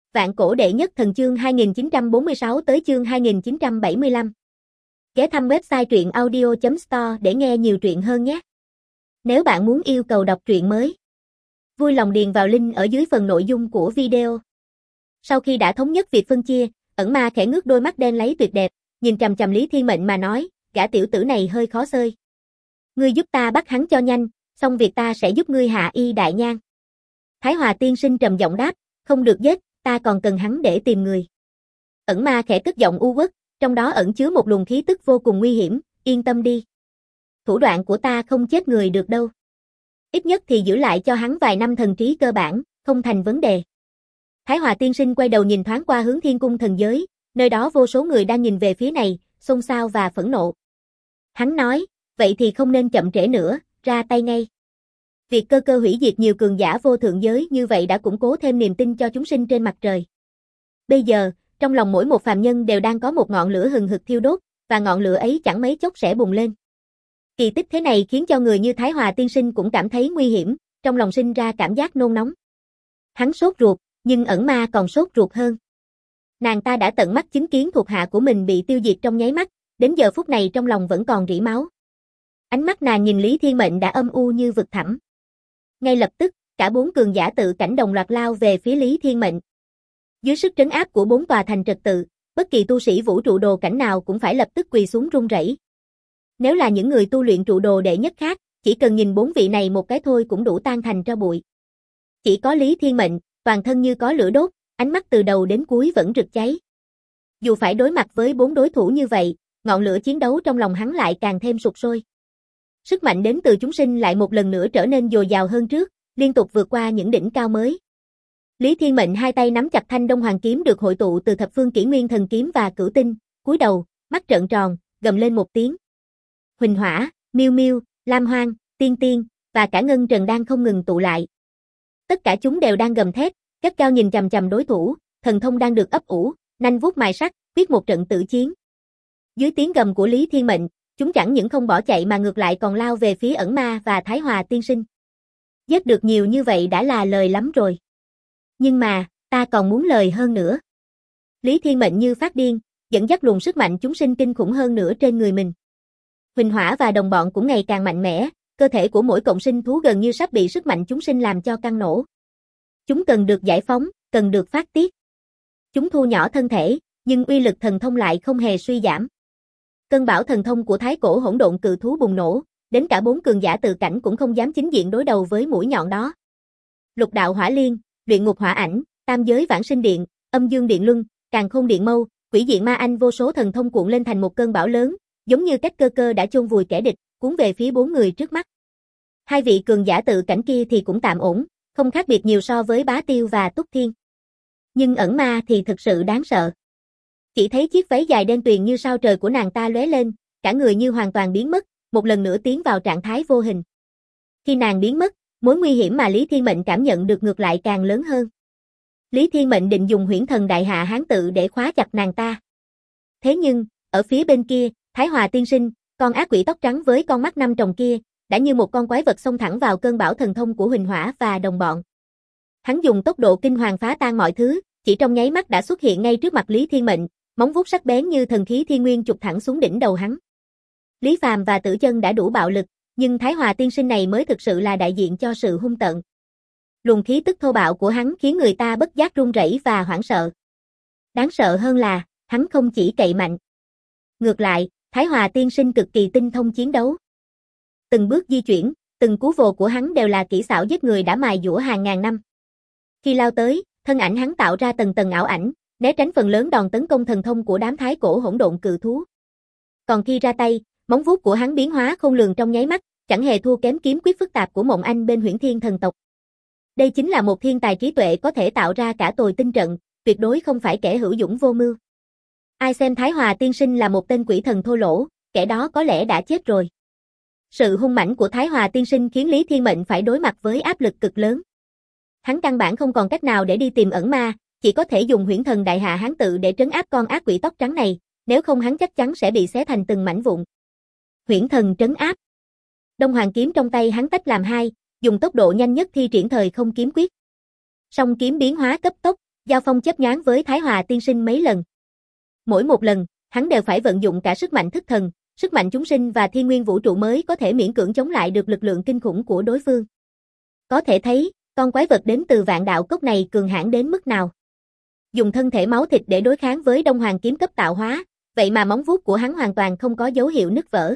Vạn cổ đệ nhất thần chương 2946 tới chương 2975. Ghé thăm website truyện audio.store để nghe nhiều truyện hơn nhé. Nếu bạn muốn yêu cầu đọc truyện mới, vui lòng điền vào link ở dưới phần nội dung của video. Sau khi đã thống nhất việc phân chia, ẩn ma khẽ ngước đôi mắt đen láy tuyệt đẹp, nhìn chằm chằm Lý Thiên Mệnh mà nói, gã tiểu tử này hơi khó xơi. Ngươi giúp ta bắt hắn cho nhanh, xong việc ta sẽ giúp ngươi hạ y đại nhang. Thái Hòa tiên sinh trầm giọng đáp, không được giết, ta còn cần hắn để tìm người. Ẩn ma khẽ cất giọng u uất, trong đó ẩn chứa một luồng khí tức vô cùng nguy hiểm, yên tâm đi. Thủ đoạn của ta không chết người được đâu. Ít nhất thì giữ lại cho hắn vài năm thần trí cơ bản, không thành vấn đề. Thái Hòa tiên sinh quay đầu nhìn thoáng qua hướng Thiên Cung thần giới, nơi đó vô số người đang nhìn về phía này, xôn xao và phẫn nộ. Hắn nói, vậy thì không nên chậm trễ nữa, ra tay ngay. Việc cơ cơ hủy diệt nhiều cường giả vô thượng giới như vậy đã củng cố thêm niềm tin cho chúng sinh trên mặt trời. Bây giờ, trong lòng mỗi một phàm nhân đều đang có một ngọn lửa hừng hực thiêu đốt, và ngọn lửa ấy chẳng mấy chốc sẽ bùng lên. Kỳ tích thế này khiến cho người như Thái Hòa tiên sinh cũng cảm thấy nguy hiểm, trong lòng sinh ra cảm giác nôn nóng. Hắn sốt ruột, nhưng ẩn ma còn sốt ruột hơn. Nàng ta đã tận mắt chứng kiến thuộc hạ của mình bị tiêu diệt trong nháy mắt, đến giờ phút này trong lòng vẫn còn rỉ máu. Ánh mắt nàng nhìn Lý Thiên Mệnh đã âm u như vực thẳm. Ngay lập tức, cả bốn cường giả tự cảnh đồng loạt lao về phía Lý Thiên Mệnh. Dưới sức trấn áp của bốn tòa thành trật tự, bất kỳ tu sĩ vũ trụ đồ cảnh nào cũng phải lập tức quỳ xuống run rẩy. Nếu là những người tu luyện trụ đồ đệ nhất khác, chỉ cần nhìn bốn vị này một cái thôi cũng đủ tan thành tro bụi. Chỉ có Lý Thiên Mệnh, toàn thân như có lửa đốt, ánh mắt từ đầu đến cuối vẫn rực cháy. Dù phải đối mặt với bốn đối thủ như vậy, ngọn lửa chiến đấu trong lòng hắn lại càng thêm sục sôi. Sức mạnh đến từ chúng sinh lại một lần nữa trở nên dồi dào hơn trước, liên tục vượt qua những đỉnh cao mới. Lý Thiên Mệnh hai tay nắm chặt thanh Đông Hoàng kiếm được hội tụ từ thập phương kỷ nguyên thần kiếm và cửu tinh, cúi đầu, mắt trợn tròn, gầm lên một tiếng. Huỳnh Hỏa, Miêu Miêu, Lam Hoang, Tiên Tiên và cả Ngân Trần đang không ngừng tụ lại. Tất cả chúng đều đang gầm thét, gắt gao nhìn chằm chằm đối thủ, thần thông đang được ấp ủ, nanh vuốt mài sắt, quyết một trận tử chiến. Dưới tiếng gầm của Lý Thiên Mệnh, chúng chẳng những không bỏ chạy mà ngược lại còn lao về phía ẩn ma và Thái Hòa tiên sinh. Giết được nhiều như vậy đã là lời lắm rồi. Nhưng mà, ta còn muốn lời hơn nữa. Lý Thiên Mệnh như phát điên, dẫn dắt luồng sức mạnh chúng sinh kinh khủng hơn nữa trên người mình. Huỳnh Hỏa và đồng bọn cũng ngày càng mạnh mẽ, cơ thể của mỗi cộng sinh thú gần như sắp bị sức mạnh chúng sinh làm cho căng nổ. Chúng cần được giải phóng, cần được phát tiết. Chúng thu nhỏ thân thể, nhưng uy lực thần thông lại không hề suy giảm. Cơn bão thần thông của thái cổ hỗn độn cự thú bùng nổ, đến cả bốn cường giả tự cảnh cũng không dám chính diện đối đầu với mũi nhọn đó. Lục đạo hỏa liên, luyện ngục hỏa ảnh, tam giới vãng sinh điện, âm dương điện luân, càn khôn điện mâu, quỷ diện ma anh vô số thần thông cuộn lên thành một cơn bão lớn, giống như cách cơ cơ đã chôn vùi kẻ địch, cuốn về phía bốn người trước mắt. Hai vị cường giả tự cảnh kia thì cũng tạm ổn, không khác biệt nhiều so với Bá Tiêu và Túc Thiên. Nhưng ẩn ma thì thực sự đáng sợ. Chỉ thấy chiếc váy dài đen tuyền như sao trời của nàng ta lóe lên, cả người như hoàn toàn biến mất, một lần nữa tiến vào trạng thái vô hình. Khi nàng biến mất, mối nguy hiểm mà Lý Thiên Mệnh cảm nhận được ngược lại càng lớn hơn. Lý Thiên Mệnh định dùng huyễn thần đại hạ hán tự để khóa chặt nàng ta. Thế nhưng, ở phía bên kia, Thái Hòa tiên sinh, con ác quỷ tóc trắng với con mắt năm tròng kia, đã như một con quái vật xông thẳng vào cơn bão thần thông của Huỳnh Hỏa và đồng bọn. Hắn dùng tốc độ kinh hoàng phá tan mọi thứ, chỉ trong nháy mắt đã xuất hiện ngay trước mặt Lý Thiên Mệnh, móng vuốt sắc bén như thần khí thiên nguyên chụp thẳng xuống đỉnh đầu hắn. Lý Phàm và Tử Chân đã đủ bạo lực, nhưng Thái Hòa tiên sinh này mới thực sự là đại diện cho sự hung tợn. Luồng khí tức thô bạo của hắn khiến người ta bất giác run rẩy và hoảng sợ. Đáng sợ hơn là, hắn không chỉ cậy mạnh. Ngược lại, Thái Hòa tiên sinh cực kỳ tinh thông chiến đấu. Từng bước di chuyển, từng cú vồ của hắn đều là kỹ xảo giết người đã mài dũa hàng ngàn năm. Khi lao tới, thân ảnh hắn tạo ra tầng tầng ảo ảnh, né tránh phần lớn đòn tấn công thần thông của đám thái cổ hỗn độn cự thú. Còn khi ra tay, móng vuốt của hắn biến hóa khôn lường trong nháy mắt, chẳng hề thua kém kiếm quyết phức tạp của Mộng Anh bên Huyễn Thiên thần tộc. Đây chính là một thiên tài trí tuệ có thể tạo ra cả tồi tinh trận, tuyệt đối không phải kẻ hữu dũng vô mưu. Ai xem Thái Hòa tiên sinh là một tên quỷ thần thô lỗ, kẻ đó có lẽ đã chết rồi. Sự hung mãnh của Thái Hòa tiên sinh khiến Lý Thiên Mệnh phải đối mặt với áp lực cực lớn. Hắn căn bản không còn cách nào để đi tìm ẩn ma, chỉ có thể dùng huyễn thần đại hạ hán tự để trấn áp con ác quỷ tóc trắng này, nếu không hắn chắc chắn sẽ bị xé thành từng mảnh vụn. Huyễn thần trấn áp. Đông Hoàng kiếm trong tay hắn tách làm hai, dùng tốc độ nhanh nhất thi triển thời không kiếm quyết. Song kiếm biến hóa cấp tốc, Giao phong chớp nhoáng với Thái Hòa tiên sinh mấy lần. Mỗi một lần, hắn đều phải vận dụng cả sức mạnh thức thần, sức mạnh chúng sinh và thiên nguyên vũ trụ mới có thể miễn cưỡng chống lại được lực lượng kinh khủng của đối phương. Có thể thấy, con quái vật đến từ Vạn Đạo Cốc này cường hãn đến mức nào. Dùng thân thể máu thịt để đối kháng với Đông Hoàng kiếm cấp tạo hóa, vậy mà móng vuốt của hắn hoàn toàn không có dấu hiệu nứt vỡ.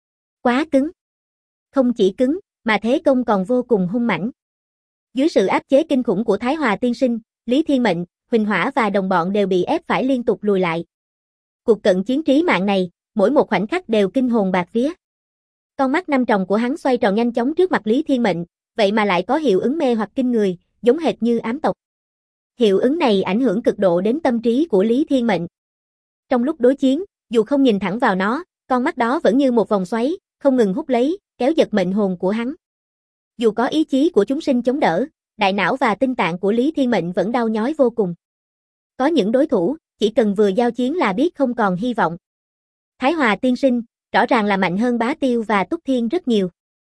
Quá cứng. Không chỉ cứng, mà thế công còn vô cùng hung mãnh. Dưới sự áp chế kinh khủng của Thái Hòa tiên sinh, Lý Thiên Mệnh, Huỳnh Hỏa và đồng bọn đều bị ép phải liên tục lùi lại. Cuộc cận chiến trí mạng này, mỗi một khoảnh khắc đều kinh hồn bạt vía. Con mắt năm tròng của hắn xoay tròn nhanh chóng trước mặt Lý Thiên Mệnh, vậy mà lại có hiệu ứng mê hoặc kinh người, giống hệt như ám tộc. Hiệu ứng này ảnh hưởng cực độ đến tâm trí của Lý Thiên Mệnh. Trong lúc đối chiến, dù không nhìn thẳng vào nó, con mắt đó vẫn như một vòng xoáy, không ngừng hút lấy, kéo giật mệnh hồn của hắn. Dù có ý chí của chúng sinh chống đỡ, đại não và tinh tạng của Lý Thiên Mệnh vẫn đau nhói vô cùng. Có những đối thủ, chỉ cần vừa giao chiến là biết không còn hy vọng. Thái Hòa tiên sinh, rõ ràng là mạnh hơn Bá Tiêu và Túc Thiên rất nhiều.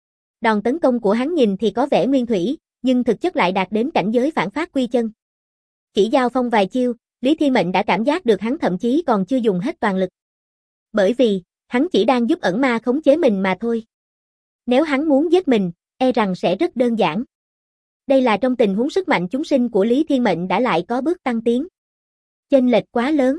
Đòn tấn công của hắn nhìn thì có vẻ nguyên thủy, nhưng thực chất lại đạt đến cảnh giới phản phát quy chân. Chỉ giao phong vài chiêu, Lý Thiên Mệnh đã cảm giác được hắn thậm chí còn chưa dùng hết toàn lực. Bởi vì, hắn chỉ đang giúp ẩn ma khống chế mình mà thôi. Nếu hắn muốn giết mình, e rằng sẽ rất đơn giản. Đây là trong tình huống sức mạnh chúng sinh của Lý Thiên Mệnh đã lại có bước tăng tiến. Chênh lệch quá lớn.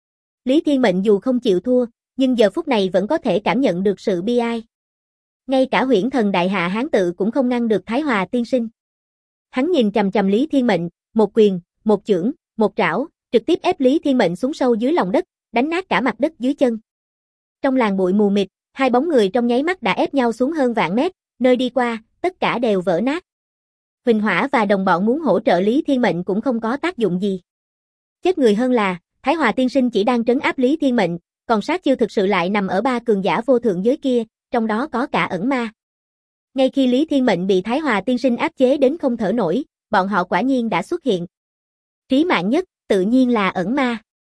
Lý Thiên Mệnh dù không chịu thua, nhưng giờ phút này vẫn có thể cảm nhận được sự bi ai. Ngay cả Huyễn Thần Đại Hạ Hán Tự cũng không ngăn được Thái Hòa tiên sinh. Hắn nhìn chằm chằm Lý Thiên Mệnh, một quyền, một chưởng, một trảo, trực tiếp ép Lý Thiên Mệnh xuống sâu dưới lòng đất, đánh nát cả mặt đất dưới chân. Trong làn bụi mù mịt, hai bóng người trong nháy mắt đã ép nhau xuống hơn vạn mét, nơi đi qua, tất cả đều vỡ nát. Huỳnh Hỏa và đồng bọn muốn hỗ trợ Lý Thiên Mệnh cũng không có tác dụng gì. Chết người hơn là, Thái Hòa tiên sinh chỉ đang trấn áp Lý Thiên Mệnh, còn sát chiêu thực sự lại nằm ở ba cường giả vô thượng giới kia, trong đó có cả ẩn ma. Ngay khi Lý Thiên Mệnh bị Thái Hòa tiên sinh áp chế đến không thở nổi, bọn họ quả nhiên đã xuất hiện. Trí mạng nhất, tự nhiên là ẩn ma.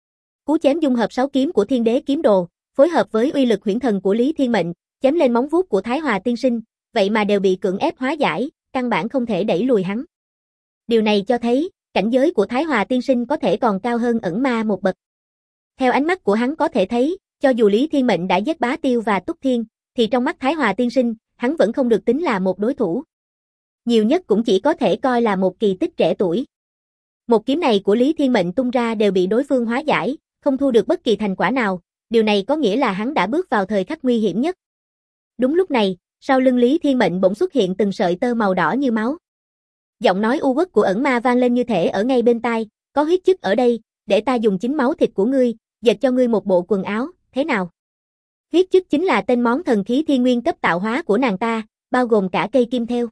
Cú chém dung hợp 6 kiếm của Thiên Đế kiếm đồ, phối hợp với uy lực huyễn thần của Lý Thiên Mệnh, chém lên móng vuốt của Thái Hòa tiên sinh, vậy mà đều bị cưỡng ép hóa giải, căn bản không thể đẩy lùi hắn. Điều này cho thấy, cảnh giới của Thái Hòa tiên sinh có thể còn cao hơn ẩn ma một bậc. Theo ánh mắt của hắn có thể thấy, cho dù Lý Thiên Mệnh đã giết Bá Tiêu và Túc Thiên, thì trong mắt Thái Hòa tiên sinh, hắn vẫn không được tính là một đối thủ. Nhiều nhất cũng chỉ có thể coi là một kỳ tích trẻ tuổi. Một kiếm này của Lý Thiên Mệnh tung ra đều bị đối phương hóa giải, không thu được bất kỳ thành quả nào, điều này có nghĩa là hắn đã bước vào thời khắc nguy hiểm nhất. Đúng lúc này, sau lưng Lý Thiên Mệnh bỗng xuất hiện từng sợi tơ màu đỏ như máu. Giọng nói u uất của ẩn ma vang lên như thể ở ngay bên tai, có huyết chức ở đây, để ta dùng chính máu thịt của ngươi, dệt cho ngươi một bộ quần áo, thế nào? Huyết chức chính là tên món thần khí thiên nguyên cấp tạo hóa của nàng ta, bao gồm cả cây kim thêu.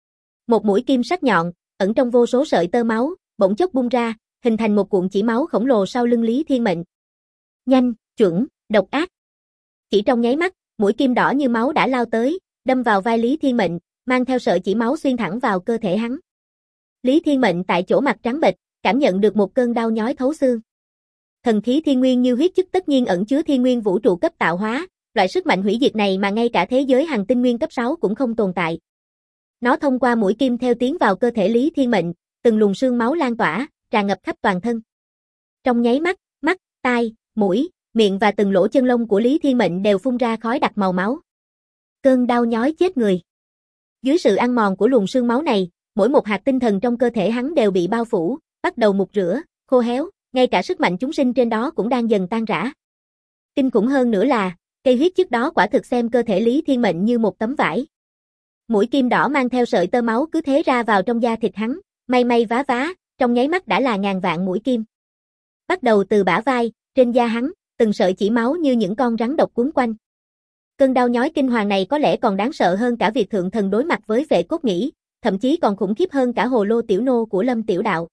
Một mũi kim sắc nhọn, ẩn trong vô số sợi tơ máu, bỗng chốc bung ra, hình thành một cuộn chỉ máu khổng lồ sau lưng Lý Thiên Mệnh. Nhanh, chuẩn, độc ác. Chỉ trong nháy mắt, mũi kim đỏ như máu đã lao tới, đâm vào vai Lý Thiên Mệnh, mang theo sợi chỉ máu xuyên thẳng vào cơ thể hắn. Lý Thiên Mệnh tại chỗ mặt trắng bệch, cảm nhận được một cơn đau nhói thấu xương. Thần khí thiên nguyên như huyết chức tất nhiên ẩn chứa thiên nguyên vũ trụ cấp tạo hóa, loại sức mạnh hủy diệt này mà ngay cả thế giới hành tinh nguyên cấp 6 cũng không tồn tại. Nó thông qua mũi kim theo tiến vào cơ thể Lý Thiên Mệnh, từng luồng xương máu lan tỏa, tràn ngập khắp toàn thân. Trong nháy mắt, mắt, tai, mũi, miệng và từng lỗ chân lông của Lý Thiên Mệnh đều phun ra khói đặc màu máu. Cơn đau nhói chết người. Dưới sự ăn mòn của luồng xương máu này, mỗi một hạt tinh thần trong cơ thể hắn đều bị bao phủ, bắt đầu mục rửa, khô héo, ngay cả sức mạnh chúng sinh trên đó cũng đang dần tan rã. Kinh khủng hơn nữa là, cây huyết chức đó quả thực xem cơ thể Lý Thiên Mệnh như một tấm vải. Mũi kim đỏ mang theo sợi tơ máu cứ thế ra vào trong da thịt hắn, may may vá vá, trong nháy mắt đã là ngàn vạn mũi kim. Bắt đầu từ bả vai, trên da hắn, từng sợi chỉ máu như những con rắn độc quấn quanh. Cơn đau nhói kinh hoàng này có lẽ còn đáng sợ hơn cả việc thượng thần đối mặt với vệ cốt nhĩ, thậm chí còn khủng khiếp hơn cả hồ lô tiểu nô của Lâm Tiểu Đạo.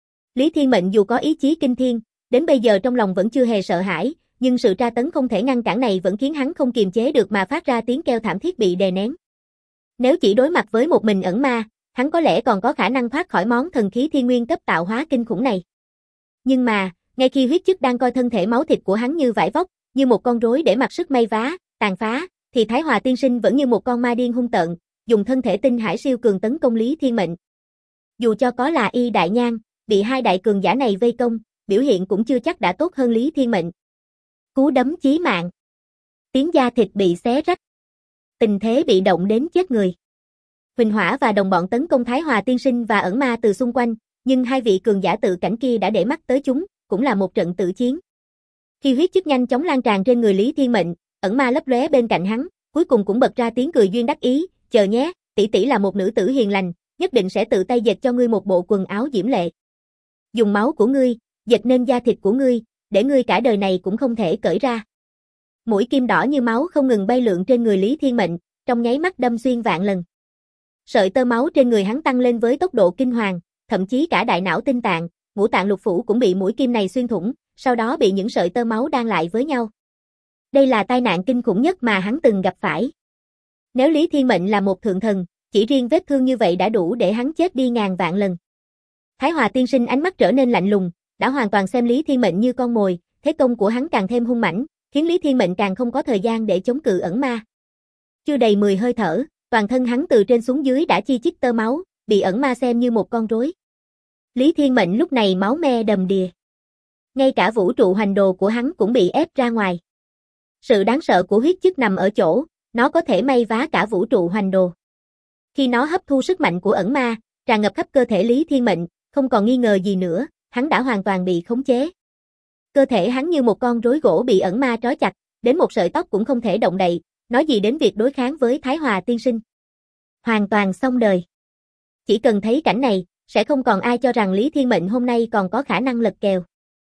Lý Thiên Mệnh dù có ý chí kinh thiên, đến bây giờ trong lòng vẫn chưa hề sợ hãi, nhưng sự tra tấn không thể ngăn cản này vẫn khiến hắn không kiềm chế được mà phát ra tiếng kêu thảm thiết bị đè nén. Nếu chỉ đối mặt với một mình ẩn ma, hắn có lẽ còn có khả năng thoát khỏi món thần khí thiên nguyên cấp tạo hóa kinh khủng này. Nhưng mà, ngay khi huyết chức đang coi thân thể máu thịt của hắn như vải vóc, như một con rối để mặc sức may vá, tàn phá, thì Thái Hòa tiên sinh vẫn như một con ma điên hung tợn, dùng thân thể tinh hải siêu cường tấn công Lý Thiên Mệnh. Dù cho có là Y Đại Nhan, bị hai đại cường giả này vây công, biểu hiện cũng chưa chắc đã tốt hơn Lý Thiên Mệnh. Cú đấm chí mạng. Tiếng da thịt bị xé rách. Tình thế bị động đến chết người. Huỳnh Hỏa và đồng bọn tấn công Thái Hòa tiên sinh và ẩn ma từ xung quanh, nhưng hai vị cường giả tự cảnh kia đã để mắt tới chúng, cũng là một trận tử chiến. Khi huyết chức nhanh chóng lan tràn trên người Lý Thiên Mệnh, ẩn ma lấp lóe bên cạnh hắn, cuối cùng cũng bật ra tiếng cười duyên đắc ý, chờ nhé, tỷ tỷ là một nữ tử hiền lành, nhất định sẽ tự tay dệt cho ngươi một bộ quần áo diễm lệ. Dùng máu của ngươi, dệt nên da thịt của ngươi, để ngươi cả đời này cũng không thể cởi ra. Mũi kim đỏ như máu không ngừng bay lượn trên người Lý Thiên Mệnh, trong nháy mắt đâm xuyên vạn lần. Sợi tơ máu trên người hắn tăng lên với tốc độ kinh hoàng, thậm chí cả đại não tinh tạng, ngũ tạng lục phủ cũng bị mũi kim này xuyên thủng, sau đó bị những sợi tơ máu đan lại với nhau. Đây là tai nạn kinh khủng nhất mà hắn từng gặp phải. Nếu Lý Thiên Mệnh là một thượng thần, chỉ riêng vết thương như vậy đã đủ để hắn chết đi ngàn vạn lần. Thái Hòa tiên sinh ánh mắt trở nên lạnh lùng, đã hoàn toàn xem Lý Thiên Mệnh như con mồi, thế công của hắn càng thêm hung mãnh, khiến Lý Thiên Mệnh càng không có thời gian để chống cự ẩn ma. Chưa đầy 10 hơi thở, toàn thân hắn từ trên xuống dưới đã chi chít tơ máu, bị ẩn ma xem như một con rối. Lý Thiên Mệnh lúc này máu me đầm đìa. Ngay cả vũ trụ hoành đồ của hắn cũng bị ép ra ngoài. Sự đáng sợ của huyết chức nằm ở chỗ, nó có thể may vá cả vũ trụ hoành đồ. Khi nó hấp thu sức mạnh của ẩn ma, tràn ngập khắp cơ thể Lý Thiên Mệnh, không còn nghi ngờ gì nữa, hắn đã hoàn toàn bị khống chế. Cơ thể hắn như một con rối gỗ bị ẩn ma trói chặt, đến một sợi tóc cũng không thể động đậy, nói gì đến việc đối kháng với Thái Hòa tiên sinh. Hoàn toàn xong đời. Chỉ cần thấy cảnh này, sẽ không còn ai cho rằng Lý Thiên Mệnh hôm nay còn có khả năng lật kèo.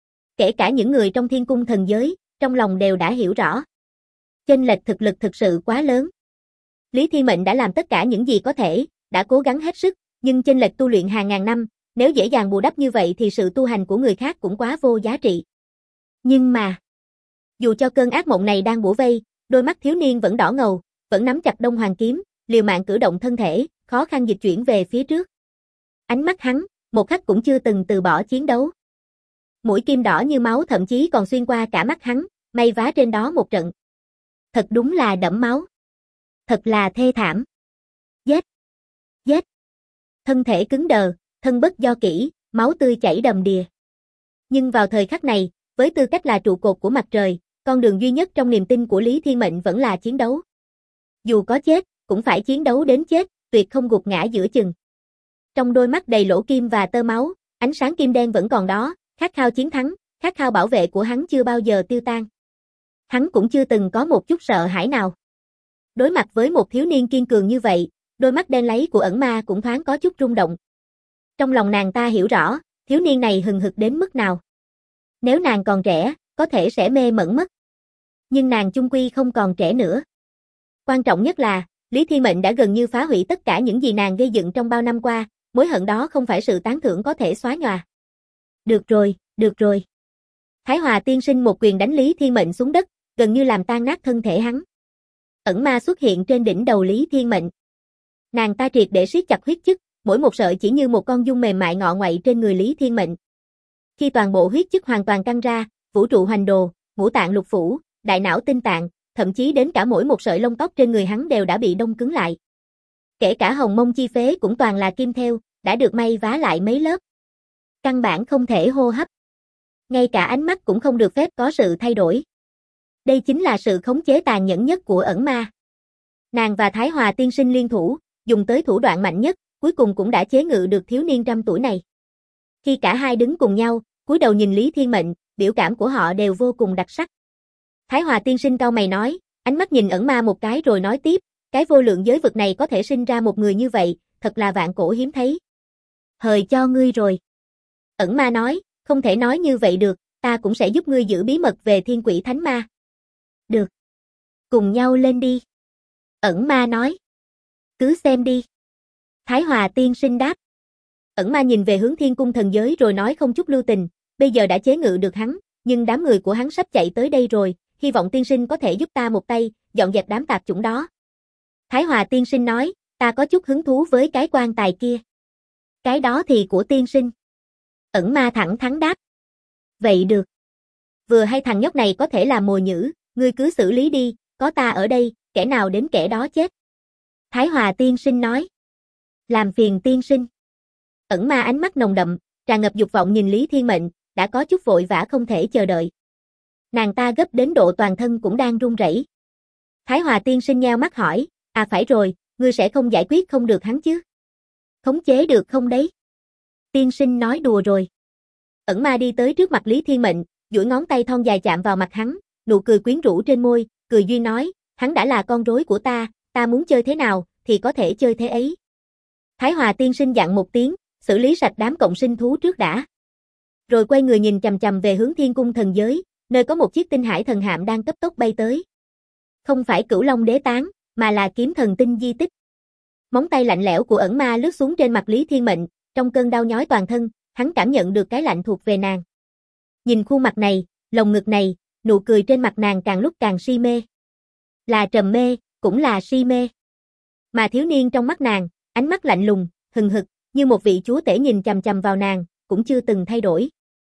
Kể cả những người trong thiên cung thần giới, trong lòng đều đã hiểu rõ. Chênh lệch thực lực thực sự quá lớn. Lý Thiên Mệnh đã làm tất cả những gì có thể, đã cố gắng hết sức, nhưng chênh lệch tu luyện hàng ngàn năm, nếu dễ dàng bù đắp như vậy thì sự tu hành của người khác cũng quá vô giá trị. Nhưng mà, dù cho cơn ác mộng này đang bủa vây, đôi mắt thiếu niên vẫn đỏ ngầu, vẫn nắm chặt Đông Hoàng kiếm, liều mạng cử động thân thể, khó khăn dịch chuyển về phía trước. Ánh mắt hắn, một khắc cũng chưa từng từ bỏ chiến đấu. Mũi kim đỏ như máu thậm chí còn xuyên qua cả mắt hắn, may vá trên đó một trận. Thật đúng là đẫm máu. Thật là thê thảm. Giết! Giết! Thân thể cứng đờ, thân bất do kỷ, máu tươi chảy đầm đìa. Nhưng vào thời khắc này, với tư cách là trụ cột của mặt trời, con đường duy nhất trong niềm tin của Lý Thiên Mệnh vẫn là chiến đấu. Dù có chết, cũng phải chiến đấu đến chết, tuyệt không gục ngã giữa chừng. Trong đôi mắt đầy lỗ kim và tơ máu, ánh sáng kim đen vẫn còn đó, khát khao chiến thắng, khát khao bảo vệ của hắn chưa bao giờ tiêu tan. Hắn cũng chưa từng có một chút sợ hãi nào. Đối mặt với một thiếu niên kiên cường như vậy, đôi mắt đen láy của ẩn ma cũng thoáng có chút rung động. Trong lòng nàng ta hiểu rõ, thiếu niên này hừng hực đến mức nào. Nếu nàng còn trẻ, có thể sẽ mê mẩn mất. Nhưng nàng chung quy không còn trẻ nữa. Quan trọng nhất là, Lý Thiên Mệnh đã gần như phá hủy tất cả những gì nàng gây dựng trong bao năm qua, mối hận đó không phải sự tán thưởng có thể xóa nhòa. Được rồi, được rồi. Thái Hòa tiên sinh một quyền đánh Lý Thiên Mệnh xuống đất, gần như làm tan nát thân thể hắn. Ẩn ma xuất hiện trên đỉnh đầu Lý Thiên Mệnh. Nàng ta triệt để siết chặt huyết chức, mỗi một sợi chỉ như một con giun mềm mại ngọ ngoại trên người Lý Thiên Mệnh. Khi toàn bộ huyết chức hoàn toàn căng ra, vũ trụ hoành đồ, ngũ tạng lục phủ, đại não tinh tạng, thậm chí đến cả mỗi một sợi lông tóc trên người hắn đều đã bị đông cứng lại. Kể cả hồng mông chi phế cũng toàn là kim thêu, đã được may vá lại mấy lớp. Căn bản không thể hô hấp. Ngay cả ánh mắt cũng không được phép có sự thay đổi. Đây chính là sự khống chế tàn nhẫn nhất của ẩn ma. Nàng và Thái Hòa tiên sinh liên thủ, dùng tới thủ đoạn mạnh nhất, cuối cùng cũng đã chế ngự được thiếu niên trăm tuổi này. Khi cả hai đứng cùng nhau, cúi đầu nhìn Lý Thiên Mệnh, biểu cảm của họ đều vô cùng đặc sắc. Thái Hòa tiên sinh cau mày nói, ánh mắt nhìn ẩn ma một cái rồi nói tiếp, cái vô lượng giới vực này có thể sinh ra một người như vậy, thật là vạn cổ hiếm thấy. Hời cho ngươi rồi. Ẩn ma nói, không thể nói như vậy được, ta cũng sẽ giúp ngươi giữ bí mật về thiên quỷ thánh ma. Được. Cùng nhau lên đi. Ẩn ma nói. Cứ xem đi. Thái Hòa tiên sinh đáp. Ẩn ma nhìn về hướng thiên cung thần giới rồi nói không chút lưu tình, bây giờ đã chế ngự được hắn, nhưng đám người của hắn sắp chạy tới đây rồi, hy vọng tiên sinh có thể giúp ta một tay, dọn dẹp đám tạp chủng đó. Thái Hòa tiên sinh nói, ta có chút hứng thú với cái quan tài kia. Cái đó thì của tiên sinh. Ẩn ma thẳng thắn đáp. Vậy được. Vừa hay thằng nhóc này có thể làm mồi nhử, ngươi cứ xử lý đi, có ta ở đây, kẻ nào đến kẻ đó chết. Thái Hòa tiên sinh nói. Làm phiền tiên sinh. Ẩn ma ánh mắt nồng đậm, tràn ngập dục vọng nhìn Lý Thiên Mệnh, đã có chút vội vã không thể chờ đợi. Nàng ta gấp đến độ toàn thân cũng đang run rẩy. Thái Hòa tiên sinh nheo mắt hỏi, phải rồi, ngươi sẽ không giải quyết không được hắn chứ? Khống chế được không đấy? Tiên sinh nói đùa rồi. Ẩn Ma đi tới trước mặt Lý Thiên Mệnh, duỗi ngón tay thon dài chạm vào mặt hắn, nụ cười quyến rũ trên môi, cười duyên nói, hắn đã là con rối của ta muốn chơi thế nào thì có thể chơi thế ấy. Thái Hòa tiên sinh dặn một tiếng, xử lý sạch đám cộng sinh thú trước đã. Rồi quay người nhìn chằm chằm về hướng Thiên Cung thần giới, nơi có một chiếc tinh hải thần hạm đang cấp tốc bay tới. Không phải Cửu Long đế tán, mà là kiếm thần tinh di tích. Móng tay lạnh lẽo của Ẩn Ma lướt xuống trên mặt Lý Thiên Mệnh, trong cơn đau nhói toàn thân, hắn cảm nhận được cái lạnh thuộc về nàng. Nhìn khuôn mặt này, lồng ngực này, nụ cười trên mặt nàng càng lúc càng si mê. Là trầm mê, cũng là si mê. Mà thiếu niên trong mắt nàng, ánh mắt lạnh lùng, hừng hực, như một vị chúa tể nhìn chằm chằm vào nàng, cũng chưa từng thay đổi.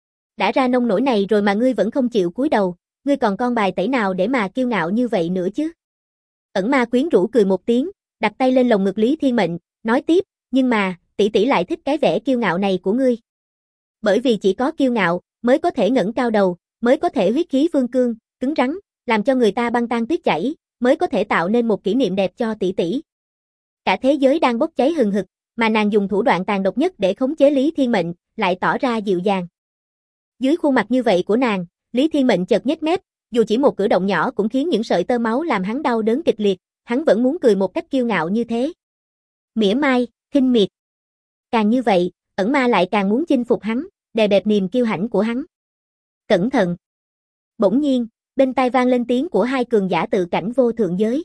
Đã ra nông nỗi này rồi mà ngươi vẫn không chịu cúi đầu, ngươi còn con bài tẩy nào để mà kiêu ngạo như vậy nữa chứ? Ẩn Ma quyến rũ cười một tiếng, đặt tay lên lồng ngực Lý Thiên Mệnh, nói tiếp, nhưng mà, tỷ tỷ lại thích cái vẻ kiêu ngạo này của ngươi. Bởi vì chỉ có kiêu ngạo, mới có thể ngẩng cao đầu, mới có thể huyết khí vương cương, cứng rắn, làm cho người ta băng tan tuyết chảy, mới có thể tạo nên một kỷ niệm đẹp cho tỷ tỷ. Cả thế giới đang bốc cháy hừng hực, mà nàng dùng thủ đoạn tàn độc nhất để khống chế Lý Thiên Mệnh, lại tỏ ra dịu dàng. Dưới khuôn mặt như vậy của nàng, Lý Thiên Mệnh chợt nhếch mép, dù chỉ một cử động nhỏ cũng khiến những sợi tơ máu làm hắn đau đớn kịch liệt, hắn vẫn muốn cười một cách kiêu ngạo như thế. Mỉa mai, khinh miệt. Càng như vậy, Ẩn Ma lại càng muốn chinh phục hắn, đè bẹp niềm kiêu hãnh của hắn. Cẩn thận. Bỗng nhiên, bên tai vang lên tiếng của hai cường giả tự cảnh vô thượng giới.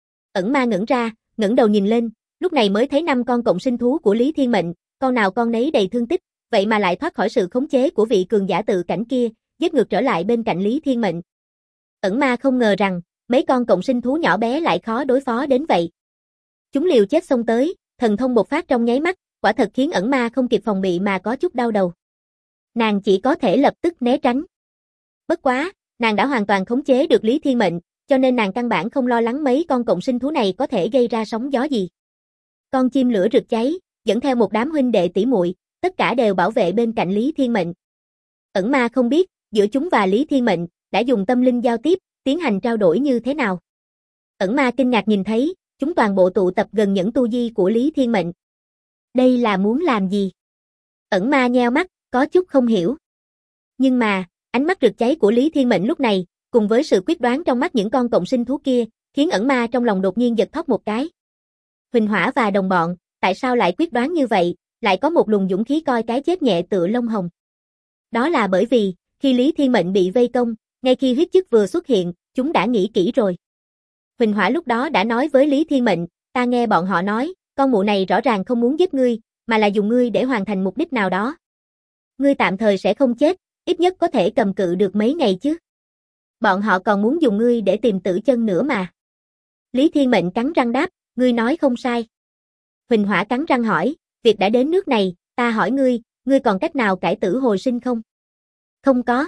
Ẩn Ma ngẩn ra, ngẩng đầu nhìn lên, lúc này mới thấy 5 con cộng sinh thú của Lý Thiên Mệnh, con nào con nấy đầy thương tích, vậy mà lại thoát khỏi sự khống chế của vị cường giả tự cảnh kia, giết ngược trở lại bên cạnh Lý Thiên Mệnh. Ẩn Ma không ngờ rằng, mấy con cộng sinh thú nhỏ bé lại khó đối phó đến vậy. Chúng liều chết xông tới, thần thông bộc phát trong nháy mắt, quả thật khiến Ẩn Ma không kịp phòng bị mà có chút đau đầu. Nàng chỉ có thể lập tức né tránh. Bất quá, nàng đã hoàn toàn khống chế được Lý Thiên Mệnh, cho nên nàng căn bản không lo lắng mấy con cộng sinh thú này có thể gây ra sóng gió gì. Con chim lửa rực cháy, dẫn theo một đám huynh đệ tỷ muội, tất cả đều bảo vệ bên cạnh Lý Thiên Mệnh. Ẩn Ma không biết, giữa chúng và Lý Thiên Mệnh, đã dùng tâm linh giao tiếp, tiến hành trao đổi như thế nào. Ẩn Ma kinh ngạc nhìn thấy, chúng toàn bộ tụ tập gần những tu vi của Lý Thiên Mệnh. Đây là muốn làm gì? Ẩn Ma nheo mắt, có chút không hiểu. Nhưng mà, ánh mắt rực cháy của Lý Thiên Mệnh lúc này, cùng với sự quyết đoán trong mắt những con cộng sinh thú kia, khiến Ẩn Ma trong lòng đột nhiên giật thót một cái. Huỳnh Hỏa và đồng bọn, tại sao lại quyết đoán như vậy, lại có một luồng dũng khí coi cái chết nhẹ tựa lông hồng. Đó là bởi vì, khi Lý Thiên Mệnh bị vây công, ngay khi huyết chức vừa xuất hiện, chúng đã nghĩ kỹ rồi. Huỳnh Hỏa lúc đó đã nói với Lý Thiên Mệnh, ta nghe bọn họ nói, con mụ này rõ ràng không muốn giết ngươi, mà là dùng ngươi để hoàn thành mục đích nào đó. Ngươi tạm thời sẽ không chết, ít nhất có thể cầm cự được mấy ngày chứ. Bọn họ còn muốn dùng ngươi để tìm tử chân nữa mà. Lý Thiên Mệnh cắn răng đáp, ngươi nói không sai. Huỳnh Hỏa cắn răng hỏi, việc đã đến nước này, ta hỏi ngươi còn cách nào cải tử hồi sinh không? Không có.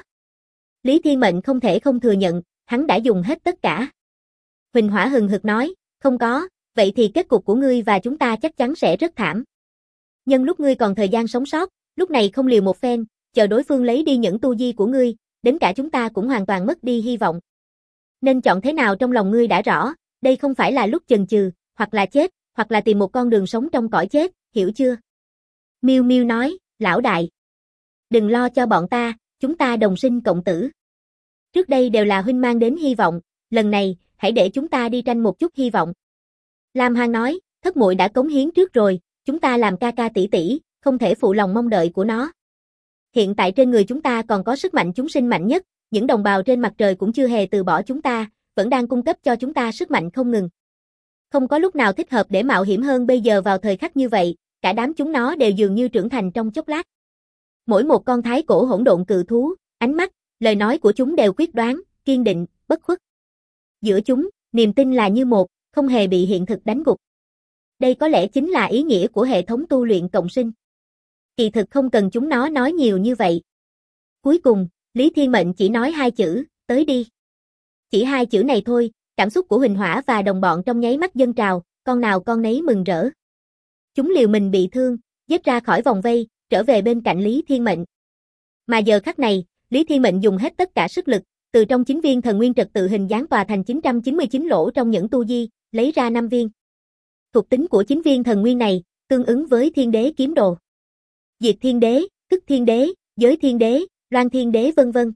Lý Thiên Mệnh không thể không thừa nhận, hắn đã dùng hết tất cả. Huỳnh Hỏa hừng hực nói, không có, vậy thì kết cục của ngươi và chúng ta chắc chắn sẽ rất thảm. Nhân lúc ngươi còn thời gian sống sót, lúc này không liều một phen, chờ đối phương lấy đi những tu vi của ngươi, đến cả chúng ta cũng hoàn toàn mất đi hy vọng. Nên chọn thế nào trong lòng ngươi đã rõ, đây không phải là lúc chần chừ, hoặc là chết, hoặc là tìm một con đường sống trong cõi chết, hiểu chưa? Miêu Miêu nói, lão đại, đừng lo cho bọn ta, chúng ta đồng sinh cộng tử. Trước đây đều là huynh mang đến hy vọng, lần này, hãy để chúng ta đi tranh một chút hy vọng. Lam Hoang nói, thất muội đã cống hiến trước rồi, chúng ta làm ca ca tỷ tỷ, không thể phụ lòng mong đợi của nó. Hiện tại trên người chúng ta còn có sức mạnh chúng sinh mạnh nhất, những đồng bào trên mặt trời cũng chưa hề từ bỏ chúng ta, vẫn đang cung cấp cho chúng ta sức mạnh không ngừng. Không có lúc nào thích hợp để mạo hiểm hơn bây giờ vào thời khắc như vậy, cả đám chúng nó đều dường như trưởng thành trong chốc lát. Mỗi một con thái cổ hỗn độn cự thú, ánh mắt, lời nói của chúng đều quyết đoán, kiên định, bất khuất. Giữa chúng, niềm tin là như một, không hề bị hiện thực đánh gục. Đây có lẽ chính là ý nghĩa của hệ thống tu luyện cộng sinh. Kỳ thực không cần chúng nó nói nhiều như vậy. Cuối cùng, Lý Thiên Mệnh chỉ nói 2 chữ, tới đi. Chỉ 2 chữ này thôi, cảm xúc của Huỳnh Hỏa và đồng bọn trong nháy mắt dâng trào, con nào con nấy mừng rỡ. Chúng liều mình bị thương, giết ra khỏi vòng vây, trở về bên cạnh Lý Thiên Mệnh. Mà giờ khắc này, Lý Thiên Mệnh dùng hết tất cả sức lực, từ trong 9 viên thần nguyên trật tự hình dáng tòa thành 999 lỗ trong những tu di, lấy ra 5 viên. Thuộc tính của 9 viên thần nguyên này, tương ứng với Thiên Đế kiếm đồ. Diệt Thiên Đế, Tức Thiên Đế, Giới Thiên Đế, Loan Thiên Đế vân vân.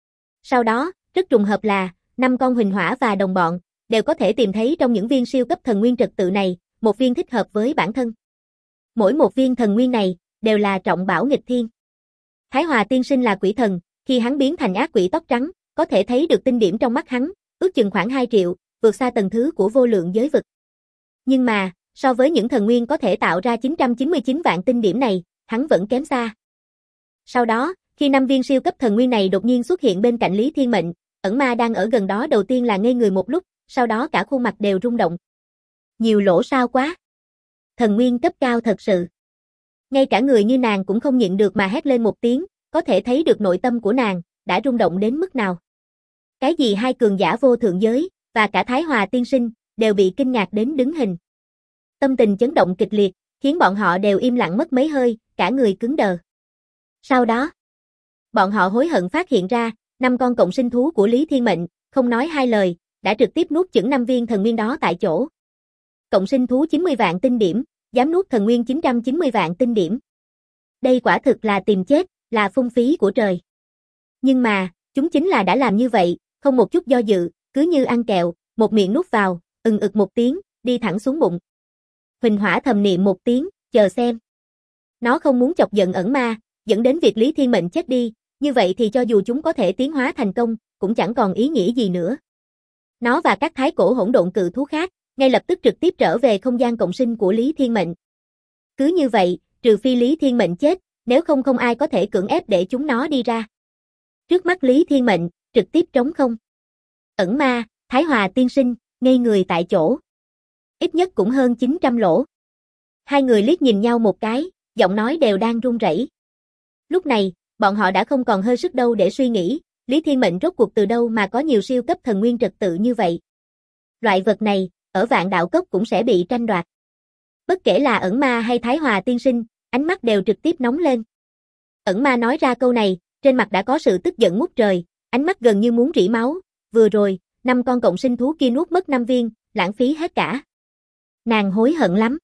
Sau đó, rất trùng hợp là, 5 con huỳnh hỏa và đồng bọn, đều có thể tìm thấy trong những viên siêu cấp thần nguyên trật tự này, một viên thích hợp với bản thân. Mỗi một viên thần nguyên này, đều là trọng bảo nghịch thiên. Thái Hòa tiên sinh là quỷ thần, khi hắn biến thành ác quỷ tóc trắng, có thể thấy được tinh điểm trong mắt hắn, ước chừng khoảng 2 triệu, vượt xa tầng thứ của vô lượng giới vực. Nhưng mà, so với những thần nguyên có thể tạo ra 999 vạn tinh điểm này, hắn vẫn kém xa. Sau đó, khi 5 viên siêu cấp thần nguyên này đột nhiên xuất hiện bên cạnh Lý Thiên Mệnh, ẩn ma đang ở gần đó đầu tiên là ngây người một lúc, sau đó cả khuôn mặt đều rung động. Nhiều lỗ sao quá. Thần nguyên cấp cao thật sự. Ngay cả người như nàng cũng không nhịn được mà hét lên một tiếng, có thể thấy được nội tâm của nàng đã rung động đến mức nào. Cái gì hai cường giả vô thượng giới và cả Thái Hòa tiên sinh đều bị kinh ngạc đến đứng hình. Tâm tình chấn động kịch liệt, khiến bọn họ đều im lặng mất mấy hơi, cả người cứng đờ. Sau đó, bọn họ hối hận phát hiện ra, 5 con cộng sinh thú của Lý Thiên Mệnh, không nói hai lời, đã trực tiếp nuốt chửng 5 viên thần nguyên đó tại chỗ. Cộng sinh thú 90 vạn tinh điểm, dám nuốt thần nguyên 990 vạn tinh điểm. Đây quả thực là tìm chết, là phung phí của trời. Nhưng mà, chúng chính là đã làm như vậy, không một chút do dự, cứ như ăn kẹo, một miệng nuốt vào, ực một tiếng, đi thẳng xuống bụng. Huỳnh hỏa thầm niệm một tiếng, chờ xem. Nó không muốn chọc giận ẩn ma, dẫn đến việc Lý Thiên Mệnh chết đi, như vậy thì cho dù chúng có thể tiến hóa thành công, cũng chẳng còn ý nghĩa gì nữa. Nó và các thái cổ hỗn độn cự thú khác, ngay lập tức trực tiếp trở về không gian cộng sinh của Lý Thiên Mệnh. Cứ như vậy, trừ phi Lý Thiên Mệnh chết, nếu không không ai có thể cưỡng ép để chúng nó đi ra. Trước mắt Lý Thiên Mệnh, trực tiếp trống không. Ẩn ma, Thái Hòa tiên sinh, ngây người tại chỗ. Ít nhất cũng hơn 900 lỗ. Hai người liếc nhìn nhau một cái, giọng nói đều đang run rẩy. Lúc này, bọn họ đã không còn hơi sức đâu để suy nghĩ, Lý Thiên Mệnh rốt cuộc từ đâu mà có nhiều siêu cấp thần nguyên trật tự như vậy. Loại vật này, ở Vạn Đạo Cốc cũng sẽ bị tranh đoạt. Bất kể là ẩn ma hay Thái Hòa tiên sinh, ánh mắt đều trực tiếp nóng lên. Ẩn ma nói ra câu này, trên mặt đã có sự tức giận ngút trời, ánh mắt gần như muốn rỉ máu, vừa rồi, 5 con cộng sinh thú kia nuốt mất 5 viên, lãng phí hết cả. Nàng hối hận lắm.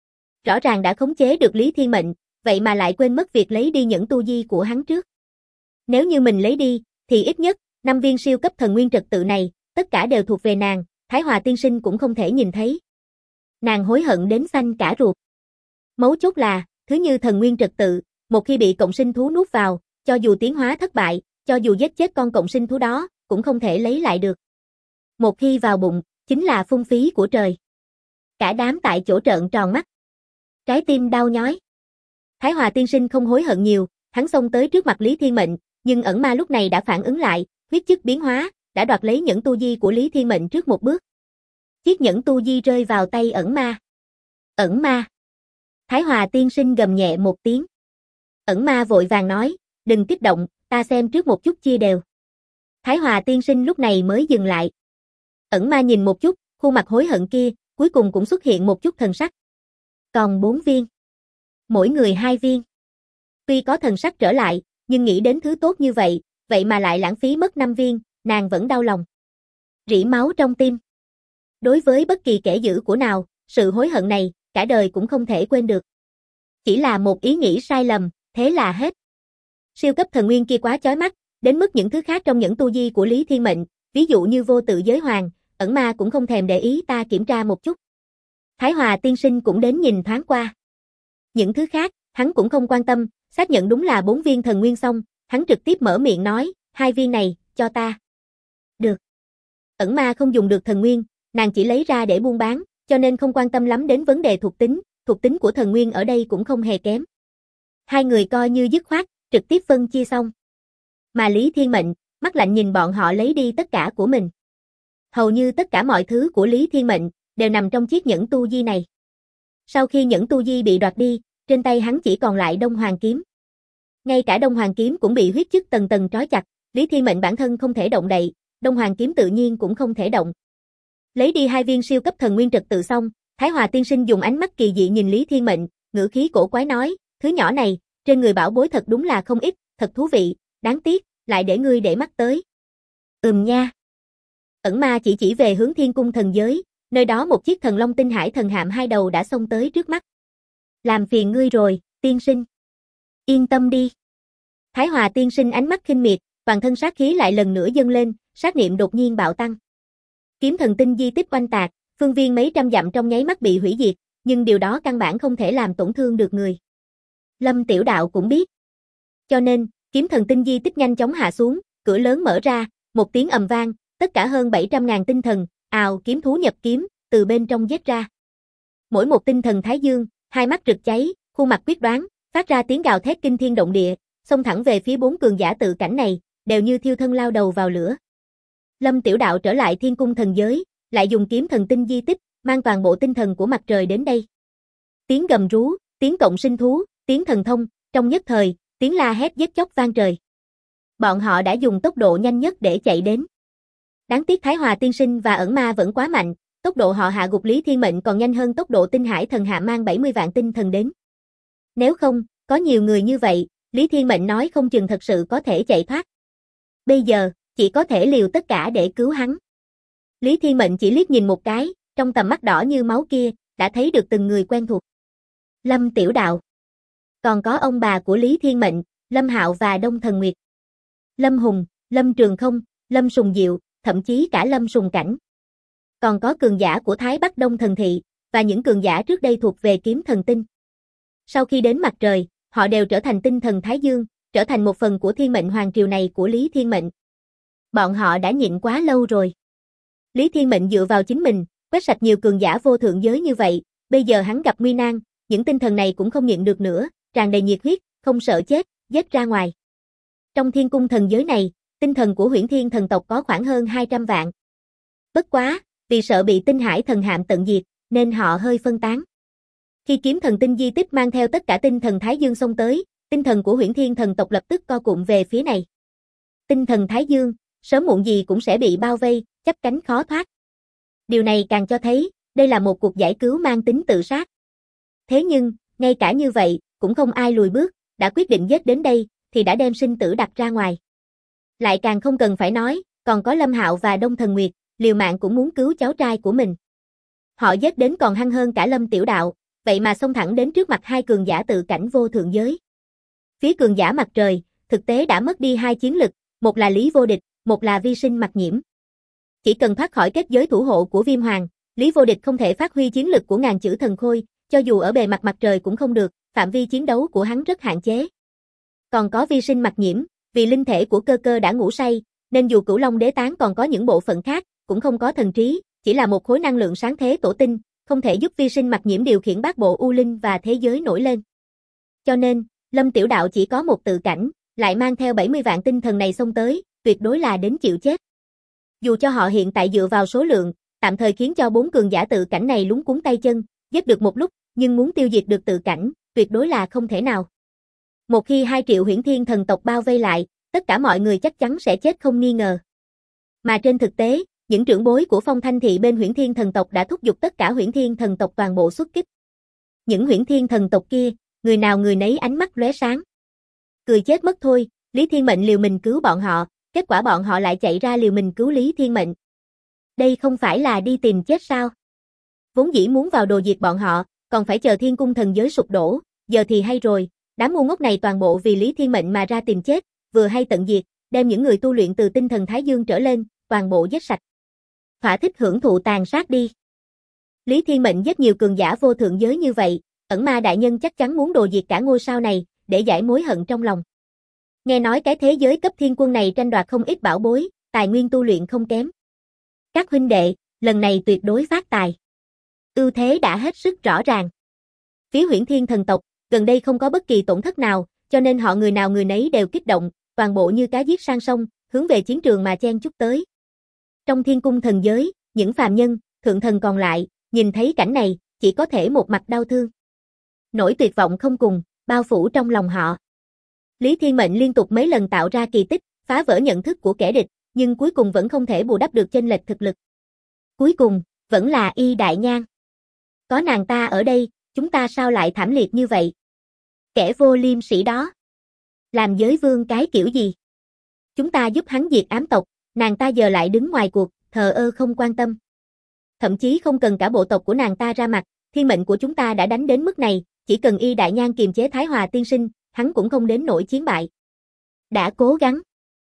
Rõ ràng đã khống chế được Lý Thiên Mệnh, vậy mà lại quên mất việc lấy đi những tu di của hắn trước. Nếu như mình lấy đi, thì ít nhất, 5 viên siêu cấp thần nguyên trật tự này, tất cả đều thuộc về nàng, Thái Hòa tiên sinh cũng không thể nhìn thấy. Nàng hối hận đến xanh cả ruột. Mấu chốt là, thứ như thần nguyên trật tự, một khi bị cộng sinh thú nuốt vào, cho dù tiến hóa thất bại, cho dù giết chết con cộng sinh thú đó, cũng không thể lấy lại được. Một khi vào bụng, chính là phung phí của trời. Cả đám tại chỗ trợn tròn mắt. Trái tim đau nhói. Thái Hòa tiên sinh không hối hận nhiều, hắn xông tới trước mặt Lý Thiên Mệnh, nhưng ẩn ma lúc này đã phản ứng lại, huyết chức biến hóa, đã đoạt lấy nhẫn tu di của Lý Thiên Mệnh trước một bước. Chiếc nhẫn tu di rơi vào tay ẩn ma. Ẩn ma. Thái Hòa tiên sinh gầm nhẹ một tiếng. Ẩn ma vội vàng nói, đừng kích động, ta xem trước một chút chia đều. Thái Hòa tiên sinh lúc này mới dừng lại. Ẩn ma nhìn một chút, khuôn mặt hối hận kia, cuối cùng cũng xuất hiện một chút thần sắc. Còn 4 viên. Mỗi người 2 viên. Tuy có thần sắc trở lại, nhưng nghĩ đến thứ tốt như vậy, vậy mà lại lãng phí mất 5 viên, nàng vẫn đau lòng. Rỉ máu trong tim. Đối với bất kỳ kẻ dữ của nào, sự hối hận này, cả đời cũng không thể quên được. Chỉ là một ý nghĩ sai lầm, thế là hết. Siêu cấp thần nguyên kia quá chói mắt, đến mức những thứ khác trong những tu di của Lý Thiên Mệnh, ví dụ như vô tự giới hoàng, ẩn ma cũng không thèm để ý ta kiểm tra một chút. Thái Hòa tiên sinh cũng đến nhìn thoáng qua. Những thứ khác, hắn cũng không quan tâm, xác nhận đúng là 4 viên thần nguyên xong, hắn trực tiếp mở miệng nói, 2 viên này, cho ta. Được. Ẩn ma không dùng được thần nguyên, nàng chỉ lấy ra để buôn bán, cho nên không quan tâm lắm đến vấn đề thuộc tính của thần nguyên ở đây cũng không hề kém. Hai người coi như dứt khoát, trực tiếp phân chia xong. Mà Lý Thiên Mệnh, mắt lạnh nhìn bọn họ lấy đi tất cả của mình. Hầu như tất cả mọi thứ của Lý Thiên Mệnh, đều nằm trong chiếc nhẫn tu di này. Sau khi nhẫn tu di bị đoạt đi, trên tay hắn chỉ còn lại Đông Hoàng kiếm. Ngay cả Đông Hoàng kiếm cũng bị huyết chức tầng tầng trói chặt, Lý Thiên Mệnh bản thân không thể động đậy, Đông Hoàng kiếm tự nhiên cũng không thể động. Lấy đi 2 viên siêu cấp thần nguyên trật tự xong, Thái Hòa tiên sinh dùng ánh mắt kỳ dị nhìn Lý Thiên Mệnh, ngữ khí cổ quái nói, thứ nhỏ này, trên người bảo bối thật đúng là không ít, thật thú vị, đáng tiếc, lại để ngươi để mắt tới. Nha. Ẩn ma chỉ về hướng Thiên Cung thần giới, nơi đó một chiếc thần long tinh hải thần hạm hai đầu đã xông tới trước mắt. Làm phiền ngươi rồi, tiên sinh. Yên tâm đi. Thái Hòa tiên sinh ánh mắt khinh miệt, toàn thân sát khí lại lần nữa dâng lên, sát niệm đột nhiên bạo tăng. Kiếm thần tinh di tích oanh tạc, phương viên mấy trăm dặm trong nháy mắt bị hủy diệt, nhưng điều đó căn bản không thể làm tổn thương được người. Lâm Tiểu Đạo cũng biết. Cho nên, kiếm thần tinh di tích nhanh chóng hạ xuống, cửa lớn mở ra, một tiếng ầm vang, tất cả hơn 700.000 tinh thần, ào kiếm thú nhập kiếm, từ bên trong giết ra. Mỗi một tinh thần thái dương, hai mắt rực cháy, khuôn mặt quyết đoán, phát ra tiếng gào thét kinh thiên động địa, xông thẳng về phía bốn cường giả tự cảnh này, đều như thiêu thân lao đầu vào lửa. Lâm Tiểu Đạo trở lại Thiên Cung thần giới, lại dùng kiếm thần tinh di tích, mang toàn bộ tinh thần của mặt trời đến đây. Tiếng gầm rú, tiếng cộng sinh thú, tiếng thần thông, trong nhất thời, tiếng la hét giết chóc vang trời. Bọn họ đã dùng tốc độ nhanh nhất để chạy đến. Đáng tiếc Thái Hòa tiên sinh và ẩn ma vẫn quá mạnh, tốc độ họ hạ gục Lý Thiên Mệnh còn nhanh hơn tốc độ tinh hải thần hạ mang 70 vạn tinh thần đến. Nếu không, có nhiều người như vậy, Lý Thiên Mệnh nói không chừng thật sự có thể chạy thoát. Bây giờ, chỉ có thể liều tất cả để cứu hắn. Lý Thiên Mệnh chỉ liếc nhìn một cái, trong tầm mắt đỏ như máu kia, đã thấy được từng người quen thuộc. Lâm Tiểu Đạo. Còn có ông bà của Lý Thiên Mệnh, Lâm Hạo và Đông Thần Nguyệt. Lâm Hùng, Lâm Trường Không, Lâm Sùng Diệu, thậm chí cả Lâm Sùng Cảnh. Còn có cường giả của Thái Bắc Đông Thần Thị, và những cường giả trước đây thuộc về kiếm thần tinh. Sau khi đến mặt trời, họ đều trở thành tinh thần Thái Dương, trở thành một phần của thiên mệnh hoàng triều này của Lý Thiên Mệnh. Bọn họ đã nhịn quá lâu rồi. Lý Thiên Mệnh dựa vào chính mình, quét sạch nhiều cường giả vô thượng giới như vậy, bây giờ hắn gặp nguy nan, những tinh thần này cũng không nhịn được nữa, tràn đầy nhiệt huyết, không sợ chết, giết ra ngoài. Trong Thiên Cung thần giới này, tinh thần của Huyễn Thiên thần tộc có khoảng hơn 200 vạn. Bất quá, vì sợ bị tinh hải thần hạm tận diệt, nên họ hơi phân tán. Khi kiếm thần tinh di tích mang theo tất cả tinh thần Thái Dương xông tới, tinh thần của Huyễn Thiên thần tộc lập tức co cụm về phía này. Tinh thần Thái Dương, sớm muộn gì cũng sẽ bị bao vây, chắp cánh khó thoát. Điều này càng cho thấy, đây là một cuộc giải cứu mang tính tự sát. Thế nhưng, ngay cả như vậy, cũng không ai lùi bước, đã quyết định giết đến đây, thì đã đem sinh tử đặt ra ngoài. Lại càng không cần phải nói, còn có Lâm Hạo và Đông Thần Nguyệt, liều mạng cũng muốn cứu cháu trai của mình. Họ giết đến còn hăng hơn cả Lâm Tiểu Đạo, vậy mà xông thẳng đến trước mặt hai cường giả tự cảnh vô thượng giới. Phía cường giả mặt trời, thực tế đã mất đi hai chiến lực, một là Lý Vô Địch, một là Vi Sinh Mặc Nhiễm. Chỉ cần thoát khỏi kết giới thủ hộ của Viêm Hoàng, Lý Vô Địch không thể phát huy chiến lực của ngàn chữ thần khôi, cho dù ở bề mặt mặt trời cũng không được, phạm vi chiến đấu của hắn rất hạn chế. Còn có Vi Sinh Mặc Nhiễm, vì linh thể của cơ cơ đã ngủ say, nên dù Cửu Long Đế Tán còn có những bộ phận khác, cũng không có thần trí, chỉ là một khối năng lượng sáng thế tổ tinh, không thể giúp Vi Sinh Mặc Nhiễm điều khiển bát bộ u linh và thế giới nổi lên. Cho nên, Lâm Tiểu Đạo chỉ có một tự cảnh, lại mang theo 70 vạn tinh thần này xông tới, tuyệt đối là đến chịu chết. Dù cho họ hiện tại dựa vào số lượng, tạm thời khiến cho bốn cường giả tự cảnh này lúng cuống tay chân, giết được một lúc, nhưng muốn tiêu diệt được tự cảnh, tuyệt đối là không thể nào. Một khi 2 triệu Huyễn Thiên thần tộc bao vây lại, tất cả mọi người chắc chắn sẽ chết không nghi ngờ. Mà trên thực tế, những trưởng bối của Phong Thanh Thị bên Huyễn Thiên thần tộc đã thúc giục tất cả Huyễn Thiên thần tộc toàn bộ xuất kích. Những Huyễn Thiên thần tộc kia, người nào người nấy ánh mắt lóe sáng. Cười chết mất thôi, Lý Thiên Mệnh liều mình cứu bọn họ, kết quả bọn họ lại chạy ra liều mình cứu Lý Thiên Mệnh. Đây không phải là đi tìm chết sao? Vốn dĩ muốn vào đồ diệt bọn họ, còn phải chờ Thiên Cung thần giới sụp đổ, giờ thì hay rồi, đám ngu ngốc này toàn bộ vì Lý Thiên Mệnh mà ra tìm chết, vừa hay tận diệt, đem những người tu luyện từ tinh thần Thái Dương trở lên, toàn bộ giết sạch. Thỏa thích hưởng thụ tàn sát đi. Lý Thiên Mệnh giết nhiều cường giả vô thượng giới như vậy, ẩn ma đại nhân chắc chắn muốn đồ diệt cả ngôi sao này, để giải mối hận trong lòng. Nghe nói cái thế giới cấp thiên quân này tranh đoạt không ít bảo bối, tài nguyên tu luyện không kém. Các huynh đệ, lần này tuyệt đối phát tài. Ưu thế đã hết sức rõ ràng. Phía Huyễn Thiên thần tộc, gần đây không có bất kỳ tổn thất nào, cho nên họ người nào người nấy đều kích động, toàn bộ như cá giết sang sông, hướng về chiến trường mà chen chúc tới. Trong Thiên Cung thần giới, những phàm nhân, thượng thần còn lại, nhìn thấy cảnh này, chỉ có thể một mặt đau thương. Nỗi tuyệt vọng không cùng, bao phủ trong lòng họ. Lý Thiên Mệnh liên tục mấy lần tạo ra kỳ tích, phá vỡ nhận thức của kẻ địch, nhưng cuối cùng vẫn không thể bù đắp được chênh lệch thực lực. Cuối cùng, vẫn là Y Đại Nhan. Có nàng ta ở đây, chúng ta sao lại thảm liệt như vậy? Kẻ vô liêm sỉ đó. Làm giới vương cái kiểu gì? Chúng ta giúp hắn diệt ám tộc, nàng ta giờ lại đứng ngoài cuộc, thờ ơ không quan tâm. Thậm chí không cần cả bộ tộc của nàng ta ra mặt, thiên mệnh của chúng ta đã đánh đến mức này, chỉ cần Y Đại Nhan kiềm chế Thái Hòa tiên sinh, hắn cũng không đến nỗi chiến bại. Đã cố gắng,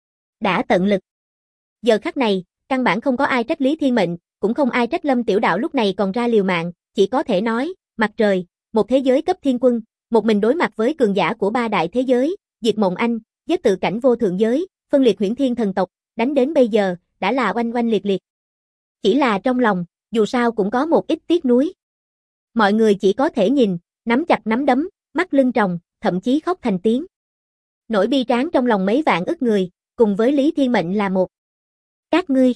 đã tận lực. Giờ khắc này, căn bản không có ai trách Lý Thiên Mệnh, cũng không ai trách Lâm Tiểu Đạo lúc này còn ra liều mạng, chỉ có thể nói, mặt trời, một thế giới cấp thiên quân, một mình đối mặt với cường giả của ba đại thế giới, diệt Mộng Anh, giết tự cảnh vô thượng giới, phân liệt Huyễn Thiên thần tộc, đánh đến bây giờ, đã là oanh oanh liệt liệt. Chỉ là trong lòng, dù sao cũng có một ít tiếc nuối. Mọi người chỉ có thể nhìn, nắm chặt nắm đấm, mắt lưng tròng, thậm chí khóc thành tiếng. Nỗi bi tráng trong lòng mấy vạn ức người, cùng với Lý Thiên Mệnh là một. Các ngươi.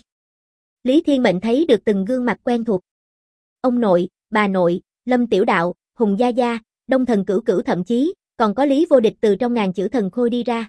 Lý Thiên Mệnh thấy được từng gương mặt quen thuộc. Ông nội, bà nội, Lâm Tiểu Đạo, Hùng Gia Gia, Đông Thần Cửu Cửu, thậm chí còn có Lý Vô Địch từ trong ngàn chữ thần khôi đi ra.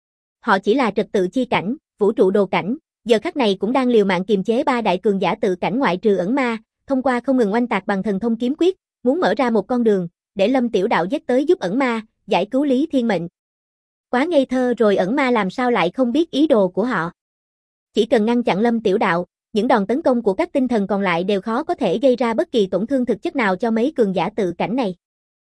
Họ chỉ là trật tự chi cảnh, vũ trụ đồ cảnh, giờ khắc này cũng đang liều mạng kiềm chế ba đại cường giả tự cảnh ngoại trừ ẩn ma, thông qua không ngừng oanh tạc bằng thần thông kiếm quyết, muốn mở ra một con đường, để Lâm Tiểu Đạo giết tới giúp ẩn ma, giải cứu Lý Thiên Mệnh. Quá ngây thơ rồi, ẩn ma làm sao lại không biết ý đồ của họ. Chỉ cần ngăn chặn Lâm Tiểu Đạo, những đòn tấn công của các tinh thần còn lại đều khó có thể gây ra bất kỳ tổn thương thực chất nào cho mấy cường giả tự cảnh này.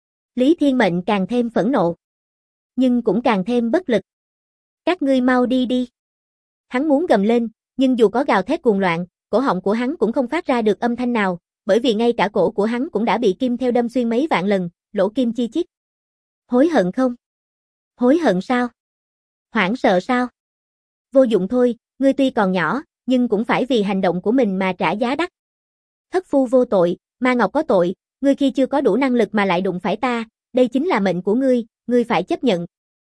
Lý Thiên Mệnh càng thêm phẫn nộ, nhưng cũng càng thêm bất lực. Các ngươi mau đi đi. Hắn muốn gầm lên, nhưng dù có gào thét cuồng loạn, cổ họng của hắn cũng không phát ra được âm thanh nào, bởi vì ngay cả cổ của hắn cũng đã bị kim theo đâm xuyên mấy vạn lần, lỗ kim chi chít. Hối hận không? Hối hận sao? Hoảng sợ sao? Vô dụng thôi, ngươi tuy còn nhỏ, nhưng cũng phải vì hành động của mình mà trả giá đắt. Thất phu vô tội, Ma Ngọc có tội, ngươi khi chưa có đủ năng lực mà lại đụng phải ta, đây chính là mệnh của ngươi phải chấp nhận.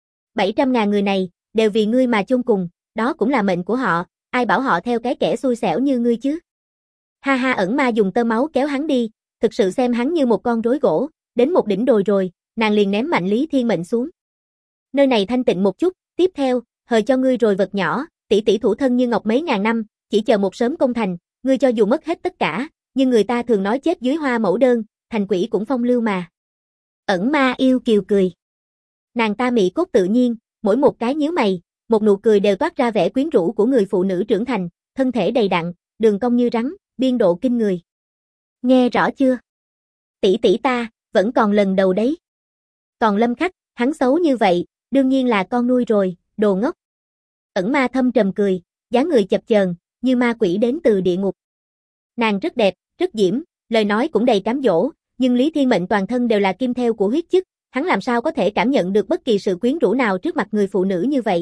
700.000 người này, đều vì ngươi mà chôn cùng, đó cũng là mệnh của họ, ai bảo họ theo cái kẻ xui xẻo như ngươi chứ. Ha ha, ẩn ma dùng tơ máu kéo hắn đi, thực sự xem hắn như một con rối gỗ, đến một đỉnh đồi rồi, nàng liền ném mạnh Lý Thiên Mệnh xuống. Nơi này thanh tịnh một chút, tiếp theo, hời cho ngươi rồi vật nhỏ, tỷ tỷ thủ thân như ngọc mấy ngàn năm, chỉ chờ một sớm công thành, ngươi cho dù mất hết tất cả, nhưng người ta thường nói chết dưới hoa mẫu đơn, thành quỷ cũng phong lưu mà. Ẩn ma yêu kiều cười. Nàng ta mỹ cốt tự nhiên, mỗi một cái nhíu mày, một nụ cười đều toát ra vẻ quyến rũ của người phụ nữ trưởng thành, thân thể đầy đặn, đường cong như rắn, biên độ kinh người. Nghe rõ chưa? Tỷ tỷ ta, vẫn còn lần đầu đấy. Còn Lâm Khắc, hắn xấu như vậy, đương nhiên là con nuôi rồi, đồ ngốc. Ẩn ma thâm trầm cười, dáng người chập chờn, như ma quỷ đến từ địa ngục. Nàng rất đẹp, rất diễm, lời nói cũng đầy cám dỗ, nhưng Lý Thiên Mệnh toàn thân đều là kim theo của huyết chức, hắn làm sao có thể cảm nhận được bất kỳ sự quyến rũ nào trước mặt người phụ nữ như vậy.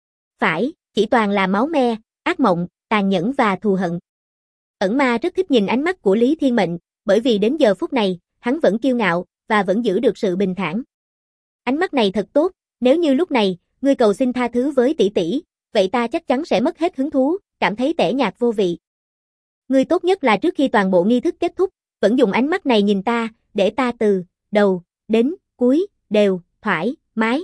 Phải, chỉ toàn là máu me, ác mộng, tàn nhẫn và thù hận. Ẩn ma rất thích nhìn ánh mắt của Lý Thiên Mệnh, bởi vì đến giờ phút này, hắn vẫn kiêu ngạo, và vẫn giữ được sự bình thản. Ánh mắt này thật tốt, nếu như lúc này, ngươi cầu xin tha thứ với tỷ tỷ, vậy ta chắc chắn sẽ mất hết hứng thú, cảm thấy tẻ nhạt vô vị. Ngươi tốt nhất là trước khi toàn bộ nghi thức kết thúc, vẫn dùng ánh mắt này nhìn ta, để ta từ đầu đến cuối đều thoải mái.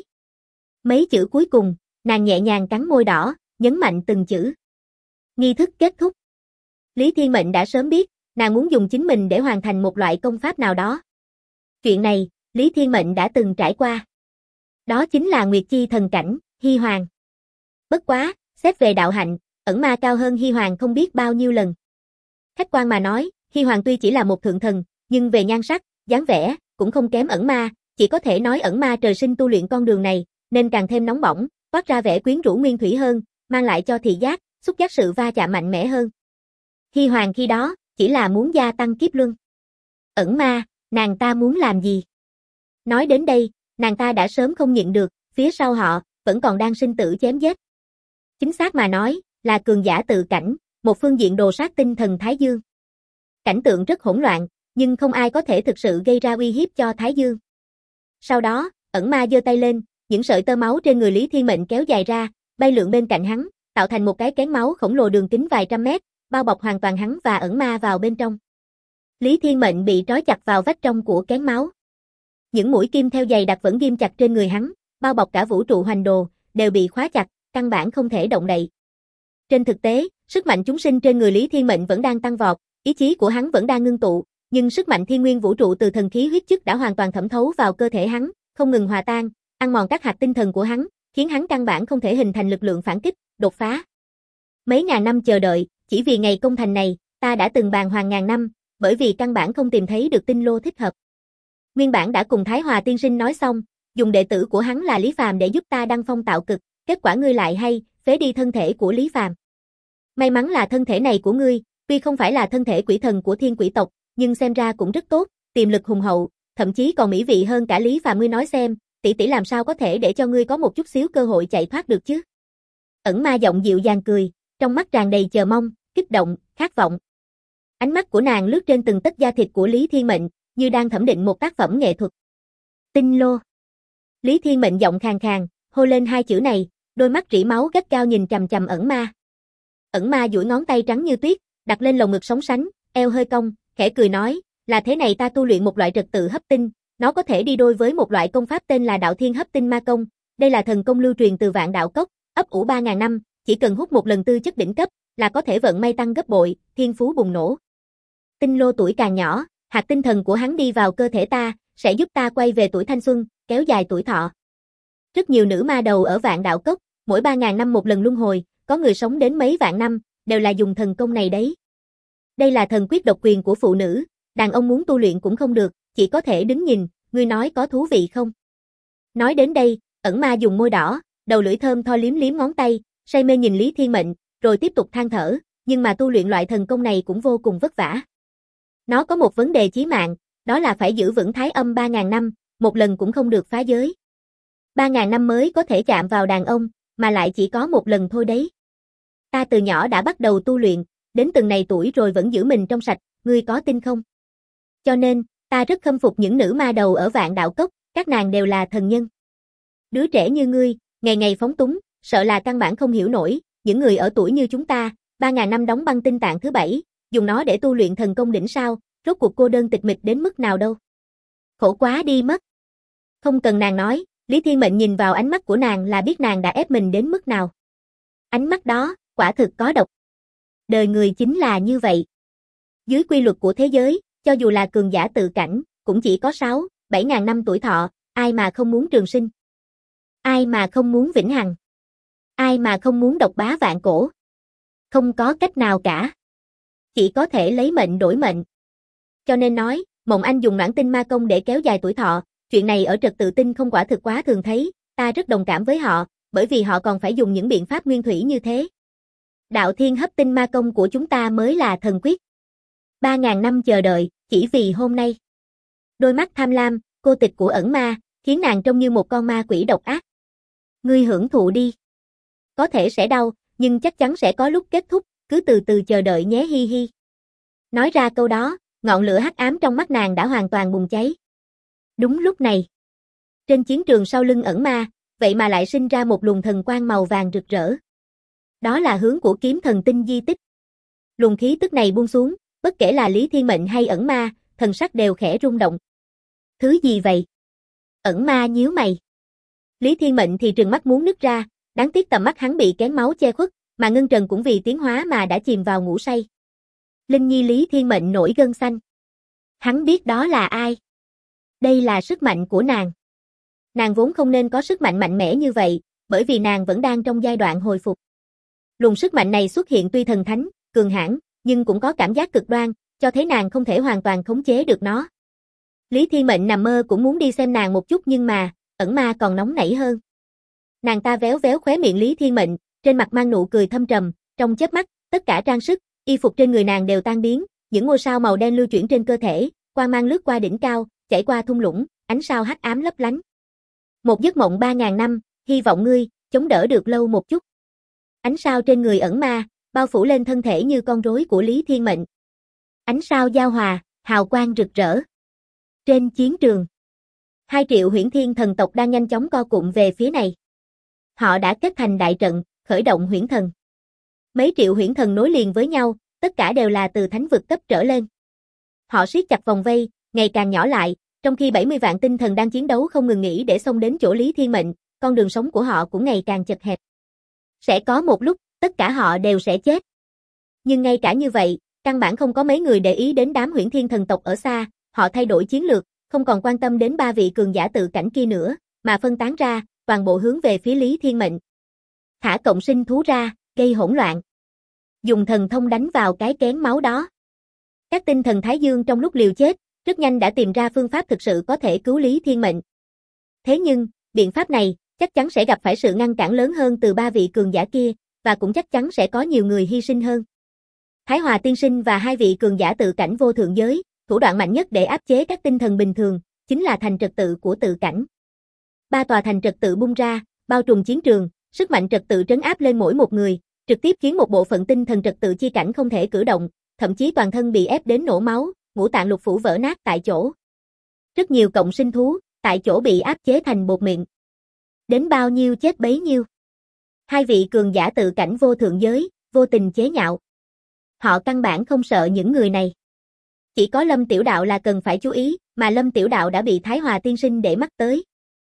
Mấy chữ cuối cùng, nàng nhẹ nhàng cắn môi đỏ, nhấn mạnh từng chữ. Nghi thức kết thúc. Lý Thiên Mệnh đã sớm biết, nàng muốn dùng chính mình để hoàn thành một loại công pháp nào đó. Chuyện này, Lý Thiên Mệnh đã từng trải qua. Đó chính là Nguyệt Chi thần cảnh, Hy Hoàng. Bất quá, xét về đạo hạnh, ẩn ma cao hơn Hy Hoàng không biết bao nhiêu lần. Khách quan mà nói, Hy Hoàng tuy chỉ là một thượng thần, nhưng về nhan sắc, dáng vẻ, cũng không kém ẩn ma, chỉ có thể nói ẩn ma trời sinh tu luyện con đường này, nên càng thêm nóng bỏng, toát ra vẻ quyến rũ nguyên thủy hơn, mang lại cho thị giác, xúc giác sự va chạm mạnh mẽ hơn. Hy Hoàng khi đó, chỉ là muốn gia tăng kiếp luân. Ẩn ma, nàng ta muốn làm gì? Nói đến đây, nàng ta đã sớm không nhịn được, phía sau họ, vẫn còn đang sinh tử chém giết. Chính xác mà nói, là cường giả tự cảnh, một phương diện đồ sát tinh thần Thái Dương. Cảnh tượng rất hỗn loạn, nhưng không ai có thể thực sự gây ra uy hiếp cho Thái Dương. Sau đó, ẩn ma giơ tay lên, những sợi tơ máu trên người Lý Thiên Mệnh kéo dài ra, bay lượn bên cạnh hắn, tạo thành một cái kén máu khổng lồ đường kính vài trăm mét, bao bọc hoàn toàn hắn và ẩn ma vào bên trong. Lý Thiên Mệnh bị trói chặt vào vách trong của kén máu. Những mũi kim theo dày đặc vẫn ghim chặt trên người hắn, bao bọc cả vũ trụ hoành đồ, đều bị khóa chặt, căn bản không thể động đậy. Trên thực tế, sức mạnh chúng sinh trên người Lý Thiên Mệnh vẫn đang tăng vọt, ý chí của hắn vẫn đang ngưng tụ, nhưng sức mạnh thiên nguyên vũ trụ từ thần khí huyết chức đã hoàn toàn thẩm thấu vào cơ thể hắn, không ngừng hòa tan, ăn mòn các hạt tinh thần của hắn, khiến hắn căn bản không thể hình thành lực lượng phản kích, đột phá. Mấy ngàn năm chờ đợi, chỉ vì ngày công thành này, ta đã từng bàng hoàng ngàn năm, bởi vì căn bản không tìm thấy được tinh lô thích hợp. Nguyên bản đã cùng Thái Hòa tiên sinh nói xong, dùng đệ tử của hắn là Lý Phàm để giúp ta đăng phong tạo cực, kết quả ngươi lại hay, phế đi thân thể của Lý Phàm. May mắn là thân thể này của ngươi, tuy không phải là thân thể quỷ thần của thiên quỷ tộc, nhưng xem ra cũng rất tốt, tiềm lực hùng hậu, thậm chí còn mỹ vị hơn cả Lý Phàm. Ngươi nói xem, tỷ tỷ làm sao có thể để cho ngươi có một chút xíu cơ hội chạy thoát được chứ? Ẩn Ma giọng dịu dàng cười, trong mắt tràn đầy chờ mong, kích động, khát vọng. Ánh mắt của nàng lướt trên từng tấc da thịt của Lý Thiên Mệnh, như đang thẩm định một tác phẩm nghệ thuật. Tinh lô. Lý Thiên Mệnh giọng khàn khàn, hô lên hai chữ này, đôi mắt rỉ máu gắt gao nhìn chằm chằm Ẩn Ma. Ẩn Ma duỗi ngón tay trắng như tuyết, đặt lên lồng ngực sóng sánh, eo hơi cong, khẽ cười nói, là thế này, ta tu luyện một loại trật tự hấp tinh, nó có thể đi đôi với một loại công pháp tên là Đạo Thiên Hấp Tinh Ma Công, đây là thần công lưu truyền từ Vạn Đạo Cốc, ấp ủ 3000 năm, chỉ cần hút một lần tư chất đỉnh cấp là có thể vận may tăng gấp bội, thiên phú bùng nổ. Tinh lô tuổi càng nhỏ, hạt tinh thần của hắn đi vào cơ thể ta, sẽ giúp ta quay về tuổi thanh xuân, kéo dài tuổi thọ. Rất nhiều nữ ma đầu ở Vạn Đạo Cốc, mỗi 3000 năm một lần luân hồi, có người sống đến mấy vạn năm, đều là dùng thần công này đấy. Đây là thần quyết độc quyền của phụ nữ, đàn ông muốn tu luyện cũng không được, chỉ có thể đứng nhìn, ngươi nói có thú vị không? Nói đến đây, Ẩn Ma dùng môi đỏ, đầu lưỡi thơm tho liếm liếm ngón tay, say mê nhìn Lý Thiên Mệnh, rồi tiếp tục than thở, nhưng mà tu luyện loại thần công này cũng vô cùng vất vả. Nó có một vấn đề chí mạng, đó là phải giữ vững thái âm 3000 năm, một lần cũng không được phá giới. 3000 năm mới có thể chạm vào đàn ông, mà lại chỉ có một lần thôi đấy. Ta từ nhỏ đã bắt đầu tu luyện, đến từng này tuổi rồi vẫn giữ mình trong sạch, ngươi có tin không? Cho nên, ta rất khâm phục những nữ ma đầu ở Vạn Đạo Cốc, các nàng đều là thần nhân. Đứa trẻ như ngươi, ngày ngày phóng túng, sợ là căn bản không hiểu nổi, những người ở tuổi như chúng ta, 3000 năm đóng băng tinh tạng thứ 7, dùng nó để tu luyện thần công đỉnh sao, rốt cuộc cô đơn tịch mịch đến mức nào đâu. Khổ quá đi mất. Không cần nàng nói, Lý Thiên Mệnh nhìn vào ánh mắt của nàng là biết nàng đã ép mình đến mức nào. Ánh mắt đó, quả thực có độc. Đời người chính là như vậy. Dưới quy luật của thế giới, cho dù là cường giả tự cảnh, cũng chỉ có 6-7 ngàn năm tuổi thọ, ai mà không muốn trường sinh. Ai mà không muốn vĩnh hằng. Ai mà không muốn độc bá vạn cổ. Không có cách nào cả. Chỉ có thể lấy mệnh đổi mệnh. Cho nên nói, Mộng Anh dùng noãn tinh ma công để kéo dài tuổi thọ, chuyện này ở trật tự tinh không quả thực quá thường thấy, ta rất đồng cảm với họ, bởi vì họ còn phải dùng những biện pháp nguyên thủy như thế. Đạo Thiên Hấp Tinh ma công của chúng ta mới là thần quyết. 3000 năm chờ đợi, chỉ vì hôm nay. Đôi mắt tham lam, cô tịch của Ẩn Ma, khiến nàng trông như một con ma quỷ độc ác. Ngươi hưởng thụ đi. Có thể sẽ đau, nhưng chắc chắn sẽ có lúc kết thúc, cứ từ từ chờ đợi nhé hi hi. Nói ra câu đó, ngọn lửa hắc ám trong mắt nàng đã hoàn toàn bùng cháy. Đúng lúc này, trên chiến trường sau lưng Ẩn Ma, vậy mà lại sinh ra một luồng thần quang màu vàng rực rỡ. Đó là hướng của kiếm thần tinh di tích. Luồng khí tức này buông xuống, bất kể là Lý Thiên Mệnh hay Ẩn Ma, thần sắc đều khẽ rung động. Thứ gì vậy? Ẩn Ma nhíu mày. Lý Thiên Mệnh thì trừng mắt muốn nứt ra, đáng tiếc tầm mắt hắn bị kén máu che khuất, mà Ngân Trần cũng vì tiến hóa mà đã chìm vào ngủ say. Linh Nhi Lý Thiên Mệnh nổi gân xanh. Hắn biết đó là ai. Đây là sức mạnh của nàng. Nàng vốn không nên có sức mạnh mạnh mẽ như vậy, bởi vì nàng vẫn đang trong giai đoạn hồi phục. Luồng sức mạnh này xuất hiện tuy thần thánh, cường hãn, nhưng cũng có cảm giác cực đoan, cho thấy nàng không thể hoàn toàn khống chế được nó. Lý Thiên Mệnh nằm mơ cũng muốn đi xem nàng một chút nhưng mà, Ẩn Ma còn nóng nảy hơn. Nàng ta véo véo khóe miệng Lý Thiên Mệnh, trên mặt mang nụ cười thâm trầm, trong chớp mắt, tất cả trang sức, y phục trên người nàng đều tan biến, những ngôi sao màu đen lưu chuyển trên cơ thể, quang mang lướt qua đỉnh cao, chảy qua thung lũng, ánh sao hắc ám lấp lánh. Một giấc mộng 3000 năm, hy vọng ngươi chống đỡ được lâu một chút. Ánh sao trên người Ẩn Ma, bao phủ lên thân thể như con rối của Lý Thiên Mệnh. Ánh sao giao hòa, hào quang rực rỡ. Trên chiến trường, 2 triệu Huyễn Thiên thần tộc đang nhanh chóng co cụm về phía này. Họ đã kết thành đại trận, khởi động huyễn thần. Mấy triệu huyễn thần nối liền với nhau, tất cả đều là từ thánh vực cấp trở lên. Họ siết chặt vòng vây, ngày càng nhỏ lại, trong khi 70 vạn tinh thần đang chiến đấu không ngừng nghỉ để xông đến chỗ Lý Thiên Mệnh, con đường sống của họ cũng ngày càng chật hẹp. Sẽ có một lúc, tất cả họ đều sẽ chết. Nhưng ngay cả như vậy, căn bản không có mấy người để ý đến đám Huyễn Thiên thần tộc ở xa, họ thay đổi chiến lược, không còn quan tâm đến ba vị cường giả tự cảnh kia nữa, mà phân tán ra, toàn bộ hướng về phía Lý Thiên Mệnh. Thả cộng sinh thú ra, gây hỗn loạn. Dùng thần thông đánh vào cái kén máu đó. Các tinh thần Thái Dương trong lúc liều chết, rất nhanh đã tìm ra phương pháp thực sự có thể cứu Lý Thiên Mệnh. Thế nhưng, biện pháp này, chắc chắn sẽ gặp phải sự ngăn cản lớn hơn từ ba vị cường giả kia, và cũng chắc chắn sẽ có nhiều người hy sinh hơn. Thái Hòa Tiên Sinh và hai vị cường giả tự cảnh vô thượng giới, thủ đoạn mạnh nhất để áp chế các tinh thần bình thường, chính là thành trật tự của tự cảnh. Ba tòa thành trật tự bung ra, bao trùm chiến trường, sức mạnh trật tự trấn áp lên mỗi một người, trực tiếp khiến một bộ phận tinh thần trật tự chi cảnh không thể cử động, thậm chí toàn thân bị ép đến nổ máu, ngũ tạng lục phủ vỡ nát tại chỗ. Rất nhiều cộng sinh thú, tại chỗ bị áp chế thành bột mịn. Đến bao nhiêu chết bấy nhiêu. Hai vị cường giả tự cảnh vô thượng giới, vô tình chế nhạo. Họ căn bản không sợ những người này. Chỉ có Lâm Tiểu Đạo là cần phải chú ý, mà Lâm Tiểu Đạo đã bị Thái Hòa Tiên Sinh để mắt tới.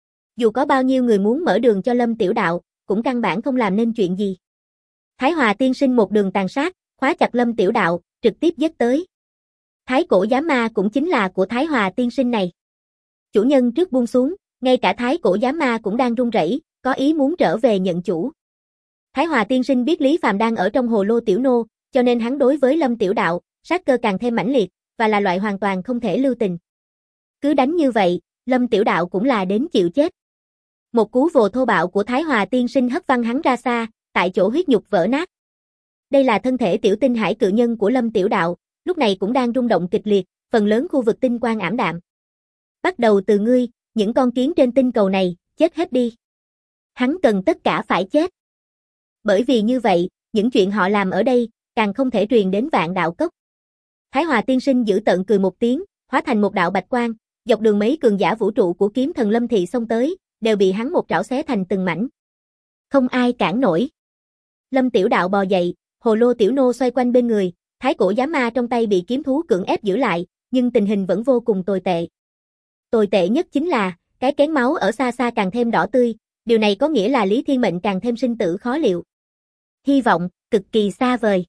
Dù có bao nhiêu người muốn mở đường cho Lâm Tiểu Đạo, cũng căn bản không làm nên chuyện gì. Thái Hòa Tiên Sinh một đường tàn sát, khóa chặt Lâm Tiểu Đạo, trực tiếp giết tới. Thái cổ giám ma cũng chính là của Thái Hòa Tiên Sinh này. Chủ nhân trước buông xuống, ngay cả Thái cổ giám ma cũng đang run rẩy, có ý muốn trở về nhận chủ. Thái Hòa Tiên Sinh biết Lý Phàm đang ở trong hồ lô tiểu nô, cho nên hắn đối với Lâm Tiểu Đạo, sát cơ càng thêm mãnh liệt, và là loại hoàn toàn không thể lưu tình. Cứ đánh như vậy, Lâm Tiểu Đạo cũng là đến chịu chết. Một cú vồ thô bạo của Thái Hòa Tiên Sinh hất văng hắn ra xa, tại chỗ huyết nhục vỡ nát. Đây là thân thể tiểu tinh hải cự nhân của Lâm Tiểu Đạo, lúc này cũng đang rung động kịch liệt, phần lớn khu vực tinh quang ảm đạm. Bắt đầu từ ngươi, những con kiến trên tinh cầu này, chết hết đi. Hắn cần tất cả phải chết. Bởi vì như vậy, những chuyện họ làm ở đây, càng không thể truyền đến Vạn Đạo Cốc. Thái Hòa Tiên Sinh giữ tợn cười một tiếng, hóa thành một đạo bạch quang, dọc đường mấy cường giả vũ trụ của kiếm thần Lâm Thị xông tới, đều bị hắn một trảo xé thành từng mảnh. Không ai cản nổi. Lâm Tiểu Đạo bò dậy, hồ lô tiểu nô xoay quanh bên người, thái cổ giám ma trong tay bị kiếm thú cưỡng ép giữ lại, nhưng tình hình vẫn vô cùng tồi tệ. Tồi tệ nhất chính là, cái kén máu ở xa xa càng thêm đỏ tươi, điều này có nghĩa là Lý Thiên Mệnh càng thêm sinh tử khó liệu. Hy vọng, cực kỳ xa vời.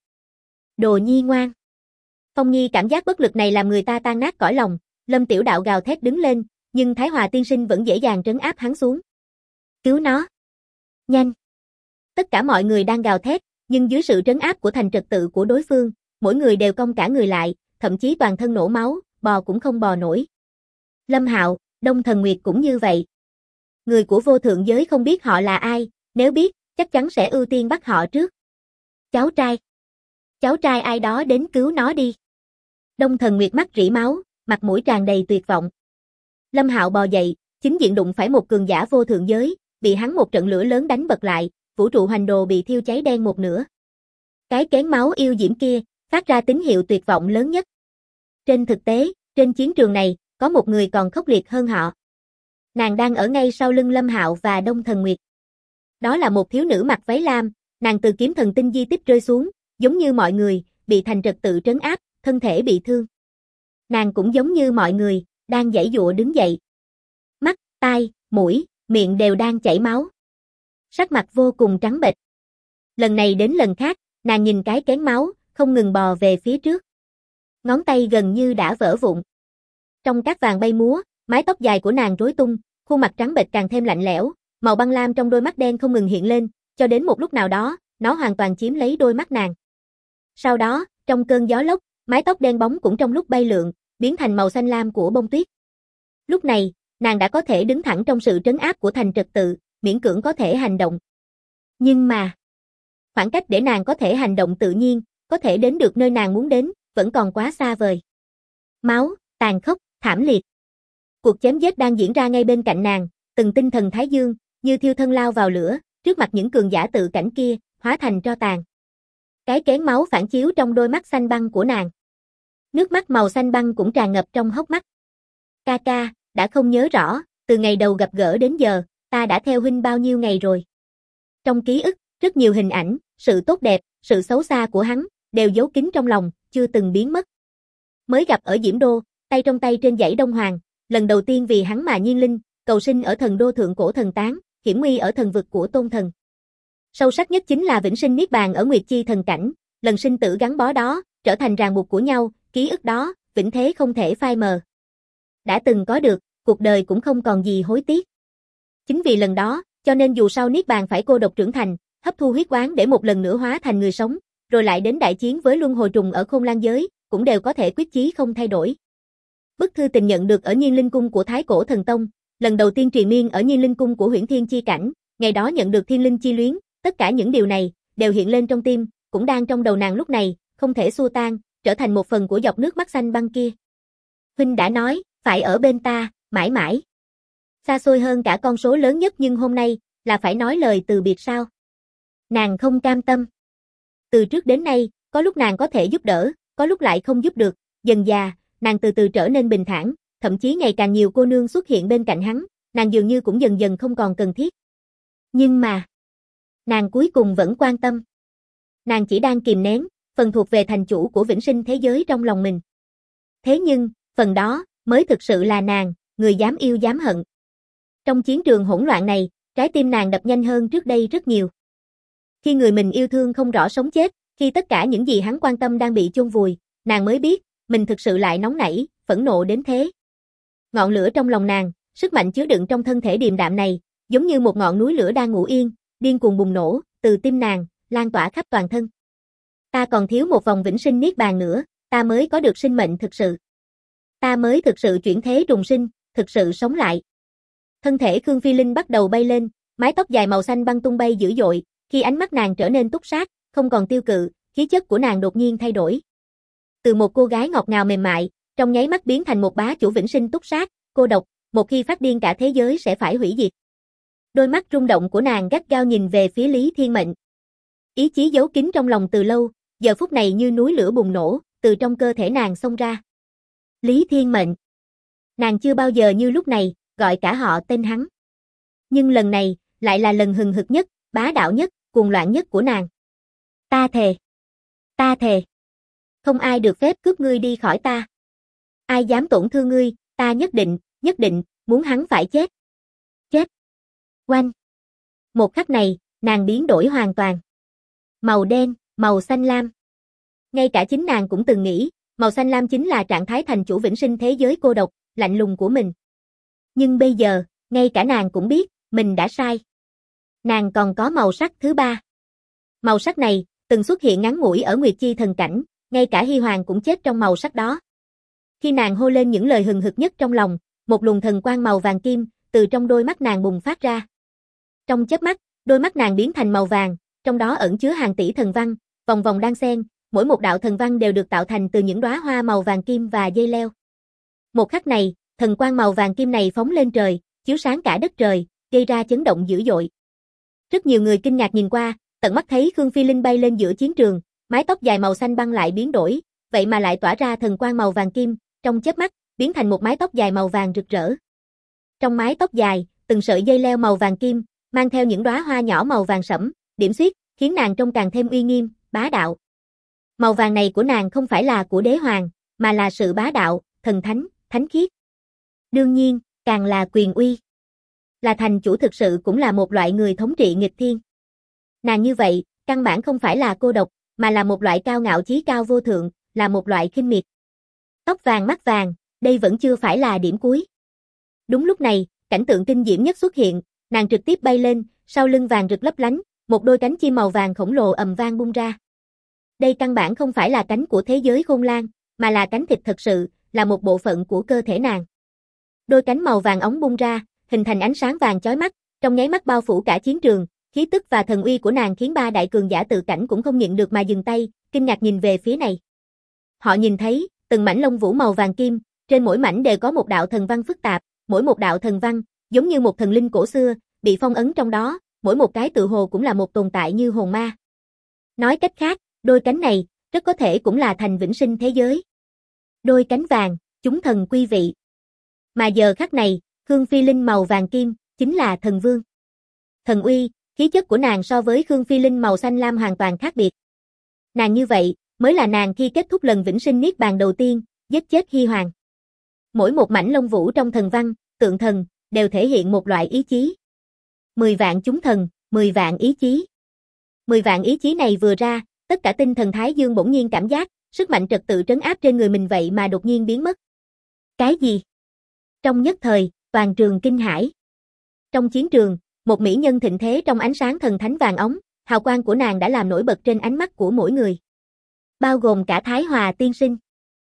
Đồ nhi ngoan. Phong Nhi cảm giác bất lực này làm người ta tan nát cõi lòng, Lâm Tiểu Đạo gào thét đứng lên, nhưng Thái Hòa Tiên Sinh vẫn dễ dàng trấn áp hắn xuống. Cứu nó. Nhanh. Tất cả mọi người đang gào thét, nhưng dưới sự trấn áp của thành trật tự của đối phương, mỗi người đều cong cả người lại, thậm chí toàn thân nổ máu, bò cũng không bò nổi. Lâm Hạo, Đông Thần Nguyệt cũng như vậy. Người của vô thượng giới không biết họ là ai, nếu biết, chắc chắn sẽ ưu tiên bắt họ trước. Cháu trai. Cháu trai ai đó đến cứu nó đi. Đông Thần Nguyệt mắt rỉ máu, mặt mũi tràn đầy tuyệt vọng. Lâm Hạo bò dậy, chính diện đụng phải một cường giả vô thượng giới, bị hắn một trận lửa lớn đánh bật lại, vũ trụ hoành đồ bị thiêu cháy đen một nửa. Cái kén máu yêu diễm kia, phát ra tín hiệu tuyệt vọng lớn nhất. Trên thực tế, trên chiến trường này, có một người còn khốc liệt hơn họ. Nàng đang ở ngay sau lưng Lâm Hạo và Đông Thần Nguyệt. Đó là một thiếu nữ mặc váy lam, nàng từ kiếm thần tinh di tích rơi xuống, giống như mọi người, bị thành trật tự trấn áp, thân thể bị thương. Nàng cũng giống như mọi người, đang giãy giụa đứng dậy. Mắt, tai, mũi, miệng đều đang chảy máu. Sắc mặt vô cùng trắng bệch. Lần này đến lần khác, nàng nhìn cái kén máu, không ngừng bò về phía trước. Ngón tay gần như đã vỡ vụn. Trong cát vàng bay múa, mái tóc dài của nàng rối tung, khuôn mặt trắng bệch càng thêm lạnh lẽo, màu băng lam trong đôi mắt đen không ngừng hiện lên, cho đến một lúc nào đó, nó hoàn toàn chiếm lấy đôi mắt nàng. Sau đó, trong cơn gió lốc, mái tóc đen bóng cũng trong lúc bay lượn, biến thành màu xanh lam của bông tuyết. Lúc này, nàng đã có thể đứng thẳng trong sự trấn áp của thành trật tự, miễn cưỡng có thể hành động. Nhưng mà, khoảng cách để nàng có thể hành động tự nhiên, có thể đến được nơi nàng muốn đến, vẫn còn quá xa vời. Máu, tàn khốc, thảm liệt. Cuộc chém giết đang diễn ra ngay bên cạnh nàng, từng tinh thần Thái Dương, như thiêu thân lao vào lửa, trước mặt những cường giả tự cảnh kia, hóa thành tro tàn. Cái kén máu phản chiếu trong đôi mắt xanh băng của nàng. Nước mắt màu xanh băng cũng tràn ngập trong hốc mắt. Ca ca, đã không nhớ rõ, từ ngày đầu gặp gỡ đến giờ, ta đã theo huynh bao nhiêu ngày rồi. Trong ký ức, rất nhiều hình ảnh, sự tốt đẹp, sự xấu xa của hắn, đều giấu kín trong lòng, chưa từng biến mất. Mới gặp ở Diễm Đô, tay trong tay trên dãy Đông Hoàng, lần đầu tiên vì hắn mà nhiên linh, cầu sinh ở thần đô thượng cổ thần tán, hiểm nguy ở thần vực của tôn thần. Sâu sắc nhất chính là vĩnh sinh niết bàn ở Nguyệt Chi thần cảnh, lần sinh tử gắn bó đó, trở thành ràng buộc của nhau, ký ức đó, vĩnh thế không thể phai mờ. đã từng có được, cuộc đời cũng không còn gì hối tiếc. Chính vì lần đó, cho nên dù sau Niết Bàn phải cô độc trưởng thành, hấp thu huyết oán để một lần nữa hóa thành người sống, rồi lại đến đại chiến với luân hồi trùng ở Khôn Lang giới, cũng đều có thể quyết chí không thay đổi. Bức thư tình nhận được ở Nhiên Linh cung của Thái Cổ Thần Tông, lần đầu tiên truyền miên ở Nhiên Linh cung của Huyễn Thiên Chi Cảnh, ngày đó nhận được thiên linh chi luyến, tất cả những điều này đều hiện lên trong tim, cũng đang trong đầu nàng lúc này, không thể xua tan, trở thành một phần của giọt nước mắt xanh băng kia. Huynh đã nói, phải ở bên ta, mãi mãi. Xa xôi hơn cả con số lớn nhất, nhưng hôm nay, là phải nói lời từ biệt sao? Nàng không cam tâm. Từ trước đến nay, có lúc nàng có thể giúp đỡ, có lúc lại không giúp được, dần dà, nàng từ từ trở nên bình thản, thậm chí ngày càng nhiều cô nương xuất hiện bên cạnh hắn, nàng dường như cũng dần dần không còn cần thiết. Nhưng mà, nàng cuối cùng vẫn quan tâm. Nàng chỉ đang kìm nén, phần thuộc về thành chủ của vĩnh sinh thế giới trong lòng mình. Thế nhưng, phần đó, mới thực sự là nàng, người dám yêu dám hận. Trong chiến trường hỗn loạn này, trái tim nàng đập nhanh hơn trước đây rất nhiều. Khi người mình yêu thương không rõ sống chết, khi tất cả những gì hắn quan tâm đang bị chôn vùi, nàng mới biết, mình thực sự lại nóng nảy, phẫn nộ đến thế. Ngọn lửa trong lòng nàng, sức mạnh chứa đựng trong thân thể điềm đạm này, giống như một ngọn núi lửa đang ngủ yên, điên cuồng bùng nổ, từ tim nàng, lan tỏa khắp toàn thân. Ta còn thiếu một vòng vĩnh sinh niết bàn nữa, ta mới có được sinh mệnh thực sự. Ta mới thực sự chuyển thế trùng sinh, thực sự sống lại. Thân thể Khương Phi Linh bắt đầu bay lên, mái tóc dài màu xanh băng tung bay dữ dội, khi ánh mắt nàng trở nên túc sát, không còn tiêu cự, khí chất của nàng đột nhiên thay đổi. Từ một cô gái ngọt ngào mềm mại, trong nháy mắt biến thành một bá chủ vĩnh sinh túc sát, cô độc, một khi phát điên cả thế giới sẽ phải hủy diệt. Đôi mắt rung động của nàng gắt gao nhìn về phía Lý Thiên Mệnh. Ý chí giấu kín trong lòng từ lâu, giờ phút này như núi lửa bùng nổ, từ trong cơ thể nàng xông ra. Lý Thiên Mệnh. Nàng chưa bao giờ như lúc này, gọi cả họ tên hắn. Nhưng lần này, lại là lần hừng hực nhất, bá đạo nhất, cuồng loạn nhất của nàng. Ta thề. Ta thề. Không ai được phép cướp ngươi đi khỏi ta. Ai dám tổn thương ngươi, ta nhất định, muốn hắn phải chết. Chết. Oanh. Một khắc này, nàng biến đổi hoàn toàn. Màu đen, màu xanh lam. Ngay cả chính nàng cũng từng nghĩ, màu xanh lam chính là trạng thái thành chủ vĩnh sinh thế giới cô độc, lạnh lùng của mình. Nhưng bây giờ, ngay cả nàng cũng biết, mình đã sai. Nàng còn có màu sắc thứ ba. Màu sắc này, từng xuất hiện ngắn ngủi ở Nguyệt Chi thần cảnh, ngay cả Hy Hoàng cũng chết trong màu sắc đó. Khi nàng hô lên những lời hừng hực nhất trong lòng, một luồng thần quang màu vàng kim, từ trong đôi mắt nàng bùng phát ra. Trong chớp mắt, đôi mắt nàng biến thành màu vàng, trong đó ẩn chứa hàng tỷ thần văn, vòng vòng đan xen, mỗi một đạo thần văn đều được tạo thành từ những đóa hoa màu vàng kim và dây leo. Một khắc này, thần quang màu vàng kim này phóng lên trời, chiếu sáng cả đất trời, gây ra chấn động dữ dội. Rất nhiều người kinh ngạc nhìn qua, tận mắt thấy Khương Phi Linh bay lên giữa chiến trường, mái tóc dài màu xanh băng lại biến đổi, vậy mà lại tỏa ra thần quang màu vàng kim, trong chớp mắt, biến thành một mái tóc dài màu vàng rực rỡ. Trong mái tóc dài, từng sợi dây leo màu vàng kim, mang theo những đóa hoa nhỏ màu vàng sẫm, điểm xuyết, khiến nàng trông càng thêm uy nghiêm, bá đạo. Màu vàng này của nàng không phải là của đế hoàng, mà là sự bá đạo, thần thánh, thánh khiết. Đương nhiên, càng là quyền uy. Là thành chủ thực sự cũng là một loại người thống trị nghịch thiên. Nàng như vậy, căn bản không phải là cô độc, mà là một loại cao ngạo chí cao vô thượng, là một loại khinh miệt. Tóc vàng mắt vàng, đây vẫn chưa phải là điểm cuối. Đúng lúc này, cảnh tượng kinh diễm nhất xuất hiện, nàng trực tiếp bay lên, sau lưng vàng rực lấp lánh, một đôi cánh chim màu vàng khổng lồ ầm vang bung ra. Đây căn bản không phải là cánh của thế giới Khôn Lang, mà là cánh thịt thật sự, là một bộ phận của cơ thể nàng. Đôi cánh màu vàng óng bung ra, hình thành ánh sáng vàng chói mắt, trong nháy mắt bao phủ cả chiến trường, khí tức và thần uy của nàng khiến ba đại cường giả tự cảnh cũng không nhịn được mà dừng tay, kinh ngạc nhìn về phía này. Họ nhìn thấy, từng mảnh lông vũ màu vàng kim, trên mỗi mảnh đều có một đạo thần văn phức tạp, mỗi một đạo thần văn, giống như một thần linh cổ xưa, bị phong ấn trong đó, mỗi một cái tự hồ cũng là một tồn tại như hồn ma. Nói cách khác, đôi cánh này, rất có thể cũng là thành vĩnh sinh thế giới. Đôi cánh vàng, chúng thần quy vị. Mà giờ khắc này, Khương Phi Linh màu vàng kim, chính là thần vương. Thần uy, khí chất của nàng so với Khương Phi Linh màu xanh lam hoàn toàn khác biệt. Nàng như vậy, mới là nàng khi kết thúc lần vĩnh sinh niết bàn đầu tiên, giết chết Hy Hoàng. Mỗi một mảnh lông vũ trong thần văn, tượng thần, đều thể hiện một loại ý chí. 10 vạn chúng thần, 10 vạn ý chí. 10 vạn ý chí này vừa ra, tất cả tinh thần Thái Dương bỗng nhiên cảm giác, sức mạnh trật tự trấn áp trên người mình vậy mà đột nhiên biến mất. Cái gì? Trong nhất thời, toàn trường kinh hãi. Trong chiến trường, một mỹ nhân thịnh thế trong ánh sáng thần thánh vàng óng, hào quang của nàng đã làm nổi bật trên ánh mắt của mỗi người. Bao gồm cả Thái Hòa tiên sinh.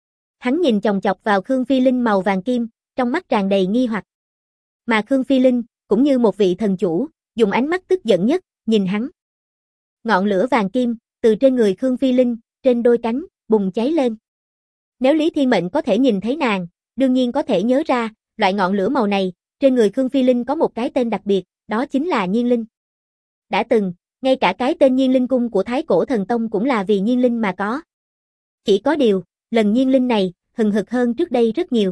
Hắn nhìn chòng chọc vào Khương Phi Linh màu vàng kim, trong mắt tràn đầy nghi hoặc. Mà Khương Phi Linh, cũng như một vị thần chủ, dùng ánh mắt tức giận nhất, nhìn hắn. Ngọn lửa vàng kim, từ trên người Khương Phi Linh, trên đôi cánh, bùng cháy lên. Nếu Lý Thiên Mệnh có thể nhìn thấy nàng, đương nhiên có thể nhớ ra, loại ngọn lửa màu này, trên người Khương Phi Linh có một cái tên đặc biệt, đó chính là Nhiên Linh. Đã từng, ngay cả cái tên Nhiên Linh cung của Thái Cổ Thần Tông cũng là vì Nhiên Linh mà có. Chỉ có điều, lần Nhiên Linh này, hừng hực hơn trước đây rất nhiều.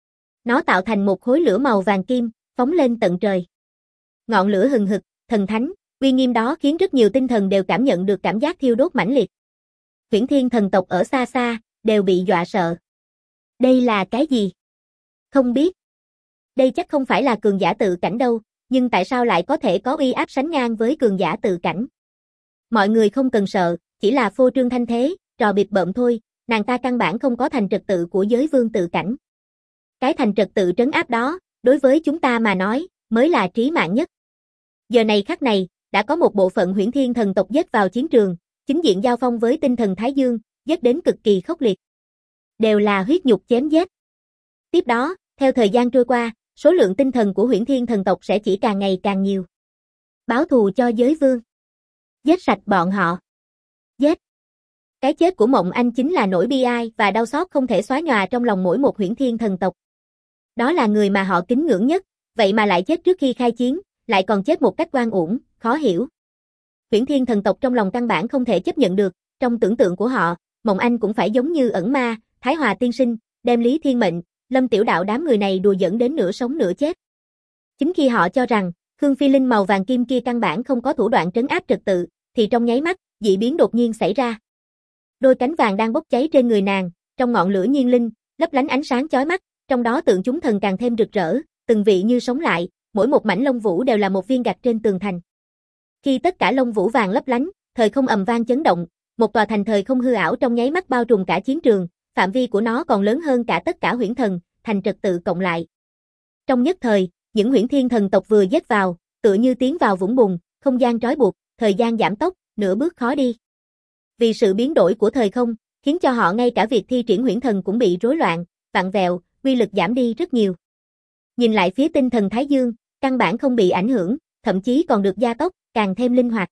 Nó tạo thành một khối lửa màu vàng kim, phóng lên tận trời. Ngọn lửa hừng hực, thần thánh, uy nghiêm đó khiến rất nhiều tinh thần đều cảm nhận được cảm giác thiêu đốt mãnh liệt. Huyễn Thiên thần tộc ở xa xa, đều bị dọa sợ. Đây là cái gì? Không biết. Đây chắc không phải là cường giả tự cảnh đâu, nhưng tại sao lại có thể có uy áp sánh ngang với cường giả tự cảnh? Mọi người không cần sợ, chỉ là phô trương thanh thế, trò bịp bợm thôi, nàng ta căn bản không có thành trật tự của giới vương tự cảnh. Cái thành trật tự trấn áp đó, đối với chúng ta mà nói, mới là trí mạng nhất. Giờ này khắc này, đã có một bộ phận Huyễn Thiên thần tộc giết vào chiến trường, chính diện giao phong với tinh thần Thái Dương, giết đến cực kỳ khốc liệt. Đều là huyết nhục chém giết. Tiếp đó, theo thời gian trôi qua, số lượng tinh thần của Huyễn Thiên thần tộc sẽ chỉ càng ngày càng nhiều. Báo thù cho giới vương. Giết sạch bọn họ. Giết. Cái chết của Mộng Anh chính là nỗi bi ai và đau xót không thể xóa nhòa trong lòng mỗi một Huyễn Thiên thần tộc. Đó là người mà họ kính ngưỡng nhất, vậy mà lại chết trước khi khai chiến, lại còn chết một cách oan uổng, khó hiểu. Huyễn Thiên thần tộc trong lòng căn bản không thể chấp nhận được, trong tưởng tượng của họ, Mộng Anh cũng phải giống như ẩn ma, Thái Hòa tiên sinh, đem Lý Thiên Mệnh, Lâm Tiểu Đạo đám người này đùa giỡn đến nửa sống nửa chết. Chính khi họ cho rằng, Khương Phi Linh màu vàng kim kia căn bản không có thủ đoạn trấn áp trật tự, thì trong nháy mắt, dị biến đột nhiên xảy ra. Đôi cánh vàng đang bốc cháy trên người nàng, trong ngọn lửa Nhiên Linh, lấp lánh ánh sáng chói mắt, trong đó tượng chúng thần càng thêm rực rỡ, từng vị như sống lại, mỗi một mảnh lông vũ đều là một viên gạch trên tường thành. Khi tất cả lông vũ vàng lấp lánh, thời không ầm vang chấn động, một tòa thành thời không hư ảo trong nháy mắt bao trùm cả chiến trường, phạm vi của nó còn lớn hơn cả tất cả huyễn thần, thành trật tự cộng lại. Trong nhất thời, những Huyễn Thiên thần tộc vừa giết vào, tựa như tiến vào vũng bùn, không gian trói buộc, thời gian giảm tốc, nửa bước khó đi. Vì sự biến đổi của thời không, khiến cho họ ngay cả việc thi triển huyễn thần cũng bị rối loạn, vặn vẹo, uy lực giảm đi rất nhiều. Nhìn lại phía tinh thần Thái Dương, căn bản không bị ảnh hưởng, thậm chí còn được gia tốc, càng thêm linh hoạt.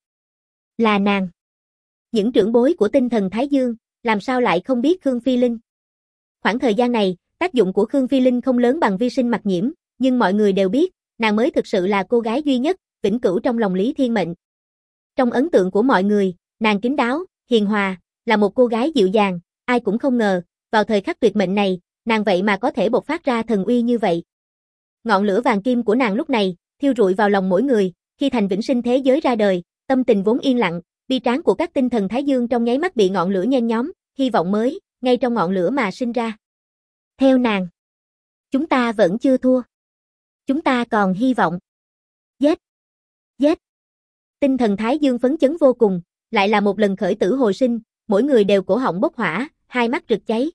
Là nàng. Những trưởng bối của tinh thần Thái Dương, làm sao lại không biết Khương Phi Linh? Khoảng thời gian này, tác dụng của Khương Phi Linh không lớn bằng vi sinh mặc nhiễm, nhưng mọi người đều biết, nàng mới thực sự là cô gái duy nhất, vĩnh cửu trong lòng Lý Thiên Mệnh. Trong ấn tượng của mọi người, nàng kín đáo, hiền hòa, là một cô gái dịu dàng, ai cũng không ngờ, vào thời khắc tuyệt mệnh này, nàng vậy mà có thể bộc phát ra thần uy như vậy. Ngọn lửa vàng kim của nàng lúc này, thiêu rụi vào lòng mỗi người, khi thành vĩnh sinh thế giới ra đời, tâm tình vốn yên lặng, bi tráng của các tinh thần Thái Dương trong nháy mắt bị ngọn lửa nhen nhóm, hy vọng mới, ngay trong ngọn lửa mà sinh ra. Theo nàng, chúng ta vẫn chưa thua. Chúng ta còn hy vọng. Giết! Giết! Tinh thần Thái Dương phấn chấn vô cùng, lại là một lần khởi tử hồi sinh, mỗi người đều cổ họng bốc hỏa, hai mắt rực cháy.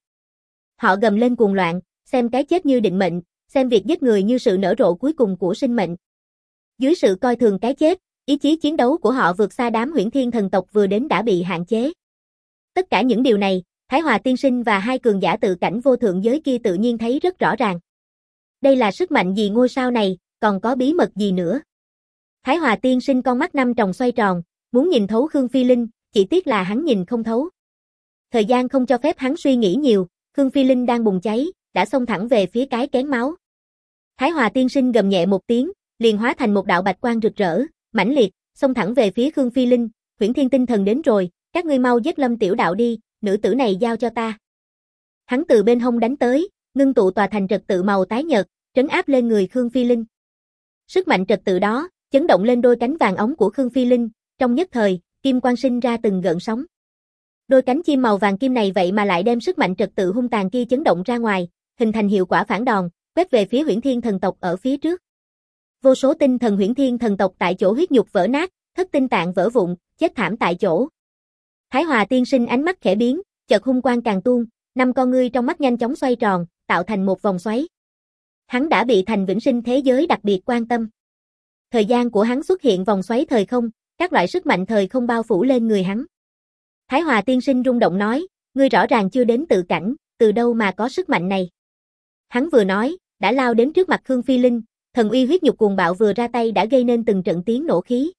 Họ gầm lên cuồng loạn, xem cái chết như định mệnh, xem việc giết người như sự nở rộ cuối cùng của sinh mệnh. Dưới sự coi thường cái chết, ý chí chiến đấu của họ vượt xa đám Huyễn Thiên thần tộc vừa đến đã bị hạn chế. Tất cả những điều này, Thái Hòa tiên sinh và hai cường giả tự cảnh vô thượng giới kia tự nhiên thấy rất rõ ràng. Đây là sức mạnh gì ngôi sao này, còn có bí mật gì nữa? Thái Hòa tiên sinh con mắt năm tròng xoay tròn, muốn nhìn thấu Khương Phi Linh, chỉ tiếc là hắn nhìn không thấu. Thời gian không cho phép hắn suy nghĩ nhiều, Khương Phi Linh đang bùng cháy, đã xông thẳng về phía cái kén máu. Thái Hòa tiên sinh gầm nhẹ một tiếng, liền hóa thành một đạo bạch quang rực rỡ, mãnh liệt, xông thẳng về phía Khương Phi Linh, Huyễn Thiên tinh thần đến rồi, các ngươi mau giết Lâm Tiểu Đạo đi, nữ tử này giao cho ta. Hắn từ bên hông đánh tới, ngưng tụ tòa thành trật tự màu tái nhợt, trấn áp lên người Khương Phi Linh. Sức mạnh trật tự đó, chấn động lên đôi cánh vàng óng của Khương Phi Linh, trong nhất thời, kim quang sinh ra từng gợn sóng. Đôi cánh chim màu vàng kim này vậy mà lại đem sức mạnh trật tự hung tàn kia chấn động ra ngoài, hình thành hiệu quả phản đòn, quét về phía Huyễn Thiên thần tộc ở phía trước. Vô số tinh thần Huyễn Thiên thần tộc tại chỗ huyết nhục vỡ nát, thất tinh tạng vỡ vụn, chết thảm tại chỗ. Thái Hòa tiên sinh ánh mắt khẽ biến, chợt hung quang càng tuôn, năm con ngươi trong mắt nhanh chóng xoay tròn, tạo thành một vòng xoáy. Hắn đã bị thành vĩnh sinh thế giới đặc biệt quan tâm. Thời gian của hắn xuất hiện vòng xoáy thời không, các loại sức mạnh thời không bao phủ lên người hắn. Thái Hòa tiên sinh rung động nói, ngươi rõ ràng chưa đến tự cảnh, từ đâu mà có sức mạnh này. Hắn vừa nói, đã lao đến trước mặt Khương Phi Linh, thần uy huyết nhục cuồng bạo vừa ra tay đã gây nên từng trận tiếng nổ khí.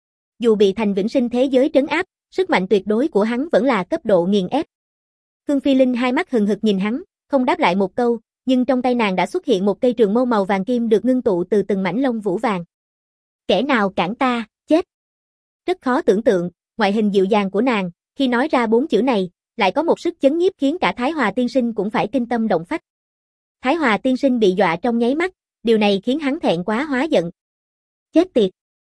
Dù bị thành vĩnh sinh thế giới trấn áp, sức mạnh tuyệt đối của hắn vẫn là cấp độ nghiền ép. Khương Phi Linh hai mắt hừng hực nhìn hắn, không đáp lại một câu, nhưng trong tay nàng đã xuất hiện một cây trường mâu màu vàng kim được ngưng tụ từ từng mảnh lông vũ vàng. Kẻ nào cản ta, chết. Rất khó tưởng tượng, ngoại hình dịu dàng của nàng, khi nói ra 4 chữ này, lại có một sức chấn nhiếp khiến cả Thái Hòa tiên sinh cũng phải kinh tâm động phách. Thái Hòa tiên sinh bị dọa trong nháy mắt, điều này khiến hắn thẹn quá hóa giận. Chết tiệt!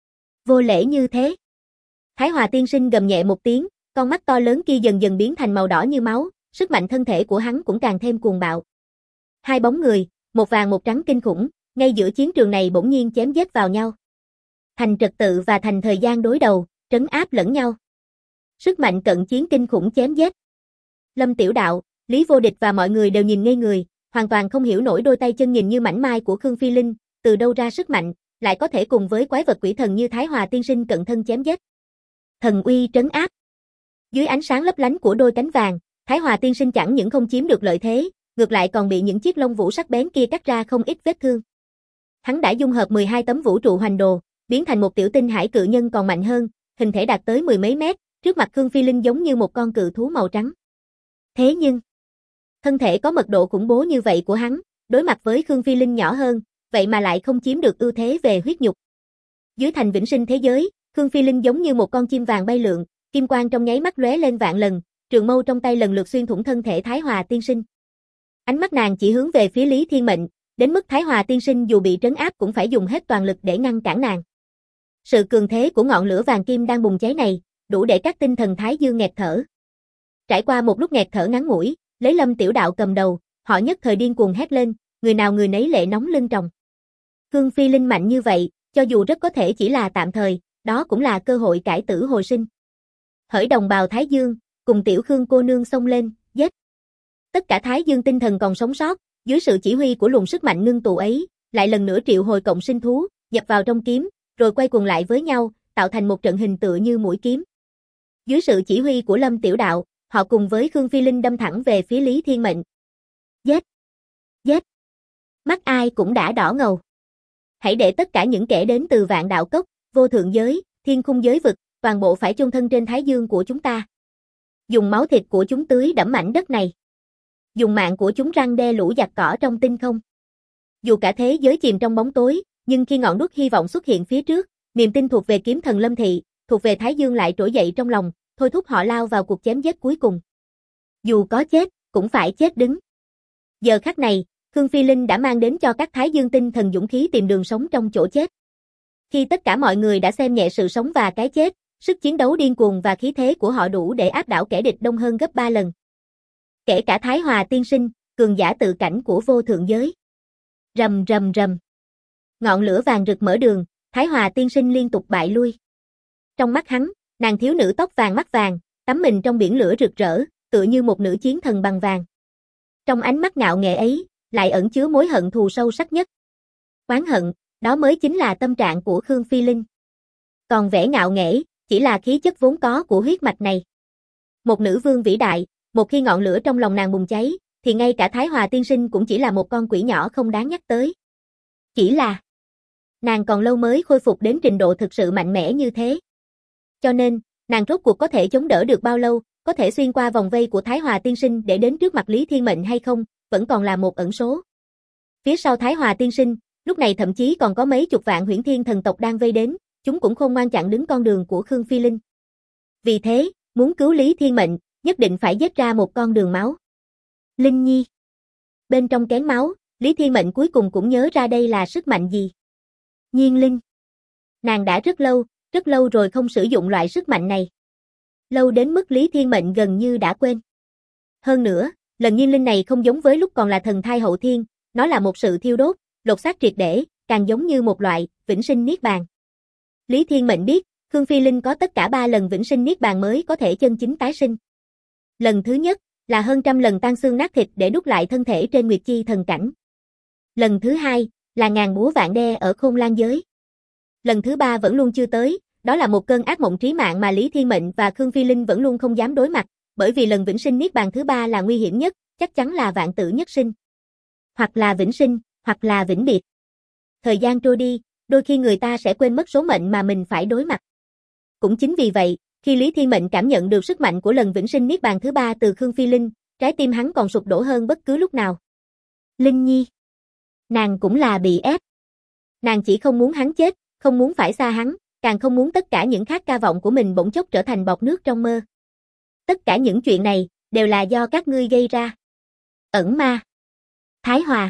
Vô lễ như thế! Thái Hòa tiên sinh gầm nhẹ một tiếng, con mắt to lớn kia dần dần biến thành màu đỏ như máu, sức mạnh thân thể của hắn cũng càng thêm cuồng bạo. Hai bóng người, một vàng một trắng kinh khủng, ngay giữa chiến trường này bỗng nhiên chém giết vào nhau. Thành trật tự và thành thời gian đối đầu, trấn áp lẫn nhau. Sức mạnh cận chiến kinh khủng chém giết. Lâm Tiểu Đạo, Lý Vô Địch và mọi người đều nhìn ngây người, hoàn toàn không hiểu nổi đôi tay chân nhìn như mảnh mai của Khương Phi Linh, từ đâu ra sức mạnh, lại có thể cùng với quái vật quỷ thần như Thái Hòa tiên sinh cận thân chém giết. Thần uy trấn áp. Dưới ánh sáng lấp lánh của đôi cánh vàng, Thái Hòa tiên sinh chẳng những không chiếm được lợi thế, ngược lại còn bị những chiếc lông vũ sắc bén kia cắt ra không ít vết thương. Hắn đã dung hợp 12 tấm vũ trụ hoành đồ, biến thành một tiểu tinh hải cự nhân còn mạnh hơn, hình thể đạt tới 10 mấy mét, trước mặt Khương Phi Linh giống như một con cự thú màu trắng. Thế nhưng, thân thể có mật độ khủng bố như vậy của hắn, đối mặt với Khương Phi Linh nhỏ hơn, vậy mà lại không chiếm được ưu thế về huyết nhục. Dưới thành vĩnh sinh thế giới, Khương Phi Linh giống như một con chim vàng bay lượn, kim quang trong nháy mắt lóe lên vạn lần, trường mâu trong tay lần lượt xuyên thủng thân thể Thái Hòa tiên sinh. Ánh mắt nàng chỉ hướng về phía Lý Thiên Mệnh, đến mức Thái Hòa tiên sinh dù bị trấn áp cũng phải dùng hết toàn lực để ngăn cản nàng. Sự cường thế của ngọn lửa vàng kim đang bùng cháy này, đủ để các tinh thần Thái Dương nghẹt thở. Trải qua một lúc nghẹt thở ngắn ngủi, lấy Lâm Tiểu Đạo cầm đầu, họ nhất thời điên cuồng hét lên, người nào người nấy lệ nóng lưng tròng. Khương Phi Linh mạnh như vậy, cho dù rất có thể chỉ là tạm thời, đó cũng là cơ hội cải tử hồi sinh. Hỡi đồng bào Thái Dương, cùng tiểu Khương cô nương xông lên, giết. Tất cả Thái Dương tinh thần còn sống sót, dưới sự chỉ huy của luồng sức mạnh ngưng tụ ấy, lại lần nữa triệu hồi cộng sinh thú, nhập vào trong kiếm, rồi quay cuồng lại với nhau, tạo thành một trận hình tựa như mũi kiếm. Dưới sự chỉ huy của Lâm Tiểu Đạo, họ cùng với Khương Phi Linh đâm thẳng về phía Lý Thiên Mệnh. Giết! Giết! Mắt ai cũng đã đỏ ngầu. Hãy để tất cả những kẻ đến từ Vạn Đạo Cốc, Vô Thượng Giới, Thiên Khung Giới Vực, toàn bộ phải chôn thân trên Thái Dương của chúng ta. Dùng máu thịt của chúng tưới đẫm mảnh đất này. Dùng mạng của chúng răn đe lũ giặc cỏ trong tinh không. Dù cả thế giới chìm trong bóng tối, nhưng khi ngọn đuốc hy vọng xuất hiện phía trước, niềm tin thuộc về kiếm thần Lâm Thị, thuộc về Thái Dương lại trỗi dậy trong lòng, thôi thúc họ lao vào cuộc chém giết cuối cùng. Dù có chết, cũng phải chết đứng. Giờ khắc này, Khương Phi Linh đã mang đến cho các Thái Dương tinh thần dũng khí tìm đường sống trong chỗ chết. Khi tất cả mọi người đã xem nhẹ sự sống và cái chết, sức chiến đấu điên cuồng và khí thế của họ đủ để áp đảo kẻ địch đông hơn gấp 3 lần. Kể cả Thái Hòa tiên sinh, cường giả tự cảnh của vô thượng giới. Rầm rầm rầm. Ngọn lửa vàng rực mở đường, Thái Hòa tiên sinh liên tục bại lui. Trong mắt hắn, nàng thiếu nữ tóc vàng mắt vàng, tắm mình trong biển lửa rực rỡ, tựa như một nữ chiến thần bằng vàng. Trong ánh mắt ngạo nghễ ấy, lại ẩn chứa mối hận thù sâu sắc nhất. Oán hận, đó mới chính là tâm trạng của Khương Phi Linh. Còn vẻ ngạo nghễ, chỉ là khí chất vốn có của huyết mạch này. Một nữ vương vĩ đại, một khi ngọn lửa trong lòng nàng bùng cháy, thì ngay cả Thái Hòa tiên sinh cũng chỉ là một con quỷ nhỏ không đáng nhắc tới. Chỉ là nàng còn lâu mới khôi phục đến trình độ thực sự mạnh mẽ như thế. Cho nên, nàng rốt cuộc có thể chống đỡ được bao lâu, có thể xuyên qua vòng vây của Thái Hòa tiên sinh để đến trước mặt Lý Thiên Mệnh hay không, vẫn còn là một ẩn số. Phía sau Thái Hòa tiên sinh, lúc này thậm chí còn có mấy chục vạn Huyễn Thiên thần tộc đang vây đến, chúng cũng không ngoan chặn đứng con đường của Khương Phi Linh. Vì thế, muốn cứu Lý Thiên Mệnh, nhất định phải giết ra một con đường máu. Linh Nhi. Bên trong kén máu, Lý Thiên Mệnh cuối cùng cũng nhớ ra đây là sức mạnh gì. Nhiên Linh. Nàng đã rất lâu rồi không sử dụng loại sức mạnh này. Lâu đến mức Lý Thiên Mệnh gần như đã quên. Hơn nữa, lần Nhiên Linh này không giống với lúc còn là thần thai hậu thiên, nó là một sự thiêu đốt, lột xác triệt để, càng giống như một loại vĩnh sinh niết bàn. Lý Thiên Mệnh biết, Khương Phi Linh có tất cả 3 lần vĩnh sinh niết bàn mới có thể chân chính tái sinh. Lần thứ nhất là hơn trăm lần tan xương nát thịt để đúc lại thân thể trên Nguyệt Chi thần cảnh. Lần thứ hai, là ngàn búa vạn đe ở Khôn Lang giới. Lần thứ ba vẫn luôn chưa tới, đó là một cơn ác mộng trí mạng mà Lý Thiên Mệnh và Khương Phi Linh vẫn luôn không dám đối mặt, bởi vì lần vĩnh sinh niết bàn thứ ba là nguy hiểm nhất, chắc chắn là vạn tử nhất sinh. Hoặc là vĩnh sinh, hoặc là vĩnh biệt. Thời gian trôi đi, đôi khi người ta sẽ quên mất số mệnh mà mình phải đối mặt. Cũng chính vì vậy, khi Lý Thiên Mệnh cảm nhận được sức mạnh của lần vĩnh sinh niết bàn thứ ba từ Khương Phi Linh, trái tim hắn còn sụp đổ hơn bất cứ lúc nào. Linh Nhi. Nàng cũng là bị ép. Nàng chỉ không muốn hắn chết, không muốn phải xa hắn, càng không muốn tất cả những khát ca vọng của mình bỗng chốc trở thành bọt nước trong mơ. Tất cả những chuyện này, đều là do các ngươi gây ra. Ẩn Ma, Thái Hòa,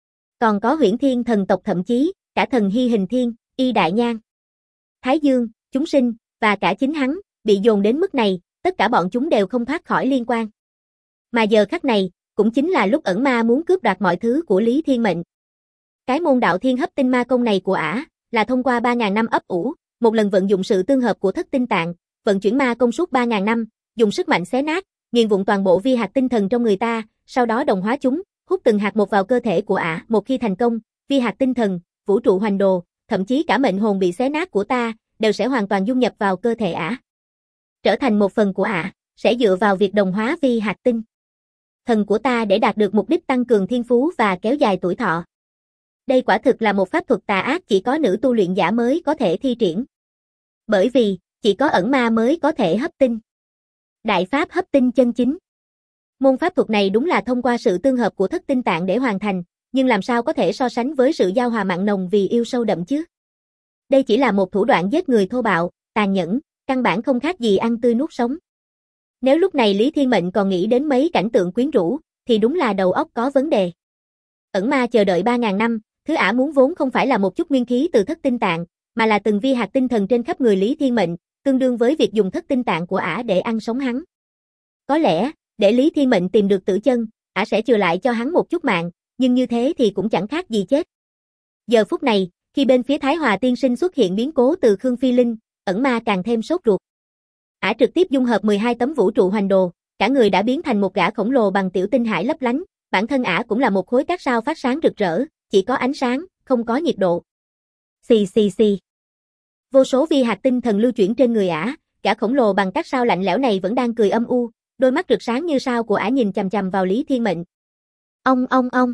còn có Huyễn Thiên thần tộc, thậm chí, cả thần Hy Hình Thiên, Y Đại Nhan, Thái Dương, chúng sinh, và cả chính hắn, bị dồn đến mức này, tất cả bọn chúng đều không thoát khỏi liên quan. Mà giờ khắc này, cũng chính là lúc Ẩn Ma muốn cướp đoạt mọi thứ của Lý Thiên Mệnh. Cái môn đạo thiên hấp tinh ma công này của ả, là thông qua 3.000 năm ấp ủ, một lần vận dụng sự tương hợp của thất tinh tạng, vận chuyển ma công suốt 3.000 năm, dùng sức mạnh xé nát, nghiền vụn toàn bộ vi hạt tinh thần trong người ta, sau đó đồng hóa chúng, hút từng hạt một vào cơ thể của ả. Một khi thành công, vi hạt tinh thần, vũ trụ hoành đồ, thậm chí cả mệnh hồn bị xé nát của ta, đều sẽ hoàn toàn dung nhập vào cơ thể ả. Trở thành một phần của ả, sẽ dựa vào việc đồng hóa vi hạt tinh thần của ta để đạt được mục đích tăng cường thiên phú và kéo dài tuổi thọ. Đây quả thực là một pháp thuật tà ác chỉ có nữ tu luyện giả mới có thể thi triển. Bởi vì, chỉ có Ẩn Ma mới có thể hấp tinh. Đại pháp hấp tinh chân chính. Môn pháp thuật này đúng là thông qua sự tương hợp của thất tinh tạng để hoàn thành, nhưng làm sao có thể so sánh với sự giao hòa mặn nồng vì yêu sâu đậm chứ? Đây chỉ là một thủ đoạn giết người thô bạo, tàn nhẫn, căn bản không khác gì ăn tươi nuốt sống. Nếu lúc này Lý Thiên Mệnh còn nghĩ đến mấy cảnh tượng quyến rũ, thì đúng là đầu óc có vấn đề. Ẩn Ma chờ đợi 3.000 năm, thứ ả muốn vốn không phải là một chút nguyên khí từ thất tinh tạng, mà là từng vi hạt tinh thần trên khắp người Lý Thiên Mệnh, tương đương với việc dùng thất tinh tạng của ả để ăn sống hắn. Có lẽ, để Lý Thiên Mệnh tìm được tử chân, ả sẽ chừa lại cho hắn một chút mạng, nhưng như thế thì cũng chẳng khác gì chết. Giờ phút này, khi bên phía Thái Hòa tiên sinh xuất hiện biến cố từ Khương Phi Linh, Ẩn Ma càng thêm sốt ruột. Ả trực tiếp dung hợp 12 tấm vũ trụ hoành đồ, cả người đã biến thành một gã khổng lồ bằng tiểu tinh hải lấp lánh, bản thân ả cũng là một khối cát sao phát sáng rực rỡ, chỉ có ánh sáng, không có nhiệt độ. Xì xì xì. Vô số vi hạt tinh thần lưu chuyển trên người ả, gã khổng lồ bằng cát sao lạnh lẽo này vẫn đang cười âm u, đôi mắt rực sáng như sao của ả nhìn chằm chằm vào Lý Thiên Mệnh. Ong.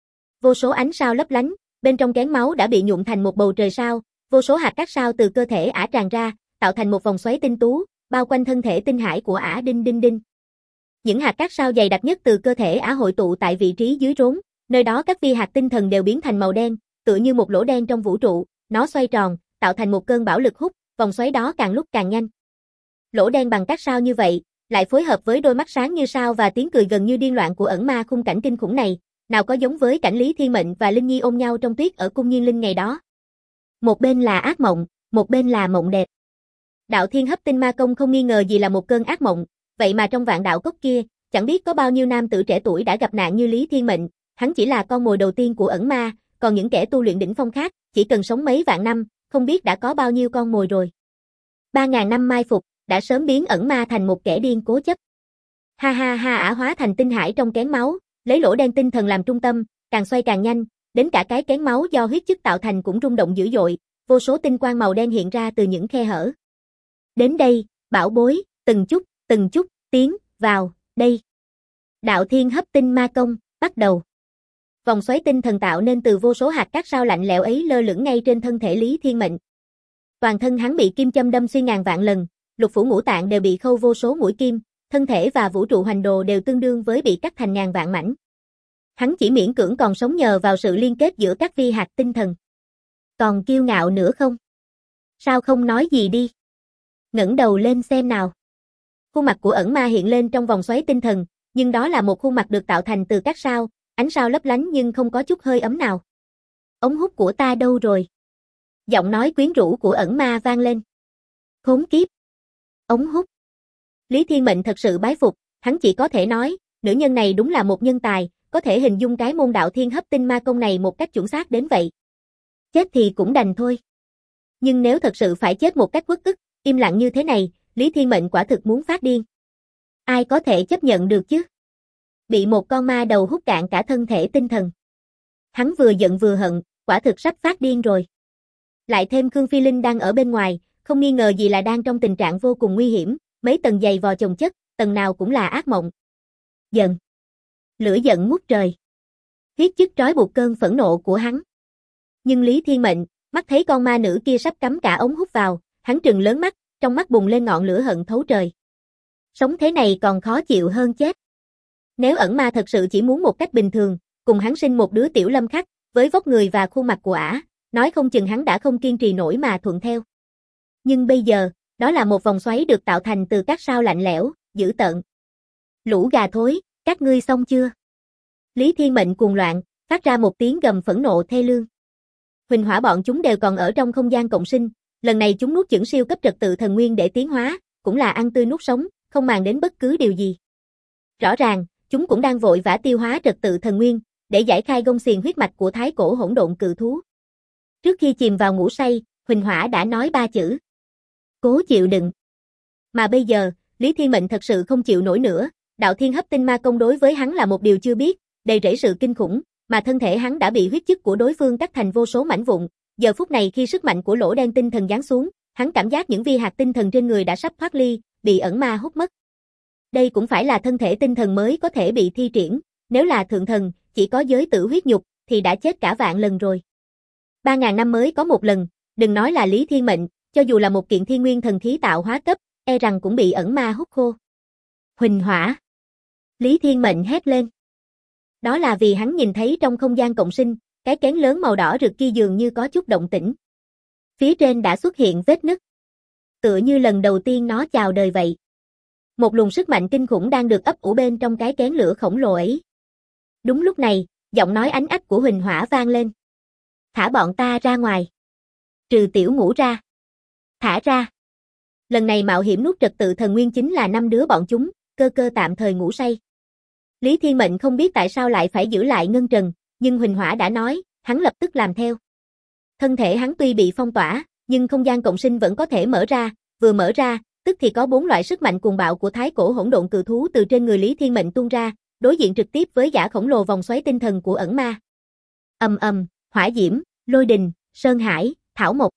Vô số ánh sao lấp lánh, bên trong kén máu đã bị nhuộm thành một bầu trời sao, vô số hạt cát sao từ cơ thể ả tràn ra, tạo thành một vòng xoáy tinh tú, bao quanh thân thể tinh hải của ả. Đinh đinh đinh. Những hạt cát sao dày đặc nhất từ cơ thể ả hội tụ tại vị trí dưới rốn, nơi đó các vi hạt tinh thần đều biến thành màu đen, tựa như một lỗ đen trong vũ trụ, nó xoay tròn, tạo thành một cơn bão lực hút, vòng xoáy đó càng lúc càng nhanh. Lỗ đen bằng cát sao như vậy, lại phối hợp với đôi mắt sáng như sao và tiếng cười gần như điên loạn của Ẩn Ma, khung cảnh kinh khủng này, nào có giống với cảnh Lý Thiên Mệnh và Linh Nhi ôm nhau trong tuyết ở cung Nhiên Linh ngày đó. Một bên là ác mộng, một bên là mộng đẹp. Đạo thiên hấp tinh ma công không nghi ngờ gì là một cơn ác mộng, vậy mà trong vạn đạo cốc kia, chẳng biết có bao nhiêu nam tử trẻ tuổi đã gặp nạn như Lý Thiên Mệnh, hắn chỉ là con mồi đầu tiên của Ẩn Ma, còn những kẻ tu luyện đỉnh phong khác, chỉ cần sống mấy vạn năm, không biết đã có bao nhiêu con mồi rồi. 3.000 năm mai phục, đã sớm biến Ẩn Ma thành một kẻ điên cố chấp. Ha ha ha, ả hóa thành tinh hải trong kén máu, lấy lỗ đen tinh thần làm trung tâm, càng xoay càng nhanh, đến cả cái kén máu do huyết chất tạo thành cũng rung động dữ dội, vô số tinh quang màu đen hiện ra từ những khe hở. Đến đây, bảo bối, từng chút, tiến vào, đây. Đạo thiên hấp tinh ma công, bắt đầu. Vòng xoáy tinh thần tạo nên từ vô số hạt cát sao lạnh lẽo ấy lơ lửng ngay trên thân thể Lý Thiên Mệnh. Toàn thân hắn bị kim châm đâm xuyên ngàn vạn lần, lục phủ ngũ tạng đều bị khâu vô số mũi kim, thân thể và vũ trụ hoành đồ đều tương đương với bị cắt thành ngàn vạn mảnh. Hắn chỉ miễn cưỡng còn sống nhờ vào sự liên kết giữa các vi hạt tinh thần. Còn kiêu ngạo nữa không? Sao không nói gì đi? Ngẩng đầu lên xem nào. Khuôn mặt của Ẩn Ma hiện lên trong vòng xoáy tinh thần, nhưng đó là một khuôn mặt được tạo thành từ các sao, ánh sao lấp lánh nhưng không có chút hơi ấm nào. Ống hút của ta đâu rồi? Giọng nói quyến rũ của Ẩn Ma vang lên. Khốn kiếp. Ống hút. Lý Thiên Mệnh thật sự bái phục, hắn chỉ có thể nói, nữ nhân này đúng là một nhân tài, có thể hình dung cái môn đạo thiên hấp tinh ma công này một cách chuẩn xác đến vậy. Chết thì cũng đành thôi. Nhưng nếu thật sự phải chết một cách uất ức, im lặng như thế này, Lý Thiên Mệnh quả thực muốn phát điên. Ai có thể chấp nhận được chứ? Bị một con ma đầu hút cạn cả thân thể tinh thần. Hắn vừa giận vừa hận, quả thực sắp phát điên rồi. Lại thêm Khương Phi Linh đang ở bên ngoài, không nghi ngờ gì là đang trong tình trạng vô cùng nguy hiểm, mấy tầng giày vò chồng chất, tầng nào cũng là ác mộng. Giận. Lửa giận ngút trời. Huyết chức trói buộc cơn phẫn nộ của hắn. Nhưng Lý Thiên Mệnh, mắt thấy con ma nữ kia sắp cắm cả ống hút vào, hắn trừng lớn mắt, trong mắt bùng lên ngọn lửa hận thấu trời. Sống thế này còn khó chịu hơn chết. Nếu ẩn ma thật sự chỉ muốn một cách bình thường, cùng hắn sinh một đứa tiểu lâm khắc, với vóc người và khuôn mặt của ả, nói không chừng hắn đã không kiên trì nổi mà thuận theo. Nhưng bây giờ, đó là một vòng xoáy được tạo thành từ các sao lạnh lẽo, dữ tợn. Lũ gà thối, các ngươi xong chưa? Lý Thiên Mệnh cuồng loạn, phát ra một tiếng gầm phẫn nộ thê lương. Huỳnh Hỏa bọn chúng đều còn ở trong không gian cộng sinh, lần này chúng nuốt chửng siêu cấp trật tự thần nguyên để tiến hóa, cũng là ăn tươi nuốt sống, không màng đến bất cứ điều gì. Rõ ràng, chúng cũng đang vội vã tiêu hóa trật tự thần nguyên, để giải khai gông xiềng huyết mạch của thái cổ hỗn độn cự thú. Trước khi chìm vào ngủ say, Huỳnh Hỏa đã nói 3 chữ. Cố chịu đựng. Mà bây giờ, Lý Thiên Mệnh thật sự không chịu nổi nữa, đạo thiên hấp tinh ma công đối với hắn là một điều chưa biết, đầy rẫy sự kinh khủng, mà thân thể hắn đã bị huyết chức của đối phương cắt thành vô số mảnh vụn. Giờ phút này khi sức mạnh của lỗ đen tinh thần giáng xuống, hắn cảm giác những vi hạt tinh thần trên người đã sắp thoát ly, bị ẩn ma hút mất. Đây cũng phải là thân thể tinh thần mới có thể bị thi triển, nếu là thượng thần, chỉ có giới tử huyết nhục, thì đã chết cả vạn lần rồi. 3.000 năm mới có một lần, đừng nói là Lý Thiên Mệnh, cho dù là một kiện thiên nguyên thần khí tạo hóa cấp, e rằng cũng bị ẩn ma hút khô. Huỳnh Hỏa. Lý Thiên Mệnh hét lên. Đó là vì hắn nhìn thấy trong không gian cộng sinh, cái kén lớn màu đỏ rực kia dường như có chút động tĩnh. Phía trên đã xuất hiện vết nứt. Tựa như lần đầu tiên nó chào đời vậy. Một luồng sức mạnh kinh khủng đang được ấp ủ bên trong cái kén lửa khổng lồ ấy. Đúng lúc này, giọng nói ánh ách của Huỳnh Hỏa vang lên. Thả bọn ta ra ngoài. Trừ tiểu ngũ ra. Thả ra. Lần này mạo hiểm nuốt trật tự thần nguyên chính là 5 đứa bọn chúng, cơ cơ tạm thời ngủ say. Lý Thiên Mệnh không biết tại sao lại phải giữ lại Ngân Trần, nhưng Huỳnh Hỏa đã nói, hắn lập tức làm theo. Thân thể hắn tuy bị phong tỏa, nhưng không gian cộng sinh vẫn có thể mở ra, vừa mở ra, tức thì có 4 loại sức mạnh cuồng bạo của thái cổ hỗn độn cự thú từ trên người Lý Thiên Mệnh tuôn ra, đối diện trực tiếp với gã khổng lồ vòng xoáy tinh thần của ẩn ma. Ầm ầm, hỏa diễm, lôi đình, sơn hải, thảo mộc.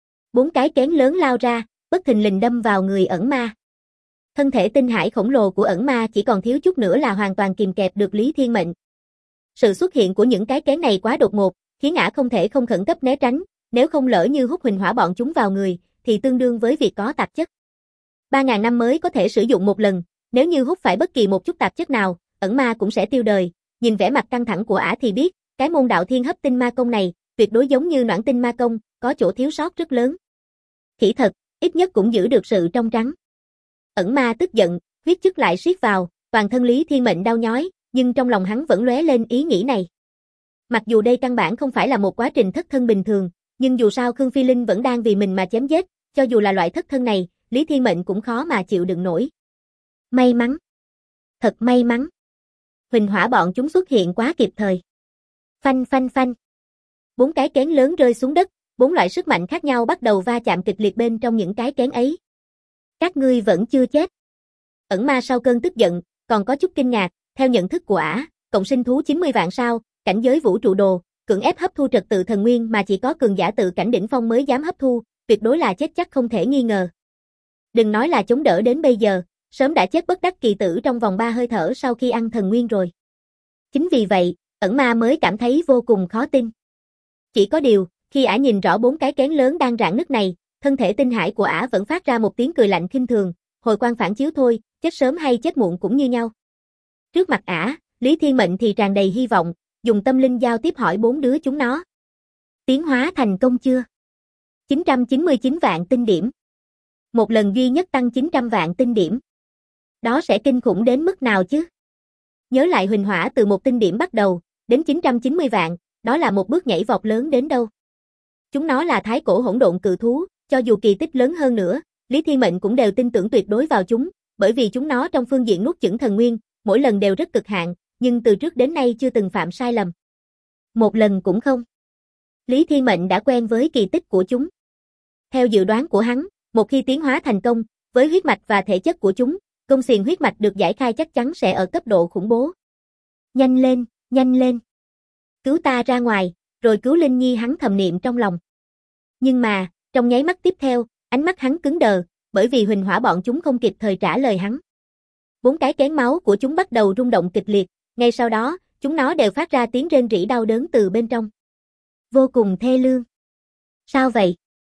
4 cái kén lớn lao ra, bất thình lình đâm vào người ẩn ma. Thân thể tinh hải khổng lồ của ẩn ma chỉ còn thiếu chút nữa là hoàn toàn kìm kẹp được Lý Thiên Mệnh. Sự xuất hiện của những cái kén này quá đột ngột, khiến ả không thể không khẩn cấp né tránh, nếu không lỡ như hút Huỳnh Hỏa bọn chúng vào người, thì tương đương với việc có tạp chất. 3.000 năm mới có thể sử dụng một lần, nếu như hút phải bất kỳ một chút tạp chất nào, ẩn ma cũng sẽ tiêu đời. Nhìn vẻ mặt căng thẳng của ả thì biết, cái môn đạo thiên hấp tinh ma công này, tuyệt đối giống như noãn tinh ma công, có chỗ thiếu sót rất lớn. Khỉ thật, ít nhất cũng giữ được sự trong trắng. Ẩn ma tức giận, huyết chức lại siết vào, toàn thân Lý Thiên Mệnh đau nhói, nhưng trong lòng hắn vẫn lóe lên ý nghĩ này. Mặc dù đây căn bản không phải là một quá trình thất thân bình thường, nhưng dù sao Khương Phi Linh vẫn đang vì mình mà chém giết, cho dù là loại thất thân này, Lý Thiên Mệnh cũng khó mà chịu đựng nổi. May mắn. Thật may mắn. Huỳnh Hỏa bọn chúng xuất hiện quá kịp thời. Phanh phanh phanh. 4 cái kén lớn rơi xuống đất, 4 loại sức mạnh khác nhau bắt đầu va chạm kịch liệt bên trong những cái kén ấy. Các ngươi vẫn chưa chết. Ẩn ma sau cơn tức giận, còn có chút kinh ngạc, theo nhận thức của ả, cộng sinh thú 90 vạn sao, cảnh giới vũ trụ đồ, cưỡng ép hấp thu trật tự thần nguyên mà chỉ có cường giả tự cảnh đỉnh phong mới dám hấp thu, tuyệt đối là chết chắc không thể nghi ngờ. Đừng nói là chống đỡ đến bây giờ, sớm đã chết bất đắc kỳ tử trong vòng 3 hơi thở sau khi ăn thần nguyên rồi. Chính vì vậy, ẩn ma mới cảm thấy vô cùng khó tin. Chỉ có điều, khi ả nhìn rõ 4 cái kén lớn đang rạn nứt này, thân thể tinh hải của ả vẫn phát ra một tiếng cười lạnh khinh thường, hồi quang phản chiếu thôi, chết sớm hay chết muộn cũng như nhau. Trước mặt ả, Lý Thiên Mệnh thì tràn đầy hy vọng, dùng tâm linh giao tiếp hỏi 4 đứa chúng nó. Tiến hóa thành công chưa? 999 vạn tinh điểm. Một lần duy nhất tăng 900 vạn tinh điểm. Đó sẽ kinh khủng đến mức nào chứ? Nhớ lại Huỳnh Hỏa từ 1 tinh điểm bắt đầu, đến 990 vạn, đó là một bước nhảy vọt lớn đến đâu. Chúng nó là thái cổ hỗn độn cự thú, cho dù kỳ tích lớn hơn nữa, Lý Thiên Mệnh cũng đều tin tưởng tuyệt đối vào chúng, bởi vì chúng nó trong phương diện nuốt chửng thần nguyên, mỗi lần đều rất cực hạn, nhưng từ trước đến nay chưa từng phạm sai lầm. Một lần cũng không. Lý Thiên Mệnh đã quen với kỳ tích của chúng. Theo dự đoán của hắn, một khi tiến hóa thành công, với huyết mạch và thể chất của chúng, gông xiềng huyết mạch được giải khai chắc chắn sẽ ở cấp độ khủng bố. Nhanh lên, nhanh lên. cứu ta ra ngoài, rồi cứu Linh Nhi, hắn thầm niệm trong lòng. Nhưng mà, trong nháy mắt tiếp theo, ánh mắt hắn cứng đờ, bởi vì Huỳnh Hỏa bọn chúng không kịp thời trả lời hắn. 4 cái kén máu của chúng bắt đầu rung động kịch liệt, ngay sau đó, chúng nó đều phát ra tiếng rên rỉ đau đớn từ bên trong. Vô cùng thê lương. Sao vậy?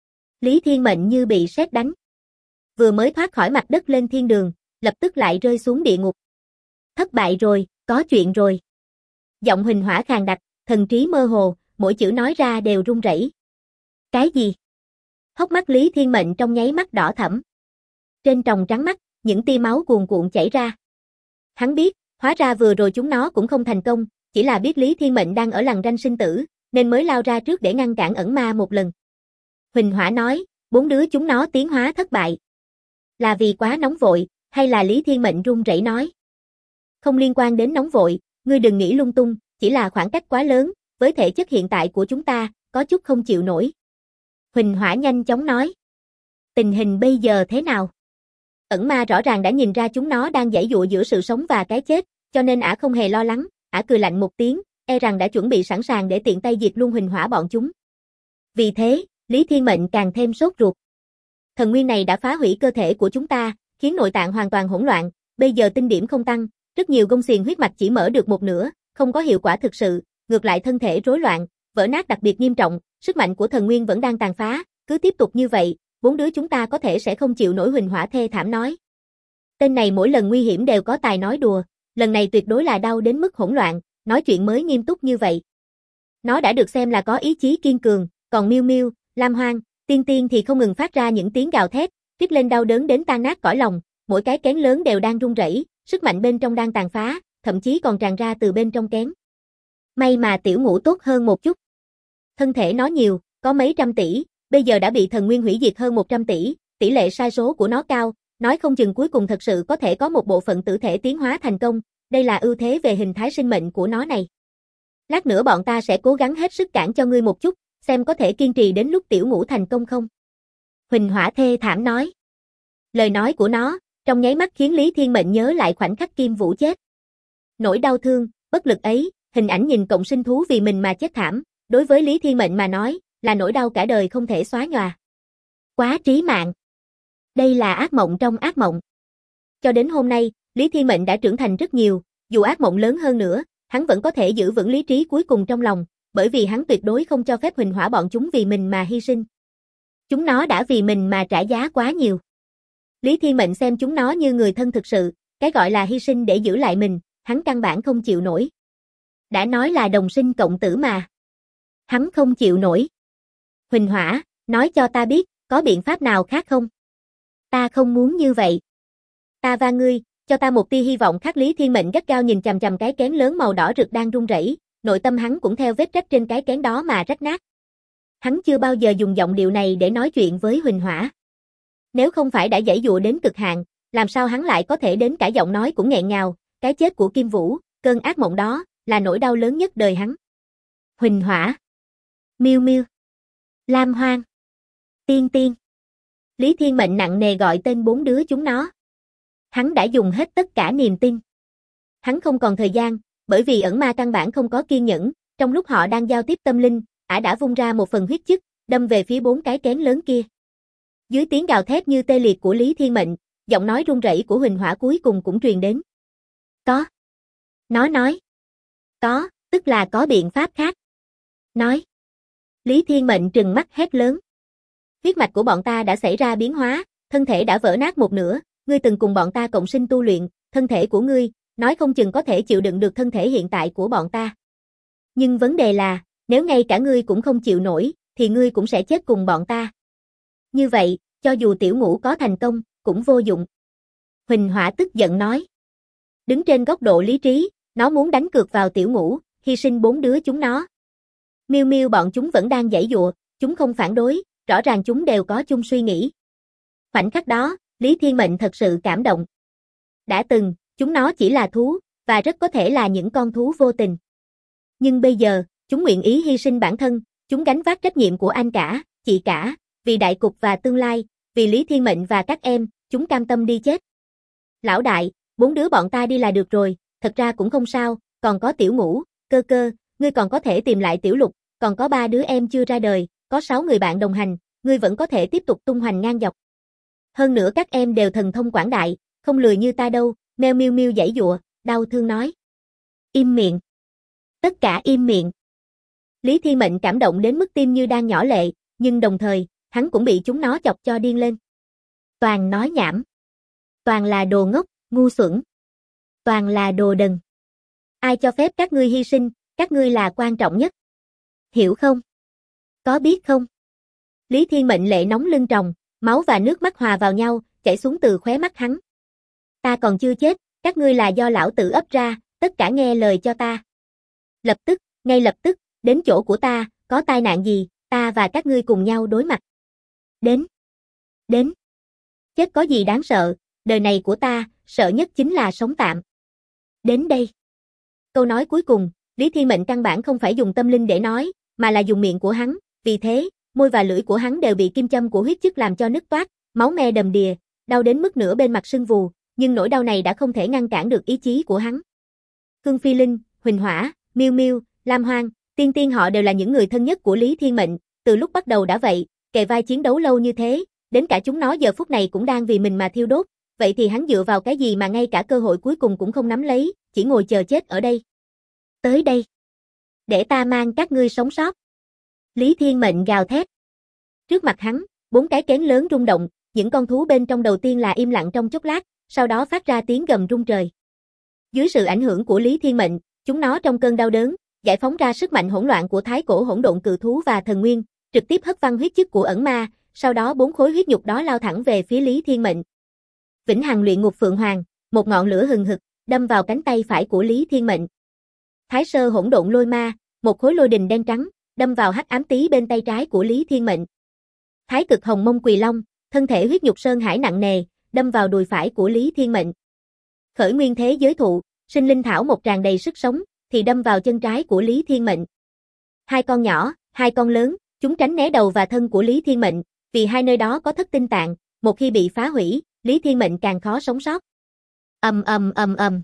Lý Thiên Mệnh như bị sét đánh. Vừa mới thoát khỏi mặt đất lên thiên đường, lập tức lại rơi xuống địa ngục. Thất bại rồi, có chuyện rồi. Giọng Huỳnh Hỏa khàn đặc, thần trí mơ hồ, mỗi chữ nói ra đều run rẩy. Cái gì? Hốc mắt Lý Thiên Mệnh trong nháy mắt đỏ thẫm. Trên tròng trắng mắt, những tia máu cuồn cuộn chảy ra. Hắn biết, hóa ra vừa rồi chúng nó cũng không thành công, chỉ là biết Lý Thiên Mệnh đang ở lằn ranh sinh tử, nên mới lao ra trước để ngăn cản ẩn ma một lần. Huỳnh Hỏa nói, 4 đứa chúng nó tiến hóa thất bại. Là vì quá nóng vội, hay là Lý Thiên Mệnh run rẩy nói. Không liên quan đến nóng vội, ngươi đừng nghĩ lung tung, chỉ là khoảng cách quá lớn, với thể chất hiện tại của chúng ta, có chút không chịu nổi. Huỳnh Hỏa nhanh chóng nói. Tình hình bây giờ thế nào? Ẩn ma rõ ràng đã nhìn ra chúng nó đang giãy giụa giữa sự sống và cái chết, cho nên ả không hề lo lắng, ả cười lạnh một tiếng, e rằng đã chuẩn bị sẵn sàng để tiện tay diệt luôn Huỳnh Hỏa bọn chúng. Vì thế, Lý Thiên Mệnh càng thêm sốt ruột. Thần nguyên này đã phá hủy cơ thể của chúng ta, khiến nội tạng hoàn toàn hỗn loạn, bây giờ tinh điểm không tăng, rất nhiều gông xiềng huyết mạch chỉ mở được một nửa, không có hiệu quả thực sự, ngược lại thân thể rối loạn, vỡ nát đặc biệt nghiêm trọng, sức mạnh của thần nguyên vẫn đang tàn phá, cứ tiếp tục như vậy, 4 đứa chúng ta có thể sẽ không chịu nổi. Huỳnh Hỏa thê thảm nói. Tên này mỗi lần nguy hiểm đều có tài nói đùa, lần này tuyệt đối là đau đến mức hỗn loạn, nói chuyện mới nghiêm túc như vậy. Nó đã được xem là có ý chí kiên cường, còn Miêu Miêu, Lam Hoang, Tiên Tiên thì không ngừng phát ra những tiếng gào thét, rít lên đau đớn đến tan nát cõi lòng, mỗi cái kén lớn đều đang run rẩy, sức mạnh bên trong đang tàn phá, thậm chí còn tràn ra từ bên trong kén. May mà Tiểu Ngũ tốt hơn một chút. Thân thể nó nhiều, có mấy trăm tỷ, bây giờ đã bị thần nguyên hủy diệt hơn 100 tỷ, tỷ lệ sai số của nó cao, nói không chừng cuối cùng thật sự có thể có một bộ phận tử thể tiến hóa thành công, đây là ưu thế về hình thái sinh mệnh của nó này. Lát nữa bọn ta sẽ cố gắng hết sức cản cho ngươi một chút, xem có thể kiên trì đến lúc Tiểu Ngũ thành công không. Huỳnh Hỏa thê thảm nói. Lời nói của nó, trong nháy mắt khiến Lý Thiên Mệnh nhớ lại khoảnh khắc Kim Vũ chết. Nỗi đau thương, bất lực ấy, hình ảnh nhìn cộng sinh thú vì mình mà chết thảm, đối với Lý Thiên Mệnh mà nói, là nỗi đau cả đời không thể xóa nhòa. Quá trí mạng. Đây là ác mộng trong ác mộng. Cho đến hôm nay, Lý Thiên Mệnh đã trưởng thành rất nhiều, dù ác mộng lớn hơn nữa, hắn vẫn có thể giữ vững lý trí cuối cùng trong lòng, bởi vì hắn tuyệt đối không cho phép Huỳnh Hỏa bọn chúng vì mình mà hy sinh. Chúng nó đã vì mình mà trả giá quá nhiều. Lý Thiên Mệnh xem chúng nó như người thân thực sự, cái gọi là hy sinh để giữ lại mình, hắn căn bản không chịu nổi. Đã nói là đồng sinh cộng tử mà. Hắn không chịu nổi. Huỳnh Hỏa, nói cho ta biết, có biện pháp nào khác không? Ta không muốn như vậy. Ta và ngươi, cho ta một tia hy vọng khác. Lý Thiên Mệnh gắt gao nhìn chằm chằm cái kén lớn màu đỏ rực đang rung rẩy, nội tâm hắn cũng theo vết rách trên cái kén đó mà rách nát. Hắn chưa bao giờ dùng giọng điệu này để nói chuyện với Huỳnh Hỏa. Nếu không phải đã giãy giụa đến cực hạn, làm sao hắn lại có thể đến cả giọng nói cũng nghẹn ngào, cái chết của Kim Vũ, cơn ác mộng đó, là nỗi đau lớn nhất đời hắn. Huỳnh Hỏa, Miêu Miêu, Lam Hoang, Tiên Tiên. Lý Thiên Mệnh nặng nề gọi tên 4 đứa chúng nó. Hắn đã dùng hết tất cả niềm tin. Hắn không còn thời gian, bởi vì ẩn ma căn bản không có kiên nhẫn, trong lúc họ đang giao tiếp tâm linh, ả đã vung ra một phần huyết chất, đâm về phía 4 cái kén lớn kia. Dưới tiếng gào thét như tê liệt của Lý Thiên Mệnh, giọng nói run rẩy của Huỳnh Hỏa cuối cùng cũng truyền đến. Có. Nó nói. Có, tức là có biện pháp khác. Nói. Lý Thiên Mệnh trừng mắt hét lớn. Huyết mạch của bọn ta đã xảy ra biến hóa, thân thể đã vỡ nát một nửa, ngươi từng cùng bọn ta cộng sinh tu luyện, thân thể của ngươi, nói không chừng có thể chịu đựng được thân thể hiện tại của bọn ta. Nhưng vấn đề là, nếu ngay cả ngươi cũng không chịu nổi, thì ngươi cũng sẽ chết cùng bọn ta. Như vậy, cho dù Tiểu Ngũ có thành công, cũng vô dụng. Huỳnh Hỏa tức giận nói. Đứng trên góc độ lý trí, nó muốn đánh cược vào Tiểu Ngũ, hy sinh 4 đứa chúng nó. Miêu Miêu bọn chúng vẫn đang giãy giụa, chúng không phản đối, rõ ràng chúng đều có chung suy nghĩ. Khoảnh khắc đó, Lý Thiên Mệnh thật sự cảm động. Đã từng, chúng nó chỉ là thú, và rất có thể là những con thú vô tình. Nhưng bây giờ, chúng nguyện ý hy sinh bản thân, chúng gánh vác trách nhiệm của anh cả, chị cả, vì đại cục và tương lai, vì Lý Thiên Mệnh và các em, chúng cam tâm đi chết. Lão đại, 4 đứa bọn ta đi là được rồi, thật ra cũng không sao, còn có Tiểu Ngũ, Cơ Cơ, ngươi còn có thể tìm lại Tiểu Lục, còn có 3 đứa em chưa ra đời, có 6 người bạn đồng hành, ngươi vẫn có thể tiếp tục tung hoành ngang dọc. Hơn nữa các em đều thần thông quảng đại, không lười như ta đâu, Meo Miu Miu giãy giụa, đau thương nói. Im miệng. Tất cả im miệng. Lý Thiên Mệnh cảm động đến mức tim như đang nhỏ lệ, nhưng đồng thời, hắn cũng bị chúng nó chọc cho điên lên. Toàn nói nhảm. Toàn là đồ ngốc, ngu xuẩn. Toàn là đồ đần. Ai cho phép các ngươi hy sinh, các ngươi là quan trọng nhất. Hiểu không? Có biết không? Lý Thiên Mệnh lệ nóng lưng tròng, máu và nước mắt hòa vào nhau, chảy xuống từ khóe mắt hắn. Ta còn chưa chết, các ngươi là do lão tử ấp ra, tất cả nghe lời cho ta. Lập tức, ngay lập tức, đến chỗ của ta, có tai nạn gì, ta và các ngươi cùng nhau đối mặt. Đến. Đến. Chết có gì đáng sợ, đời này của ta, sợ nhất chính là sống tạm. Đến đây. Câu nói cuối cùng, Lý Thiên Mệnh căn bản không phải dùng tâm linh để nói, mà là dùng miệng của hắn, vì thế, môi và lưỡi của hắn đều bị kim châm của huyết chức làm cho nứt toát, máu me đầm đìa, đau đến mức nửa bên mặt sưng vù, nhưng nỗi đau này đã không thể ngăn cản được ý chí của hắn. Khương Phi Linh, Huỳnh Hỏa, Miu Miu, Lam Hoang, Tiên Tiên họ đều là những người thân nhất của Lý Thiên Mệnh, từ lúc bắt đầu đã vậy, kề vai chiến đấu lâu như thế, đến cả chúng nó giờ phút này cũng đang vì mình mà thiêu đốt, vậy thì hắn dựa vào cái gì mà ngay cả cơ hội cuối cùng cũng không nắm lấy, chỉ ngồi chờ chết ở đây. Tới đây. Để ta mang các ngươi sống sót. Lý Thiên Mệnh gào thét. Trước mặt hắn, 4 cái kén lớn rung động, những con thú bên trong đầu tiên là im lặng trong chốc lát, sau đó phát ra tiếng gầm rung trời. Dưới sự ảnh hưởng của Lý Thiên Mệnh, chúng nó trong cơn đau đớn, giải phóng ra sức mạnh hỗn loạn của thái cổ hỗn độn cự thú và thần nguyên, trực tiếp hất văng huyết chức của ẩn ma, sau đó 4 khối huyết nhục đó lao thẳng về phía Lý Thiên Mệnh. Vĩnh Hằng luyện ngục phượng hoàng, một ngọn lửa hừng hực, đâm vào cánh tay phải của Lý Thiên Mệnh. Thái sơ hỗn độn lôi ma, một khối lôi đình đen trắng, đâm vào hắc ám tý bên tay trái của Lý Thiên Mệnh. Thái cực hồng mông quỳ long, thân thể huyết nhục sơn hải nặng nề, đâm vào đùi phải của Lý Thiên Mệnh. Khởi nguyên thế giới thụ, sinh linh thảo một tràn đầy sức sống, thì đâm vào chân trái của Lý Thiên Mệnh. 2 con nhỏ, 2 con lớn, chúng tránh né đầu và thân của Lý Thiên Mệnh, vì hai nơi đó có thất tinh tạng, một khi bị phá hủy, Lý Thiên Mệnh càng khó sống sót. Ầm ầm ầm ầm.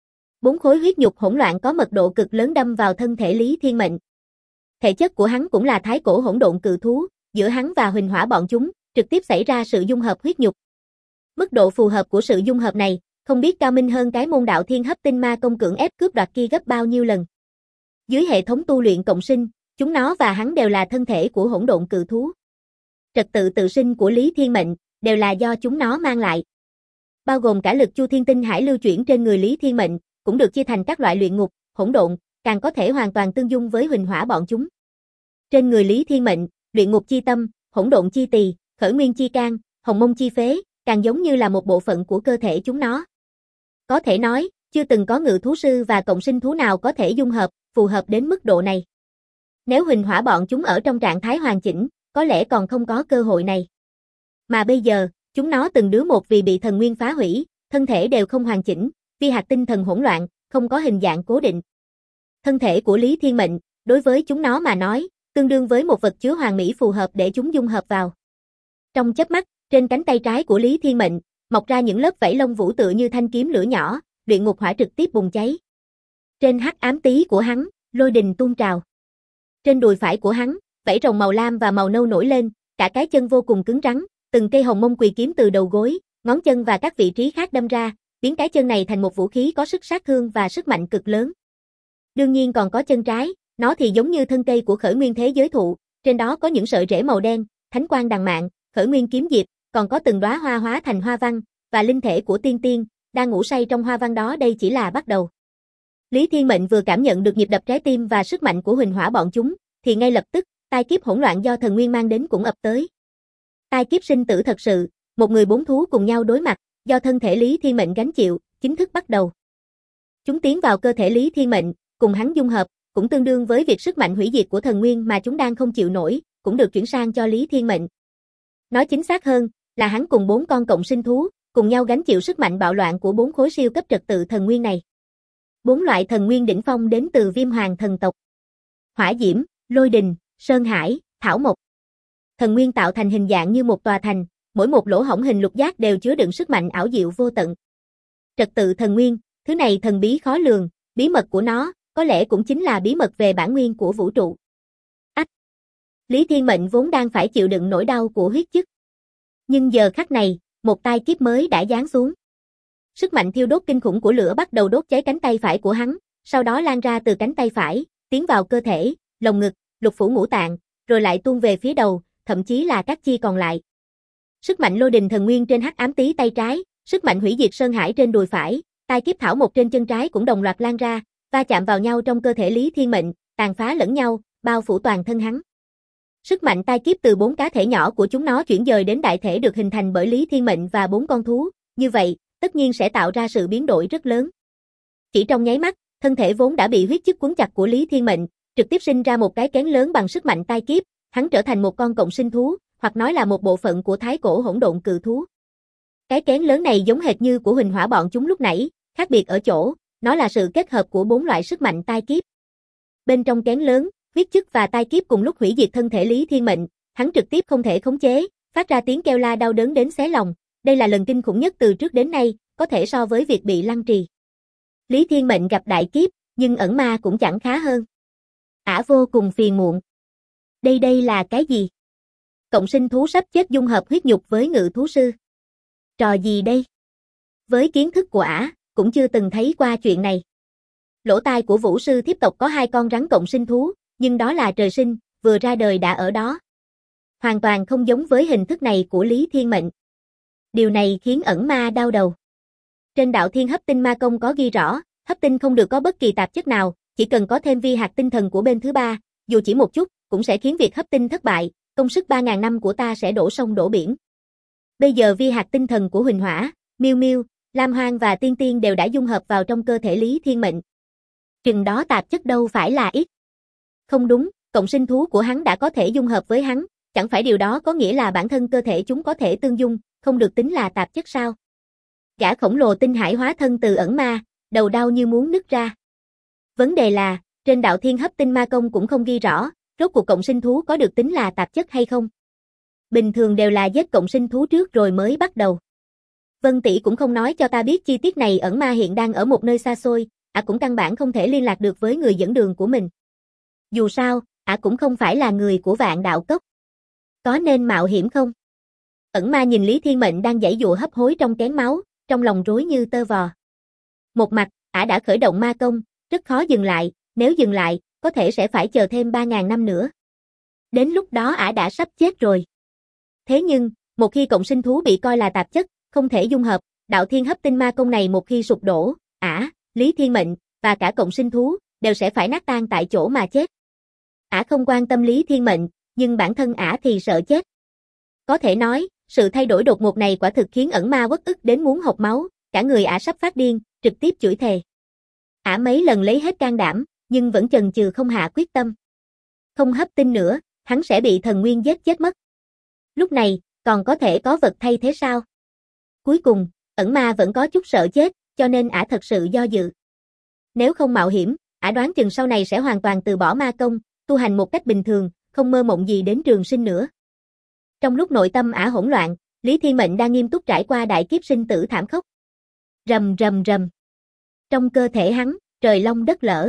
4 khối huyết nhục hỗn loạn có mật độ cực lớn đâm vào thân thể Lý Thiên Mệnh. Thể chất của hắn cũng là thái cổ hỗn độn cự thú, giữa hắn và Huỳnh Hỏa bọn chúng, trực tiếp xảy ra sự dung hợp huyết nhục. Mức độ phù hợp của sự dung hợp này, không biết cao minh hơn cái môn đạo thiên hấp tinh ma công cưỡng ép cướp đoạt kia gấp bao nhiêu lần. Dưới hệ thống tu luyện cộng sinh, chúng nó và hắn đều là thân thể của hỗn độn cự thú. Trật tự tự sinh của Lý Thiên Mệnh, đều là do chúng nó mang lại. Bao gồm cả lực Chu Thiên Tinh Hải lưu chuyển trên người Lý Thiên Mệnh, cũng được chia thành các loại luyện ngục, hỗn độn, càng có thể hoàn toàn tương dung với Huỳnh Hỏa bọn chúng. Trên người Lý Thiên Mệnh, luyện ngục chi tâm, hỗn độn chi tỳ, khởi nguyên chi can, hồng mông chi phế, càng giống như là một bộ phận của cơ thể chúng nó. Có thể nói, chưa từng có ngự thú sư và cộng sinh thú nào có thể dung hợp, phù hợp đến mức độ này. Nếu Huỳnh Hỏa bọn chúng ở trong trạng thái hoàn chỉnh, có lẽ còn không có cơ hội này. Mà bây giờ, chúng nó từng đứa một vì bị thần nguyên phá hủy, thân thể đều không hoàn chỉnh, phi hạt tinh thần hỗn loạn, không có hình dạng cố định. Thân thể của Lý Thiên Mệnh, đối với chúng nó mà nói, tương đương với một vật chứa hoàn mỹ phù hợp để chúng dung hợp vào. Trong chớp mắt, trên cánh tay trái của Lý Thiên Mệnh, mọc ra những lớp vảy lông vũ tựa như thanh kiếm lửa nhỏ, luyện ngục hỏa trực tiếp bùng cháy. Trên hắc ám tý của hắn, lôi đình tuôn trào. Trên đùi phải của hắn, vảy rồng màu lam và màu nâu nổi lên, cả cái chân vô cùng cứng rắn, từng cây hồng mông quỳ kiếm từ đầu gối, ngón chân và các vị trí khác đâm ra, biến cái chân này thành một vũ khí có sức sát thương và sức mạnh cực lớn. Đương nhiên còn có chân trái, nó thì giống như thân cây của khởi nguyên thế giới thụ, trên đó có những sợi rễ màu đen, thánh quang đằng mạn, khởi nguyên kiếm diệp, còn có từng đóa hoa hóa thành hoa văn, và linh thể của tiên tiên, đang ngủ say trong hoa văn đó. Đây chỉ là bắt đầu. Lý Thiên Mệnh vừa cảm nhận được nhịp đập trái tim và sức mạnh của Huỳnh Hỏa bọn chúng, thì ngay lập tức, tai kiếp hỗn loạn do thần nguyên mang đến cũng ập tới. Tai kiếp sinh tử thật sự, một người 4 thú cùng nhau đối mặt, do thân thể Lý Thiên Mệnh gánh chịu, chính thức bắt đầu. Chúng tiến vào cơ thể Lý Thiên Mệnh, cùng hắn dung hợp, cũng tương đương với việc sức mạnh hủy diệt của thần nguyên mà chúng đang không chịu nổi, cũng được chuyển sang cho Lý Thiên Mệnh. Nói chính xác hơn, là hắn cùng 4 con cộng sinh thú, cùng nhau gánh chịu sức mạnh bạo loạn của 4 khối siêu cấp trật tự thần nguyên này. 4 loại thần nguyên đỉnh phong đến từ Viêm Hoàng thần tộc. Hỏa diễm, lôi đình, sơn hải, thảo mộc. Thần nguyên tạo thành hình dạng như một tòa thành, mỗi một lỗ hổng hình lục giác đều chứa đựng sức mạnh ảo diệu vô tận. Trật tự thần nguyên, thứ này thần bí khó lường, bí mật của nó, có lẽ cũng chính là bí mật về bản nguyên của vũ trụ. Ách! Lý Thiên Mệnh vốn đang phải chịu đựng nỗi đau của huyết chức. Nhưng giờ khắc này, một tai kiếp mới đã giáng xuống. Sức mạnh thiêu đốt kinh khủng của lửa bắt đầu đốt cháy cánh tay phải của hắn, sau đó lan ra từ cánh tay phải, tiến vào cơ thể, lồng ngực, lục phủ ngũ tạng, rồi lại tuôn về phía đầu, thậm chí là các chi còn lại. Sức mạnh lôi đình thần nguyên trên hắc ám tí tay trái, sức mạnh hủy diệt sơn hải trên đùi phải, tai kiếp thảo một trên chân trái cũng đồng loạt lan ra, va chạm vào nhau trong cơ thể Lý Thiên Mệnh, tàn phá lẫn nhau, bao phủ toàn thân hắn. Sức mạnh tai kiếp từ 4 cá thể nhỏ của chúng nó chuyển dời đến đại thể được hình thành bởi Lý Thiên Mệnh và 4 con thú, như vậy, tất nhiên sẽ tạo ra sự biến đổi rất lớn. Chỉ trong nháy mắt, thân thể vốn đã bị huyết chức quấn chặt của Lý Thiên Mệnh, trực tiếp sinh ra một cái kén lớn bằng sức mạnh tai kiếp, hắn trở thành một con cộng sinh thú, hoặc nói là một bộ phận của thái cổ hỗn độn cự thú. Cái kén lớn này giống hệt như của Huỳnh Hỏa bọn chúng lúc nãy, khác biệt ở chỗ, nó là sự kết hợp của 4 loại sức mạnh tai kiếp. Bên trong kén lớn, huyết chức và tai kiếp cùng lúc hủy diệt thân thể Lý Thiên Mệnh, hắn trực tiếp không thể khống chế, phát ra tiếng kêu la đau đớn đến xé lòng, đây là lần kinh khủng nhất từ trước đến nay, có thể so với việc bị lăng trì. Lý Thiên Mệnh gặp đại kiếp, nhưng ẩn ma cũng chẳng khá hơn. Ả vô cùng phiền muộn. Đây là cái gì? Cộng sinh thú sắp chết dung hợp huyết nhục với ngự thú sư. Trò gì đây? Với kiến thức của Ả, cũng chưa từng thấy qua chuyện này. Lỗ tai của vũ sư thiếp tộc có 2 con rắn cộng sinh thú, nhưng đó là trời sinh, vừa ra đời đã ở đó. Hoàn toàn không giống với hình thức này của Lý Thiên Mệnh. Điều này khiến ẩn ma đau đầu. Trên đạo thiên hấp tinh ma công có ghi rõ, hấp tinh không được có bất kỳ tạp chất nào, chỉ cần có thêm vi hạt tinh thần của bên thứ ba, dù chỉ một chút, cũng sẽ khiến việc hấp tinh thất bại, công sức 3.000 năm của ta sẽ đổ sông đổ biển. Bây giờ vi hạt tinh thần của Huỳnh Hỏa, Miêu Miêu, Lam Hoang và Tiên Tiên đều đã dung hợp vào trong cơ thể Lý Thiên Mệnh. Chừng đó tạp chất đâu phải là ít. Không đúng, cộng sinh thú của hắn đã có thể dung hợp với hắn, chẳng phải điều đó có nghĩa là bản thân cơ thể chúng có thể tương dung, không được tính là tạp chất sao? Gã khổng lồ tinh hải hóa thân từ ẩn ma, đầu đau như muốn nứt ra. Vấn đề là, trên đạo thiên hấp tinh ma công cũng không ghi rõ, rốt cuộc cộng sinh thú có được tính là tạp chất hay không. Bình thường đều là giết cộng sinh thú trước rồi mới bắt đầu. Vân Tỷ cũng không nói cho ta biết chi tiết này, ẩn ma hiện đang ở một nơi xa xôi, Ả cũng căn bản không thể liên lạc được với người dẫn đường của mình. Dù sao, Ả cũng không phải là người của Vạn Đạo Cốc. Có nên mạo hiểm không? Ẩn ma nhìn Lý Thiên Mệnh đang giãy giụa hấp hối trong kén máu, trong lòng rối như tơ vò. Một mặt, Ả đã khởi động ma công, rất khó dừng lại, nếu dừng lại, có thể sẽ phải chờ thêm 3.000 năm nữa. Đến lúc đó Ả đã sắp chết rồi. Thế nhưng, một khi cộng sinh thú bị coi là tạp chất, không thể dung hợp, đạo thiên hấp tinh ma công này một khi sụp đổ, Ả, Lý Thiên Mệnh, và cả cộng sinh thú, đều sẽ phải nát tan tại chỗ mà chết. Ả không quan tâm Lý Thiên Mệnh, nhưng bản thân Ả thì sợ chết. Có thể nói, sự thay đổi đột ngột này quả thực khiến ẩn ma uất ức đến muốn hộc máu, cả người Ả sắp phát điên, trực tiếp chửi thề. Ả mấy lần lấy hết can đảm, nhưng vẫn chần chừ không hạ quyết tâm. Không hấp tinh nữa, hắn sẽ bị thần nguyên giết chết mất. Lúc này, còn có thể có vật thay thế sao? Cuối cùng, ẩn ma vẫn có chút sợ chết, cho nên Ả thật sự do dự. Nếu không mạo hiểm, Ả đoán chừng sau này sẽ hoàn toàn từ bỏ ma công, tu hành một cách bình thường, không mơ mộng gì đến trường sinh nữa. Trong lúc nội tâm Ả hỗn loạn, Lý Thiên Mệnh đang nghiêm túc trải qua đại kiếp sinh tử thảm khốc. Rầm rầm rầm. Trong cơ thể hắn, trời long đất lở.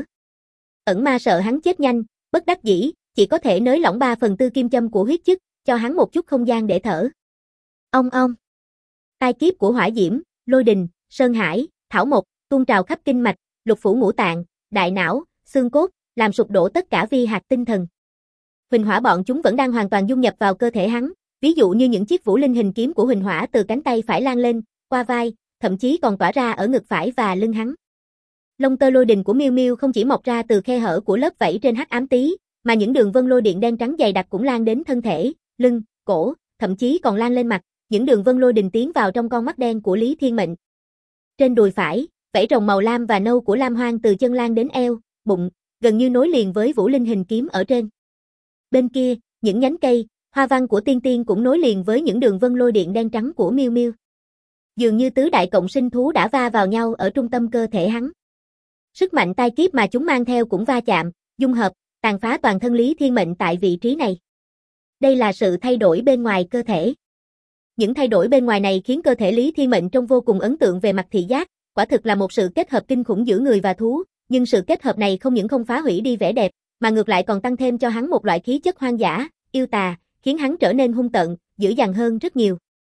Ẩn ma sợ hắn chết nhanh, bất đắc dĩ, chỉ có thể nới lỏng 3/4 kim châm của huyết chức, cho hắn một chút không gian để thở. Ong ong. Tai kiếp của hỏa diễm, lôi đình, sơn hải, thảo mộc, tuôn trào khắp kinh mạch, lục phủ ngũ tạng, đại não, xương cốt, làm sụp đổ tất cả vi hạt tinh thần. Huỳnh Hỏa bọn chúng vẫn đang hoàn toàn dung nhập vào cơ thể hắn, ví dụ như những chiếc vũ linh hình kiếm của Huỳnh Hỏa từ cánh tay phải lan lên, qua vai, thậm chí còn tỏa ra ở ngực phải và lưng hắn. Lông tơ lôi đình của Miêu Miêu không chỉ mọc ra từ khe hở của lớp vảy trên hắc ám tí, mà những đường vân lôi điện đen trắng dày đặc cũng lan đến thân thể, lưng, cổ, thậm chí còn lan lên mặt, những đường vân lôi đình tiến vào trong con mắt đen của Lý Thiên Mệnh. Trên đùi phải, vảy rồng màu lam và nâu của Lam Hoang từ chân lan đến eo, bụng, gần như nối liền với vũ linh hình kiếm ở trên. Bên kia, những nhánh cây, hoa văn của Tiên Tiên cũng nối liền với những đường vân lôi điện đen trắng của Miêu Miêu. Dường như tứ đại cộng sinh thú đã va vào nhau ở trung tâm cơ thể hắn. Sức mạnh tai kiếp mà chúng mang theo cũng va chạm, dung hợp, tàn phá toàn thân Lý Thiên Mệnh tại vị trí này. Đây là sự thay đổi bên ngoài cơ thể. Những thay đổi bên ngoài này khiến cơ thể Lý Thiên Mệnh trông vô cùng ấn tượng về mặt thị giác, quả thực là một sự kết hợp kinh khủng giữa người và thú, nhưng sự kết hợp này không những không phá hủy đi vẻ đẹp, mà ngược lại còn tăng thêm cho hắn một loại khí chất hoang dã, yêu tà, khiến hắn trở nên hung tợn, dữ dằn hơn rất nhiều.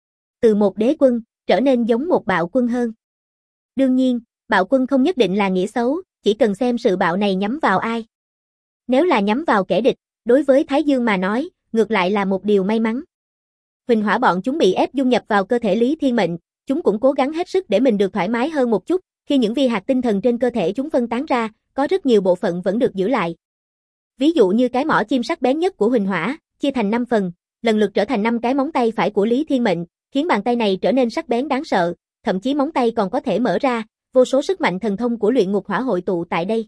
Từ một đế quân, trở nên giống một bạo quân hơn. Đương nhiên, bạo quân không nhất định là nghĩa xấu, chỉ cần xem sự bạo này nhắm vào ai. Nếu là nhắm vào kẻ địch, đối với Thái Dương mà nói, ngược lại là một điều may mắn. Huỳnh hỏa bọn chúng bị ép dung nhập vào cơ thể Lý Thiên Mệnh, chúng cũng cố gắng hết sức để mình được thoải mái hơn một chút, khi những vi hạt tinh thần trên cơ thể chúng phân tán ra, có rất nhiều bộ phận vẫn được giữ lại. Ví dụ như cái mỏ chim sắc bén nhất của Huỳnh hỏa, chia thành 5 phần, lần lượt trở thành 5 cái móng tay phải của Lý Thiên Mệnh, khiến bàn tay này trở nên sắc bén đáng sợ, thậm chí móng tay còn có thể mở ra, vô số sức mạnh thần thông của luyện ngục hỏa hội tụ tại đây.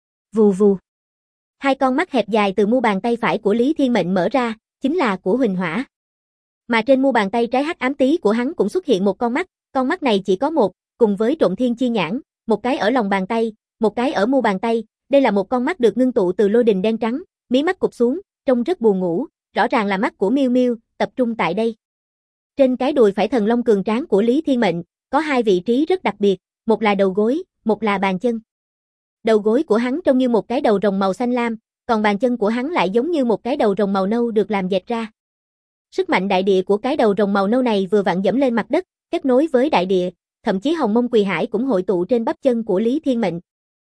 Vù vù. 2 con mắt hẹp dài từ mu bàn tay phải của Lý Thiên Mệnh mở ra, chính là của Huỳnh hỏa. Mà trên mu bàn tay trái hắc ám tí của hắn cũng xuất hiện một con mắt này chỉ có một, cùng với Trộm Thiên Chi Nhãn, một cái ở lòng bàn tay, một cái ở mu bàn tay, đây là một con mắt được ngưng tụ từ lôi đình đen trắng, mí mắt cụp xuống, trông rất buồn ngủ, rõ ràng là mắt của Miêu Miêu, tập trung tại đây. Trên cái đùi phải thần long cường tráng của Lý Thiên Mệnh, có 2 vị trí rất đặc biệt, một là đầu gối, một là bàn chân. Đầu gối của hắn trông như một cái đầu rồng màu xanh lam, còn bàn chân của hắn lại giống như một cái đầu rồng màu nâu được làm dệt ra. Sức mạnh đại địa của cái đầu rồng màu nâu này vừa vặn dẫm lên mặt đất, kết nối với đại địa, thậm chí hồng mông quỳ hải cũng hội tụ trên bắp chân của Lý Thiên Mệnh.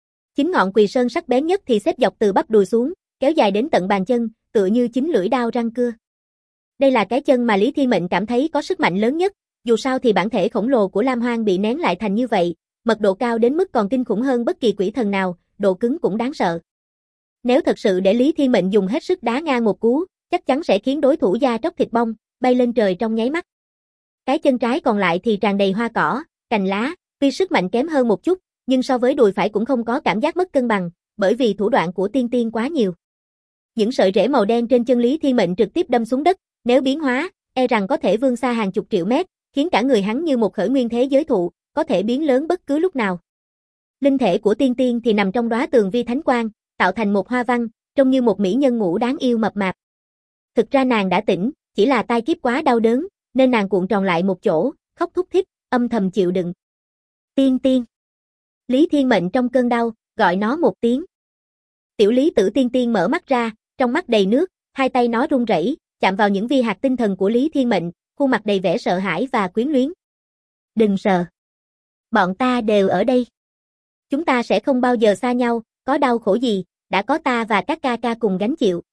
9 ngọn quỳ sơn sắc bén nhất thì xếp dọc từ bắp đùi xuống, kéo dài đến tận bàn chân, tựa như 9 lưỡi đao răng cưa. Đây là cái chân mà Lý Thiên Mệnh cảm thấy có sức mạnh lớn nhất, dù sao thì bản thể khổng lồ của Lam Hoang bị nén lại thành như vậy, mật độ cao đến mức còn kinh khủng hơn bất kỳ quỷ thần nào, độ cứng cũng đáng sợ. Nếu thật sự để Lý Thiên Mệnh dùng hết sức đá ngang một cú, chắc chắn sẽ khiến đối thủ da tróc thịt bong, bay lên trời trong nháy mắt. Cái chân trái còn lại thì tràn đầy hoa cỏ, cành lá, tuy sức mạnh kém hơn một chút, nhưng so với đùi phải cũng không có cảm giác mất cân bằng, bởi vì thủ đoạn của tiên tiên quá nhiều. Những sợi rễ màu đen trên chân Lý Thiên Mệnh trực tiếp đâm xuống đất, nếu biến hóa, e rằng có thể vươn xa hàng chục triệu mét, khiến cả người hắn như một khởi nguyên thế giới thụ, có thể biến lớn bất cứ lúc nào. Linh thể của tiên tiên thì nằm trong đóa tường vi thánh quang, tạo thành một hoa văn, trông như một mỹ nhân ngủ đáng yêu mập mạp. Thực ra nàng đã tỉnh, chỉ là tai kiếp quá đau đớn, nên nàng cuộn tròn lại một chỗ, khóc thút thít, âm thầm chịu đựng. Tiên tiên. Lý Thiên Mệnh trong cơn đau, gọi nó một tiếng. Tiểu Lý Tử tiên tiên mở mắt ra, trong mắt đầy nước, 2 tay nó run rẩy, chạm vào những vi hạt tinh thần của Lý Thiên Mệnh, khuôn mặt đầy vẻ sợ hãi và quyến luyến. Đừng sợ. Bọn ta đều ở đây. Chúng ta sẽ không bao giờ xa nhau, có đau khổ gì, đã có ta và các ca ca cùng gánh chịu.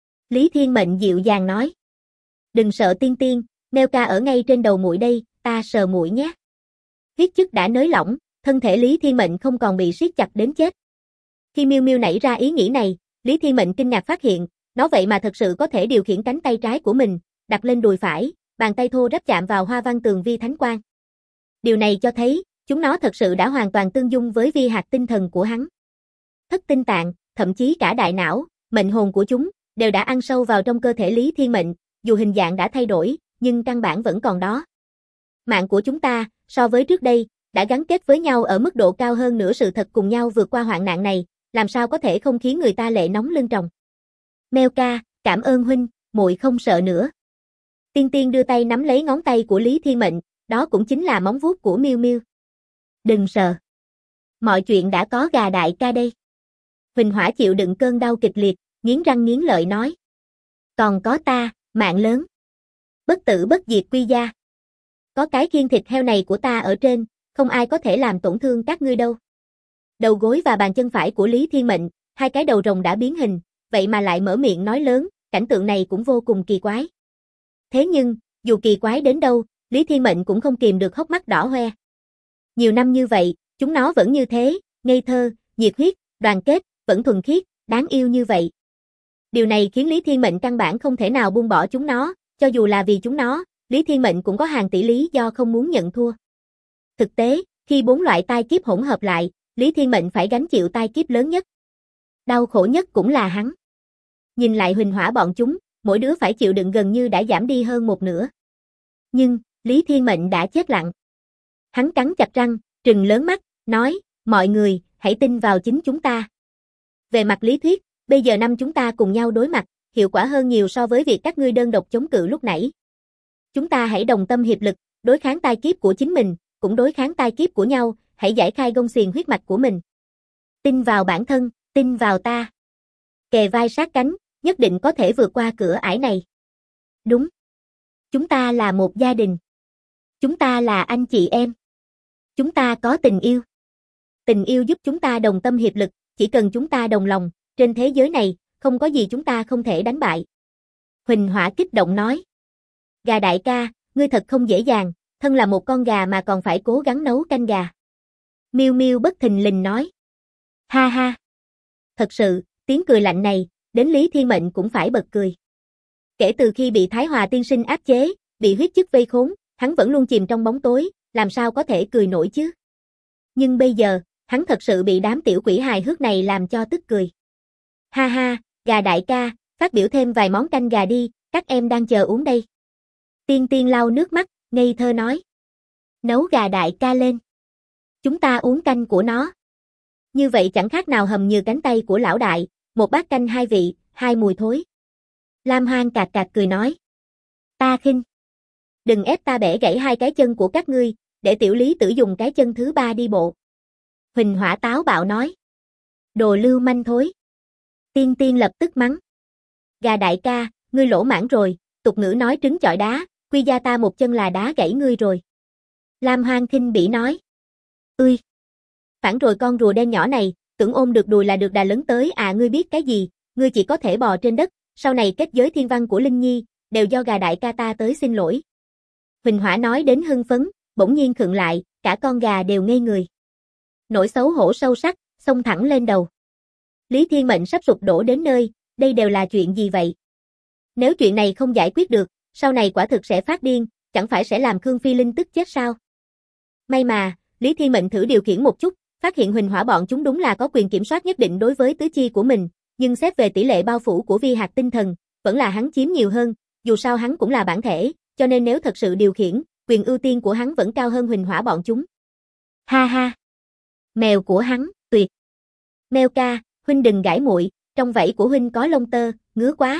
Lý Thiên Mệnh dịu dàng nói. Đừng sợ tiên tiên, Neo ca ở ngay trên đầu muội đây, ta sờ muội nhé. Huyết chức đã nới lỏng, thân thể Lý Thiên Mệnh không còn bị siết chặt đến chết. Khi Miêu Miêu nảy ra ý nghĩ này, Lý Thiên Mệnh kinh ngạc phát hiện, nó vậy mà thật sự có thể điều khiển cánh tay trái của mình, đặt lên đùi phải, bàn tay thô ráp chạm vào hoa văn tường vi thánh quang. Điều này cho thấy, chúng nó thật sự đã hoàn toàn tương dung với vi hạt tinh thần của hắn. Thất tinh tạng, thậm chí cả đại não, mệnh hồn của chúng, đều đã ăn sâu vào trong cơ thể Lý Thiên Mệnh, dù hình dạng đã thay đổi, nhưng căn bản vẫn còn đó. Mạng của chúng ta, so với trước đây, đã gắn kết với nhau ở mức độ cao hơn nữa, sự thật cùng nhau vượt qua hoạn nạn này, làm sao có thể không khiến người ta lệ nóng lưng tròng. Meo ca, cảm ơn huynh, muội không sợ nữa. Tiên tiên đưa tay nắm lấy ngón tay của Lý Thiên Mệnh, đó cũng chính là móng vuốt của Miêu Miêu. Đừng sợ. Mọi chuyện đã có gà đại ca đây. Huỳnh hỏa chịu đựng cơn đau kịch liệt, nghiến răng nghiến lợi nói. Còn có ta, mạng lớn. Bất tử bất diệt quy gia. Có cái khiên thịt heo này của ta ở trên, không ai có thể làm tổn thương các ngươi đâu. Đầu gối và bàn chân phải của Lý Thiên Mệnh, 2 cái đầu rồng đã biến hình, vậy mà lại mở miệng nói lớn, cảnh tượng này cũng vô cùng kỳ quái. Thế nhưng, dù kỳ quái đến đâu, Lý Thiên Mệnh cũng không kìm được hốc mắt đỏ hoe. Nhiều năm như vậy, chúng nó vẫn như thế, ngây thơ, nhiệt huyết, đoàn kết, vẫn thuần khiết, đáng yêu như vậy. Điều này khiến Lý Thiên Mệnh căn bản không thể nào buông bỏ chúng nó, cho dù là vì chúng nó, Lý Thiên Mệnh cũng có hàng tỷ lý do không muốn nhận thua. Thực tế, khi 4 loại tai kiếp hỗn hợp lại, Lý Thiên Mệnh phải gánh chịu tai kiếp lớn nhất. Đau khổ nhất cũng là hắn. Nhìn lại huỳnh hỏa bọn chúng, mỗi đứa phải chịu đựng gần như đã giảm đi hơn một nửa. Nhưng, Lý Thiên Mệnh đã chết lặng. Hắn cắn chặt răng, trừng lớn mắt, nói, mọi người, hãy tin vào chính chúng ta. Về mặt lý thuyết, bây giờ 5 chúng ta cùng nhau đối mặt, hiệu quả hơn nhiều so với việc các ngươi đơn độc chống cự lúc nãy. Chúng ta hãy đồng tâm hiệp lực, đối kháng tai kiếp của chính mình, cũng đối kháng tai kiếp của nhau, hãy giải khai gông xiềng huyết mạch của mình. Tin vào bản thân, tin vào ta. Kề vai sát cánh, nhất định có thể vượt qua cửa ải này. Đúng. Chúng ta là một gia đình. Chúng ta là anh chị em. Chúng ta có tình yêu. Tình yêu giúp chúng ta đồng tâm hiệp lực, chỉ cần chúng ta đồng lòng, trên thế giới này, không có gì chúng ta không thể đánh bại. Huỳnh Hỏa kích động nói. Gà đại ca, ngươi thật không dễ dàng, thân là một con gà mà còn phải cố gắng nấu canh gà. Miu Miu bất thình lình nói. Ha ha. Thật sự, tiếng cười lạnh này, đến Lý Thiên Mệnh cũng phải bật cười. Kể từ khi bị Thái Hòa tiên sinh áp chế, bị huyết chức vây khốn, hắn vẫn luôn chìm trong bóng tối, làm sao có thể cười nổi chứ? Nhưng bây giờ, hắn thật sự bị đám tiểu quỷ hài hước này làm cho tức cười. Ha ha, gà đại ca, phát biểu thêm vài món canh gà đi, các em đang chờ uống đây. Tiên Tiên lau nước mắt, ngây thơ nói. Nấu gà đại ca lên. Chúng ta uống canh của nó. Như vậy chẳng khác nào hầm như cánh tay của lão đại, một bát canh hai vị, hai mùi thối. Lam Hoang cạc cạc cười nói. Ta khinh. Đừng ép ta bẻ gãy hai cái chân của các ngươi, để tiểu lý tử dùng cái chân thứ ba đi bộ. Huỳnh Hỏa táo bạo nói. Đồ lưu manh thối. Tiên Tiên lập tức mắng. Gà đại ca, ngươi lỗ mãng rồi, tục ngữ nói trứng chọi đá, quy gia ta một chân là đá gãy ngươi rồi. Lam Hoang khinh bỉ nói. Ươi. Phản rồi con rùa đen nhỏ này, tưởng ôm được đùi là được đà lớn tới à, ngươi biết cái gì, ngươi chỉ có thể bò trên đất, sau này kết giới thiên văn của Linh Nhi, đều do gà đại ca ta tới xin lỗi. Huỳnh Hỏa nói đến hưng phấn, bỗng nhiên khựng lại, cả con gà đều ngây người. Nỗi xấu hổ sâu sắc, xông thẳng lên đầu. Lý Thiên Mệnh sắp sụp đổ đến nơi, đây đều là chuyện gì vậy? Nếu chuyện này không giải quyết được, sau này quả thực sẽ phát điên, chẳng phải sẽ làm Khương Phi Linh tức chết sao? May mà, Lý Thiên Mệnh thử điều khiển một chút, phát hiện Huỳnh Hỏa bọn chúng đúng là có quyền kiểm soát nhất định đối với tứ chi của mình, nhưng xét về tỷ lệ bao phủ của vi hạt tinh thần, vẫn là hắn chiếm nhiều hơn, dù sao hắn cũng là bản thể, cho nên nếu thật sự điều khiển, quyền ưu tiên của hắn vẫn cao hơn Huỳnh Hỏa bọn chúng. Ha ha. Mèo của hắn, tuyệt. Mèo ca, huynh đừng gãi muội, trong vảy của huynh có lông tơ, ngứa quá.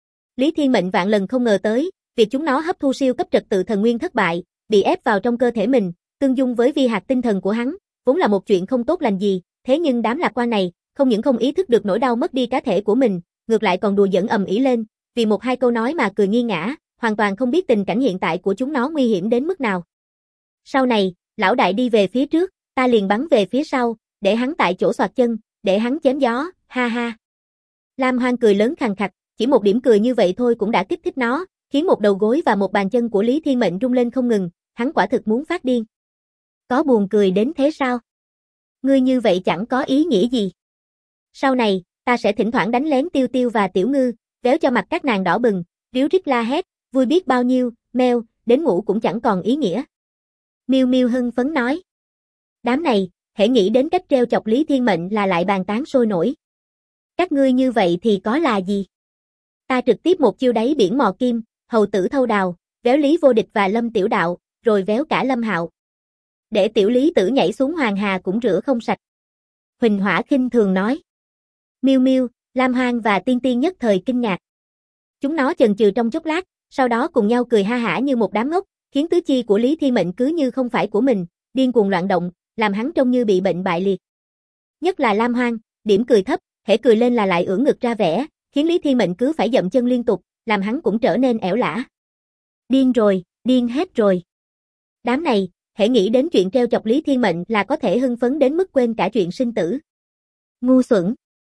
Lý Thiên Mệnh vạn lần không ngờ tới, việc chúng nó hấp thu siêu cấp trật tự thần nguyên thất bại, bị ép vào trong cơ thể mình, tương dung với vi hạt tinh thần của hắn, vốn là một chuyện không tốt lành gì, thế nhưng đám lạc quan này, không những không ý thức được nỗi đau mất đi cá thể của mình, ngược lại còn đùa giỡn ầm ĩ lên, vì một hai câu nói mà cười nghiêng ngã, hoàn toàn không biết tình cảnh hiện tại của chúng nó nguy hiểm đến mức nào. Sau này, lão đại đi về phía trước, ta liền bắn về phía sau, để hắn tại chỗ xoạc chân, để hắn chém gió, ha ha. Lam Hoang cười lớn khằng khặc, chỉ một điểm cười như vậy thôi cũng đã kích thích nó, khiến một đầu gối và một bàn chân của Lý Thiên Mệnh rung lên không ngừng, hắn quả thực muốn phát điên. Có buồn cười đến thế sao? Ngươi như vậy chẳng có ý nghĩa gì. Sau này, ta sẽ thỉnh thoảng đánh lén Tiêu Tiêu và Tiểu Ngư, véo cho mặt các nàng đỏ bừng, ríu rít la hét, vui biết bao nhiêu, meo, đến ngủ cũng chẳng còn ý nghĩa. Miu Miu hưng phấn nói. Đám này, hễ nghĩ đến cách treo chọc Lý Thiên Mệnh là lại bàn tán sôi nổi. Các ngươi như vậy thì có là gì? Ta trực tiếp một chiêu đáy biển mò kim, hầu tử thâu đào, véo Lý Vô Địch và Lâm Tiểu Đạo, rồi véo cả Lâm Hạo. Để tiểu Lý Tử nhảy xuống hoàng hà cũng rửa không sạch. Huỳnh Hỏa khinh thường nói. Miu Miu, Lam Hoang và Tiên Tiên nhất thời kinh ngạc. Chúng nó chần chừ trong chốc lát, sau đó cùng nhau cười ha hả như một đám ngốc, khiến tứ chi của Lý Thiên Mệnh cứ như không phải của mình, điên cuồng loạn động, làm hắn trông như bị bệnh bại liệt. Nhất là Lam Hoang, điểm cười thấp, hễ cười lên là lại ưỡn ngực ra vẻ, khiến Lý Thiên Mệnh cứ phải dậm chân liên tục, làm hắn cũng trở nên ẻo lả. Điên rồi, điên hết rồi. Đám này, hễ nghĩ đến chuyện treo chọc Lý Thiên Mệnh là có thể hưng phấn đến mức quên cả chuyện sinh tử. Ngu xuẩn.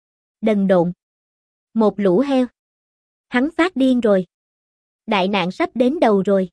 Đần độn. Một lũ heo. Hắn phát điên rồi. Đại nạn sắp đến đầu rồi.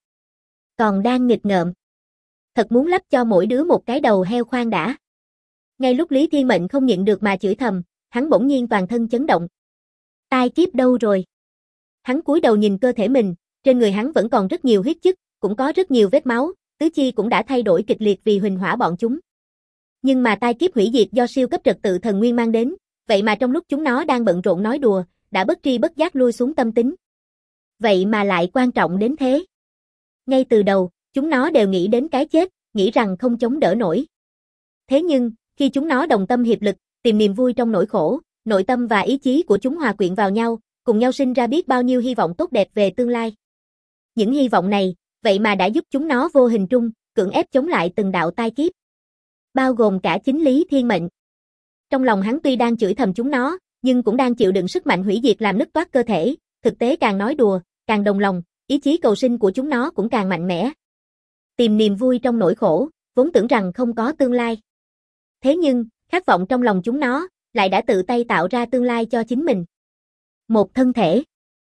Còn đang nghịch ngợm. Thật muốn lắp cho mỗi đứa một cái đầu heo khoan đã. Ngay lúc Lý Thiên Mệnh không nhịn được mà chửi thầm, hắn bỗng nhiên toàn thân chấn động. Tai kiếp đâu rồi? Hắn cúi đầu nhìn cơ thể mình, trên người hắn vẫn còn rất nhiều huyết chất, cũng có rất nhiều vết máu, tứ chi cũng đã thay đổi kịch liệt vì Huỳnh Hỏa bọn chúng. Nhưng mà tai kiếp hủy diệt do siêu cấp trật tự thần nguyên mang đến, vậy mà trong lúc chúng nó đang bận rộn nói đùa, đã bất tri bất giác lui xuống tâm tính. Vậy mà lại quan trọng đến thế. Ngay từ đầu, chúng nó đều nghĩ đến cái chết, nghĩ rằng không chống đỡ nổi. Thế nhưng, khi chúng nó đồng tâm hiệp lực, tìm niềm vui trong nỗi khổ, nội tâm và ý chí của chúng hòa quyện vào nhau, cùng nhau sinh ra biết bao nhiêu hy vọng tốt đẹp về tương lai. Những hy vọng này, vậy mà đã giúp chúng nó vô hình trung, cưỡng ép chống lại từng đạo tai kiếp. Bao gồm cả chính Lý Thiên Mệnh. Trong lòng hắn tuy đang chửi thầm chúng nó, nhưng cũng đang chịu đựng sức mạnh hủy diệt làm nứt toát cơ thể, thực tế càng nói đùa, càng đồng lòng, ý chí cầu sinh của chúng nó cũng càng mạnh mẽ. Tìm niềm vui trong nỗi khổ, vốn tưởng rằng không có tương lai. Thế nhưng, khát vọng trong lòng chúng nó, lại đã tự tay tạo ra tương lai cho chính mình. Một thân thể.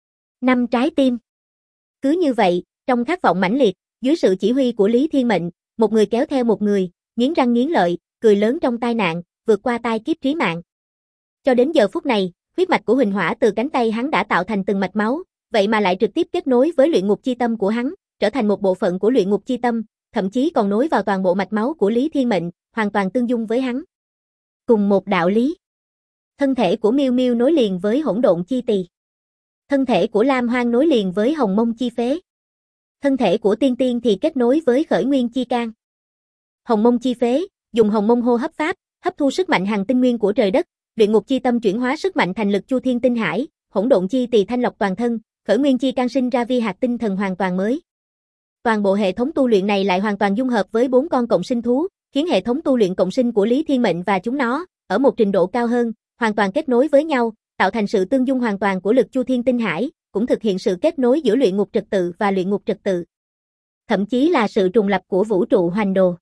5 trái tim. Cứ như vậy, trong khát vọng mãnh liệt, dưới sự chỉ huy của Lý Thiên Mệnh, một người kéo theo một người, nghiến răng nghiến lợi, cười lớn trong tai nạn, vượt qua tai kiếp trí mạng. Cho đến giờ phút này, huyết mạch của Huỳnh Hỏa từ cánh tay hắn đã tạo thành từng mạch máu, vậy mà lại trực tiếp kết nối với luyện ngục chi tâm của hắn, trở thành một bộ phận của luyện ngục chi tâm, thậm chí còn nối vào toàn bộ mạch máu của Lý Thiên Mệnh, hoàn toàn tương dung với hắn. Cùng một đạo lý. Thân thể của Miêu Miêu nối liền với hỗn độn chi tỳ. Thân thể của Lam Hoang nối liền với hồng mông chi phế. Thân thể của Tiên Tiên thì kết nối với khởi nguyên chi can. Hồng mông chi phế, dùng hồng mông hô hấp pháp, hấp thu sức mạnh hằng tinh nguyên của trời đất, luyện ngục chi tâm chuyển hóa sức mạnh thành lực chu thiên tinh hải, hỗn độn chi tỳ thanh lọc toàn thân, khởi nguyên chi can sinh ra vi hạt tinh thần hoàn toàn mới. Toàn bộ hệ thống tu luyện này lại hoàn toàn dung hợp với 4 con cộng sinh thú, khiến hệ thống tu luyện cộng sinh của Lý Thiên Mệnh và chúng nó, ở một trình độ cao hơn, hoàn toàn kết nối với nhau, tạo thành sự tương dung hoàn toàn của lực chu thiên tinh hải, cũng thực hiện sự kết nối giữa luyện ngục trật tự và luyện ngục trật tự. Thậm chí là sự trùng lập của vũ trụ hoành đồ.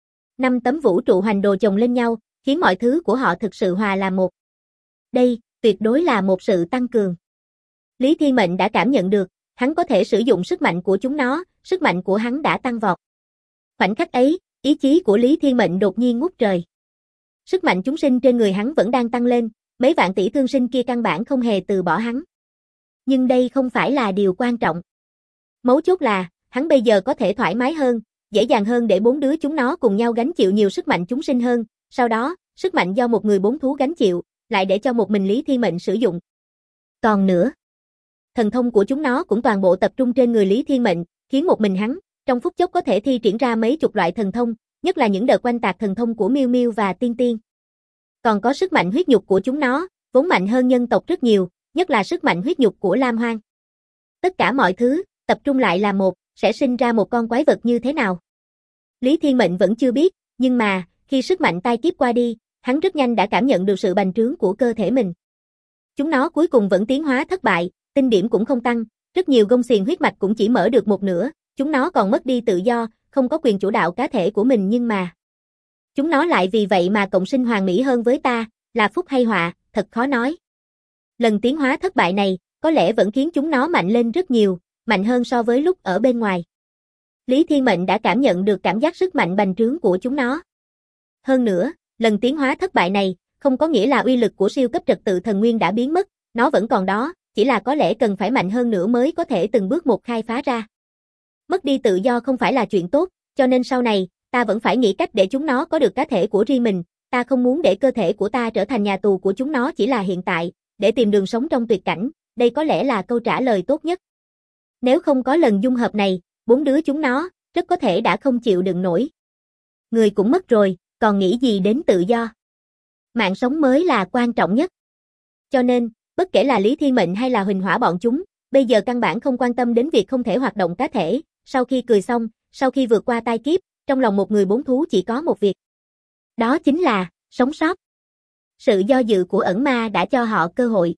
5 tấm vũ trụ hoành đồ chồng lên nhau, khiến mọi thứ của họ thực sự hòa là một. Đây, tuyệt đối là một sự tăng cường. Lý Thiên Mệnh đã cảm nhận được, hắn có thể sử dụng sức mạnh của chúng nó, sức mạnh của hắn đã tăng vọt. Khoảnh khắc ấy, ý chí của Lý Thiên Mệnh đột nhiên ngút trời. Sức mạnh chúng sinh trên người hắn vẫn đang tăng lên, mấy vạn tỷ thương sinh kia căn bản không hề từ bỏ hắn. Nhưng đây không phải là điều quan trọng. Mấu chốt là, hắn bây giờ có thể thoải mái hơn, dễ dàng hơn để 4 đứa chúng nó cùng nhau gánh chịu nhiều sức mạnh chúng sinh hơn, sau đó, sức mạnh do một người 4 thú gánh chịu, lại để cho một mình Lý Thiên Mệnh sử dụng. Còn nữa, thần thông của chúng nó cũng toàn bộ tập trung trên người Lý Thiên Mệnh, khiến một mình hắn, trong phút chốc có thể thi triển ra mấy chục loại thần thông, nhất là những đợt quanh tạc thần thông của Miêu Miêu và Tiên Tiên. Còn có sức mạnh huyết nhục của chúng nó, vốn mạnh hơn nhân tộc rất nhiều, nhất là sức mạnh huyết nhục của Lam Hoang. Tất cả mọi thứ, tập trung lại là một, sẽ sinh ra một con quái vật như thế nào? Lý Thiên Mệnh vẫn chưa biết, nhưng mà, khi sức mạnh tai kiếp qua đi, hắn rất nhanh đã cảm nhận được sự bành trướng của cơ thể mình. Chúng nó cuối cùng vẫn tiến hóa thất bại, tinh điểm cũng không tăng, rất nhiều gông xiềng huyết mạch cũng chỉ mở được một nửa, chúng nó còn mất đi tự do, không có quyền chủ đạo cá thể của mình nhưng mà chúng nó lại vì vậy mà cộng sinh hoàn mỹ hơn với ta, là phúc hay họa, thật khó nói. Lần tiến hóa thất bại này, có lẽ vẫn khiến chúng nó mạnh lên rất nhiều, mạnh hơn so với lúc ở bên ngoài. Lý Thiên Mệnh đã cảm nhận được cảm giác sức mạnh bành trướng của chúng nó. Hơn nữa, lần tiến hóa thất bại này, không có nghĩa là uy lực của siêu cấp trật tự thần nguyên đã biến mất, nó vẫn còn đó, chỉ là có lẽ cần phải mạnh hơn nữa mới có thể từng bước một khai phá ra. Mất đi tự do không phải là chuyện tốt, cho nên sau này, ta vẫn phải nghĩ cách để chúng nó có được cá thể của riêng mình, ta không muốn để cơ thể của ta trở thành nhà tù của chúng nó chỉ là hiện tại, để tìm đường sống trong tuyệt cảnh, đây có lẽ là câu trả lời tốt nhất. Nếu không có lần dung hợp này, 4 đứa chúng nó, rất có thể đã không chịu đựng nổi. Người cũng mất rồi, còn nghĩ gì đến tự do. Mạng sống mới là quan trọng nhất. Cho nên, bất kể là Lý Thiên Mệnh hay là Huỳnh Hỏa bọn chúng, bây giờ căn bản không quan tâm đến việc không thể hoạt động cá thể, sau khi cười xong, sau khi vượt qua tai kiếp, trong lòng một người 4 thú chỉ có một việc. Đó chính là, sống sót. Sự do dự của ẩn ma đã cho họ cơ hội.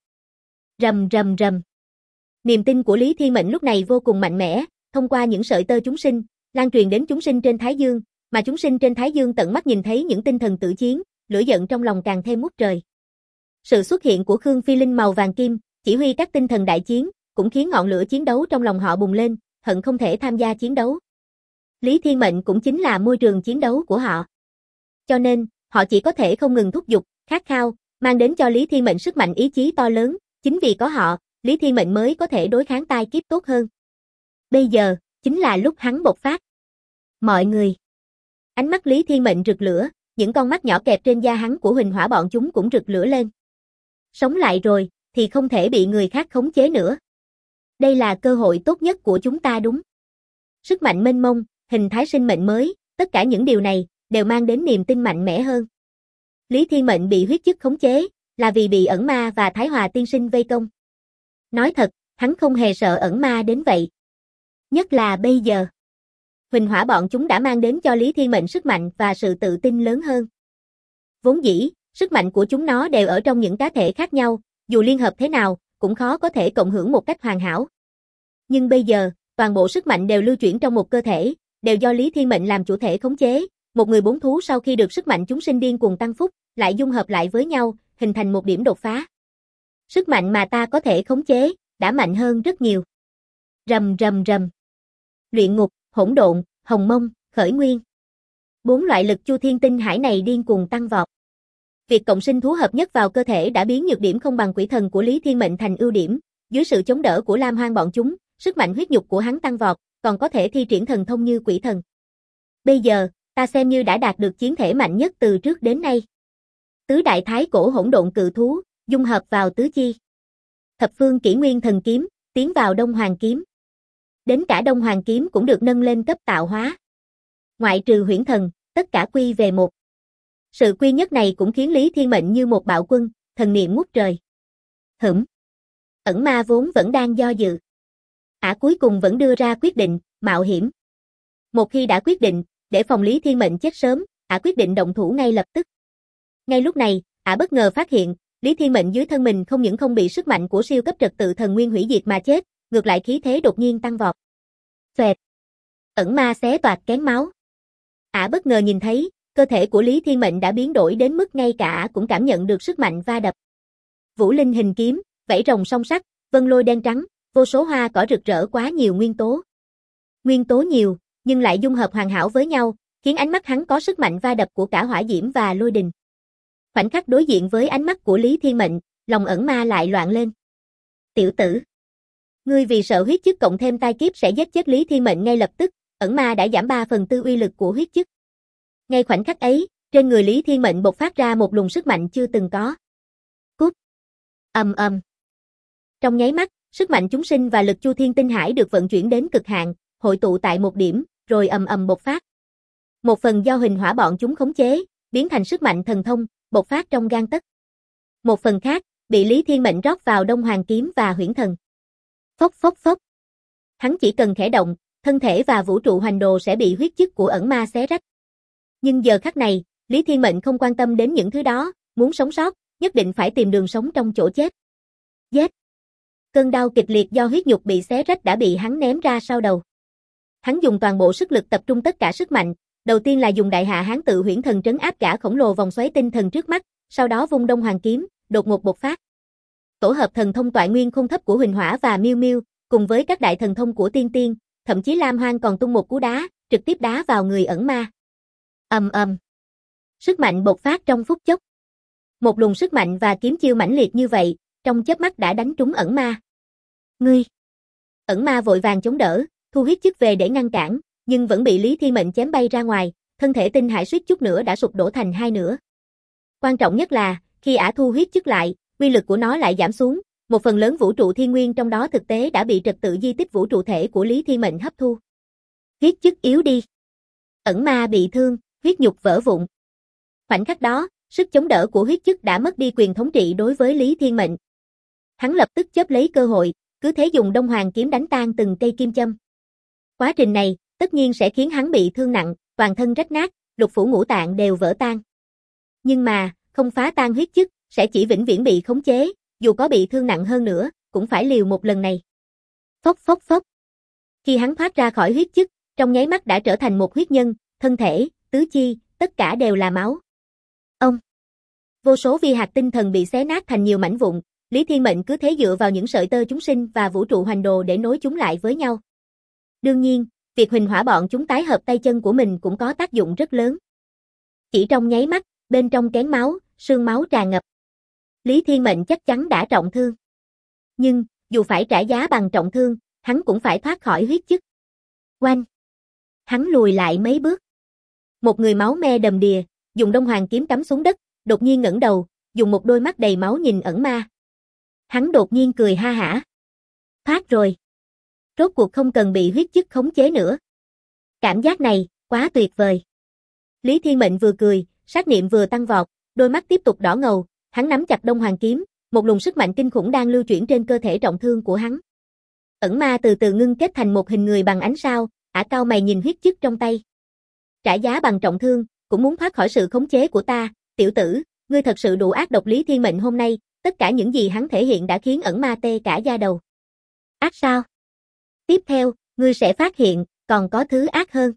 Rầm rầm rầm. Niềm tin của Lý Thiên Mệnh lúc này vô cùng mạnh mẽ, thông qua những sợi tơ chúng sinh, lan truyền đến chúng sinh trên Thái Dương, mà chúng sinh trên Thái Dương tận mắt nhìn thấy những tinh thần tử chiến, lửa giận trong lòng càng thêm ngút trời. Sự xuất hiện của Khương Phi Linh màu vàng kim, chỉ huy các tinh thần đại chiến, cũng khiến ngọn lửa chiến đấu trong lòng họ bùng lên, hận không thể tham gia chiến đấu. Lý Thiên Mệnh cũng chính là môi trường chiến đấu của họ. Cho nên, họ chỉ có thể không ngừng thúc giục, khát khao, mang đến cho Lý Thiên Mệnh sức mạnh ý chí to lớn, chính vì có họ, Lý Thiên Mệnh mới có thể đối kháng tai kiếp tốt hơn. Bây giờ, chính là lúc hắn bộc phát. Mọi người. Ánh mắt Lý Thiên Mệnh rực lửa, những con mắt nhỏ kẹp trên da hắn của Huỳnh Hỏa bọn chúng cũng rực lửa lên. Sống lại rồi, thì không thể bị người khác khống chế nữa. Đây là cơ hội tốt nhất của chúng ta đúng. Sức mạnh mênh mông, hình thái sinh mệnh mới, tất cả những điều này, đều mang đến niềm tin mạnh mẽ hơn. Lý Thiên Mệnh bị huyết chức khống chế, là vì bị ẩn ma và Thái Hòa tiên sinh vây công. Nói thật, hắn không hề sợ ẩn ma đến vậy. Nhất là bây giờ. Huỳnh Hỏa bọn chúng đã mang đến cho Lý Thiên Mệnh sức mạnh và sự tự tin lớn hơn. Vốn dĩ, sức mạnh của chúng nó đều ở trong những cá thể khác nhau, dù liên hợp thế nào, cũng khó có thể cộng hưởng một cách hoàn hảo. Nhưng bây giờ, toàn bộ sức mạnh đều lưu chuyển trong một cơ thể, đều do Lý Thiên Mệnh làm chủ thể khống chế. Một người bốn thú sau khi được sức mạnh chúng sinh điên cuồng tăng phúc, lại dung hợp lại với nhau, hình thành một điểm đột phá. Sức mạnh mà ta có thể khống chế, đã mạnh hơn rất nhiều. Rầm rầm rầm. Luyện ngục, hỗn độn, hồng mông, khởi nguyên. 4 loại lực chu thiên tinh hải này điên cuồng tăng vọt. Việc cộng sinh thú hợp nhất vào cơ thể đã biến nhược điểm không bằng quỷ thần của Lý Thiên Mệnh thành ưu điểm. Dưới sự chống đỡ của Lam Hoang bọn chúng, sức mạnh huyết nhục của hắn tăng vọt, còn có thể thi triển thần thông như quỷ thần. Bây giờ, ta xem như đã đạt được chiến thể mạnh nhất từ trước đến nay. Tứ đại thái cổ hỗn độn cự thú, dung hợp vào tứ chi. Thập phương kỷ nguyên thần kiếm, tiến vào Đông Hoàng kiếm. Đến cả Đông Hoàng kiếm cũng được nâng lên cấp tạo hóa. Ngoại trừ huyễn thần, tất cả quy về một. Sự quy nhất này cũng khiến Lý Thiên Mệnh như một bạo quân, thần niệm ngút trời. Ẩn ma vốn vẫn đang do dự. Ả cuối cùng vẫn đưa ra quyết định, mạo hiểm. Một khi đã quyết định, để phòng Lý Thiên Mệnh chết sớm, Ả quyết định động thủ ngay lập tức. Ngay lúc này, Ả bất ngờ phát hiện, Lý Thiên Mệnh dưới thân mình không những không bị sức mạnh của siêu cấp trật tự thần nguyên hủy diệt mà chết, ngược lại khí thế đột nhiên tăng vọt. Xoẹt. Ẩn ma xé toạc kén máu. Ả bất ngờ nhìn thấy, cơ thể của Lý Thiên Mệnh đã biến đổi đến mức ngay cả Ả cũng cảm nhận được sức mạnh va đập. Vũ linh hình kiếm, vảy rồng song sắc, vân lôi đen trắng, vô số hoa cỏ rực rỡ quá nhiều nguyên tố. Nguyên tố nhiều, nhưng lại dung hợp hoàn hảo với nhau, khiến ánh mắt hắn có sức mạnh va đập của cả hỏa diễm và lôi đình. Khoảnh khắc đối diện với ánh mắt của Lý Thiên Mệnh, lòng ẩn ma lại loạn lên. Tiểu tử! Ngươi vì sợ huyết chức cộng thêm tai kiếp sẽ giết chết Lý Thiên Mệnh ngay lập tức, ẩn ma đã giảm 3/4 uy lực của huyết chức. Ngay khoảnh khắc ấy, trên người Lý Thiên Mệnh bộc phát ra một luồng sức mạnh chưa từng có. Cút! Ầm ầm. Trong nháy mắt, sức mạnh chúng sinh và lực chu thiên tinh hải được vận chuyển đến cực hạn, hội tụ tại một điểm, rồi ầm ầm bộc phát. Một phần do hình hỏa bọn chúng khống chế, biến thành sức mạnh thần thông, bộc phát trong gang tấc. Một phần khác, bị Lý Thiên Mệnh rót vào Đông Hoàng kiếm và huyễn thần. Phốc phốc phốc. Hắn chỉ cần khẽ động, thân thể và vũ trụ hoành đồ sẽ bị huyết chức của ẩn ma xé rách. Nhưng giờ khắc này, Lý Thiên Mệnh không quan tâm đến những thứ đó, muốn sống sót, nhất định phải tìm đường sống trong chỗ chết. Giết! Cơn đau kịch liệt do huyết nhục bị xé rách đã bị hắn ném ra sau đầu. Hắn dùng toàn bộ sức lực tập trung tất cả sức mạnh, đầu tiên là dùng đại hạ hán tự huyễn thần trấn áp cả khổng lồ vòng xoáy tinh thần trước mắt, sau đó vung Đông Hoàng kiếm, đột ngột bộc phát. Tổ hợp thần thông toại nguyên khôn thấp của Huỳnh Hỏa và Miêu Miêu, cùng với các đại thần thông của Tiên Tiên, thậm chí Lam Hoang còn tung một cú đá, trực tiếp đá vào người ẩn ma. Ầm ầm. Sức mạnh bộc phát trong phút chốc. Một luồng sức mạnh và kiếm chiêu mãnh liệt như vậy, trong chớp mắt đã đánh trúng ẩn ma. Ngươi! Ẩn ma vội vàng chống đỡ, thu huyết chức về để ngăn cản, nhưng vẫn bị Lý Thiên Mệnh chém bay ra ngoài, thân thể tinh hải suýt chút nữa đã sụp đổ thành hai nửa. Quan trọng nhất là, khi Ả thu huyết chức lại, uy lực của nó lại giảm xuống, một phần lớn vũ trụ thiên nguyên trong đó thực tế đã bị trật tự di tích vũ trụ thể của Lý Thiên Mệnh hấp thu. Huyết chức yếu đi. Ẩn ma bị thương, huyết nhục vỡ vụn. Khoảnh khắc đó, sức chống đỡ của huyết chức đã mất đi quyền thống trị đối với Lý Thiên Mệnh. Hắn lập tức chớp lấy cơ hội, cứ thế dùng Đông Hoàng kiếm đánh tan từng cây kim châm. Quá trình này, tất nhiên sẽ khiến hắn bị thương nặng, toàn thân rách nát, lục phủ ngũ tạng đều vỡ tan. Nhưng mà, không phá tan huyết chức, sẽ chỉ vĩnh viễn bị khống chế, dù có bị thương nặng hơn nữa, cũng phải liều một lần này. Phốc phốc phốc. Khi hắn thoát ra khỏi huyết chức, trong nháy mắt đã trở thành một huyết nhân, thân thể, tứ chi, tất cả đều là máu. Ông! Vô số vi hạt tinh thần bị xé nát thành nhiều mảnh vụn, Lý Thiên Mệnh cứ thế dựa vào những sợi tơ chúng sinh và vũ trụ hoành đồ để nối chúng lại với nhau. Đương nhiên, việc Huỳnh Hỏa bọn chúng tái hợp tay chân của mình cũng có tác dụng rất lớn. Chỉ trong nháy mắt, bên trong kén máu, sương máu tràn ngập. Lý Thiên Mệnh chắc chắn đã trọng thương. Nhưng, dù phải trả giá bằng trọng thương, hắn cũng phải thoát khỏi huyết chức. Oanh! Hắn lùi lại mấy bước. Một người máu me đầm đìa, dùng Đông Hoàng kiếm cắm xuống đất, đột nhiên ngẩng đầu, dùng một đôi mắt đầy máu nhìn ẩn ma. Hắn đột nhiên cười ha hả. Thoát rồi. Rốt cuộc không cần bị huyết chức khống chế nữa. Cảm giác này, quá tuyệt vời. Lý Thiên Mệnh vừa cười, sát niệm vừa tăng vọt, đôi mắt tiếp tục đỏ ngầu, hắn nắm chặt Đông Hoàng kiếm, một luồng sức mạnh kinh khủng đang lưu chuyển trên cơ thể trọng thương của hắn. Ẩn ma từ từ ngưng kết thành một hình người bằng ánh sao, Ả cau mày nhìn huyết chức trong tay. Trả giá bằng trọng thương, cũng muốn thoát khỏi sự khống chế của ta, tiểu tử, ngươi thật sự đủ ác độc. Lý Thiên Mệnh hôm nay, tất cả những gì hắn thể hiện đã khiến ẩn ma tê cả da đầu. Ác sao? Tiếp theo, ngươi sẽ phát hiện, còn có thứ ác hơn.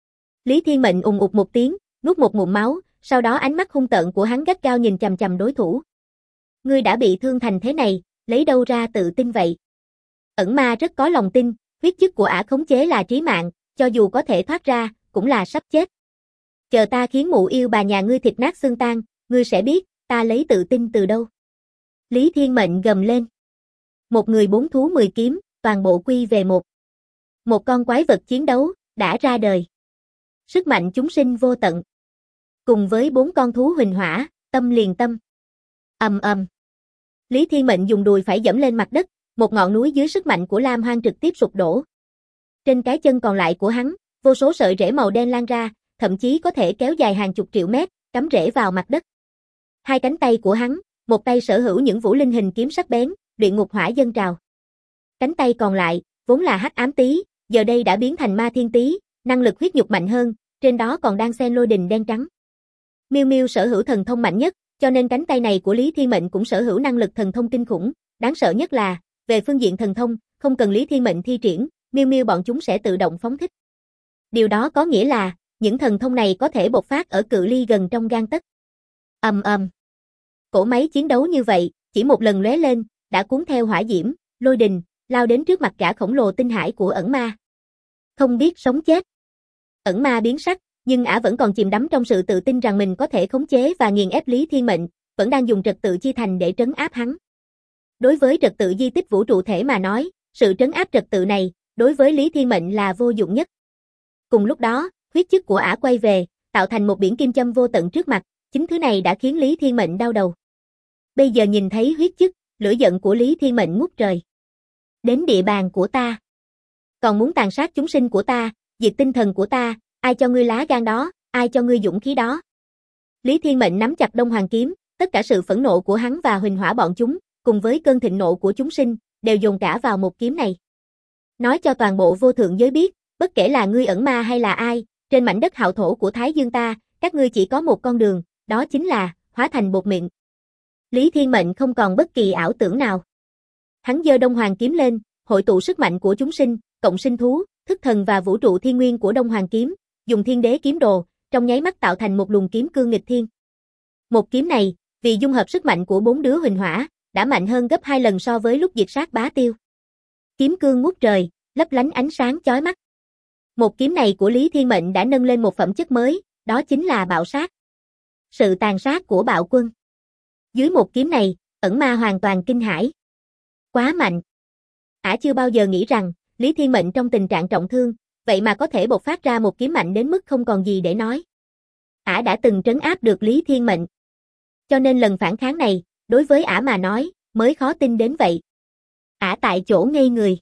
Lý Thiên Mệnh ùng ục một tiếng, nuốt một ngụm máu, sau đó ánh mắt hung tợn của hắn gắt gao nhìn chằm chằm đối thủ. Ngươi đã bị thương thành thế này, lấy đâu ra tự tin vậy? Ẩn ma rất có lòng tin, huyết chức của ả khống chế là trí mạng, cho dù có thể thoát ra, cũng là sắp chết. Chờ ta khiến mụ yêu bà nhà ngươi thịt nát xương tan, ngươi sẽ biết, ta lấy tự tin từ đâu. Lý Thiên Mệnh gầm lên. Một người 4 thú 10 kiếm, toàn bộ quy về một. Một con quái vật chiến đấu, đã ra đời. Sức mạnh chúng sinh vô tận. Cùng với 4 con thú huỳnh hỏa, tâm liền tâm. Ầm ầm. Lý Thiên Mệnh dùng đùi phải dẫm lên mặt đất, một ngọn núi dưới sức mạnh của Lam Hoang trực tiếp sụp đổ. Trên cái chân còn lại của hắn, vô số sợi rễ màu đen lan ra, thậm chí có thể kéo dài hàng chục triệu mét, cắm rễ vào mặt đất. Hai cánh tay của hắn, một tay sở hữu những vũ linh hình kiếm sắc bén, luyện ngục hỏa dâng trào. Cánh tay còn lại, vốn là hắc ám tý, giờ đây đã biến thành ma thiên tý, năng lực huyết nhục mạnh hơn, trên đó còn đang xen lôi đình đen trắng. Miêu Miêu sở hữu thần thông mạnh nhất, cho nên cánh tay này của Lý Thiên Mệnh cũng sở hữu năng lực thần thông kinh khủng, đáng sợ nhất là, về phương diện thần thông, không cần Lý Thiên Mệnh thi triển, Miêu Miêu bọn chúng sẽ tự động phóng thích. Điều đó có nghĩa là, những thần thông này có thể bộc phát ở cự ly gần trong gang tấc. Ầm ầm. Cỗ máy chiến đấu như vậy, chỉ một lần lóe lên, đã cuốn theo hỏa diễm, lôi đình, lao đến trước mặt gã khổng lồ tinh hải của ẩn ma. Không biết sống chết. Ẩn ma biến sắc, nhưng ả vẫn còn chìm đắm trong sự tự tin rằng mình có thể khống chế và nghiền ép Lý Thiên Mệnh, vẫn đang dùng trật tự chi thành để trấn áp hắn. Đối với trật tự di tích vũ trụ thể mà nói, sự trấn áp trật tự này, đối với Lý Thiên Mệnh là vô dụng nhất. Cùng lúc đó, huyết chức của ả quay về, tạo thành một biển kim châm vô tận trước mặt, chính thứ này đã khiến Lý Thiên Mệnh đau đầu. Bây giờ nhìn thấy huyết chức, lửa giận của Lý Thiên Mệnh ngút trời. Đến địa bàn của ta. Còn muốn tàn sát chúng sinh của ta, diệt tinh thần của ta, ai cho ngươi lá gan đó, ai cho ngươi dũng khí đó. Lý Thiên Mệnh nắm chặt Đông Hoàng kiếm, tất cả sự phẫn nộ của hắn và huỳnh hỏa bọn chúng, cùng với cơn thịnh nộ của chúng sinh, đều dồn cả vào một kiếm này. Nói cho toàn bộ vô thượng giới biết, bất kể là ngươi ẩn ma hay là ai, trên mảnh đất hạo thổ của Thái Dương ta, các ngươi chỉ có một con đường, đó chính là, hóa thành bột mịn. Lý Thiên Mệnh không còn bất kỳ ảo tưởng nào. Hắn giơ Đông Hoàng kiếm lên, hội tụ sức mạnh của chúng sinh, cộng sinh thú, thức thần và vũ trụ thiên nguyên của Đông Hoàng kiếm, dùng thiên đế kiếm đồ, trong nháy mắt tạo thành một luồng kiếm cương nghịch thiên. Một kiếm này, vì dung hợp sức mạnh của 4 đứa huỳnh hỏa, đã mạnh hơn gấp 2 lần so với lúc diệt sát Bá Tiêu. Kiếm cương ngút trời, lấp lánh ánh sáng chói mắt. Một kiếm này của Lý Thiên Mệnh đã nâng lên một phẩm chất mới, đó chính là bạo sát. Sự tàn sát của bạo quân. Dưới một kiếm này, ẩn ma hoàn toàn kinh hãi. Quá mạnh. Ả chưa bao giờ nghĩ rằng, Lý Thiên Mệnh trong tình trạng trọng thương, vậy mà có thể bộc phát ra một kiếm mạnh đến mức không còn gì để nói. Ả đã từng trấn áp được Lý Thiên Mệnh. Cho nên lần phản kháng này, đối với ả mà nói, mới khó tin đến vậy. Ả tại chỗ ngây người.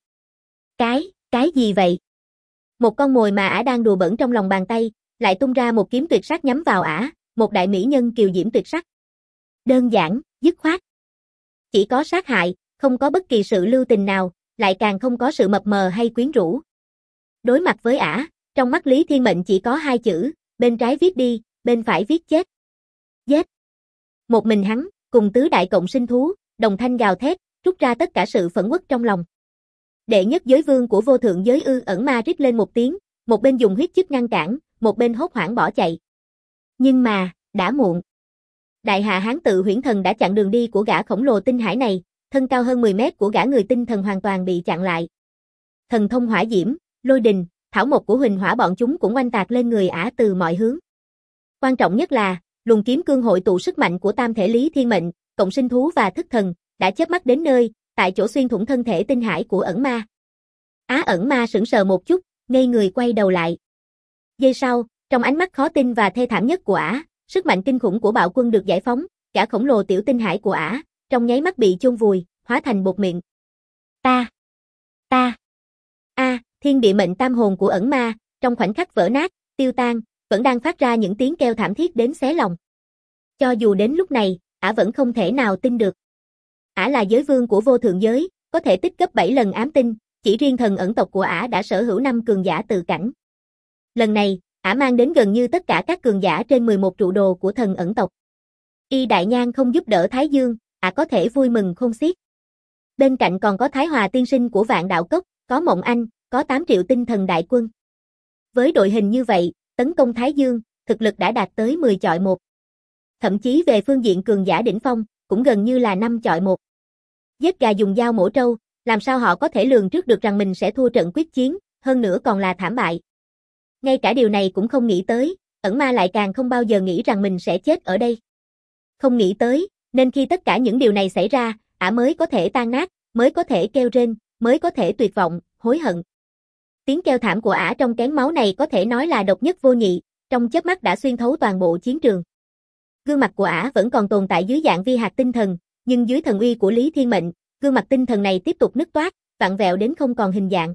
Cái gì vậy? Một con mồi mà ả đang đùa bỡn trong lòng bàn tay, lại tung ra một kiếm tuyệt sắc nhắm vào ả, một đại mỹ nhân kiều diễm tuyệt sắc. Đơn giản, dứt khoát. Chỉ có sát hại, không có bất kỳ sự lưu tình nào, lại càng không có sự mập mờ hay quyến rũ. Đối mặt với ả, trong mắt Lý Thiên Mệnh chỉ có 2 chữ, bên trái viết đi, bên phải viết chết. Giết. Một mình hắn, cùng tứ đại cộng sinh thú, đồng thanh gào thét, rút ra tất cả sự phẫn uất trong lòng. Đệ nhất giới vương của vô thượng giới ẩn ma rít lên một tiếng, một bên dùng huyết chức ngăn cản, một bên hốt hoảng bỏ chạy. Nhưng mà, đã muộn. Đại hạ hán tự huyễn thần đã chặn đường đi của gã khổng lồ tinh hải này, thân cao hơn 10 mét của gã người tinh thần hoàn toàn bị chặn lại. Thần thông hỏa diễm, lôi đình, thảo mộc của huỳnh hỏa bọn chúng cũng oanh tạc lên người ả từ mọi hướng. Quan trọng nhất là, luồng kiếm cương hội tụ sức mạnh của tam thể Lý Thiên Mệnh, cộng sinh thú và thức thần, đã chớp mắt đến nơi, tại chỗ xuyên thủng thân thể tinh hải của ẩn ma. Ẩn ma sững sờ một chút, ngây người quay đầu lại. Giây sau, trong ánh mắt khó tin và thê thảm nhất của ả, sức mạnh kinh khủng của bạo quân được giải phóng, cả khổng lồ tiểu tinh hải của ả, trong nháy mắt bị chôn vùi, hóa thành bột mịn. Thiên địa mệnh tam hồn của ẩn ma, trong khoảnh khắc vỡ nát, tiêu tan, vẫn đang phát ra những tiếng kêu thảm thiết đến xé lòng. Cho dù đến lúc này, ả vẫn không thể nào tin được. Ả là giới vương của vô thượng giới, có thể tích gấp 7 lần ám tinh, chỉ riêng thần ẩn tộc của ả đã sở hữu 5 cường giả tự cảnh. Lần này, ả mang đến gần như tất cả các cường giả trên 11 trụ đồ của thần ẩn tộc. Y Đại Nhan không giúp đỡ Thái Dương, có thể vui mừng khôn xiết. Bên cạnh còn có Thái Hòa tiên sinh của Vạn Đạo Cốc, có Mộng Anh, có 8 triệu tinh thần đại quân. Với đội hình như vậy, tấn công Thái Dương, thực lực đã đạt tới 10 chọi 1. Thậm chí về phương diện cường giả đỉnh phong, cũng gần như là 5 chọi 1. Giết gà dùng dao mổ trâu, làm sao họ có thể lường trước được rằng mình sẽ thua trận quyết chiến, hơn nữa còn là thảm bại. Ngay cả điều này cũng không nghĩ tới, ẩn ma lại càng không bao giờ nghĩ rằng mình sẽ chết ở đây. Không nghĩ tới, nên khi tất cả những điều này xảy ra, mới có thể tan nát, mới có thể kêu rên, mới có thể tuyệt vọng, hối hận. Tiếng kêu thảm của trong kén máu này có thể nói là độc nhất vô nhị, trong chớp mắt đã xuyên thấu toàn bộ chiến trường. Gương mặt của vẫn còn tồn tại dưới dạng vi hạt tinh thần, nhưng dưới thần uy của Lý Thiên Mệnh, gương mặt tinh thần này tiếp tục nứt toác, vặn vẹo đến không còn hình dạng.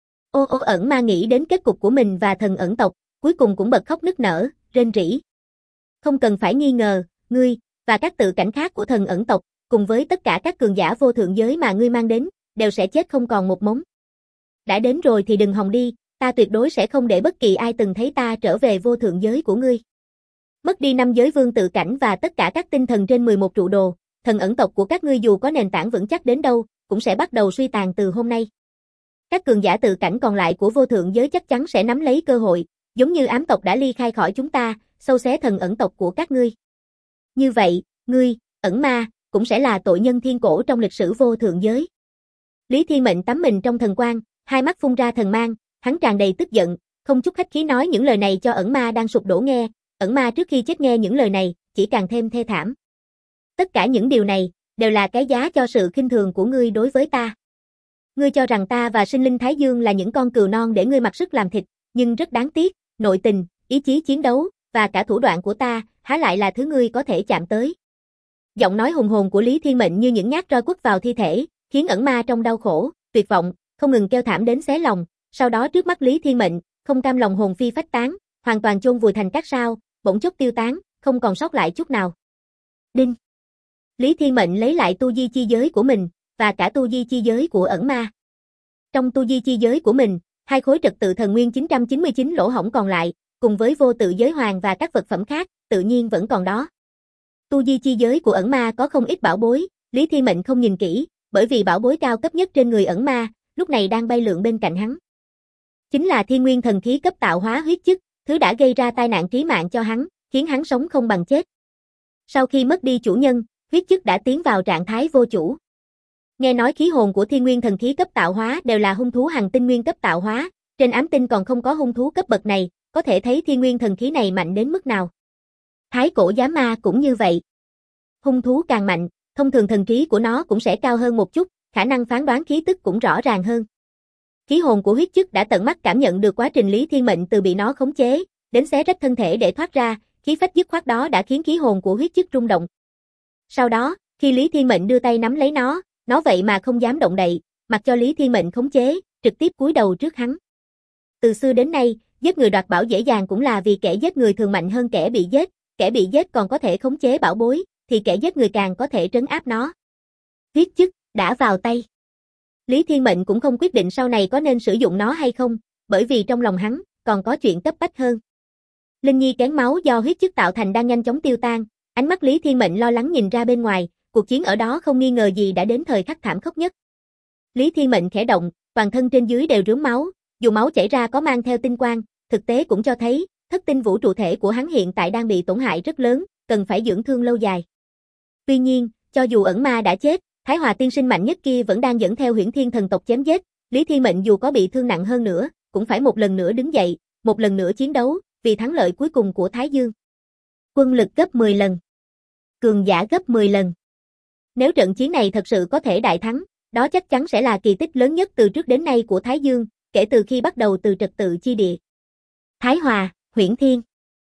Ẩn ma nghĩ đến kết cục của mình và thần ẩn tộc, cuối cùng cũng bật khóc nức nở, rên rỉ. Không cần phải nghi ngờ, ngươi và các tự cảnh khác của thần ẩn tộc, cùng với tất cả các cường giả vô thượng giới mà ngươi mang đến, đều sẽ chết không còn một mống. Đã đến rồi thì đừng hòng đi, ta tuyệt đối sẽ không để bất kỳ ai từng thấy ta trở về vô thượng giới của ngươi. Mất đi 5 giới vương tự cảnh và tất cả các tinh thần trên 11 trụ đồ, thần ẩn tộc của các ngươi dù có nền tảng vững chắc đến đâu, cũng sẽ bắt đầu suy tàn từ hôm nay. Các cường giả tự cảnh còn lại của vô thượng giới chắc chắn sẽ nắm lấy cơ hội, giống như ám tộc đã ly khai khỏi chúng ta, xâu xé thần ẩn tộc của các ngươi. Như vậy, ngươi, ẩn ma, cũng sẽ là tội nhân thiên cổ trong lịch sử vô thượng giới. Lý Thiên Mệnh tắm mình trong thần quang, hai mắt phun ra thần mang, hắn tràn đầy tức giận, không chút khách khí nói những lời này cho ẩn ma đang sụp đổ nghe. Ẩn ma trước khi chết nghe những lời này, chỉ càng thêm thê thảm. Tất cả những điều này, đều là cái giá cho sự khinh thường của ngươi đối với ta. Ngươi cho rằng ta và sinh linh Thái Dương là những con cừu non để ngươi mặc sức làm thịt, nhưng rất đáng tiếc, nội tình, ý chí chiến đấu, và cả thủ đoạn của ta, há lại là thứ ngươi có thể chạm tới. Giọng nói hùng hồn của Lý Thiên Mệnh như những nhát roi quất vào thi thể, khiến ẩn ma trong đau khổ, tuyệt vọng, không ngừng kêu thảm đến xé lòng. Sau đó trước mắt Lý Thiên Mệnh, không cam lòng hồn phi phách tán, hoàn toàn chôn vùi thành cát sao, bỗng chốc tiêu tán, không còn sót lại chút nào. Đinh. Lý Thiên Mệnh lấy lại tu di chi giới của mình, và cả tu di chi giới của ẩn ma. Trong tu di chi giới của mình, 2 khối trật tự thần nguyên 999 lỗ hổng còn lại, cùng với vô tự giới hoàng và các vật phẩm khác, tự nhiên vẫn còn đó. Tu di chi giới của ẩn ma có không ít bảo bối, Lý Thiên Mệnh không nhìn kỹ, bởi vì bảo bối cao cấp nhất trên người ẩn ma, lúc này đang bay lượn bên cạnh hắn. Chính là thiên nguyên thần khí cấp tạo hóa huyết chức, thứ đã gây ra tai nạn trí mạng cho hắn, khiến hắn sống không bằng chết. Sau khi mất đi chủ nhân, huyết chức đã tiến vào trạng thái vô chủ. Nghe nói khí hồn của thiên nguyên thần khí cấp tạo hóa đều là hung thú hành tinh nguyên cấp tạo hóa, trên ám tinh còn không có hung thú cấp bậc này, có thể thấy thiên nguyên thần khí này mạnh đến mức nào. Thái cổ giám ma cũng như vậy. Hung thú càng mạnh, thông thường thần trí của nó cũng sẽ cao hơn một chút, khả năng phán đoán khí tức cũng rõ ràng hơn. Khí hồn của huyết chức đã tận mắt cảm nhận được quá trình Lý Thiên Mệnh từ bị nó khống chế, đến xé rách thân thể để thoát ra, khí phách dứt khoát đó đã khiến khí hồn của huyết chức rung động. Sau đó, khi Lý Thiên Mệnh đưa tay nắm lấy nó vậy mà không dám động đậy, mặc cho Lý Thiên Mệnh khống chế, trực tiếp cúi đầu trước hắn. Từ xưa đến nay, giết người đoạt bảo dễ dàng cũng là vì kẻ giết người thường mạnh hơn kẻ bị giết còn có thể khống chế bảo bối, thì kẻ giết người càng có thể trấn áp nó. Huyết chức đã vào tay. Lý Thiên Mệnh cũng không quyết định sau này có nên sử dụng nó hay không, bởi vì trong lòng hắn còn có chuyện cấp bách hơn. Linh Nhi kén máu do huyết chức tạo thành đang nhanh chóng tiêu tan, ánh mắt Lý Thiên Mệnh lo lắng nhìn ra bên ngoài, cuộc chiến ở đó không nghi ngờ gì đã đến thời khắc thảm khốc nhất. Lý Thiên Mệnh khẽ động, toàn thân trên dưới đều rướm máu, dù máu chảy ra có mang theo tinh quang, thực tế cũng cho thấy, thất tinh vũ trụ thể của hắn hiện tại đang bị tổn hại rất lớn, cần phải dưỡng thương lâu dài. Tuy nhiên, cho dù ẩn ma đã chết, Thái Hòa tiên sinh mạnh nhất kia vẫn đang dẫn theo Huyễn Thiên thần tộc chém giết, Lý Thiên Mệnh dù có bị thương nặng hơn nữa, cũng phải một lần nữa đứng dậy, một lần nữa chiến đấu, vì thắng lợi cuối cùng của Thái Dương. Quân lực gấp 10 lần. Cường giả gấp 10 lần. Nếu trận chiến này thật sự có thể đại thắng, đó chắc chắn sẽ là kỳ tích lớn nhất từ trước đến nay của Thái Dương, kể từ khi bắt đầu từ trật tự chi địa. Thái Hòa, Huyễn Thiên.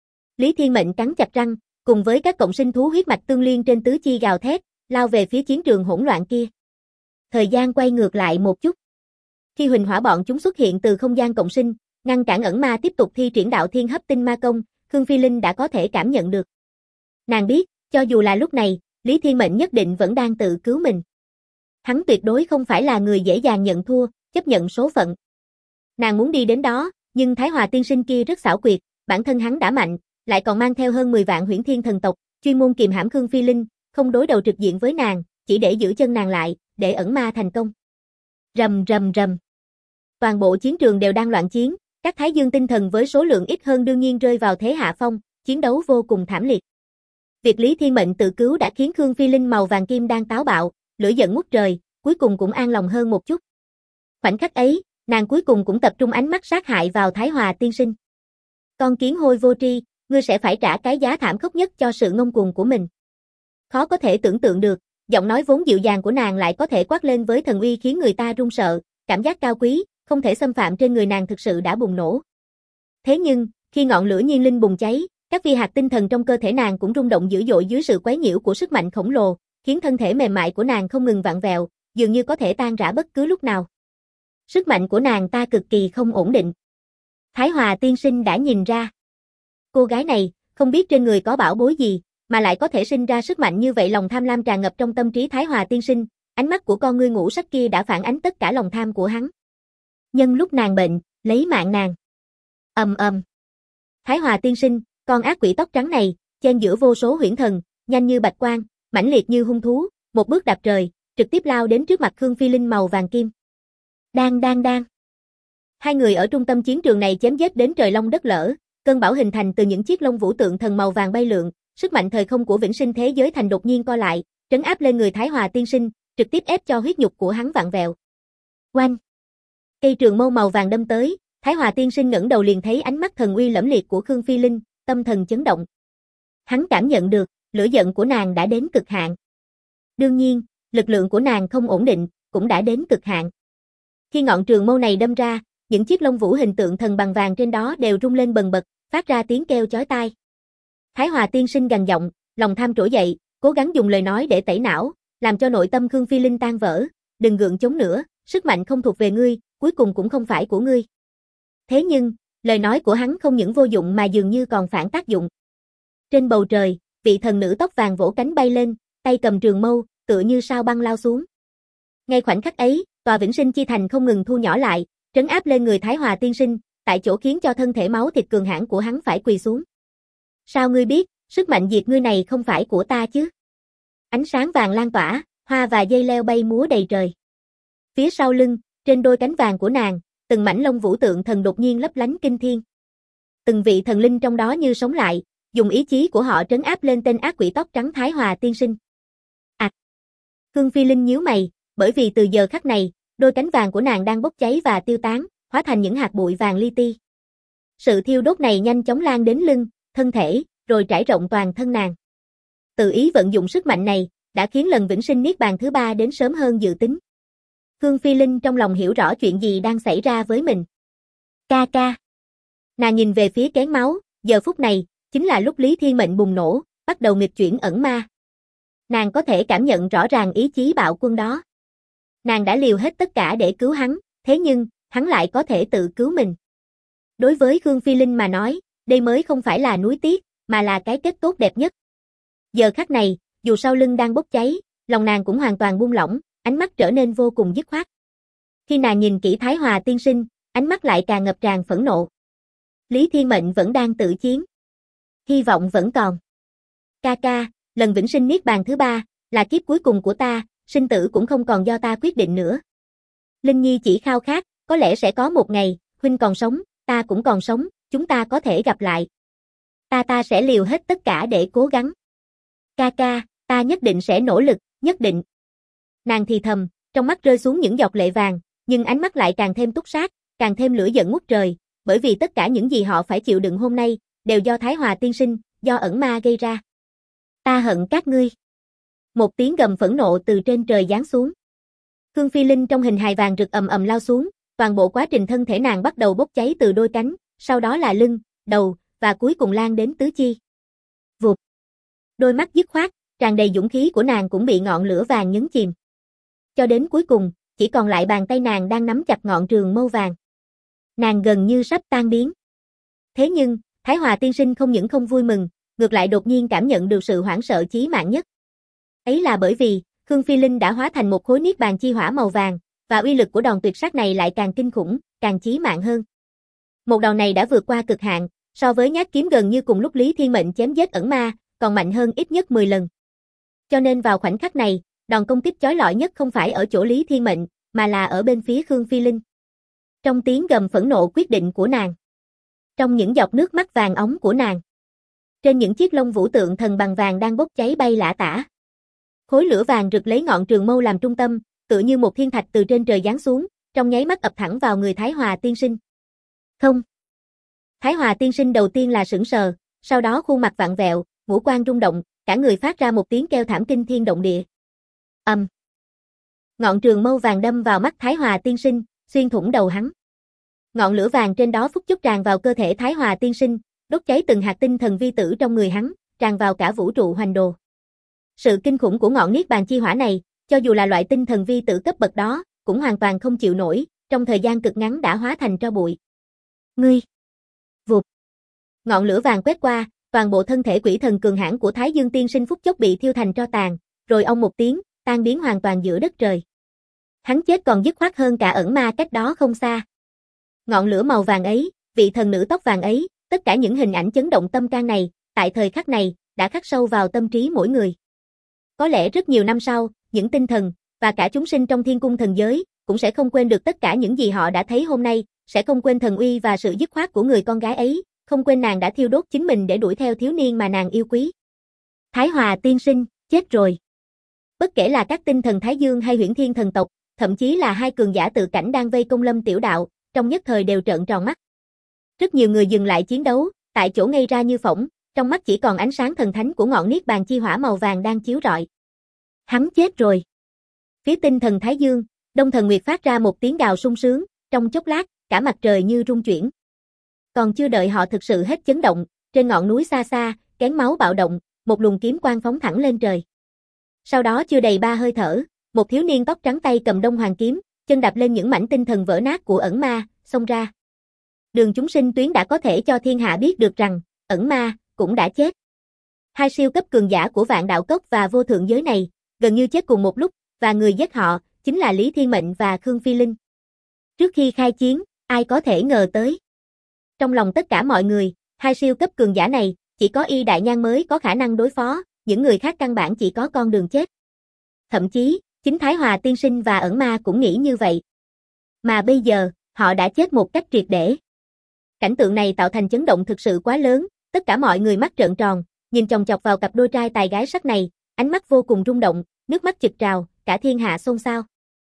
Lý Thiên Mệnh cắn chặt răng, cùng với các cộng sinh thú huyết mạch tương liên trên tứ chi gào thét, lao về phía chiến trường hỗn loạn kia. Thời gian quay ngược lại một chút. Khi huỳnh hỏa bọn chúng xuất hiện từ không gian cộng sinh, ngăn cản ẩn ma tiếp tục thi triển đạo thiên hấp tinh ma công, Khương Phi Linh đã có thể cảm nhận được. Nàng biết, cho dù là lúc này, Lý Thiên Mệnh nhất định vẫn đang tự cứu mình. Hắn tuyệt đối không phải là người dễ dàng nhận thua, chấp nhận số phận. Nàng muốn đi đến đó, nhưng Thái Hòa tiên sinh kia rất xảo quyệt, bản thân hắn đã mạnh, lại còn mang theo hơn 10 vạn Huyễn Thiên thần tộc, chuyên môn kiềm hãm Khương Phi Linh, không đối đầu trực diện với nàng, chỉ để giữ chân nàng lại, để ẩn ma thành công. Rầm rầm rầm. Toàn bộ chiến trường đều đang loạn chiến, các Thái Dương tinh thần với số lượng ít hơn đương nhiên rơi vào thế hạ phong, chiến đấu vô cùng thảm liệt. Việc Lý Thiên Mệnh tự cứu đã khiến Khương Phi Linh màu vàng kim đang táo bạo, lửa giận ngút trời, cuối cùng cũng an lòng hơn một chút. Khoảnh khắc ấy, nàng cuối cùng cũng tập trung ánh mắt sát hại vào Thái Hòa tiên sinh. Con kiến hôi vô tri, ngươi sẽ phải trả cái giá thảm khốc nhất cho sự ngông cuồng của mình. Khó có thể tưởng tượng được, giọng nói vốn dịu dàng của nàng lại có thể quát lên với thần uy khiến người ta run sợ, cảm giác cao quý, không thể xâm phạm trên người nàng thực sự đã bùng nổ. Thế nhưng, khi ngọn lửa nhiên linh bùng cháy, các vi hạt tinh thần trong cơ thể nàng cũng rung động dữ dội dưới sự quấy nhiễu của sức mạnh khổng lồ, khiến thân thể mềm mại của nàng không ngừng vặn vẹo, dường như có thể tan rã bất cứ lúc nào. Sức mạnh của nàng ta cực kỳ không ổn định. Thái Hòa tiên sinh đã nhìn ra. Cô gái này, không biết trên người có bảo bối gì, mà lại có thể sinh ra sức mạnh như vậy. Lòng tham lam tràn ngập trong tâm trí Thái Hòa tiên sinh, ánh mắt của con ngươi ngũ sắc kia đã phản ánh tất cả lòng tham của hắn. Nhân lúc nàng bệnh, lấy mạng nàng. Thái Hòa tiên sinh, con ác quỷ tóc trắng này, chen giữa vô số huyễn thần, nhanh như bạch quang, mãnh liệt như hung thú, một bước đạp trời, trực tiếp lao đến trước mặt Khương Phi Linh màu vàng kim. Đang. Hai người ở trung tâm chiến trường này chém giết đến trời long đất lở, cơn bão hình thành từ những chiếc lông vũ tượng thần màu vàng bay lượn, sức mạnh thời không của vĩnh sinh thế giới thành đột nhiên co lại, trấn áp lên người Thái Hòa tiên sinh, trực tiếp ép cho huyết nhục của hắn vặn vẹo. Oanh! Cây trường mâu màu vàng đâm tới, Thái Hòa tiên sinh ngẩng đầu liền thấy ánh mắt thần uy lẫm liệt của Khương Phi Linh, tâm thần chấn động. Hắn cảm nhận được, lửa giận của nàng đã đến cực hạn. Đương nhiên, lực lượng của nàng không ổn định, cũng đã đến cực hạn. Khi ngọn trường mâu này đâm ra, những chiếc lông vũ hình tượng thần bằng vàng trên đó đều rung lên bần bật, phát ra tiếng kêu chói tai. Thái Hòa tiên sinh gằn giọng, lòng tham trỗi dậy, cố gắng dùng lời nói để tẩy não, làm cho nội tâm Khương Phi Linh tan vỡ, đừng gượng chống nữa, sức mạnh không thuộc về ngươi, cuối cùng cũng không phải của ngươi. Thế nhưng, lời nói của hắn không những vô dụng mà dường như còn phản tác dụng. Trên bầu trời, vị thần nữ tóc vàng vỗ cánh bay lên, tay cầm trường mâu, tựa như sao băng lao xuống. Ngay khoảnh khắc ấy, tòa Vĩnh Sinh Chi Thành không ngừng thu nhỏ lại, trấn áp lên người Thái Hòa tiên sinh, tại chỗ khiến cho thân thể máu thịt cường hãn của hắn phải quỳ xuống. Sao ngươi biết, sức mạnh diệt ngươi này không phải của ta chứ? Ánh sáng vàng lan tỏa, hoa và dây leo bay múa đầy trời. Phía sau lưng, trên đôi cánh vàng của nàng, từng mảnh lông vũ tượng thần đột nhiên lấp lánh kinh thiên. Từng vị thần linh trong đó như sống lại, dùng ý chí của họ trấn áp lên tên ác quỷ tóc trắng Thái Hòa tiên sinh. Khương Phi Linh nhíu mày, bởi vì từ giờ khắc này, đôi cánh vàng của nàng đang bốc cháy và tiêu tán, hóa thành những hạt bụi vàng li ti. Sự thiêu đốt này nhanh chóng lan đến lưng, thân thể, rồi trải rộng toàn thân nàng. Tự ý vận dụng sức mạnh này, đã khiến lần vĩnh sinh niết bàn thứ 3 đến sớm hơn dự tính. Khương Phi Linh trong lòng hiểu rõ chuyện gì đang xảy ra với mình. Ca. Nàng nhìn về phía kén máu, giờ phút này, chính là lúc Lý Thiên Mệnh bùng nổ, bắt đầu nghịch chuyển ẩn ma. Nàng có thể cảm nhận rõ ràng ý chí bạo quân đó. Nàng đã liều hết tất cả để cứu hắn, thế nhưng, hắn lại có thể tự cứu mình. Đối với Khương Phi Linh mà nói, đây mới không phải là nuối tiếc, mà là cái kết tốt đẹp nhất. Giờ khắc này, dù sau lưng đang bốc cháy, lòng nàng cũng hoàn toàn buông lỏng, ánh mắt trở nên vô cùng dứt khoát. Khi nàng nhìn kỹ Thái Hòa tiên sinh, ánh mắt lại càng ngập tràn phẫn nộ. Lý Thiên Mệnh vẫn đang tự chiến. Hy vọng vẫn còn. Ca, lần vĩnh sinh niết bàn thứ 3, là kiếp cuối cùng của ta, sinh tử cũng không còn do ta quyết định nữa. Linh Nhi chỉ khao khát, có lẽ sẽ có một ngày, huynh còn sống, ta cũng còn sống, chúng ta có thể gặp lại. Ta sẽ liều hết tất cả để cố gắng. Ca, ta nhất định sẽ nỗ lực, nhất định. Nàng thì thầm, trong mắt rơi xuống những giọt lệ vàng, nhưng ánh mắt lại càng thêm túc sát, càng thêm lửa giận ngút trời, bởi vì tất cả những gì họ phải chịu đựng hôm nay, đều do Thái Hòa tiên sinh, do ẩn ma gây ra. Ta hận các ngươi. Một tiếng gầm phẫn nộ từ trên trời giáng xuống. Khương Phi Linh trong hình hài vàng rực ầm ầm lao xuống, toàn bộ quá trình thân thể nàng bắt đầu bốc cháy từ đôi cánh, sau đó là lưng, đầu, và cuối cùng lan đến tứ chi. Vụt. Đôi mắt dứt khoát, tràn đầy dũng khí của nàng cũng bị ngọn lửa vàng nhấn chìm. Cho đến cuối cùng, chỉ còn lại bàn tay nàng đang nắm chặt ngọn trường mâu vàng. Nàng gần như sắp tan biến. Thế nhưng, Thái Hòa tiên sinh không những không vui mừng, ngược lại đột nhiên cảm nhận được sự hoảng sợ chí mạng nhất. Ấy là bởi vì, Khương Phi Linh đã hóa thành một khối niết bàn chi hỏa màu vàng, và uy lực của đòn tuyệt sát này lại càng kinh khủng, càng chí mạng hơn. Một đòn này đã vượt qua cực hạn, so với nhát kiếm gần như cùng lúc Lý Thiên Mệnh chém giết ẩn ma, còn mạnh hơn ít nhất 10 lần. Cho nên vào khoảnh khắc này, đòn công kích chói lọi nhất không phải ở chỗ Lý Thiên Mệnh, mà là ở bên phía Khương Phi Linh. Trong tiếng gầm phẫn nộ quyết định của nàng, trong những giọt nước mắt vàng óng của nàng, trên những chiếc lông vũ tượng thần bằng vàng đang bốc cháy bay lả tả. Khối lửa vàng rực lấy ngọn trường mâu làm trung tâm, tựa như một thiên thạch từ trên trời giáng xuống, trong nháy mắt ập thẳng vào người Thái Hòa tiên sinh. Không. Thái Hòa tiên sinh đầu tiên là sững sờ, sau đó khuôn mặt vặn vẹo, ngũ quan rung động, cả người phát ra một tiếng kêu thảm kinh thiên động địa. Ngọn trường mâu vàng đâm vào mắt Thái Hòa tiên sinh, xuyên thủng đầu hắn. Ngọn lửa vàng trên đó phút chốc tràn vào cơ thể Thái Hòa tiên sinh, đốt cháy từng hạt tinh thần vi tử trong người hắn, tràn vào cả vũ trụ hoành đồ. Sự kinh khủng của ngọn niết bàn chi hỏa này, cho dù là loại tinh thần vi tử cấp bậc đó, cũng hoàn toàn không chịu nổi, trong thời gian cực ngắn đã hóa thành tro bụi. Ngươi! Vụt! Ngọn lửa vàng quét qua, toàn bộ thân thể quỷ thần cường hãn của Thái Dương tiên sinh phút chốc bị thiêu thành tro tàn, rồi ông một tiếng, tan biến hoàn toàn giữa đất trời. Hắn chết còn dứt khoát hơn cả ẩn ma cách đó không xa. Ngọn lửa màu vàng ấy, vị thần nữ tóc vàng ấy, tất cả những hình ảnh chấn động tâm can này, tại thời khắc này, đã khắc sâu vào tâm trí mỗi người. Có lẽ rất nhiều năm sau, những tinh thần, và cả chúng sinh trong thiên cung thần giới, cũng sẽ không quên được tất cả những gì họ đã thấy hôm nay, sẽ không quên thần uy và sự dứt khoát của người con gái ấy, không quên nàng đã thiêu đốt chính mình để đuổi theo thiếu niên mà nàng yêu quý. Thái Hòa tiên sinh, chết rồi. Bất kể là các tinh thần Thái Dương hay Huyễn Thiên thần tộc, thậm chí là hai cường giả tự cảnh đang vây công Lâm Tiểu Đạo, trong nhất thời đều trợn tròn mắt. Rất nhiều người dừng lại chiến đấu, tại chỗ ngây ra như phỗng, trong mắt chỉ còn ánh sáng thần thánh của ngọn niết bàn chi hỏa màu vàng đang chiếu rọi. Hắn chết rồi. Phía tinh thần Thái Dương, Đông Thần Nguyệt phát ra một tiếng gào sung sướng, trong chốc lát, cả mặt trời như rung chuyển. Còn chưa đợi họ thực sự hết chấn động, trên ngọn núi xa xa, kén máu bạo động, một luồng kiếm quang phóng thẳng lên trời. Sau đó chưa đầy 3 hơi thở, một thiếu niên tóc trắng tay cầm Đông Hoàng kiếm, chân đạp lên những mảnh tinh thần vỡ nát của ẩn ma, xông ra. Đường chúng sinh tuyến đã có thể cho thiên hạ biết được rằng, ẩn ma cũng đã chết. Hai siêu cấp cường giả của Vạn Đạo Cốc và Vô Thượng Giới này, gần như chết cùng một lúc, và người giết họ, chính là Lý Thiên Mệnh và Khương Phi Linh. Trước khi khai chiến, ai có thể ngờ tới. Trong lòng tất cả mọi người, hai siêu cấp cường giả này, chỉ có Y Đại Nhan mới có khả năng đối phó, những người khác căn bản chỉ có con đường chết. Thậm chí, chính Thái Hòa tiên sinh và ẩn ma cũng nghĩ như vậy. Mà bây giờ, họ đã chết một cách triệt để. Cảnh tượng này tạo thành chấn động thực sự quá lớn, tất cả mọi người mắt trợn tròn, nhìn chòng chọc vào cặp đôi trai tài gái sắc này, ánh mắt vô cùng rung động, nước mắt trực trào, cả thiên hạ xôn xao.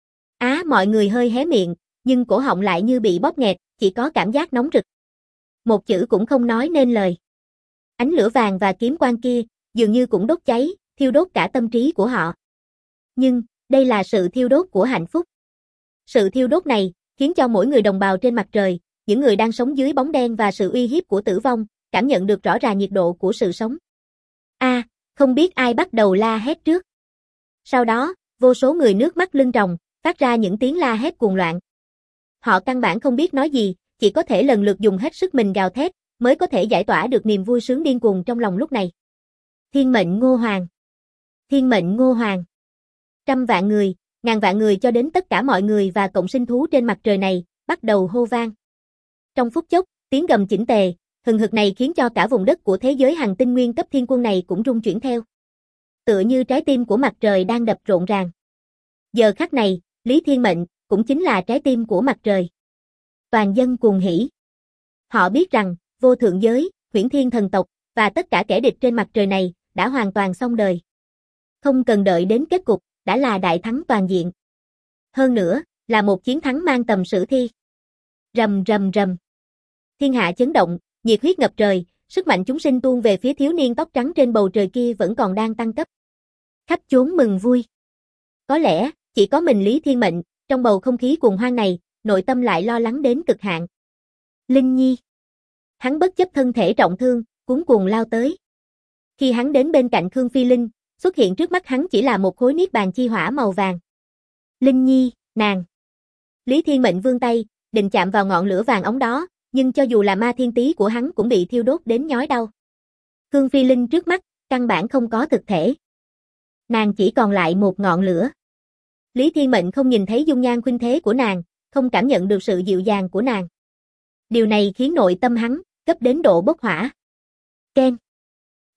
Mọi người hơi hé miệng, nhưng cổ họng lại như bị bóp nghẹt, chỉ có cảm giác nóng rực. Một chữ cũng không nói nên lời. Ánh lửa vàng và kiếm quang kia, dường như cũng đốt cháy, thiêu đốt cả tâm trí của họ. Nhưng, đây là sự thiêu đốt của hạnh phúc. Sự thiêu đốt này, khiến cho mỗi người đồng bào trên mặt trời, những người đang sống dưới bóng đen và sự uy hiếp của tử vong, cảm nhận được rõ ràng nhiệt độ của sự sống. Không biết ai bắt đầu la hét trước. Sau đó, vô số người nước mắt lưng tròng, phát ra những tiếng la hét cuồng loạn. Họ căn bản không biết nói gì, chỉ có thể lần lượt dùng hết sức mình gào thét, mới có thể giải tỏa được niềm vui sướng điên cuồng trong lòng lúc này. Thiên mệnh Ngô Hoàng! Thiên mệnh Ngô Hoàng! Trăm vạn người, ngàn vạn người cho đến tất cả mọi người và cộng sinh thú trên mặt trời này, bắt đầu hô vang. Trong phút chốc, tiếng gầm chỉnh tề, hừng hực này khiến cho cả vùng đất của thế giới hành tinh nguyên cấp thiên quân này cũng rung chuyển theo. Tựa như trái tim của mặt trời đang đập rộn ràng. Giờ khắc này, Lý Thiên Mệnh, cũng chính là trái tim của mặt trời. Toàn dân cuồng hỉ. Họ biết rằng, Vô Thượng Giới, Huyễn Thiên thần tộc, và tất cả kẻ địch trên mặt trời này, đã hoàn toàn xong đời. Không cần đợi đến kết cục, đã là đại thắng toàn diện. Hơn nữa, là một chiến thắng mang tầm sử thi. Rầm rầm rầm. Thiên hạ chấn động, nhiệt huyết ngập trời, sức mạnh chúng sinh tuôn về phía thiếu niên tóc trắng trên bầu trời kia vẫn còn đang tăng cấp. Khắp chốn mừng vui. Có lẽ, chỉ có mình Lý Thiên Mệnh, trong bầu không khí cuồng hoang này, nội tâm lại lo lắng đến cực hạn. Linh Nhi. Hắn bất chấp thân thể trọng thương, cuống cuồng lao tới. Khi hắn đến bên cạnh Khương Phi Linh, xuất hiện trước mắt hắn chỉ là một khối niết bàn chi hỏa màu vàng. Linh Nhi, nàng. Lý Thiên Mệnh vươn tay, định chạm vào ngọn lửa vàng óng đó, nhưng cho dù là ma thiên tý của hắn cũng bị thiêu đốt đến nhói đau. Khương Phi Linh trước mắt, căn bản không có thực thể. Nàng chỉ còn lại một ngọn lửa. Lý Thiên Mệnh không nhìn thấy dung nhan khuynh thế của nàng, không cảm nhận được sự dịu dàng của nàng. Điều này khiến nội tâm hắn, cấp đến độ bốc hỏa. Keng.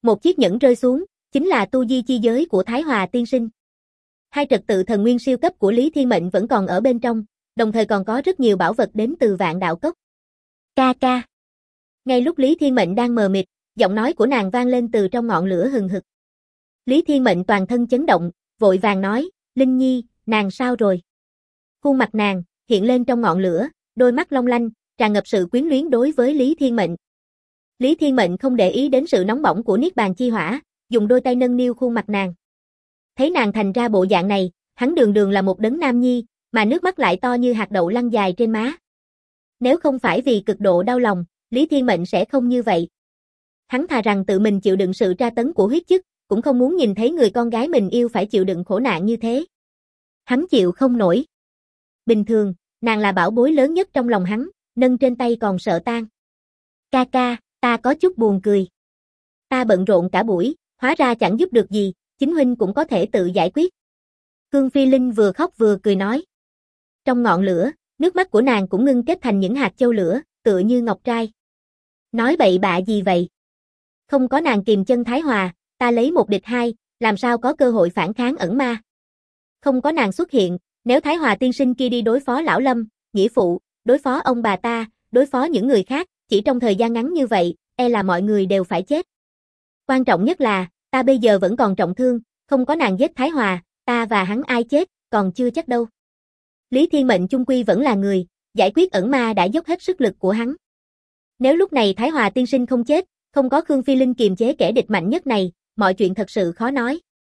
Một chiếc nhẫn rơi xuống, chính là tu di chi giới của Thái Hòa tiên sinh. Hai trật tự thần nguyên siêu cấp của Lý Thiên Mệnh vẫn còn ở bên trong, đồng thời còn có rất nhiều bảo vật đến từ Vạn Đạo Cốc. Ca ca. Ngay lúc Lý Thiên Mệnh đang mờ mịt, giọng nói của nàng vang lên từ trong ngọn lửa hừng hực. Lý Thiên Mệnh toàn thân chấn động, vội vàng nói, Linh Nhi, nàng sao rồi? Khuôn mặt nàng hiện lên trong ngọn lửa, đôi mắt long lanh, tràn ngập sự quyến luyến đối với Lý Thiên Mệnh. Lý Thiên Mệnh không để ý đến sự nóng bỏng của niết bàn chi hỏa, dùng đôi tay nâng niu khuôn mặt nàng. Thấy nàng thành ra bộ dạng này, hắn đường đường là một đấng nam nhi, mà nước mắt lại to như hạt đậu lăn dài trên má. Nếu không phải vì cực độ đau lòng, Lý Thiên Mệnh sẽ không như vậy. Hắn thà rằng tự mình chịu đựng sự tra tấn của huyết chức, cũng không muốn nhìn thấy người con gái mình yêu phải chịu đựng khổ nạn như thế. Hắn chịu không nổi. Bình thường, nàng là bảo bối lớn nhất trong lòng hắn, nâng trên tay còn sợ tan. Ca ca, ta có chút buồn cười. Ta bận rộn cả buổi, hóa ra chẳng giúp được gì, chính huynh cũng có thể tự giải quyết. Khương Phi Linh vừa khóc vừa cười nói. Trong ngọn lửa, nước mắt của nàng cũng ngưng kết thành những hạt châu lửa, tựa như ngọc trai. Nói bậy bạ gì vậy? Không có nàng kìm chân Thái Hòa, ta lấy một địch hai, làm sao có cơ hội phản kháng ẩn ma. Không có nàng xuất hiện, nếu Thái Hòa tiên sinh kia đi đối phó lão Lâm, nghĩa phụ, đối phó ông bà ta, đối phó những người khác, chỉ trong thời gian ngắn như vậy, e là mọi người đều phải chết. Quan trọng nhất là, ta bây giờ vẫn còn trọng thương, không có nàng giết Thái Hòa, ta và hắn ai chết, còn chưa chắc đâu. Lý Thiên Mệnh chung quy vẫn là người, giải quyết ẩn ma đã dốc hết sức lực của hắn. Nếu lúc này Thái Hòa tiên sinh không chết, không có Khương Phi Linh kiềm chế kẻ địch mạnh nhất này, mọi chuyện thật sự khó nói.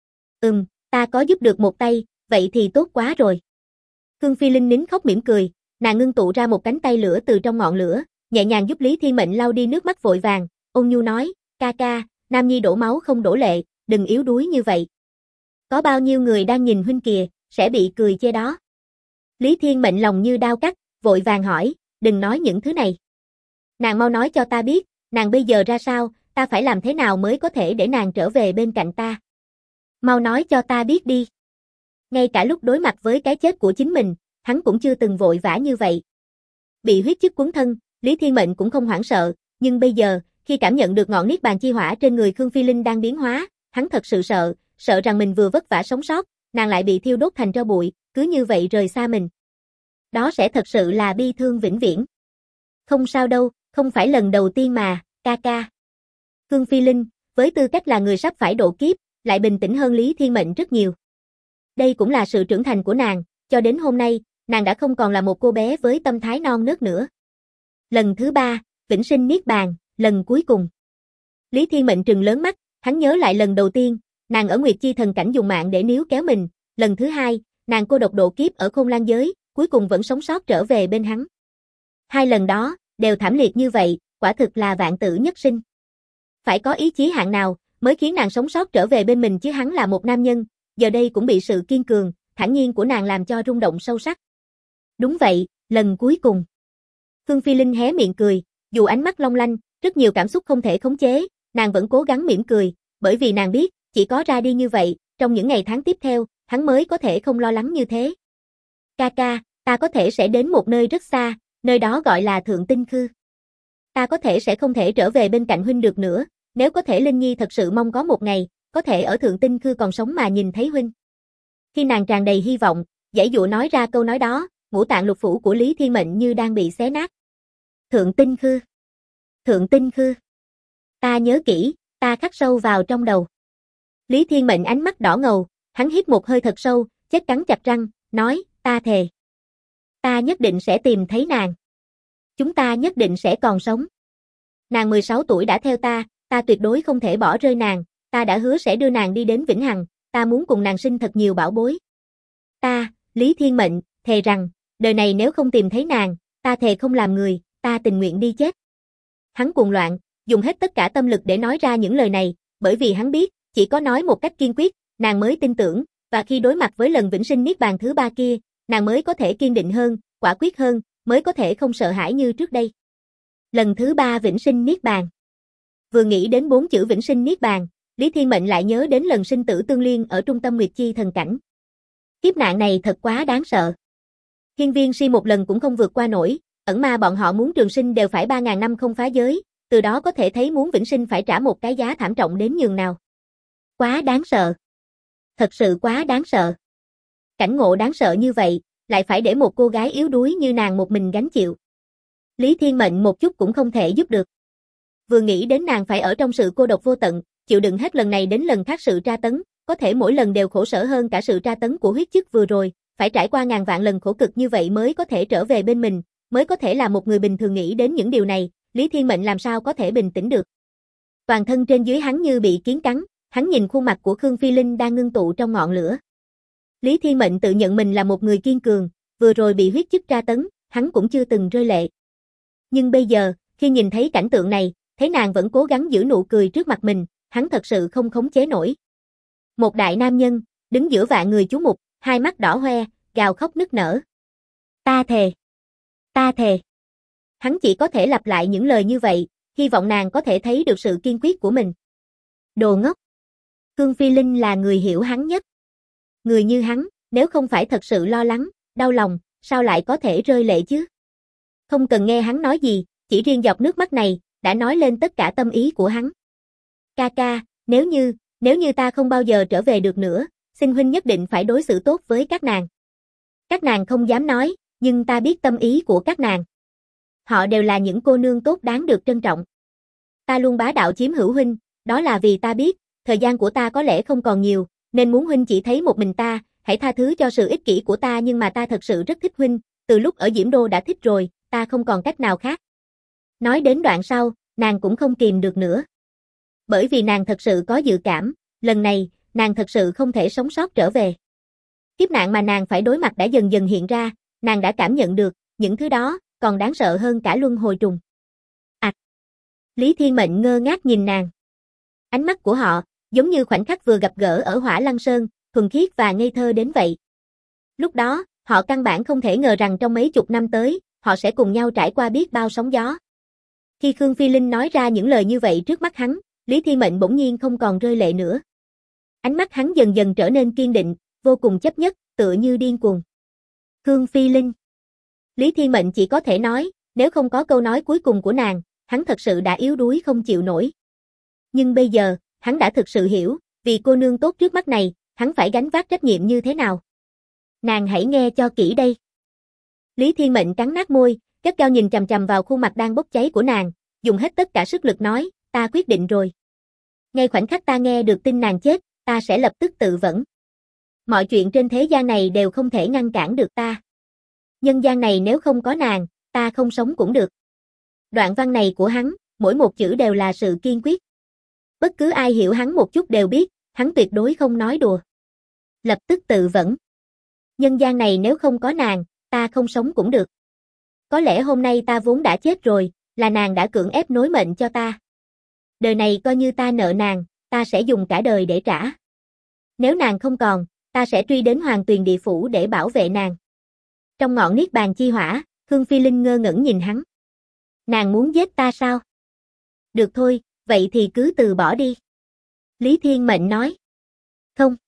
Ta có giúp được một tay, vậy thì tốt quá rồi. Khương Phi Linh nín khóc mỉm cười, nàng ngưng tụ ra một cánh tay lửa từ trong ngọn lửa, nhẹ nhàng giúp Lý Thiên Mệnh lau đi nước mắt vội vàng, ôn nhu nói, ca ca, nam nhi đổ máu không đổ lệ, đừng yếu đuối như vậy. Có bao nhiêu người đang nhìn huynh kìa, sẽ bị cười chê đó. Lý Thiên Mệnh lòng như đao cắt, vội vàng hỏi, đừng nói những thứ này. Nàng mau nói cho ta biết, nàng bây giờ ra sao, ta phải làm thế nào mới có thể để nàng trở về bên cạnh ta. Mau nói cho ta biết đi. Ngay cả lúc đối mặt với cái chết của chính mình, hắn cũng chưa từng vội vã như vậy. Bị huyết chức cuốn thân, Lý Thiên Mệnh cũng không hoảng sợ, nhưng bây giờ, khi cảm nhận được ngọn niết bàn chi hỏa trên người Khương Phi Linh đang biến hóa, hắn thật sự sợ rằng mình vừa vất vả sống sót, nàng lại bị thiêu đốt thành tro bụi, cứ như vậy rời xa mình. Đó sẽ thật sự là bi thương vĩnh viễn. Không sao đâu, không phải lần đầu tiên mà, ca ca. Khương Phi Linh, với tư cách là người sắp phải độ kiếp, lại bình tĩnh hơn Lý Thiên Mệnh rất nhiều. Đây cũng là sự trưởng thành của nàng, cho đến hôm nay, nàng đã không còn là một cô bé với tâm thái non nớt nữa. Lần thứ 3, vĩnh sinh niết bàn, lần cuối cùng. Lý Thiên Mệnh trừng lớn mắt, hắn nhớ lại lần đầu tiên, nàng ở Nguyệt Chi thần cảnh dùng mạng để níu kéo mình, lần thứ 2, nàng cô độc độ kiếp ở Khôn Lang giới, cuối cùng vẫn sống sót trở về bên hắn. Hai lần đó, đều thảm liệt như vậy, quả thực là vạn tử nhất sinh. Phải có ý chí hạng nào, mới khiến nàng sống sót trở về bên mình chứ hắn là một nam nhân, giờ đây cũng bị sự kiên cường, thản nhiên của nàng làm cho rung động sâu sắc. Đúng vậy, lần cuối cùng. Khương Phi Linh hé miệng cười, dù ánh mắt long lanh, rất nhiều cảm xúc không thể khống chế, nàng vẫn cố gắng mỉm cười, bởi vì nàng biết, chỉ có ra đi như vậy, trong những ngày tháng tiếp theo, hắn mới có thể không lo lắng như thế. Ca ca, ta có thể sẽ đến một nơi rất xa, nơi đó gọi là Thượng Tinh Khư. Ta có thể sẽ không thể trở về bên cạnh huynh được nữa, nếu có thể Linh Nhi thật sự mong có một ngày, có thể ở Thượng Tinh Khư còn sống mà nhìn thấy huynh. Khi nàng tràn đầy hy vọng, giãy dụa nói ra câu nói đó, ngũ tạng lục phủ của Lý Thiên Mệnh như đang bị xé nát. Thượng Tinh Khư. Thượng Tinh Khư. Ta nhớ kỹ, ta khắc sâu vào trong đầu. Lý Thiên Mệnh ánh mắt đỏ ngầu, hắn hít một hơi thật sâu, chết cắn chặt răng, nói, ta thề. Ta nhất định sẽ tìm thấy nàng. Chúng ta nhất định sẽ còn sống. Nàng 16 tuổi đã theo ta tuyệt đối không thể bỏ rơi nàng, ta đã hứa sẽ đưa nàng đi đến vĩnh hằng, ta muốn cùng nàng sinh thật nhiều bảo bối. Ta, Lý Thiên Mệnh, thề rằng, đời này nếu không tìm thấy nàng, ta thề không làm người, ta tình nguyện đi chết. Hắn cuồng loạn, dùng hết tất cả tâm lực để nói ra những lời này, bởi vì hắn biết, chỉ có nói một cách kiên quyết, nàng mới tin tưởng, và khi đối mặt với lần vĩnh sinh niết bàn thứ 3 kia, nàng mới có thể kiên định hơn, quả quyết hơn, mới có thể không sợ hãi như trước đây. Lần thứ 3 vĩnh sinh niết bàn. Vừa nghĩ đến 4 chữ vĩnh sinh niết bàn, Lý Thiên Mệnh lại nhớ đến lần sinh tử tương liên ở trung tâm Nguyệt Chi thần cảnh. Kiếp nạn này thật quá đáng sợ. Hiên Viên Si một lần cũng không vượt qua nổi, ẩn ma bọn họ muốn trường sinh đều phải 3000 năm không phá giới, từ đó có thể thấy muốn vĩnh sinh phải trả một cái giá thảm trọng đến nhường nào. Quá đáng sợ. Thật sự quá đáng sợ. Cảnh ngộ đáng sợ như vậy, lại phải để một cô gái yếu đuối như nàng một mình gánh chịu. Lý Thiên Mệnh một chút cũng không thể giúp được. Vừa nghĩ đến nàng phải ở trong sự cô độc vô tận, chịu đựng hết lần này đến lần khác sự tra tấn, có thể mỗi lần đều khổ sở hơn cả sự tra tấn của huyết chức vừa rồi, phải trải qua ngàn vạn lần khổ cực như vậy mới có thể trở về bên mình, mới có thể là một người bình thường nghĩ đến những điều này, Lý Thiên Mệnh làm sao có thể bình tĩnh được. Toàn thân trên dưới hắn như bị kiến cắn, hắn nhìn khuôn mặt của Khương Phi Linh đang ngưng tụ trong ngọn lửa. Lý Thiên Mệnh tự nhận mình là một người kiên cường, vừa rồi bị huyết chức tra tấn, hắn cũng chưa từng rơi lệ. Nhưng bây giờ, khi nhìn thấy cảnh tượng này, thấy nàng vẫn cố gắng giữ nụ cười trước mặt mình, hắn thật sự không khống chế nổi. Một đại nam nhân, đứng giữa vạn người chú mục, hai mắt đỏ hoe, gào khóc nức nở. Ta thề. Ta thề. Hắn chỉ có thể lặp lại những lời như vậy, hy vọng nàng có thể thấy được sự kiên quyết của mình. Đồ ngốc. Khương Phi Linh là người hiểu hắn nhất. Người như hắn, nếu không phải thật sự lo lắng, đau lòng, sao lại có thể rơi lệ chứ? Không cần nghe hắn nói gì, chỉ riêng giọt nước mắt này, đã nói lên tất cả tâm ý của hắn. Ca ca, nếu như ta không bao giờ trở về được nữa, xin huynh nhất định phải đối xử tốt với các nàng. Các nàng không dám nói, nhưng ta biết tâm ý của các nàng. Họ đều là những cô nương tốt đáng được trân trọng. Ta luôn bá đạo chiếm hữu huynh, đó là vì ta biết, thời gian của ta có lẽ không còn nhiều, nên muốn huynh chỉ thấy một mình ta, hãy tha thứ cho sự ích kỷ của ta nhưng mà ta thật sự rất thích huynh, từ lúc ở Diễm Đô đã thích rồi, ta không còn cách nào khác. Nói đến đoạn sau, nàng cũng không kìm được nữa. Bởi vì nàng thật sự có dự cảm, lần này, nàng thật sự không thể sống sót trở về. Kiếp nạn mà nàng phải đối mặt đã dần dần hiện ra, nàng đã cảm nhận được, những thứ đó, còn đáng sợ hơn cả luân hồi trùng. Lý Thiên Mệnh ngơ ngác nhìn nàng. Ánh mắt của họ, giống như khoảnh khắc vừa gặp gỡ ở Hỏa Lăng Sơn, thuần khiết và ngây thơ đến vậy. Lúc đó, họ căn bản không thể ngờ rằng trong mấy chục năm tới, họ sẽ cùng nhau trải qua biết bao sóng gió. Khi Khương Phi Linh nói ra những lời như vậy trước mắt hắn, Lý Thiên Mệnh bỗng nhiên không còn rơi lệ nữa. Ánh mắt hắn dần dần trở nên kiên định, vô cùng chấp nhất, tựa như điên cuồng. Khương Phi Linh. Lý Thiên Mệnh chỉ có thể nói, nếu không có câu nói cuối cùng của nàng, hắn thật sự đã yếu đuối không chịu nổi. Nhưng bây giờ, hắn đã thực sự hiểu, vì cô nương tốt trước mắt này, hắn phải gánh vác trách nhiệm như thế nào. Nàng hãy nghe cho kỹ đây. Lý Thiên Mệnh cắn nát môi, gắt gao nhìn chằm chằm vào khuôn mặt đang bốc cháy của nàng, dùng hết tất cả sức lực nói, ta quyết định rồi. Ngay khoảnh khắc ta nghe được tin nàng chết, ta sẽ lập tức tự vẫn. Mọi chuyện trên thế gian này đều không thể ngăn cản được ta. Nhân gian này nếu không có nàng, ta không sống cũng được. Đoạn văn này của hắn, mỗi một chữ đều là sự kiên quyết. Bất cứ ai hiểu hắn một chút đều biết, hắn tuyệt đối không nói đùa. Lập tức tự vẫn. Nhân gian này nếu không có nàng, ta không sống cũng được. Có lẽ hôm nay ta vốn đã chết rồi, là nàng đã cưỡng ép nối mệnh cho ta. Đời này coi như ta nợ nàng, ta sẽ dùng cả đời để trả. Nếu nàng không còn, ta sẽ truy đến Hoàng Tuyền Địa Phủ để bảo vệ nàng. Trong ngọn niết bàn chi hỏa, Khương Phi Linh ngơ ngẩn nhìn hắn. Nàng muốn giết ta sao? Được thôi, vậy thì cứ từ bỏ đi. Lý Thiên Mệnh nói. Không.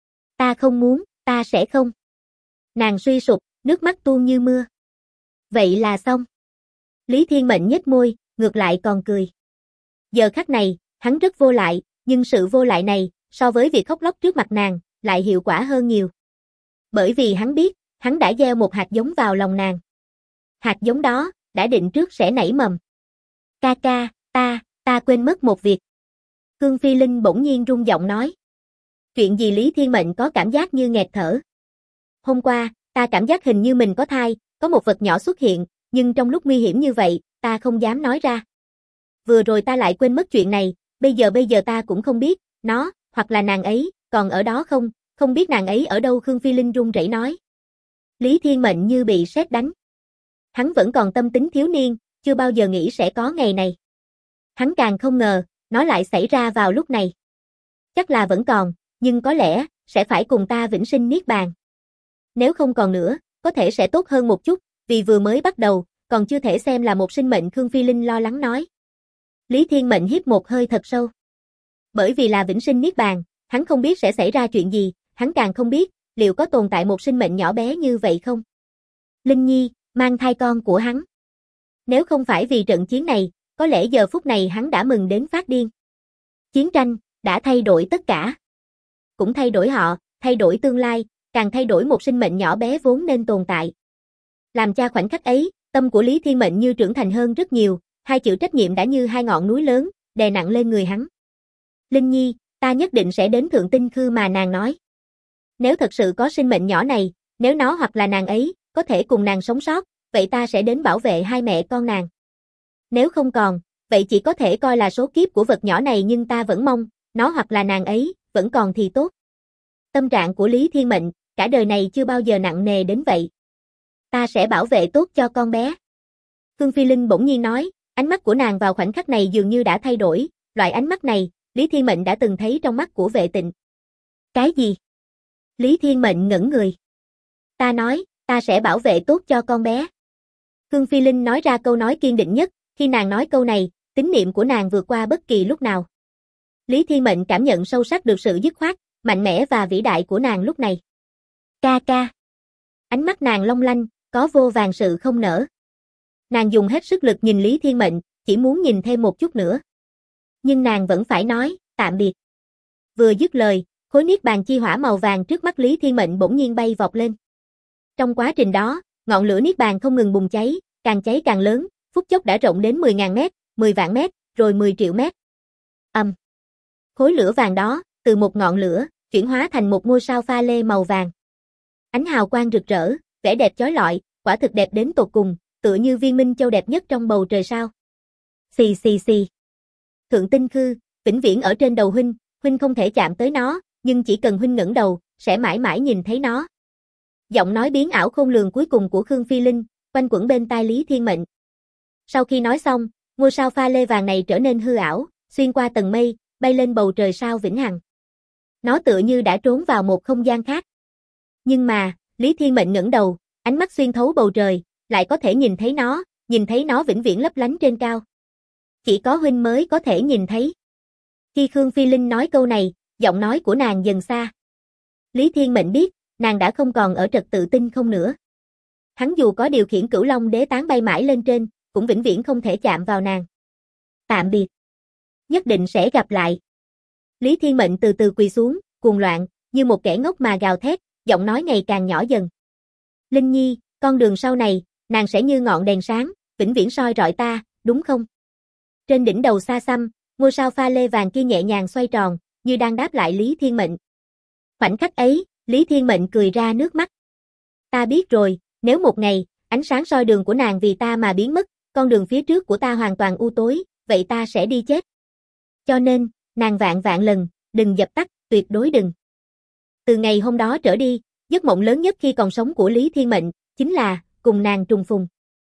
Ta không muốn, ta sẽ không. Nàng suy sụp, nước mắt tuôn như mưa. Vậy là xong. Lý Thiên Mệnh nhếch môi, ngược lại còn cười. Giờ khắc này, hắn rất vô lại, nhưng sự vô lại này, so với việc khóc lóc trước mặt nàng, lại hiệu quả hơn nhiều. Bởi vì hắn biết, hắn đã gieo một hạt giống vào lòng nàng. Hạt giống đó, đã định trước sẽ nảy mầm. Ca ca, ta quên mất một việc. Khương Phi Linh bỗng nhiên rung giọng nói. Chuyện gì? Lý Thiên Mệnh có cảm giác như nghẹt thở. Hôm qua, ta cảm giác hình như mình có thai, có một vật nhỏ xuất hiện, nhưng trong lúc nguy hiểm như vậy, ta không dám nói ra. Vừa rồi ta lại quên mất chuyện này, bây giờ ta cũng không biết, nó, hoặc là nàng ấy, còn ở đó không biết nàng ấy ở đâu. Khương Phi Linh run rẩy nói. Lý Thiên Mệnh như bị sét đánh. Hắn vẫn còn tâm tính thiếu niên, chưa bao giờ nghĩ sẽ có ngày này. Hắn càng không ngờ, nó lại xảy ra vào lúc này. Chắc là vẫn còn, nhưng có lẽ, sẽ phải cùng ta vĩnh sinh niết bàn. Nếu không còn nữa, có thể sẽ tốt hơn một chút, vì vừa mới bắt đầu, còn chưa thể xem là một sinh mệnh. Khương Phi Linh lo lắng nói. Lý Thiên Mệnh hít một hơi thật sâu. Bởi vì là vĩnh sinh niết bàn, hắn không biết sẽ xảy ra chuyện gì, hắn càng không biết, liệu có tồn tại một sinh mệnh nhỏ bé như vậy không? Linh Nhi, mang thai con của hắn. Nếu không phải vì trận chiến này, có lẽ giờ phút này hắn đã mừng đến phát điên. Chiến tranh đã thay đổi tất cả. Cũng thay đổi họ, thay đổi tương lai, càng thay đổi một sinh mệnh nhỏ bé vốn nên tồn tại. Làm cha khoảnh khắc ấy, tâm của Lý Thiên Mệnh như trưởng thành hơn rất nhiều, hai chữ trách nhiệm đã như hai ngọn núi lớn, đè nặng lên người hắn. Linh Nhi, ta nhất định sẽ đến Thượng Tinh Khư mà nàng nói. Nếu thật sự có sinh mệnh nhỏ này, nếu nó hoặc là nàng ấy, có thể cùng nàng sống sót, vậy ta sẽ đến bảo vệ hai mẹ con nàng. Nếu không còn, vậy chỉ có thể coi là số kiếp của vật nhỏ này, nhưng ta vẫn mong, nó hoặc là nàng ấy, vẫn còn thì tốt. Tâm trạng của Lý Thiên Mệnh, cả đời này chưa bao giờ nặng nề đến vậy. Ta sẽ bảo vệ tốt cho con bé. Khương Phi Linh bỗng nhiên nói, ánh mắt của nàng vào khoảnh khắc này dường như đã thay đổi, loại ánh mắt này, Lý Thiên Mệnh đã từng thấy trong mắt của Vệ Tịnh. Cái gì? Lý Thiên Mệnh ngẩn người. Ta nói, ta sẽ bảo vệ tốt cho con bé. Khương Phi Linh nói ra câu nói kiên định nhất, khi nàng nói câu này, tín niệm của nàng vượt qua bất kỳ lúc nào. Lý Thiên Mệnh cảm nhận sâu sắc được sự dứt khoát, mạnh mẽ và vĩ đại của nàng lúc này. Ca ca. Ánh mắt nàng long lanh, có vô vàn sự không nở. Nàng dùng hết sức lực nhìn Lý Thiên Mệnh, chỉ muốn nhìn thêm một chút nữa. Nhưng nàng vẫn phải nói, tạm biệt. Vừa dứt lời, khối niết bàn chi hỏa màu vàng trước mắt Lý Thiên Mệnh bỗng nhiên bay vọt lên. Trong quá trình đó, ngọn lửa niết bàn không ngừng bùng cháy càng lớn, phút chốc đã rộng đến 10.000 mét, 10 vạn mét, rồi 10 triệu mét. Khối lửa vàng đó, từ một ngọn lửa, chuyển hóa thành một ngôi sao pha lê màu vàng. Ánh hào quang rực rỡ, vẻ đẹp chói lọi, quả thực đẹp đến tột cùng, tựa như viên minh châu đẹp nhất trong bầu trời sao. Xì xì xì. Thượng Tinh Khư, vĩnh viễn ở trên đầu huynh, huynh không thể chạm tới nó, nhưng chỉ cần huynh ngẩng đầu, sẽ mãi mãi nhìn thấy nó. Giọng nói biến ảo khôn lường cuối cùng của Khương Phi Linh, quanh quẩn bên tai Lý Thiên Mệnh. Sau khi nói xong, ngôi sao pha lê vàng này trở nên hư ảo, xuyên qua tầng mây, bay lên bầu trời sao vĩnh hằng. Nó tựa như đã trốn vào một không gian khác. Nhưng mà, Lý Thiên Mệnh ngẩng đầu, ánh mắt xuyên thấu bầu trời, lại có thể nhìn thấy nó vĩnh viễn lấp lánh trên cao. Chỉ có huynh mới có thể nhìn thấy. Khi Khương Phi Linh nói câu này, giọng nói của nàng dần xa. Lý Thiên Mệnh biết, nàng đã không còn ở trật tự tinh không nữa. Hắn dù có điều khiển Cửu Long Đế tán bay mãi lên trên, cũng vĩnh viễn không thể chạm vào nàng. Tạm biệt. Nhất định sẽ gặp lại. Lý Thiên Mệnh từ từ quỳ xuống, cuồng loạn, như một kẻ ngốc mà gào thét, giọng nói ngày càng nhỏ dần. Linh Nhi, con đường sau này, nàng sẽ như ngọn đèn sáng, vĩnh viễn soi rọi ta, đúng không? Trên đỉnh đầu xa xăm, ngôi sao pha lê vàng kia nhẹ nhàng xoay tròn, như đang đáp lại Lý Thiên Mệnh. Khoảnh khắc ấy, Lý Thiên Mệnh cười ra nước mắt. Ta biết rồi, nếu một ngày, ánh sáng soi đường của nàng vì ta mà biến mất, con đường phía trước của ta hoàn toàn u tối, vậy ta sẽ đi chết. Cho nên, nàng vạn vạn lần, đừng dập tắt, tuyệt đối đừng. Từ ngày hôm đó trở đi, giấc mộng lớn nhất khi còn sống của Lý Thiên Mệnh, chính là, cùng nàng trùng phùng.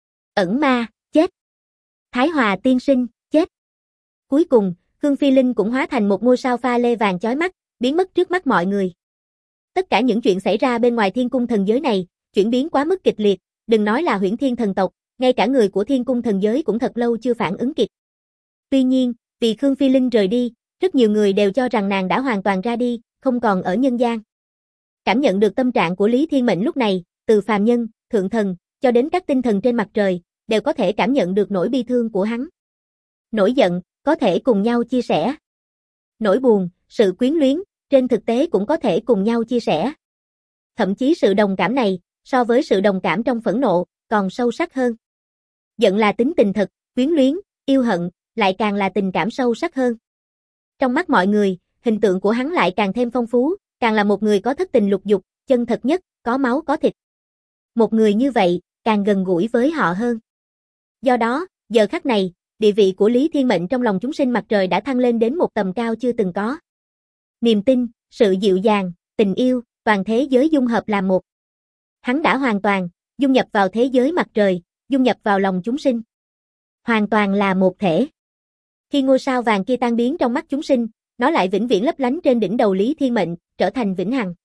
Ẩn ma, chết. Thái Hòa tiên sinh, chết. Cuối cùng, Khương Phi Linh cũng hóa thành một ngôi sao pha lê vàng chói mắt, biến mất trước mắt mọi người. Tất cả những chuyện xảy ra bên ngoài thiên cung thần giới này, chuyển biến quá mức kịch liệt, đừng nói là Huyễn Thiên thần tộc, ngay cả người của thiên cung thần giới cũng thật lâu chưa phản ứng kịp. Tuy nhiên, vì Khương Phi Linh rời đi, rất nhiều người đều cho rằng nàng đã hoàn toàn ra đi, không còn ở nhân gian. Cảm nhận được tâm trạng của Lý Thiên Mệnh lúc này, từ phàm nhân, thượng thần, cho đến các tinh thần trên mặt trời, đều có thể cảm nhận được nỗi bi thương của hắn. Nỗi giận, có thể cùng nhau chia sẻ. Nỗi buồn, sự quyến luyến, trên thực tế cũng có thể cùng nhau chia sẻ. Thậm chí sự đồng cảm này, so với sự đồng cảm trong phẫn nộ, còn sâu sắc hơn. Giận là tính tình thật, quyến luyến, yêu hận, lại càng là tình cảm sâu sắc hơn. Trong mắt mọi người, hình tượng của hắn lại càng thêm phong phú, càng là một người có thất tình lục dục, chân thật nhất, có máu có thịt. Một người như vậy, càng gần gũi với họ hơn. Do đó, giờ khắc này, địa vị của Lý Thiên Mệnh trong lòng chúng sinh mặt trời đã thăng lên đến một tầm cao chưa từng có. Niềm tin, sự dịu dàng, tình yêu, toàn thế giới dung hợp làm một. Hắn đã hoàn toàn, dung nhập vào thế giới mặt trời, dung nhập vào lòng chúng sinh. Hoàn toàn là một thể. Khi ngôi sao vàng kia tan biến trong mắt chúng sinh, nó lại vĩnh viễn lấp lánh trên đỉnh đầu Lý Thiên Mệnh, trở thành vĩnh hằng.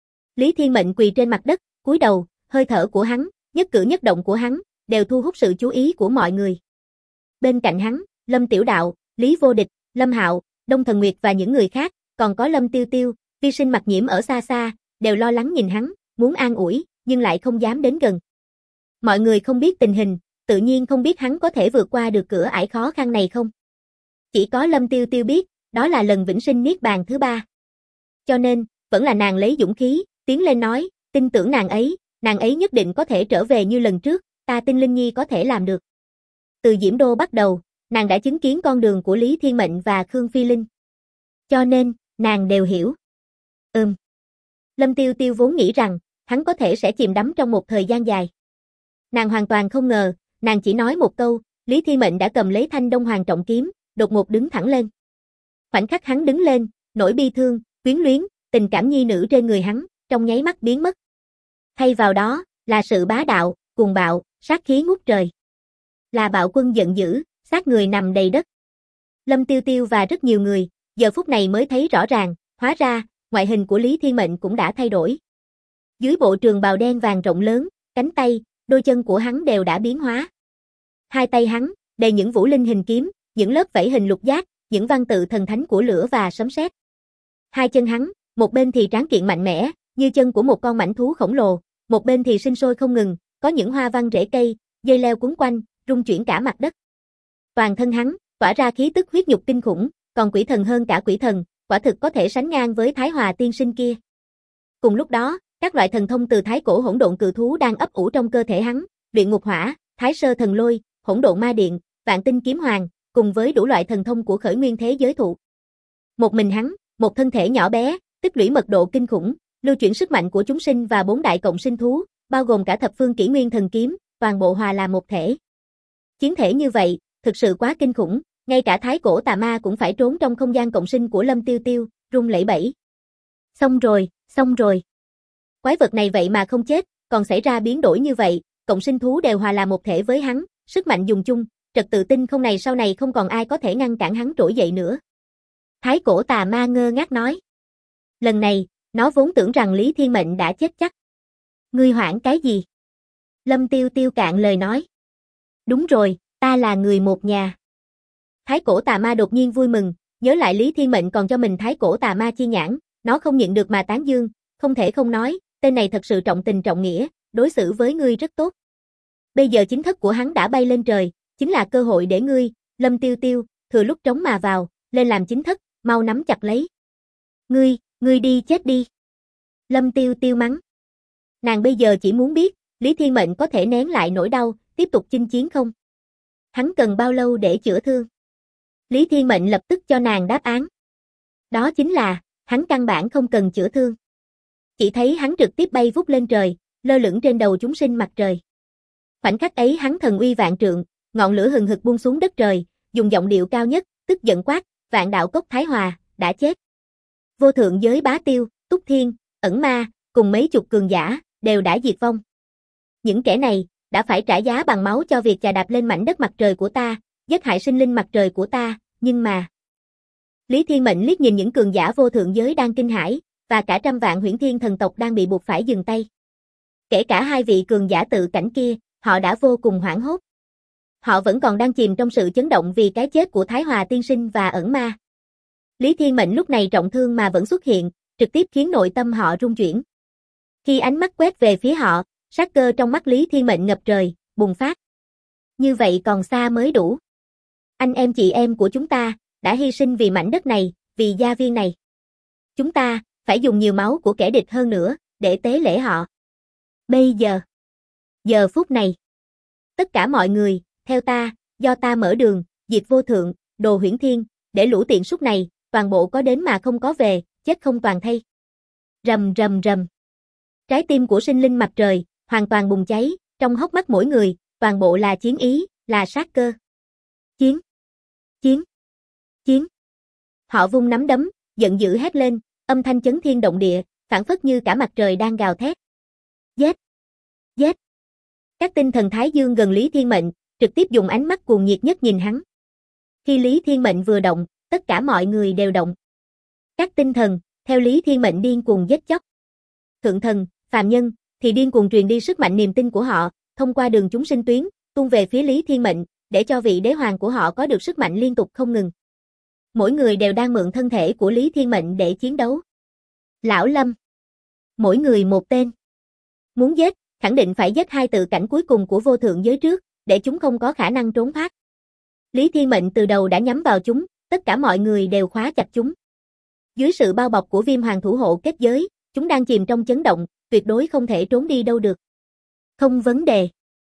Lý Thiên Mệnh quỳ trên mặt đất, cúi đầu, hơi thở của hắn, nhất cử nhất động của hắn, đều thu hút sự chú ý của mọi người. Bên cạnh hắn, Lâm Tiểu Đạo, Lý Vô Địch, Lâm Hạo, Đông Thần Nguyệt và những người khác, còn có Lâm Tiêu Tiêu, Vi Sinh Mặc Nhiễm ở xa xa, đều lo lắng nhìn hắn, muốn an ủi, nhưng lại không dám đến gần. Mọi người không biết tình hình, tự nhiên không biết hắn có thể vượt qua được cửa ải khó khăn này không. Chỉ có Lâm Tiêu Tiêu biết, đó là lần vĩnh sinh niết bàn thứ 3. Cho nên, vẫn là nàng lấy dũng khí, tiến lên nói, tin tưởng nàng ấy nhất định có thể trở về như lần trước, ta tin Linh Nhi có thể làm được. Từ Diễm Đô bắt đầu, nàng đã chứng kiến con đường của Lý Thiên Mệnh và Khương Phi Linh. Cho nên, nàng đều hiểu. Lâm Tiêu Tiêu vốn nghĩ rằng, hắn có thể sẽ chìm đắm trong một thời gian dài. Nàng hoàn toàn không ngờ, nàng chỉ nói một câu, Lý Thiên Mệnh đã cầm lấy thanh Đông Hoàng trọng kiếm, đột ngột đứng thẳng lên. Khoảnh khắc hắn đứng lên, nỗi bi thương, quyến luyến, tình cảm nhi nữ trên người hắn, trong nháy mắt biến mất. Thay vào đó, là sự bá đạo, cuồng bạo, sát khí ngút trời. Là bạo quân giận dữ, sát người nằm đầy đất. Lâm Tiêu Tiêu và rất nhiều người, giờ phút này mới thấy rõ ràng, hóa ra, ngoại hình của Lý Thiên Mệnh cũng đã thay đổi. Dưới bộ trường bào đen vàng rộng lớn, cánh tay, đôi chân của hắn đều đã biến hóa. Hai tay hắn, đầy những vũ linh hình kiếm, những lớp vảy hình lục giác, những văn tự thần thánh của lửa và sấm sét. Hai chân hắn, một bên thì tráng kiện mạnh mẽ, như chân của một con mãnh thú khổng lồ, một bên thì sinh sôi không ngừng, có những hoa văn rễ cây, dây leo quấn quanh, rung chuyển cả mặt đất. Toàn thân hắn, tỏa ra khí tức huyết nhục kinh khủng, còn quỷ thần hơn cả quỷ thần, quả thực có thể sánh ngang với Thái Hòa tiên sinh kia. Cùng lúc đó, các loại thần thông từ thái cổ hỗn độn cự thú đang ấp ủ trong cơ thể hắn, luyện ngục hỏa, thái sơ thần lôi, hỗn độn ma điện, vạn tinh kiếm hoàng, cùng với đủ loại thần thông của khởi nguyên thế giới thụ. Một mình hắn, một thân thể nhỏ bé, tích lũy mật độ kinh khủng, lưu chuyển sức mạnh của chúng sinh và 4 đại cộng sinh thú, bao gồm cả thập phương kỷ nguyên thần kiếm, toàn bộ hòa là một thể. Chiến thể như vậy, thực sự quá kinh khủng, ngay cả thái cổ tà ma cũng phải trốn trong không gian cộng sinh của Lâm Tiêu Tiêu, run lẩy bẩy. Xong rồi. Quái vật này vậy mà không chết, còn xảy ra biến đổi như vậy, cộng sinh thú đều hòa là một thể với hắn, sức mạnh dùng chung, trật tự tinh không này sau này không còn ai có thể ngăn cản hắn trỗi dậy nữa. Thái cổ tà ma ngơ ngác nói. Lần này, nó vốn tưởng rằng Lý Thiên Mệnh đã chết chắc. Ngươi hoảng cái gì? Lâm Tiêu Tiêu cạn lời nói. Đúng rồi, ta là người một nhà. Thái cổ tà ma đột nhiên vui mừng, nhớ lại Lý Thiên Mệnh còn cho mình thái cổ tà ma chi nhãn, nó không nhịn được mà tán dương, không thể không nói, tên này thật sự trọng tình trọng nghĩa, đối xử với ngươi rất tốt. Bây giờ chính thức của hắn đã bay lên trời, chính là cơ hội để ngươi, Lâm Tiêu Tiêu, thừa lúc trống mà vào, lên làm chính thức, mau nắm chặt lấy. Ngươi đi chết đi. Lâm Tiêu Tiêu mắng. Nàng bây giờ chỉ muốn biết, Lý Thiên Mệnh có thể nén lại nỗi đau, tiếp tục chinh chiến không? Hắn cần bao lâu để chữa thương? Lý Thiên Mệnh lập tức cho nàng đáp án. Đó chính là, hắn căn bản không cần chữa thương. Chỉ thấy hắn trực tiếp bay vút lên trời, lơ lửng trên đầu chúng sinh mặt trời. Khoảnh khắc ấy hắn thần uy vạn trượng, ngọn lửa hừng hực buông xuống đất trời, dùng giọng điệu cao nhất, tức giận quát, vạn đạo cốc Thái Hòa, đã chết. Vô thượng giới Bá Tiêu, Túc Thiên, Ẩn Ma, cùng mấy chục cường giả, đều đã diệt vong. Những kẻ này, đã phải trả giá bằng máu cho việc chà đạp lên mảnh đất mặt trời của ta, giết hại sinh linh mặt trời của ta, nhưng mà... Lý Thiên Mệnh liếc nhìn những cường giả vô thượng giới đang kinh hãi, và cả trăm vạn huyễn thiên thần tộc đang bị buộc phải dừng tay. Kể cả hai vị cường giả tự cảnh kia, họ đã vô cùng hoảng hốt. Họ vẫn còn đang chìm trong sự chấn động vì cái chết của Thái Hòa tiên sinh và Ẩn Ma. Lý Thiên Mệnh lúc này trọng thương mà vẫn xuất hiện, trực tiếp khiến nội tâm họ rung chuyển. Khi ánh mắt quét về phía họ, sát cơ trong mắt Lý Thiên Mệnh ngập trời, bùng phát. Như vậy còn xa mới đủ. Anh em chị em của chúng ta, đã hy sinh vì mảnh đất này, vì gia viên này. Chúng ta, phải dùng nhiều máu của kẻ địch hơn nữa, để tế lễ họ. Bây giờ phút này, tất cả mọi người, theo ta, do ta mở đường, diệt vô thượng, đồ huyễn thiên, để lũ tiện súc này, toàn bộ có đến mà không có về, chết không toàn thây. Rầm rầm rầm. Trái tim của sinh linh mặt trời, hoàn toàn bùng cháy, trong hốc mắt mỗi người, toàn bộ là chiến ý, là sát cơ. Chiến. Họ vung nắm đấm, giận dữ hét lên, âm thanh chấn thiên động địa, phảng phất như cả mặt trời đang gào thét. Giết. Các tinh thần Thái Dương gần Lý Thiên Mệnh, trực tiếp dùng ánh mắt cuồng nhiệt nhất nhìn hắn. Khi Lý Thiên Mệnh vừa động, tất cả mọi người đều động. Các tinh thần, theo Lý Thiên Mệnh điên cuồng giết chóc. Thượng thần, phàm nhân, thì điên cuồng truyền đi sức mạnh niềm tin của họ, thông qua đường chúng sinh tuyến, tuôn về phía Lý Thiên Mệnh, để cho vị đế hoàng của họ có được sức mạnh liên tục không ngừng. Mỗi người đều đang mượn thân thể của Lý Thiên Mệnh để chiến đấu. Lão Lâm. Mỗi người một tên. Muốn giết, khẳng định phải giết hai tự cảnh cuối cùng của vô thượng giới trước, để chúng không có khả năng trốn thoát. Lý Thiên Mệnh từ đầu đã nhắm vào chúng, tất cả mọi người đều khóa chặt chúng. Dưới sự bao bọc của Viêm Hoàng thủ hộ kết giới, chúng đang chìm trong chấn động, tuyệt đối không thể trốn đi đâu được. Không vấn đề.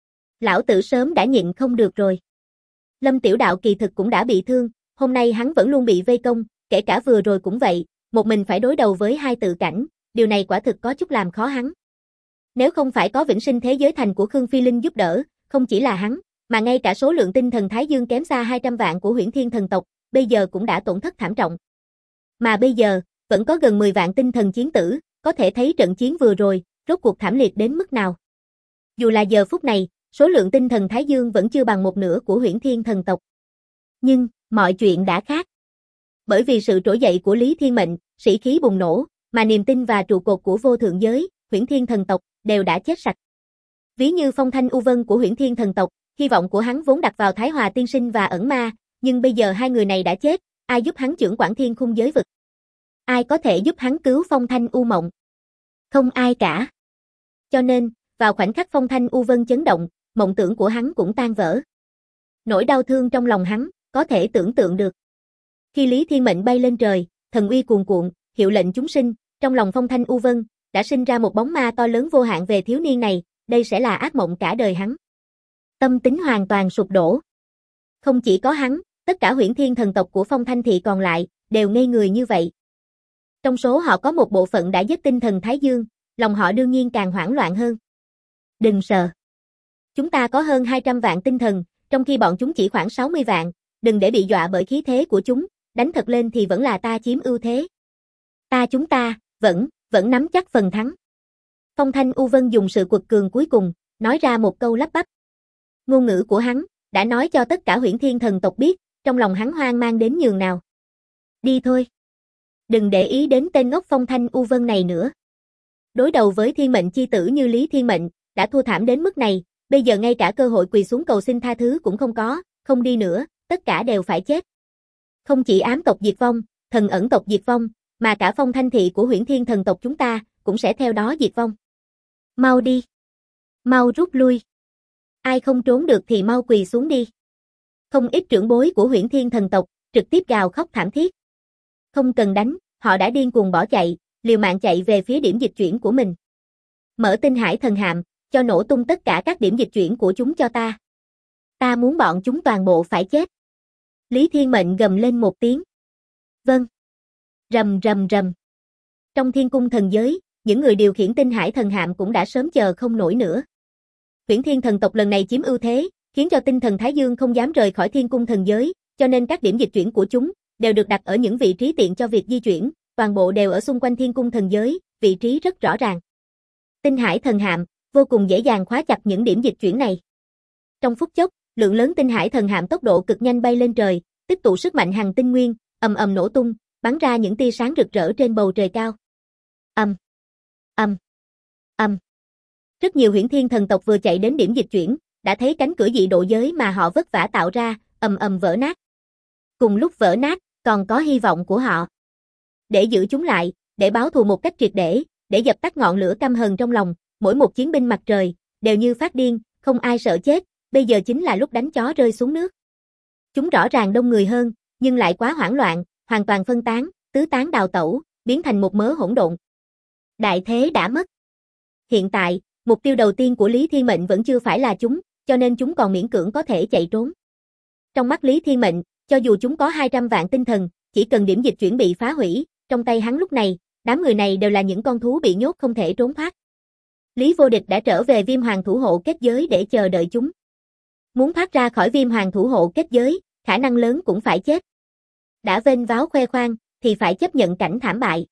Lão tử sớm đã nhịn không được rồi. Lâm Tiểu Đạo kỳ thực cũng đã bị thương, hôm nay hắn vẫn luôn bị vây công, kể cả vừa rồi cũng vậy, một mình phải đối đầu với hai tự cảnh, điều này quả thực có chút làm khó hắn. Nếu không phải có Vĩnh Sinh Thế Giới Thành của Khương Phi Linh giúp đỡ, không chỉ là hắn, mà ngay cả số lượng tinh thần Thái Dương kém xa 200 vạn của Huyễn Thiên thần tộc, bây giờ cũng đã tổn thất thảm trọng. Mà bây giờ, vẫn có gần 10 vạn tinh thần chiến tử, có thể thấy trận chiến vừa rồi, rốt cuộc thảm liệt đến mức nào. Dù là giờ phút này, số lượng tinh thần Thái Dương vẫn chưa bằng một nửa của Huyễn Thiên thần tộc. Nhưng, mọi chuyện đã khác. Bởi vì sự trỗi dậy của Lý Thiên Mệnh, sĩ khí bùng nổ, mà niềm tin và trụ cột của vô thượng giới, Huyễn Thiên thần tộc, đều đã chết sạch. Ví như Phong Thanh U Vân của Huyễn Thiên thần tộc, hy vọng của hắn vốn đặt vào Thái Hòa Tiên Sinh và Ẩn Ma, nhưng bây giờ hai người này đã chết, ai giúp hắn chưởng quản thiên khung giới vực? Ai có thể giúp hắn cứu Phong Thanh U Mộng? Không ai cả. Cho nên, vào khoảnh khắc Phong Thanh U Vân chấn động, mộng tưởng của hắn cũng tan vỡ. Nỗi đau thương trong lòng hắn, có thể tưởng tượng được. Khi Lý Thiên Mệnh bay lên trời, thần uy cuồn cuộn, hiệu lệnh chúng sinh, trong lòng Phong Thanh U Vân, đã sinh ra một bóng ma to lớn vô hạn về thiếu niên này, đây sẽ là ác mộng cả đời hắn. Tâm tính hoàn toàn sụp đổ. Không chỉ có hắn, tất cả Huyễn Thiên thần tộc của Phong Thanh thị còn lại, đều ngây người như vậy. Trong số họ có một bộ phận đã giết tinh thần Thái Dương, lòng họ đương nhiên càng hoảng loạn hơn. Đừng sợ. Chúng ta có hơn 200 vạn tinh thần, trong khi bọn chúng chỉ khoảng 60 vạn, đừng để bị dọa bởi khí thế của chúng, đánh thật lên thì vẫn là ta chiếm ưu thế. Chúng ta, vẫn nắm chắc phần thắng. Phong Thanh U Vân dùng sự quật cường cuối cùng, nói ra một câu lắp bắp. Ngôn ngữ của hắn, đã nói cho tất cả Huyễn Thiên thần tộc biết, trong lòng hắn hoang mang đến nhường nào. Đi thôi. Đừng để ý đến tên ngốc Phong Thanh U Vân này nữa. Đối đầu với thiên mệnh chi tử như Lý Thiên Mệnh, đã thua thảm đến mức này, bây giờ ngay cả cơ hội quỳ xuống cầu xin tha thứ cũng không có, không đi nữa, tất cả đều phải chết. Không chỉ ám tộc diệt vong, thần ẩn tộc diệt vong, mà cả Phong Thanh thị của Huyễn Thiên thần tộc chúng ta, cũng sẽ theo đó diệt vong. Mau đi. Mau rút lui. Ai không trốn được thì mau quỳ xuống đi. Không ít trưởng bối của Huyễn Thiên thần tộc, trực tiếp gào khóc thảm thiết. Không cần đánh, họ đã điên cuồng bỏ chạy, liều mạng chạy về phía điểm dịch chuyển của mình. Mở Tinh Hải thần hạm, cho nổ tung tất cả các điểm dịch chuyển của chúng cho ta. Ta muốn bọn chúng toàn bộ phải chết. Lý Thiên Mệnh gầm lên một tiếng. Vâng. Rầm rầm rầm. Trong thiên cung thần giới, những người điều khiển Tinh Hải thần hạm cũng đã sớm chờ không nổi nữa. Huyễn Thiên thần tộc lần này chiếm ưu thế, khiến cho tinh thần Thái Dương không dám rời khỏi thiên cung thần giới, cho nên các điểm dịch chuyển của chúng đều được đặt ở những vị trí tiện cho việc di chuyển, toàn bộ đều ở xung quanh thiên cung thần giới, vị trí rất rõ ràng. Tinh Hải thần hạm vô cùng dễ dàng khóa chặt những điểm dịch chuyển này. Trong phút chốc, lượng lớn Tinh Hải thần hạm tốc độ cực nhanh bay lên trời, tích tụ sức mạnh hằng tinh nguyên, ầm ầm nổ tung, bắn ra những tia sáng rực rỡ trên bầu trời cao. Ầm, ầm, ầm. Rất nhiều Huyễn Thiên thần tộc vừa chạy đến điểm dịch chuyển, đã thấy cánh cửa dị độ giới mà họ vất vả tạo ra, ầm ầm vỡ nát. Cùng lúc vỡ nát, còn có hy vọng của họ. Để giữ chúng lại, để báo thù một cách triệt để dập tắt ngọn lửa căm hờn trong lòng, mỗi một chiến binh mặt trời, đều như phát điên, không ai sợ chết, bây giờ chính là lúc đánh chó rơi xuống nước. Chúng rõ ràng đông người hơn, nhưng lại quá hoảng loạn, hoàn toàn phân tán, tứ tán đào tẩu, biến thành một mớ hỗn độn. Đại thế đã mất. Hiện tại, mục tiêu đầu tiên của Lý Thiên Mệnh vẫn chưa phải là chúng, cho nên chúng còn miễn cưỡng có thể chạy trốn. Trong mắt Lý Thiên Mệnh, cho dù chúng có 200 vạn tinh thần, chỉ cần điểm dịch chuyển bị phá hủy, trong tay hắn lúc này, đám người này đều là những con thú bị nhốt không thể trốn thoát. Lý Vô Địch đã trở về Viêm Hoàng thủ hộ kết giới để chờ đợi chúng. Muốn thoát ra khỏi Viêm Hoàng thủ hộ kết giới, khả năng lớn cũng phải chết. Đã vênh váo khoe khoang, thì phải chấp nhận cảnh thảm bại.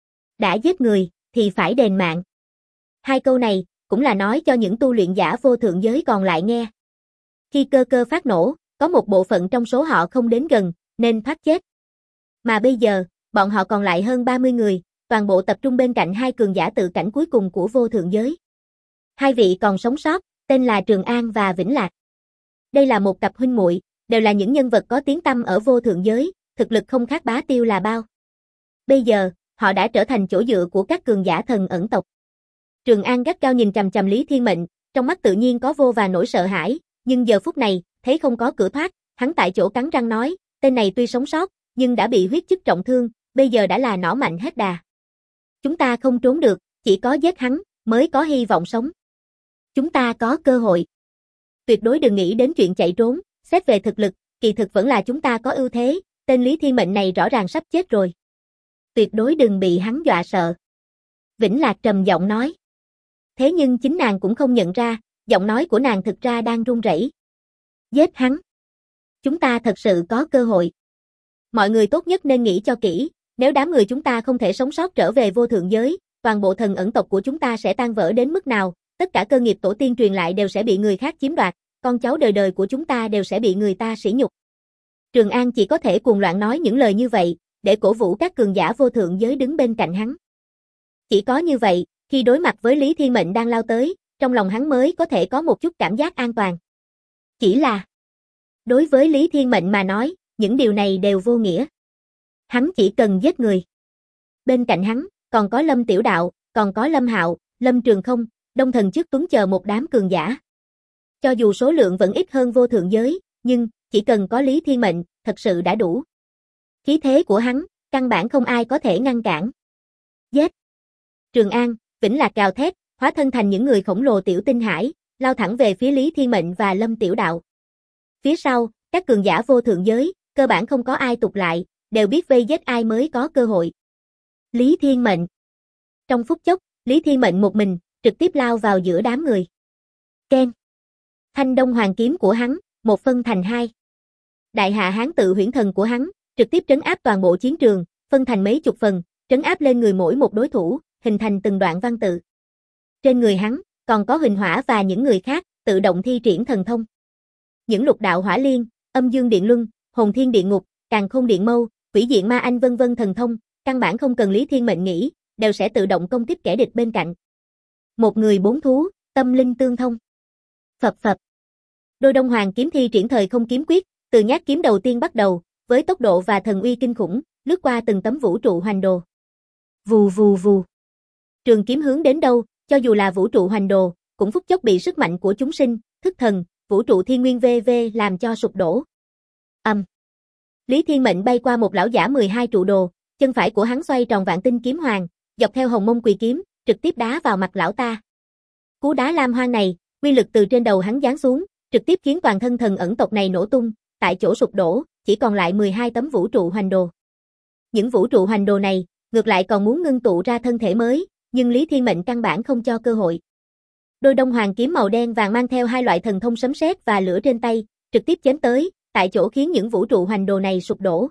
Đã giết người, thì phải đền mạng. Hai câu này, cũng là nói cho những tu luyện giả vô thượng giới còn lại nghe. Khi cơ cơ phát nổ, có một bộ phận trong số họ không đến gần, nên thoát chết. Mà bây giờ, bọn họ còn lại hơn 30 người, toàn bộ tập trung bên cạnh hai cường giả tự cảnh cuối cùng của vô thượng giới. Hai vị còn sống sót, tên là Trường An và Vĩnh Lạc. Đây là một cặp huynh muội, đều là những nhân vật có tiếng tăm ở vô thượng giới, thực lực không khác Bá Tiêu là bao. Bây giờ, họ đã trở thành chỗ dựa của các cường giả thần ẩn tộc. Trường An gắt gao nhìn chằm chằm Lý Thiên Mệnh, trong mắt tự nhiên có vô và nỗi sợ hãi, nhưng giờ phút này, thấy không có cửa thoát, hắn tại chỗ cắn răng nói, tên này tuy sống sót, nhưng đã bị huyết chức trọng thương, bây giờ đã là nỏ mạnh hết đà. Chúng ta không trốn được, chỉ có giết hắn, mới có hy vọng sống. Chúng ta có cơ hội. Tuyệt đối đừng nghĩ đến chuyện chạy trốn, xét về thực lực, kỳ thực vẫn là chúng ta có ưu thế, tên Lý Thiên Mệnh này rõ ràng sắp chết rồi. Tuyệt đối đừng bị hắn dọa sợ. Vĩnh Lạc trầm giọng nói. Thế nhưng chính nàng cũng không nhận ra, giọng nói của nàng thực ra đang run rẩy. Giết hắn. Chúng ta thật sự có cơ hội. Mọi người tốt nhất nên nghĩ cho kỹ, nếu đám người chúng ta không thể sống sót trở về vô thượng giới, toàn bộ thần ẩn tộc của chúng ta sẽ tan vỡ đến mức nào, tất cả cơ nghiệp tổ tiên truyền lại đều sẽ bị người khác chiếm đoạt, con cháu đời đời của chúng ta đều sẽ bị người ta sỉ nhục. Trường An chỉ có thể cuồng loạn nói những lời như vậy, để cổ vũ các cường giả vô thượng giới đứng bên cạnh hắn. Chỉ có như vậy, khi đối mặt với Lý Thiên Mệnh đang lao tới, trong lòng hắn mới có thể có một chút cảm giác an toàn. Chỉ là, đối với Lý Thiên Mệnh mà nói, những điều này đều vô nghĩa. Hắn chỉ cần giết người. Bên cạnh hắn, còn có Lâm Tiểu Đạo, còn có Lâm Hạo, Lâm Trường Không, Đông Thần Trước Tuấn chờ một đám cường giả. Cho dù số lượng vẫn ít hơn vô thượng giới, nhưng, chỉ cần có Lý Thiên Mệnh, thật sự đã đủ. Khí thế của hắn, căn bản không ai có thể ngăn cản. Giết! Trường An, Vĩnh Lạc gào thét, hóa thân thành những người khổng lồ tiểu tinh hải, lao thẳng về phía Lý Thiên Mệnh và Lâm Tiểu Đạo. Phía sau, các cường giả vô thượng giới, cơ bản không có ai tụt lại, đều biết vây giết ai mới có cơ hội. Lý Thiên Mệnh. Trong phút chốc, Lý Thiên Mệnh một mình, trực tiếp lao vào giữa đám người. Keng. Thanh Đông Hoàng kiếm của hắn, một phân thành hai. Đại hạ hán tự huyễn thần của hắn, trực tiếp trấn áp toàn bộ chiến trường, phân thành mấy chục phần, trấn áp lên người mỗi một đối thủ, hình thành từng đoạn văn tự. Trên người hắn, còn có Huỳnh Hỏa và những người khác, tự động thi triển thần thông. Những lục đạo hỏa liên, âm dương điện luân, hồn thiên điện ngục, càn khôn điện mâu, quỷ diện ma anh vân vân thần thông, căn bản không cần Lý Thiên Mệnh nghĩ, đều sẽ tự động công kích kẻ địch bên cạnh. Một người bốn thú, tâm linh tương thông. Phập phập. Đôi Đông Hoàng kiếm thi triển thời không kiếm quyết, từ nhát kiếm đầu tiên bắt đầu, với tốc độ và thần uy kinh khủng, lướt qua từng tấm vũ trụ hoành đồ. Vù vù vù. Trường kiếm hướng đến đâu, cho dù là vũ trụ hoành đồ, cũng phút chốc bị sức mạnh của chúng sinh, thức thần, vũ trụ thiên nguyên VV làm cho sụp đổ. Lý Thiên Mệnh bay qua một lão giả 12 trụ đồ, chân phải của hắn xoay tròn vạn tinh kiếm hoàng, dọc theo hồng mông quỳ kiếm, trực tiếp đá vào mặt lão ta. Cú đá lam hoang này, uy lực từ trên đầu hắn giáng xuống, trực tiếp khiến toàn thân thần ẩn tộc này nổ tung, tại chỗ sụp đổ, chỉ còn lại 12 tấm vũ trụ hoành đồ. Những vũ trụ hoành đồ này, ngược lại còn muốn ngưng tụ ra thân thể mới, nhưng Lý Thiên Mệnh căn bản không cho cơ hội. Đôi Đông Hoàng kiếm màu đen vàng mang theo hai loại thần thông sấm sét và lửa trên tay, trực tiếp chém tới, tại chỗ khiến những vũ trụ hoành đồ này sụp đổ.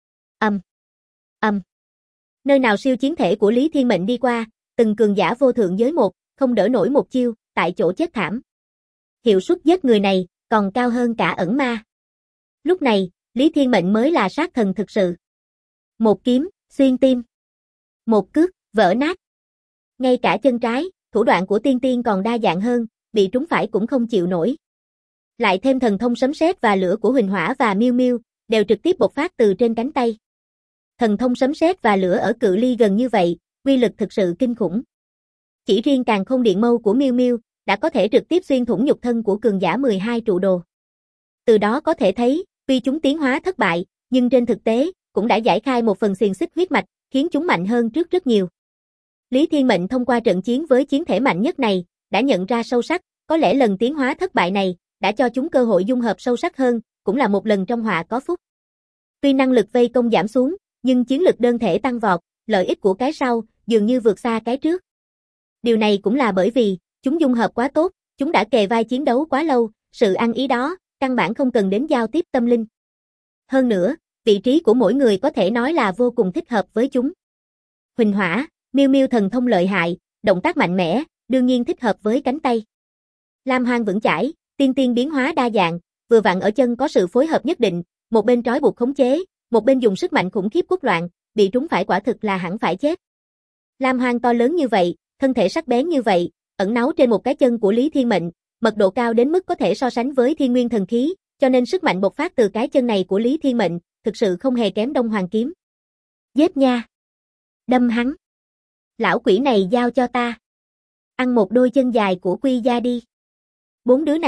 Nơi nào siêu chiến thể của Lý Thiên Mệnh đi qua, từng cường giả vô thượng giới một, không đỡ nổi một chiêu, tại chỗ chết thảm. Hiệu suất giết người này, còn cao hơn cả ẩn ma. Lúc này, Lý Thiên Mệnh mới là sát thần thực sự. Một kiếm, xuyên tim. Một cước, vỡ nát. Ngay cả chân trái, thủ đoạn của tiên tiên còn đa dạng hơn, bị trúng phải cũng không chịu nổi. Lại thêm thần thông sấm sét và lửa của Huỳnh Hỏa và Miêu Miêu, đều trực tiếp bộc phát từ trên cánh tay. Thần thông sấm sét và lửa ở cự ly gần như vậy, uy lực thực sự kinh khủng. Chỉ riêng càn khôn điện mâu của Miêu Miêu, đã có thể trực tiếp xuyên thủng nhục thân của cường giả 12 trụ đồ. Từ đó có thể thấy, tuy chúng tiến hóa thất bại, nhưng trên thực tế, cũng đã giải khai một phần xiềng xích huyết mạch, khiến chúng mạnh hơn trước rất nhiều. Lý Thiên Mệnh thông qua trận chiến với chiến thể mạnh nhất này, đã nhận ra sâu sắc, có lẽ lần tiến hóa thất bại này, đã cho chúng cơ hội dung hợp sâu sắc hơn, cũng là một lần trong họa có phúc. Tuy năng lực vây công giảm xuống, nhưng chiến lực đơn thể tăng vọt, lợi ích của cái sau, dường như vượt xa cái trước. Điều này cũng là bởi vì, chúng dung hợp quá tốt, chúng đã kề vai chiến đấu quá lâu, sự ăn ý đó, căn bản không cần đến giao tiếp tâm linh. Hơn nữa, vị trí của mỗi người có thể nói là vô cùng thích hợp với chúng. Huỳnh Hỏa, Miêu Miêu thần thông lợi hại, động tác mạnh mẽ, đương nhiên thích hợp với cánh tay. Lam Hoang vững chãi, tiên tiên biến hóa đa dạng, vừa vặn ở chân có sự phối hợp nhất định, một bên trói buộc khống chế, một bên dùng sức mạnh khủng khiếp quốc loạn, bị trúng phải quả thực là hẳn phải chết. Lam Hoang to lớn như vậy, thân thể sắc bén như vậy, ẩn náu trên một cái chân của Lý Thiên Mệnh, mật độ cao đến mức có thể so sánh với thiên nguyên thần khí, cho nên sức mạnh bộc phát từ cái chân này của Lý Thiên Mệnh, thực sự không hề kém Đông Hoàng kiếm. Giết nha! Đâm hắn! Lão quỷ này giao cho ta! Ăn một đôi chân dài của Quy Gia đi! Bốn đứa này,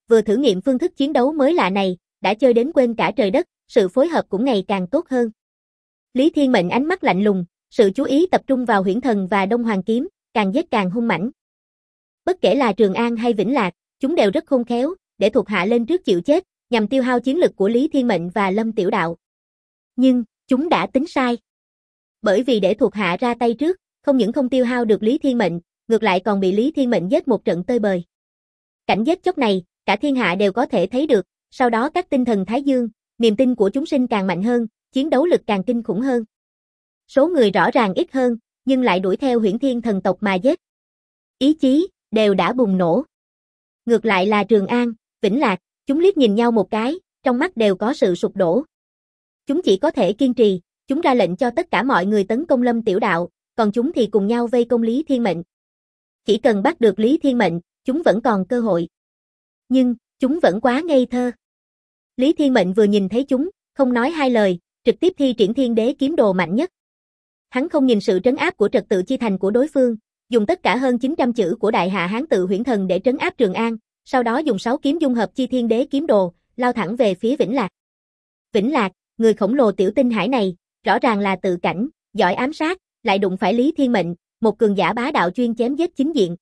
vừa thử nghiệm phương thức chiến đấu mới lạ này, đã chơi đến quên cả trời đất, sự phối hợp cũng ngày càng tốt hơn. Lý Thiên Mệnh ánh mắt lạnh lùng, sự chú ý tập trung vào Huyễn Thần và Đông Hoàng kiếm, càng giết càng hung mãnh. Bất kể là Trường An hay Vĩnh Lạc, chúng đều rất khôn khéo, để thuộc hạ lên trước chịu chết, nhằm tiêu hao chiến lực của Lý Thiên Mệnh và Lâm Tiểu Đạo. Nhưng, chúng đã tính sai. Bởi vì để thuộc hạ ra tay trước, không những không tiêu hao được Lý Thiên Mệnh, ngược lại còn bị Lý Thiên Mệnh giết một trận tơi bời. Cảnh giết chóc này, cả thiên hạ đều có thể thấy được, sau đó các tinh thần Thái Dương, niềm tin của chúng sinh càng mạnh hơn, chiến đấu lực càng kinh khủng hơn. Số người rõ ràng ít hơn, nhưng lại đuổi theo Huyễn Thiên thần tộc mà giết. Ý chí, đều đã bùng nổ. Ngược lại là Trường An, Vĩnh Lạc, chúng liếc nhìn nhau một cái, trong mắt đều có sự sụp đổ. Chúng chỉ có thể kiên trì, chúng ra lệnh cho tất cả mọi người tấn công Lâm Tiểu Đạo, còn chúng thì cùng nhau vây công Lý Thiên Mệnh. Chỉ cần bắt được Lý Thiên Mệnh, chúng vẫn còn cơ hội. Nhưng, chúng vẫn quá ngây thơ. Lý Thiên Mệnh vừa nhìn thấy chúng, không nói hai lời, trực tiếp thi triển Thiên Đế kiếm đồ mạnh nhất. Hắn không nhìn sự trấn áp của trật tự chi thành của đối phương, dùng tất cả hơn 900 chữ của Đại Hạ Hán tự Huyễn Thần để trấn áp Trường An, sau đó dùng 6 kiếm dung hợp chi Thiên Đế kiếm đồ, lao thẳng về phía Vĩnh Lạc. Vĩnh Lạc, người khổng lồ tiểu tinh hải này, rõ ràng là tự cảnh, giỏi ám sát, lại đụng phải Lý Thiên Mệnh, một cường giả bá đạo chuyên chém giết chính diện.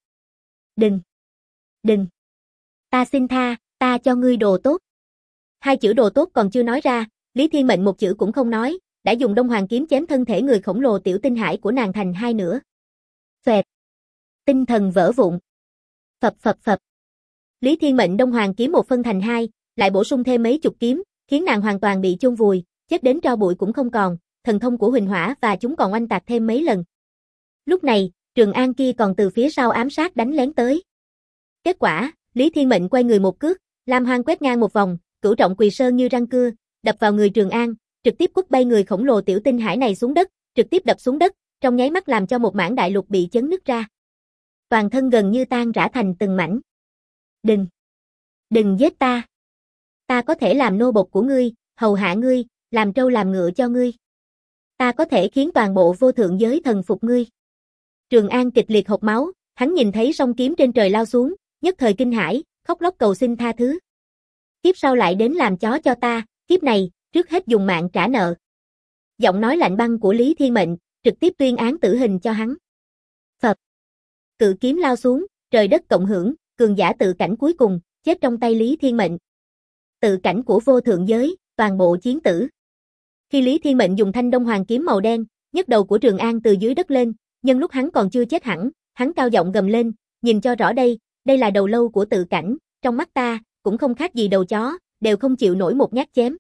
Đừng. Ta xin tha, ta cho ngươi đồ tốt. Hai chữ đồ tốt còn chưa nói ra, Lý Thiên Mệnh một chữ cũng không nói, đã dùng Đông Hoàng kiếm chém thân thể người khổng lồ tiểu tinh hải của nàng thành hai nửa. Xoẹt. Tinh thần vỡ vụn. Phập. Lý Thiên Mệnh Đông Hoàng kiếm một phân thành hai, lại bổ sung thêm mấy chục kiếm, khiến nàng hoàn toàn bị chôn vùi, chết đến tro bụi cũng không còn, thần thông của Huỳnh Hỏa và chúng còn oanh tạc thêm mấy lần. Lúc này, Trường An kia còn từ phía sau ám sát đánh lén tới. Kết quả, Lý Thiên Mệnh quay người một cước, Lam Hoang quét ngang một vòng, cửu trọng quỳ sơn như răng cưa, đập vào người Trường An, trực tiếp quất bay người khổng lồ tiểu tinh hải này xuống đất, trực tiếp đập xuống đất, trong nháy mắt làm cho một mảng đại lục bị chấn nứt ra. Toàn thân gần như tan rã thành từng mảnh. Đừng giết ta. Ta có thể làm nô bộc của ngươi, hầu hạ ngươi, làm trâu làm ngựa cho ngươi. Ta có thể khiến toàn bộ vô thượng giới thần phục ngươi. Trường An kịch liệt hộc máu, hắn nhìn thấy song kiếm trên trời lao xuống, nhất thời kinh hãi, khóc lóc cầu xin tha thứ. Kiếp sau lại đến làm chó cho ta, kiếp này, trước hết dùng mạng trả nợ. Giọng nói lạnh băng của Lý Thiên Mệnh, trực tiếp tuyên án tử hình cho hắn. Phật. Cự kiếm lao xuống, trời đất cộng hưởng, cường giả tự cảnh cuối cùng, chết trong tay Lý Thiên Mệnh. Tự cảnh của vô thượng giới, toàn bộ chiến tử. Khi Lý Thiên Mệnh dùng thanh Đông Hoàng kiếm màu đen, nhấc đầu của Trường An từ dưới đất lên, nhân lúc hắn còn chưa chết hẳn, hắn cao giọng gầm lên, nhìn cho rõ đây là đầu lâu của tự cảnh, trong mắt ta, cũng không khác gì đầu chó, đều không chịu nổi một nhát chém.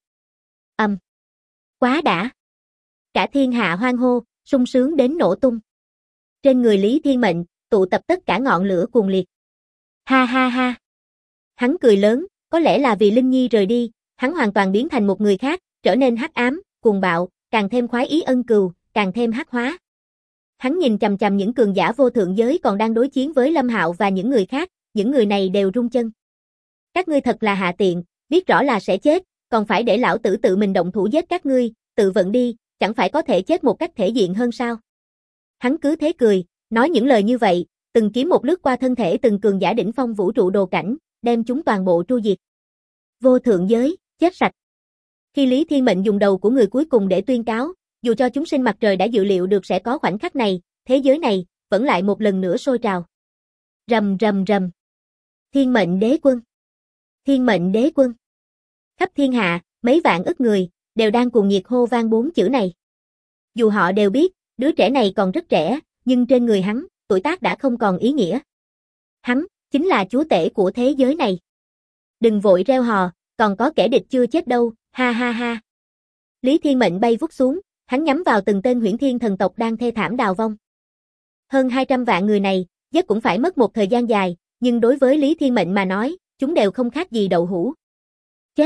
Quá đã. Cả thiên hạ hoan hô, sung sướng đến nổ tung. Trên người Lý Thiên Mệnh, tụ tập tất cả ngọn lửa cuồng liệt. Ha. Hắn cười lớn, có lẽ là vì Linh Nhi rời đi, hắn hoàn toàn biến thành một người khác, trở nên hắc ám, cuồng bạo, càng thêm khoái ý ân cừu, càng thêm hắc hóa. Hắn nhìn chằm chằm những cường giả vô thượng giới còn đang đối chiến với Lâm Hạo và những người khác, những người này đều run chân. Các ngươi thật là hạ tiện, biết rõ là sẽ chết, còn phải để lão tử tự mình động thủ giết các ngươi, tự vận đi, chẳng phải có thể chết một cách thể diện hơn sao? Hắn cứ thế cười, nói những lời như vậy, từng kiếm một lướt qua thân thể từng cường giả đỉnh phong vũ trụ đồ cảnh, đem chúng toàn bộ tru diệt. Vô thượng giới, chết sạch. Khi Lý Thiên Mệnh dùng đầu của người cuối cùng để tuyên cáo, dù cho chúng sinh mặt trời đã dự liệu được sẽ có khoảnh khắc này, thế giới này, vẫn lại một lần nữa sôi trào. Rầm. Thiên mệnh đế quân. Thiên mệnh đế quân. Khắp thiên hạ, mấy vạn ức người, đều đang cuồng nhiệt hô vang 4 chữ này. Dù họ đều biết, đứa trẻ này còn rất trẻ, nhưng trên người hắn, tuổi tác đã không còn ý nghĩa. Hắn, chính là chúa tể của thế giới này. Đừng vội reo hò, còn có kẻ địch chưa chết đâu, ha. Lý Thiên Mệnh bay vút xuống, hắn nhắm vào từng tên Huyễn Thiên thần tộc đang thê thảm đào vong. Hơn 200 vạn người này, giết cũng phải mất một thời gian dài, nhưng đối với Lý Thiên Mệnh mà nói, chúng đều không khác gì đậu hũ. Chết.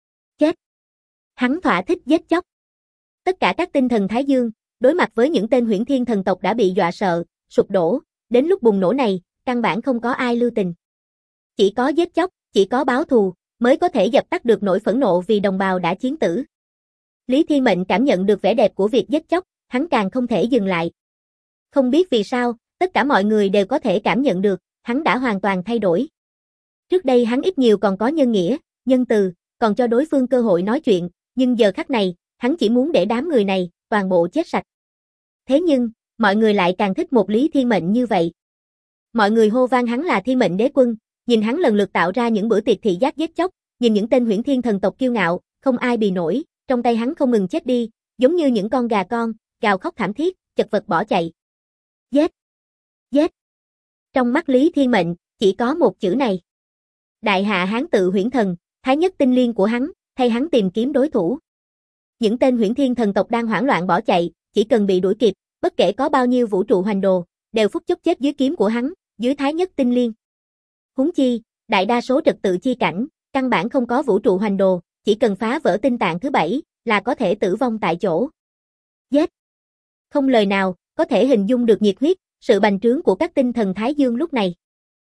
Hắn thỏa thích giết chóc. Tất cả các tinh thần Thái Dương, đối mặt với những tên Huyễn Thiên thần tộc đã bị dọa sợ, sụp đổ, đến lúc bùng nổ này, căn bản không có ai lưu tình. Chỉ có giết chóc, chỉ có báo thù, mới có thể dập tắt được nỗi phẫn nộ vì đồng bào đã chiến tử. Lý Thiên Mệnh cảm nhận được vẻ đẹp của việc giết chóc, hắn càng không thể dừng lại. Không biết vì sao, tất cả mọi người đều có thể cảm nhận được, hắn đã hoàn toàn thay đổi. Trước đây hắn ít nhiều còn có nhân nghĩa, nhân từ, còn cho đối phương cơ hội nói chuyện, nhưng giờ khắc này, hắn chỉ muốn để đám người này, toàn bộ chết sạch. Thế nhưng, mọi người lại càng thích một Lý Thiên Mệnh như vậy. Mọi người hô vang hắn là Thiên Mệnh Đế Quân, nhìn hắn lần lượt tạo ra những bữa tiệc thị giác giết chóc, nhìn những tên Huyễn Thiên thần tộc kiêu ngạo, không ai bì nổi, trong tay hắn không ngừng chết đi, giống như những con gà con, gào khóc thảm thiết, chật vật bỏ chạy. Giết! Giết! Trong mắt Lý Thiên Mệnh, chỉ có một chữ này. Đại hạ Hán tự Huyễn Thần, thái nhất tinh liên của hắn, thay hắn tìm kiếm đối thủ. Những tên Huyễn Thiên thần tộc đang hoảng loạn bỏ chạy, chỉ cần bị đuổi kịp, bất kể có bao nhiêu vũ trụ hoành đồ, đều phút chốc chết dưới kiếm của hắn, dưới thái nhất tinh liên. Huống chi, đại đa số trật tự chi cảnh, căn bản không có vũ trụ hoành đồ, chỉ cần phá vỡ tinh tạng thứ 7, là có thể tử vong tại chỗ. Giết! Không lời nào, có thể hình dung được nhiệt huyết, sự bành trướng của các tinh thần Thái Dương lúc này.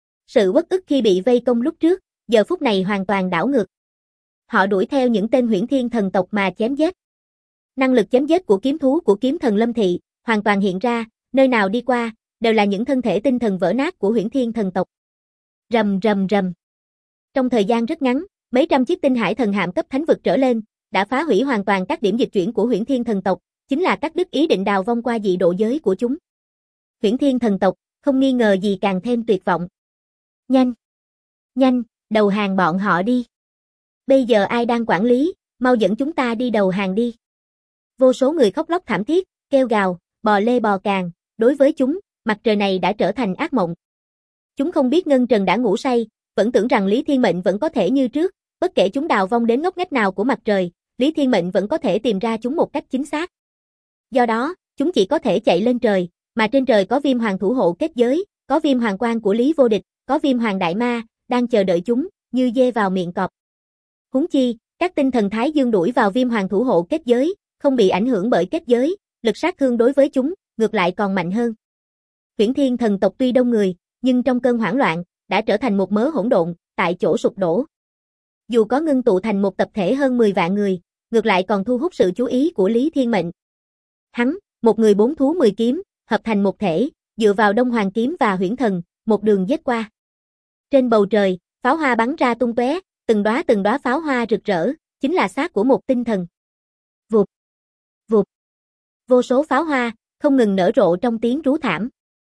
Sự uất ức khi bị vây công lúc trước, giờ phút này hoàn toàn đảo ngược. Họ đuổi theo những tên Huyễn Thiên thần tộc mà chém giết. Năng lực chém giết của kiếm thú của kiếm thần Lâm Thị, hoàn toàn hiện ra, nơi nào đi qua, đều là những thân thể tinh thần vỡ nát của Huyễn Thiên thần tộc. Rầm rầm rầm. Trong thời gian rất ngắn, mấy trăm chiếc tinh hải thần hạm cấp thánh vực trở lên, đã phá hủy hoàn toàn các điểm dịch chuyển của Huyễn Thiên thần tộc, chính là cắt đứt ý định đào vong qua dị độ giới của chúng. Huyễn Thiên thần tộc, không nghi ngờ gì càng thêm tuyệt vọng. Nhanh! Nhanh, đầu hàng bọn họ đi. Bây giờ ai đang quản lý, mau dẫn chúng ta đi đầu hàng đi. Vô số người khóc lóc thảm thiết, kêu gào, bò lê bò càng, đối với chúng, mặt trời này đã trở thành ác mộng. Chúng không biết Ngân Trần đã ngủ say, vẫn tưởng rằng Lý Thiên Mệnh vẫn có thể như trước, bất kể chúng đào vong đến ngóc ngách nào của mặt trời, Lý Thiên Mệnh vẫn có thể tìm ra chúng một cách chính xác. Do đó, chúng chỉ có thể chạy lên trời, mà trên trời có Viêm Hoàng thủ hộ kết giới, có Viêm Hoàng quan của Lý Vô Địch, có Viêm Hoàng đại ma, đang chờ đợi chúng, như dê vào miệng cọp. Huống chi, các tinh thần Thái Dương đuổi vào Viêm Hoàng thủ hộ kết giới, không bị ảnh hưởng bởi kết giới, lực sát thương đối với chúng, ngược lại còn mạnh hơn. Huyễn Thiên thần tộc tuy đông người, nhưng trong cơn hoảng loạn, đã trở thành một mớ hỗn độn, tại chỗ sụp đổ. Dù có ngưng tụ thành một tập thể hơn 10 vạn người, ngược lại còn thu hút sự chú ý của Lý Thiên Mệnh. Hắn, một người 4 thú 10 kiếm, hợp thành một thể, dựa vào Đông Hoàng kiếm và Huyễn Thần, một đường giết qua. Trên bầu trời, pháo hoa bắn ra tung tóe, từng đóa pháo hoa rực rỡ, chính là xác của một tinh thần. Vụt, vụt. Vô số pháo hoa, không ngừng nở rộ trong tiếng rú thảm.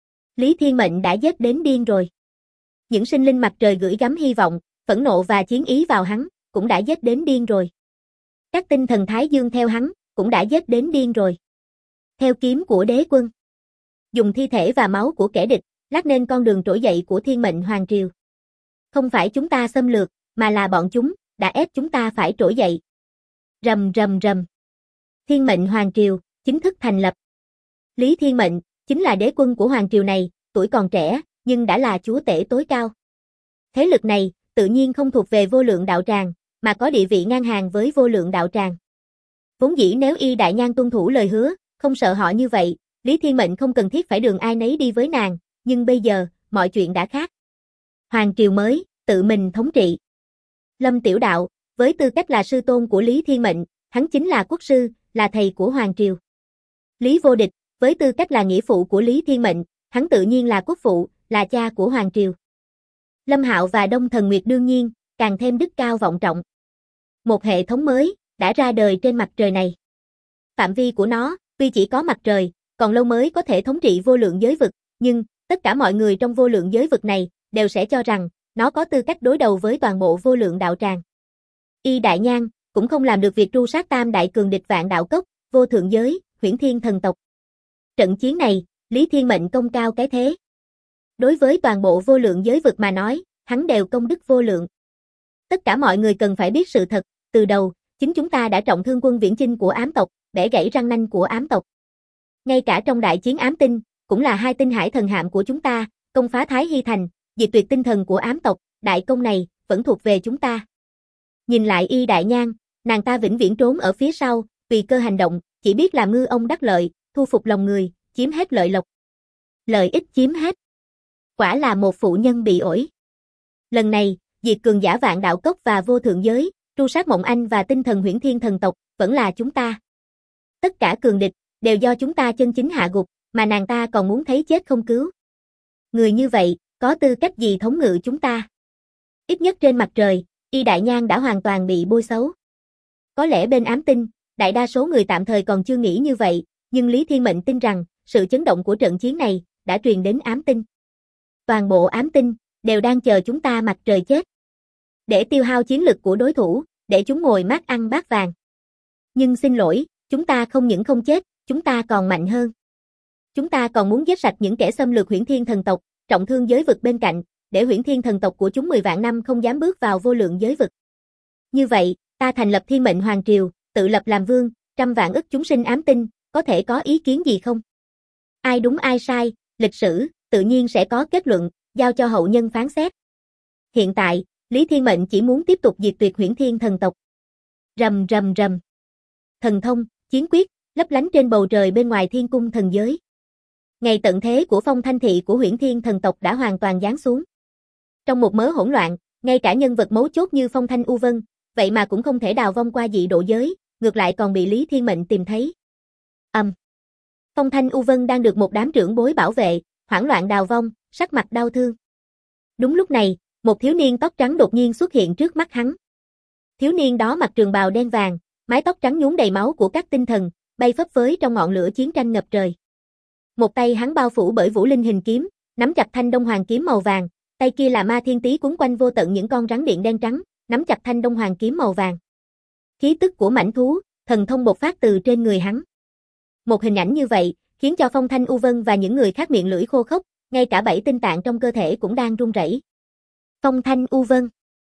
Lý Thiên Mệnh đã giết đến điên rồi. Những sinh linh mặt trời gửi gắm hy vọng, phẫn nộ và chiến ý vào hắn, cũng đã giết đến điên rồi. Các tinh thần Thái Dương theo hắn, cũng đã giết đến điên rồi. Theo kiếm của đế quân, dùng thi thể và máu của kẻ địch, lát nên con đường trỗi dậy của Thiên Mệnh Hoàng Triều. Không phải chúng ta xâm lược, mà là bọn chúng, đã ép chúng ta phải trỗi dậy. Rầm rầm rầm. Thiên Mệnh Hoàng Triều, chính thức thành lập. Lý Thiên Mệnh, chính là đế quân của Hoàng Triều này, tuổi còn trẻ, nhưng đã là chúa tể tối cao. Thế lực này, tự nhiên không thuộc về Vô Lượng Đạo Tràng, mà có địa vị ngang hàng với Vô Lượng Đạo Tràng. Vốn dĩ nếu Y Đại Nhan tuân thủ lời hứa, không sợ họ như vậy, Lý Thiên Mệnh không cần thiết phải đường ai nấy đi với nàng, nhưng bây giờ, mọi chuyện đã khác. Hoàng Triều mới, tự mình thống trị. Lâm Tiểu Đạo, với tư cách là sư tôn của Lý Thiên Mệnh, hắn chính là quốc sư, là thầy của Hoàng Triều. Lý Vô Địch, với tư cách là nghĩa phụ của Lý Thiên Mệnh, hắn tự nhiên là quốc phụ, là cha của Hoàng Triều. Lâm Hạo và Đông Thần Nguyệt đương nhiên, càng thêm đức cao vọng trọng. Một hệ thống mới, đã ra đời trên mặt trời này. Phạm vi của nó, tuy chỉ có mặt trời, còn lâu mới có thể thống trị vô lượng giới vực, nhưng, tất cả mọi người trong vô lượng giới vực này, đều sẽ cho rằng, nó có tư cách đối đầu với toàn bộ Vô Lượng Đạo Tràng. Y Đại Nhan, cũng không làm được việc tru sát tam đại cường địch Vạn Đạo Cốc, Vô Thượng Giới, Huyễn Thiên thần tộc. Trận chiến này, Lý Thiên Mệnh công cao cái thế. Đối với toàn bộ vô lượng giới vực mà nói, hắn đều công đức vô lượng. Tất cả mọi người cần phải biết sự thật, từ đầu, chính chúng ta đã trọng thương quân viễn chinh của ám tộc, bẻ gãy răng nanh của ám tộc. Ngay cả trong đại chiến ám tinh, cũng là hai tinh hải thần hạm của chúng ta, công phá Thái Hy Thành, diệt tuyệt tinh thần của ám tộc, đại công này, vẫn thuộc về chúng ta. Nhìn lại Y Đại Nhan, nàng ta vĩnh viễn trốn ở phía sau, tùy cơ hành động, chỉ biết làm ngư ông đắc lợi, thu phục lòng người, chiếm hết lợi lộc. Lợi ích chiếm hết. Quả là một phụ nhân bị ổi. Lần này, diệt cường giả Vạn Đạo Cốc và Vô Thượng Giới, tru sát Mộng Anh và tinh thần Huyễn Thiên thần tộc, vẫn là chúng ta. Tất cả cường địch, đều do chúng ta chân chính hạ gục, mà nàng ta còn muốn thấy chết không cứu. Người như vậy, có tư cách gì thống ngự chúng ta? Ít nhất trên mặt trời, Y Đại Nhang đã hoàn toàn bị bôi xấu. Có lẽ bên ám tinh, đại đa số người tạm thời còn chưa nghĩ như vậy, nhưng Lý Thiên Mệnh tin rằng, sự chấn động của trận chiến này, đã truyền đến ám tinh. Toàn bộ ám tinh, đều đang chờ chúng ta mặt trời chết. Để tiêu hao chiến lực của đối thủ, để chúng ngồi mát ăn bát vàng. Nhưng xin lỗi, chúng ta không những không chết, chúng ta còn mạnh hơn. Chúng ta còn muốn giết sạch những kẻ xâm lược Huyễn Thiên thần tộc, trọng thương giới vực bên cạnh, để Huyễn Thiên thần tộc của chúng 10 vạn năm không dám bước vào vô lượng giới vực. Như vậy, ta thành lập Thiên Mệnh Hoàng Triều, tự lập làm vương, trăm vạn ức chúng sinh ám tinh, có thể có ý kiến gì không? Ai đúng ai sai, lịch sử, tự nhiên sẽ có kết luận, giao cho hậu nhân phán xét. Hiện tại, Lý Thiên Mệnh chỉ muốn tiếp tục diệt tuyệt Huyễn Thiên thần tộc. Rầm rầm rầm. Thần thông, chiến quyết, lấp lánh trên bầu trời bên ngoài thiên cung thần giới. Ngày tận thế của Phong Thanh thị của Huyễn Thiên thần tộc đã hoàn toàn giáng xuống. Trong một mớ hỗn loạn, ngay cả nhân vật mấu chốt như Phong Thanh U Vân, vậy mà cũng không thể đào vong qua dị độ giới, ngược lại còn bị Lý Thiên Mệnh tìm thấy. Phong Thanh U Vân đang được một đám trưởng bối bảo vệ, hoảng loạn đào vong, sắc mặt đau thương. Đúng lúc này, một thiếu niên tóc trắng đột nhiên xuất hiện trước mắt hắn. Thiếu niên đó mặc trường bào đen vàng, mái tóc trắng nhuốm đầy máu của các tinh thần, bay phấp phới trong ngọn lửa chiến tranh ngập trời. Một tay hắn bao phủ bởi vũ linh hình kiếm, nắm chặt thanh đông hoàng kiếm màu vàng, tay kia là ma thiên tý quấn quanh vô tận những con rắn điện đen trắng, nắm chặt thanh đông hoàng kiếm màu vàng. Khí tức của mãnh thú, thần thông bộc phát từ trên người hắn. Một hình ảnh như vậy, khiến cho Phong Thanh U Vân và những người khác miệng lưỡi khô khốc, ngay cả 7 tinh tạng trong cơ thể cũng đang run rẩy. Phong Thanh U Vân.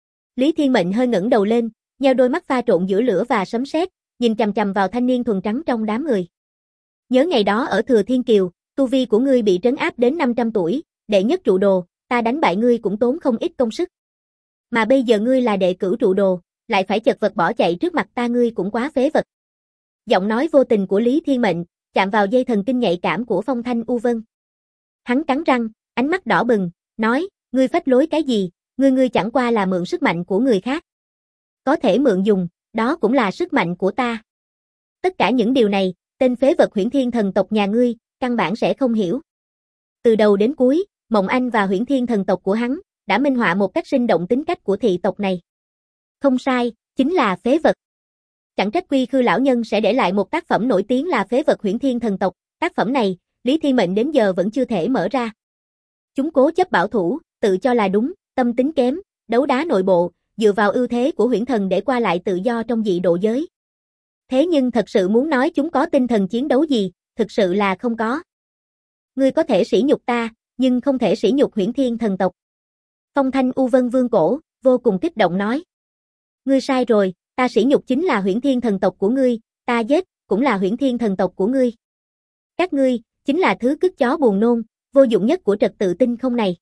Lý Thiên Mệnh hơi ngẩng đầu lên, nheo đôi mắt pha trộn giữa lửa và sấm sét, nhìn chằm chằm vào thanh niên thuần trắng trong đám người. Nhớ ngày đó ở Thừa Thiên Kiều, tu vi của ngươi bị trấn áp đến 500 tuổi, đệ nhất trụ đồ, ta đánh bại ngươi cũng tốn không ít công sức. Mà bây giờ ngươi là đệ cửu trụ đồ, lại phải chật vật bỏ chạy trước mặt ta, ngươi cũng quá phế vật. Giọng nói vô tình của Lý Thiên Mệnh chạm vào dây thần kinh nhạy cảm của Phong Thanh U Vân. Hắn cắn răng, ánh mắt đỏ bừng, nói, ngươi phách lối cái gì, ngươi chẳng qua là mượn sức mạnh của người khác. Có thể mượn dùng, đó cũng là sức mạnh của ta. Tất cả những điều này, tên phế vật Huyễn Thiên thần tộc nhà ngươi, căn bản sẽ không hiểu. Từ đầu đến cuối, Mộng Anh và Huyễn Thiên thần tộc của hắn, đã minh họa một cách sinh động tính cách của thị tộc này. Không sai, chính là phế vật. Chẳng trách Quy Khư lão nhân sẽ để lại một tác phẩm nổi tiếng là Phế vật Huyễn Thiên thần tộc, tác phẩm này, Lý Thiên Mệnh đến giờ vẫn chưa thể mở ra. Chúng cố chấp bảo thủ, tự cho là đúng, tâm tính kém, đấu đá nội bộ, dựa vào ưu thế của huyễn thần để qua lại tự do trong dị độ giới. Thế nhưng thật sự muốn nói chúng có tinh thần chiến đấu gì, thực sự là không có. Ngươi có thể sỉ nhục ta, nhưng không thể sỉ nhục Huyễn Thiên thần tộc. Phong Thanh U Vân vương cổ, vô cùng kích động nói. Ngươi sai rồi, ta sỉ nhục chính là Huyễn Thiên thần tộc của ngươi, ta giết, cũng là Huyễn Thiên thần tộc của ngươi. Các ngươi, chính là thứ cứt chó buồn nôn, vô dụng nhất của trật tự tinh không này.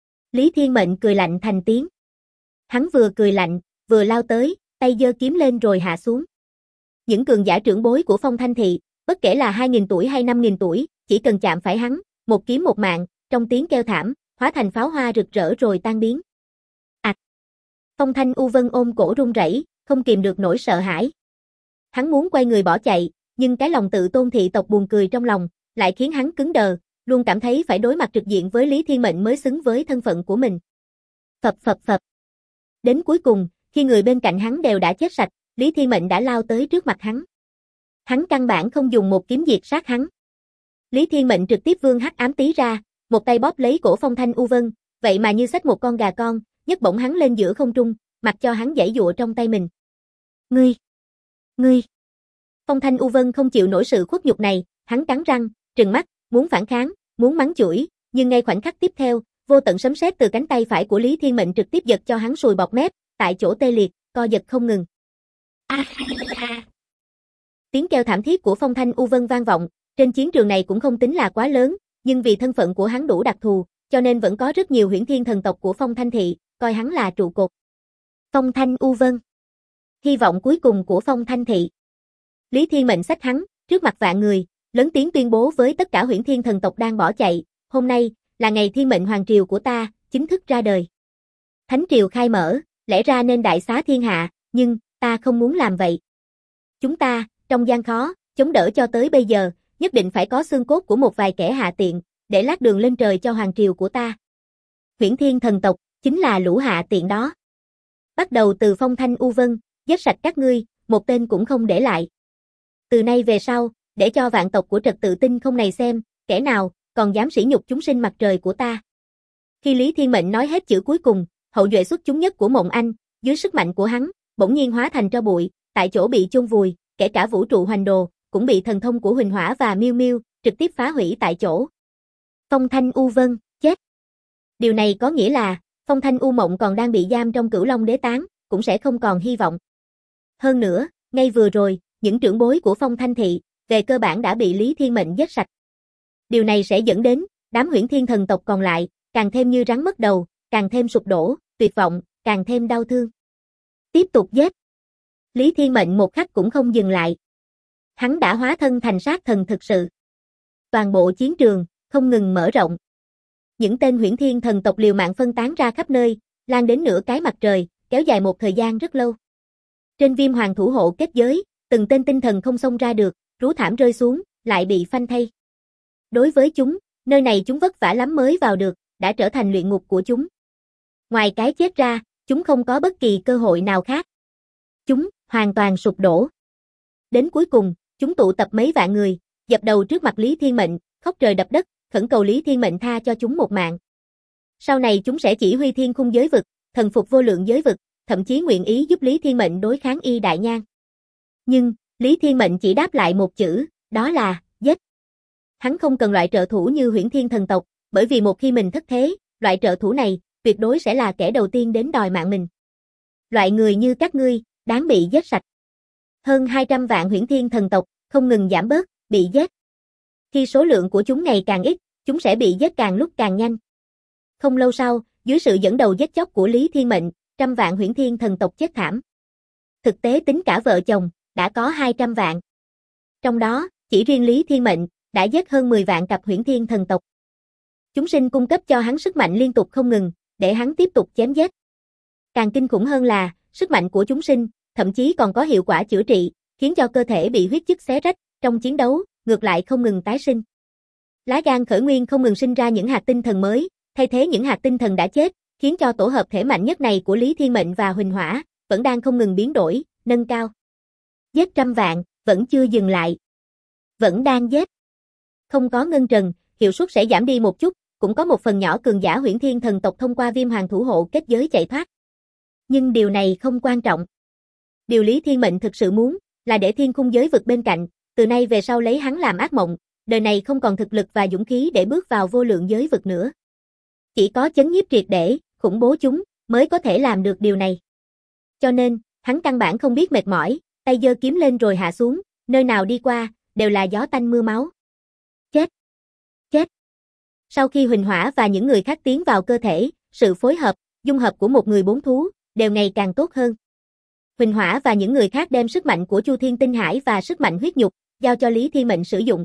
Lý Thiên Mệnh cười lạnh thành tiếng. Hắn vừa cười lạnh, vừa lao tới, tay giơ kiếm lên rồi hạ xuống. Những cường giả trưởng bối của Phong Thanh thị, bất kể là 2.000 tuổi hay 5.000 tuổi, chỉ cần chạm phải hắn, một kiếm một mạng, trong tiếng kêu thảm, hóa thành pháo hoa rực rỡ rồi tan biến. Phong Thanh U Vân ôm cổ run rẩy, không kìm được nỗi sợ hãi. Hắn muốn quay người bỏ chạy, nhưng cái lòng tự tôn thị tộc buồn cười trong lòng, lại khiến hắn cứng đờ, luôn cảm thấy phải đối mặt trực diện với Lý Thiên Mệnh mới xứng với thân phận của mình. Phập phập phập. Đến cuối cùng, khi người bên cạnh hắn đều đã chết sạch, Lý Thiên Mệnh đã lao tới trước mặt hắn. Hắn căn bản không dùng một kiếm diệt sát hắn. Lý Thiên Mệnh trực tiếp vươn hắc ám tí ra, một tay bóp lấy cổ Phong Thanh U Vân, vậy mà như xách một con gà con, nhấc bổng hắn lên giữa không trung, mặc cho hắn giãy giụa trong tay mình. Ngươi. Phong Thanh U Vân không chịu nổi sự khuất nhục này, hắn cắn răng, trừng mắt, muốn phản kháng, muốn mắng chửi, nhưng ngay khoảnh khắc tiếp theo, vô tận sấm sét từ cánh tay phải của Lý Thiên Mệnh trực tiếp giật cho hắn sùi bọt mép, tại chỗ tê liệt, co giật không ngừng. Tiếng kêu thảm thiết của Phong Thanh U Vân vang vọng, trên chiến trường này cũng không tính là quá lớn, nhưng vì thân phận của hắn đủ đặc thù, cho nên vẫn có rất nhiều Huyễn Thiên thần tộc của Phong Thanh thị, coi hắn là trụ cột. Phong Thanh U Vân. Hy vọng cuối cùng của Phong Thanh thị. Lý Thiên Mệnh xách hắn, trước mặt vạn người, lớn tiếng tuyên bố với tất cả Huyễn Thiên thần tộc đang bỏ chạy, hôm nay, là ngày Thiên Mệnh Hoàng triều của ta, chính thức ra đời. Thánh triều khai mở, lẽ ra nên đại xá thiên hạ, nhưng, ta không muốn làm vậy. Chúng ta, trong gian khó, chống đỡ cho tới bây giờ, nhất định phải có xương cốt của một vài kẻ hạ tiện, để lát đường lên trời cho Hoàng triều của ta. Huyễn Thiên thần tộc, Chính là lũ hạ tiện đó. Bắt đầu từ Phong Thanh U Vân, giết sạch các ngươi, một tên cũng không để lại. Từ nay về sau, để cho vạn tộc của Trật Tự Tinh Không này xem, kẻ nào còn dám sỉ nhục chúng sinh mặt trời của ta. Khi Lý Thiên Mệnh nói hết chữ cuối cùng, hậu duệ xuất chúng nhất của Mộng Anh, dưới sức mạnh của hắn, bỗng nhiên hóa thành tro bụi, tại chỗ bị chôn vùi, kể cả vũ trụ hoành đồ, cũng bị thần thông của Huỳnh Hỏa và Miêu Miêu trực tiếp phá hủy tại chỗ. Phong Thanh U Vân, chết. Điều này có nghĩa là, Phong Thanh U Mộng còn đang bị giam trong Cửu Long Đế Tán, cũng sẽ không còn hy vọng. Hơn nữa, ngay vừa rồi, những trưởng bối của Phong Thanh Thị, về cơ bản đã bị Lý Thiên Mệnh giết sạch. Điều này sẽ dẫn đến, đám Huyễn Thiên thần tộc còn lại, càng thêm như rắn mất đầu, càng thêm sụp đổ, tuyệt vọng, càng thêm đau thương. Tiếp tục giết. Lý Thiên Mệnh một khắc cũng không dừng lại. Hắn đã hóa thân thành sát thần thực sự. Toàn bộ chiến trường, không ngừng mở rộng. Những tên Huyễn Thiên thần tộc liều mạng phân tán ra khắp nơi, lan đến nửa cái mặt trời, kéo dài một thời gian rất lâu. Trên Viêm Hoàng thủ hộ kết giới, từng tên tinh thần không xông ra được, rú thảm rơi xuống, lại bị phanh thây. Đối với chúng, nơi này chúng vất vả lắm mới vào được, đã trở thành luyện ngục của chúng. Ngoài cái chết ra, chúng không có bất kỳ cơ hội nào khác. Chúng hoàn toàn sụp đổ. Đến cuối cùng, chúng tụ tập mấy vạn người, dập đầu trước mặt Lý Thiên Mệnh, khóc trời đập đất, khẩn cầu Lý Thiên Mệnh tha cho chúng một mạng. Sau này chúng sẽ chỉ huy thiên khung giới vực, thần phục vô lượng giới vực, thậm chí nguyện ý giúp Lý Thiên Mệnh đối kháng Y Đại Nhan. Nhưng, Lý Thiên Mệnh chỉ đáp lại một chữ, đó là, giết. Hắn không cần loại trợ thủ như Huyễn Thiên thần tộc, bởi vì một khi mình thất thế, loại trợ thủ này, tuyệt đối sẽ là kẻ đầu tiên đến đòi mạng mình. Loại người như các ngươi, đáng bị giết sạch. Hơn 200 vạn Huyễn Thiên thần tộc, không ngừng giảm bớt, bị giết. Khi số lượng của chúng ngày càng ít, chúng sẽ bị giết càng lúc càng nhanh. Không lâu sau, dưới sự dẫn đầu giết chóc của Lý Thiên Mệnh, trăm vạn Huyễn Thiên thần tộc chết thảm. Thực tế tính cả vợ chồng, đã có 200 vạn. Trong đó, chỉ riêng Lý Thiên Mệnh, đã giết hơn 10 vạn cặp Huyễn Thiên thần tộc. Chúng sinh cung cấp cho hắn sức mạnh liên tục không ngừng, để hắn tiếp tục chém giết. Càng kinh khủng hơn là, sức mạnh của chúng sinh, thậm chí còn có hiệu quả chữa trị, khiến cho cơ thể bị huyết chất xé rách, trong chiến đấu, ngược lại không ngừng tái sinh. Lá gan khởi nguyên không ngừng sinh ra những hạt tinh thần mới, thay thế những hạt tinh thần đã chết, khiến cho tổ hợp thể mạnh nhất này của Lý Thiên Mệnh và Huỳnh Hỏa, vẫn đang không ngừng biến đổi, nâng cao. Giết trăm vạn, vẫn chưa dừng lại. Vẫn đang giết. Không có ngân trần, hiệu suất sẽ giảm đi một chút, cũng có một phần nhỏ cường giả Huyễn Thiên thần tộc thông qua Viêm Hoàng thủ hộ kết giới chạy thoát. Nhưng điều này không quan trọng. Điều Lý Thiên Mệnh thực sự muốn, là để thiên khung giới vực bên cạnh, từ nay về sau lấy hắn làm ác mộng, đời này không còn thực lực và dũng khí để bước vào vô lượng giới vực nữa. Chỉ có chấn nhiếp triệt để, khủng bố chúng, mới có thể làm được điều này. Cho nên, hắn căn bản không biết mệt mỏi, tay giơ kiếm lên rồi hạ xuống, nơi nào đi qua, đều là gió tanh mưa máu. Chết! Chết! Sau khi Huỳnh Hỏa và những người khác tiến vào cơ thể, sự phối hợp, dung hợp của một người bốn thú, đều ngày càng tốt hơn. Huỳnh Hỏa và những người khác đem sức mạnh của Chu Thiên Tinh Hải và sức mạnh huyết nhục, giao cho Lý Thiên Mệnh sử dụng.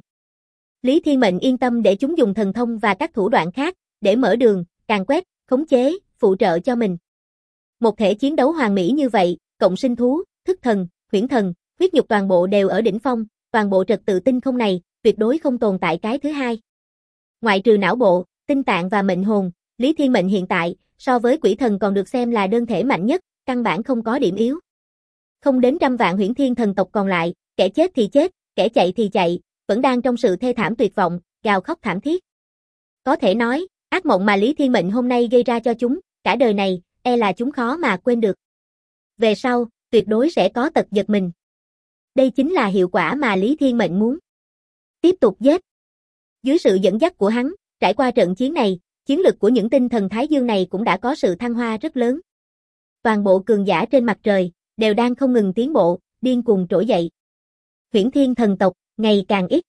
Lý Thiên Mệnh yên tâm để chúng dùng thần thông và các thủ đoạn khác, để mở đường, càn quét, khống chế, phụ trợ cho mình. Một thể chiến đấu hoàn mỹ như vậy, cộng sinh thú, thức thần, huyễn thần, huyết nhục toàn bộ đều ở đỉnh phong, toàn bộ Trật Tự Tinh Không này, tuyệt đối không tồn tại cái thứ hai. Ngoại trừ não bộ, tinh tạng và mệnh hồn, Lý Thiên Mệnh hiện tại, so với quỷ thần còn được xem là đơn thể mạnh nhất, căn bản không có điểm yếu. Không đến trăm vạn Huyễn Thiên thần tộc còn lại, kẻ chết thì chết, kẻ chạy thì chạy, vẫn đang trong sự thê thảm tuyệt vọng, gào khóc thảm thiết. Có thể nói, ác mộng mà Lý Thiên Mệnh hôm nay gây ra cho chúng, cả đời này, e là chúng khó mà quên được. Về sau, tuyệt đối sẽ có tật giật mình. Đây chính là hiệu quả mà Lý Thiên Mệnh muốn. Tiếp tục giết. Dưới sự dẫn dắt của hắn, trải qua trận chiến này, chiến lực của những tinh thần Thái Dương này cũng đã có sự thăng hoa rất lớn. Toàn bộ cường giả trên mặt trời, đều đang không ngừng tiến bộ, điên cuồng trỗi dậy. Huyễn Thiên thần tộc, ngày càng ít.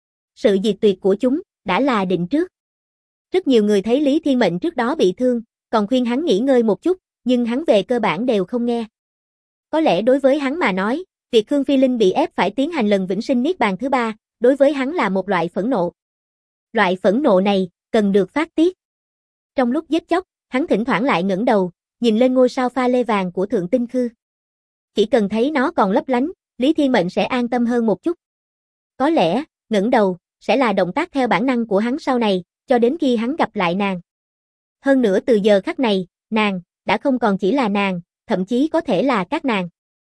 Sự diệt tuyệt của chúng, đã là định trước. Rất nhiều người thấy Lý Thiên Mệnh trước đó bị thương, còn khuyên hắn nghỉ ngơi một chút, nhưng hắn về cơ bản đều không nghe. Có lẽ đối với hắn mà nói, việc Khương Phi Linh bị ép phải tiến hành lần vĩnh sinh niết bàn thứ 3, đối với hắn là một loại phẫn nộ. Loại phẫn nộ này, cần được phát tiết. Trong lúc giết chóc, hắn thỉnh thoảng lại ngẩng đầu, nhìn lên ngôi sao pha lê vàng của Thượng Tinh Khư. Chỉ cần thấy nó còn lấp lánh, Lý Thiên Mệnh sẽ an tâm hơn một chút. Có lẽ, ngẩng đầu, sẽ là động tác theo bản năng của hắn sau này, cho đến khi hắn gặp lại nàng. Hơn nữa từ giờ khắc này, Nàng, đã không còn chỉ là nàng, thậm chí có thể là các nàng.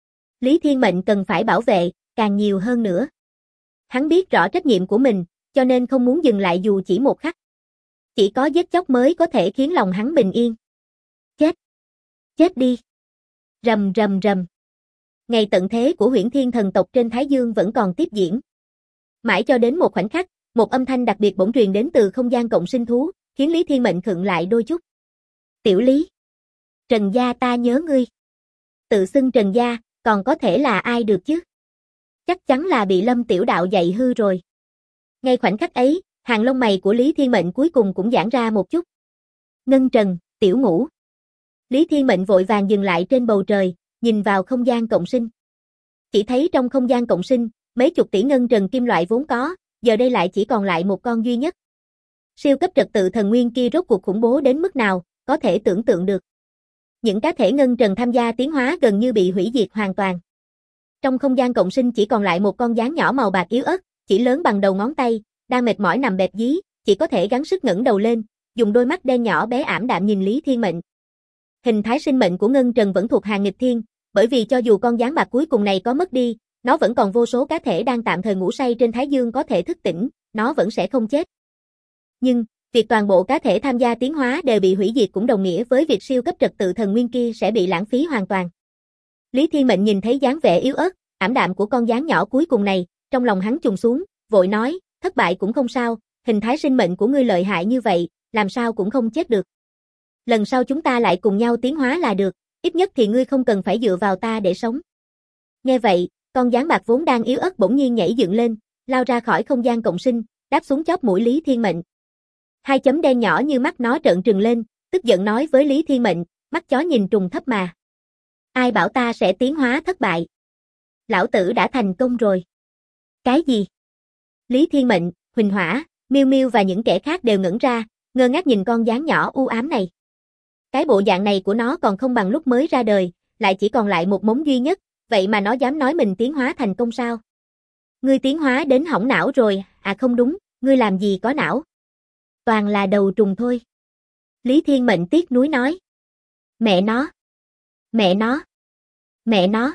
Lý Thiên Mệnh cần phải bảo vệ, càng nhiều hơn nữa. Hắn biết rõ trách nhiệm của mình, cho nên không muốn dừng lại dù chỉ một khắc. Chỉ có giết chóc mới có thể khiến lòng hắn bình yên. Chết! Chết đi! Rầm rầm rầm. Ngày tận thế của Huyễn Thiên thần tộc trên Thái Dương vẫn còn tiếp diễn. Mãi cho đến một khoảnh khắc, một âm thanh đặc biệt bỗng truyền đến từ không gian cộng sinh thú, khiến Lý Thiên Mệnh khựng lại đôi chút. Tiểu Lý! Trần gia ta nhớ ngươi. Tự xưng Trần gia, còn có thể là ai được chứ? Chắc chắn là bị Lâm Tiểu Đạo dạy hư rồi. Ngay khoảnh khắc ấy, hàng lông mày của Lý Thiên Mệnh cuối cùng cũng giãn ra một chút. Ngân Trần, Tiểu Ngũ. Lý Thiên Mệnh vội vàng dừng lại trên bầu trời, nhìn vào không gian cộng sinh. Chỉ thấy trong không gian cộng sinh, mấy chục tỷ ngân trần kim loại vốn có, giờ đây lại chỉ còn lại một con duy nhất. Siêu cấp trật tự thần nguyên kia rốt cuộc khủng bố đến mức nào, có thể tưởng tượng được. Những cá thể ngân trần tham gia tiến hóa gần như bị hủy diệt hoàn toàn. Trong không gian cộng sinh chỉ còn lại một con gián nhỏ màu bạc yếu ớt, chỉ lớn bằng đầu ngón tay, đang mệt mỏi nằm bẹp dí, chỉ có thể gắng sức ngẩng đầu lên, dùng đôi mắt đen nhỏ bé ảm đạm nhìn Lý Thiên Mệnh. Hình thái sinh mệnh của ngân trần vẫn thuộc hàng nghịch thiên, bởi vì cho dù con gián bạc cuối cùng này có mất đi, nó vẫn còn vô số cá thể đang tạm thời ngủ say trên Thái Dương có thể thức tỉnh, nó vẫn sẽ không chết. Nhưng, việc toàn bộ cá thể tham gia tiến hóa đều bị hủy diệt cũng đồng nghĩa với việc siêu cấp trật tự thần nguyên kia sẽ bị lãng phí hoàn toàn. Lý Thiên Mệnh nhìn thấy dáng vẻ yếu ớt, ảm đạm của con gián nhỏ cuối cùng này, trong lòng hắn trùng xuống, vội nói, thất bại cũng không sao, hình thái sinh mệnh của ngươi lợi hại như vậy, làm sao cũng không chết được. Lần sau chúng ta lại cùng nhau tiến hóa là được, ít nhất thì ngươi không cần phải dựa vào ta để sống. Nghe vậy, con gián bạc vốn đang yếu ớt bỗng nhiên nhảy dựng lên, lao ra khỏi không gian cộng sinh, đáp xuống chóp mũi Lý Thiên Mệnh. Hai chấm đen nhỏ như mắt nó trợn trừng lên, tức giận nói với Lý Thiên Mệnh, mắt chó nhìn trùng thấp mà. Ai bảo ta sẽ tiến hóa thất bại? Lão tử đã thành công rồi. Cái gì? Lý Thiên Mệnh, Huỳnh Hỏa, Miêu Miêu và những kẻ khác đều ngẩn ra, ngơ ngác nhìn con gián nhỏ u ám này. Cái bộ dạng này của nó còn không bằng lúc mới ra đời, lại chỉ còn lại một mống duy nhất, vậy mà nó dám nói mình tiến hóa thành công sao? Ngươi tiến hóa đến hỏng não rồi, à không đúng, ngươi làm gì có não? Toàn là đầu trùng thôi. Lý Thiên Mệnh tiếc nuối nói. Mẹ nó! Mẹ nó! Mẹ nó!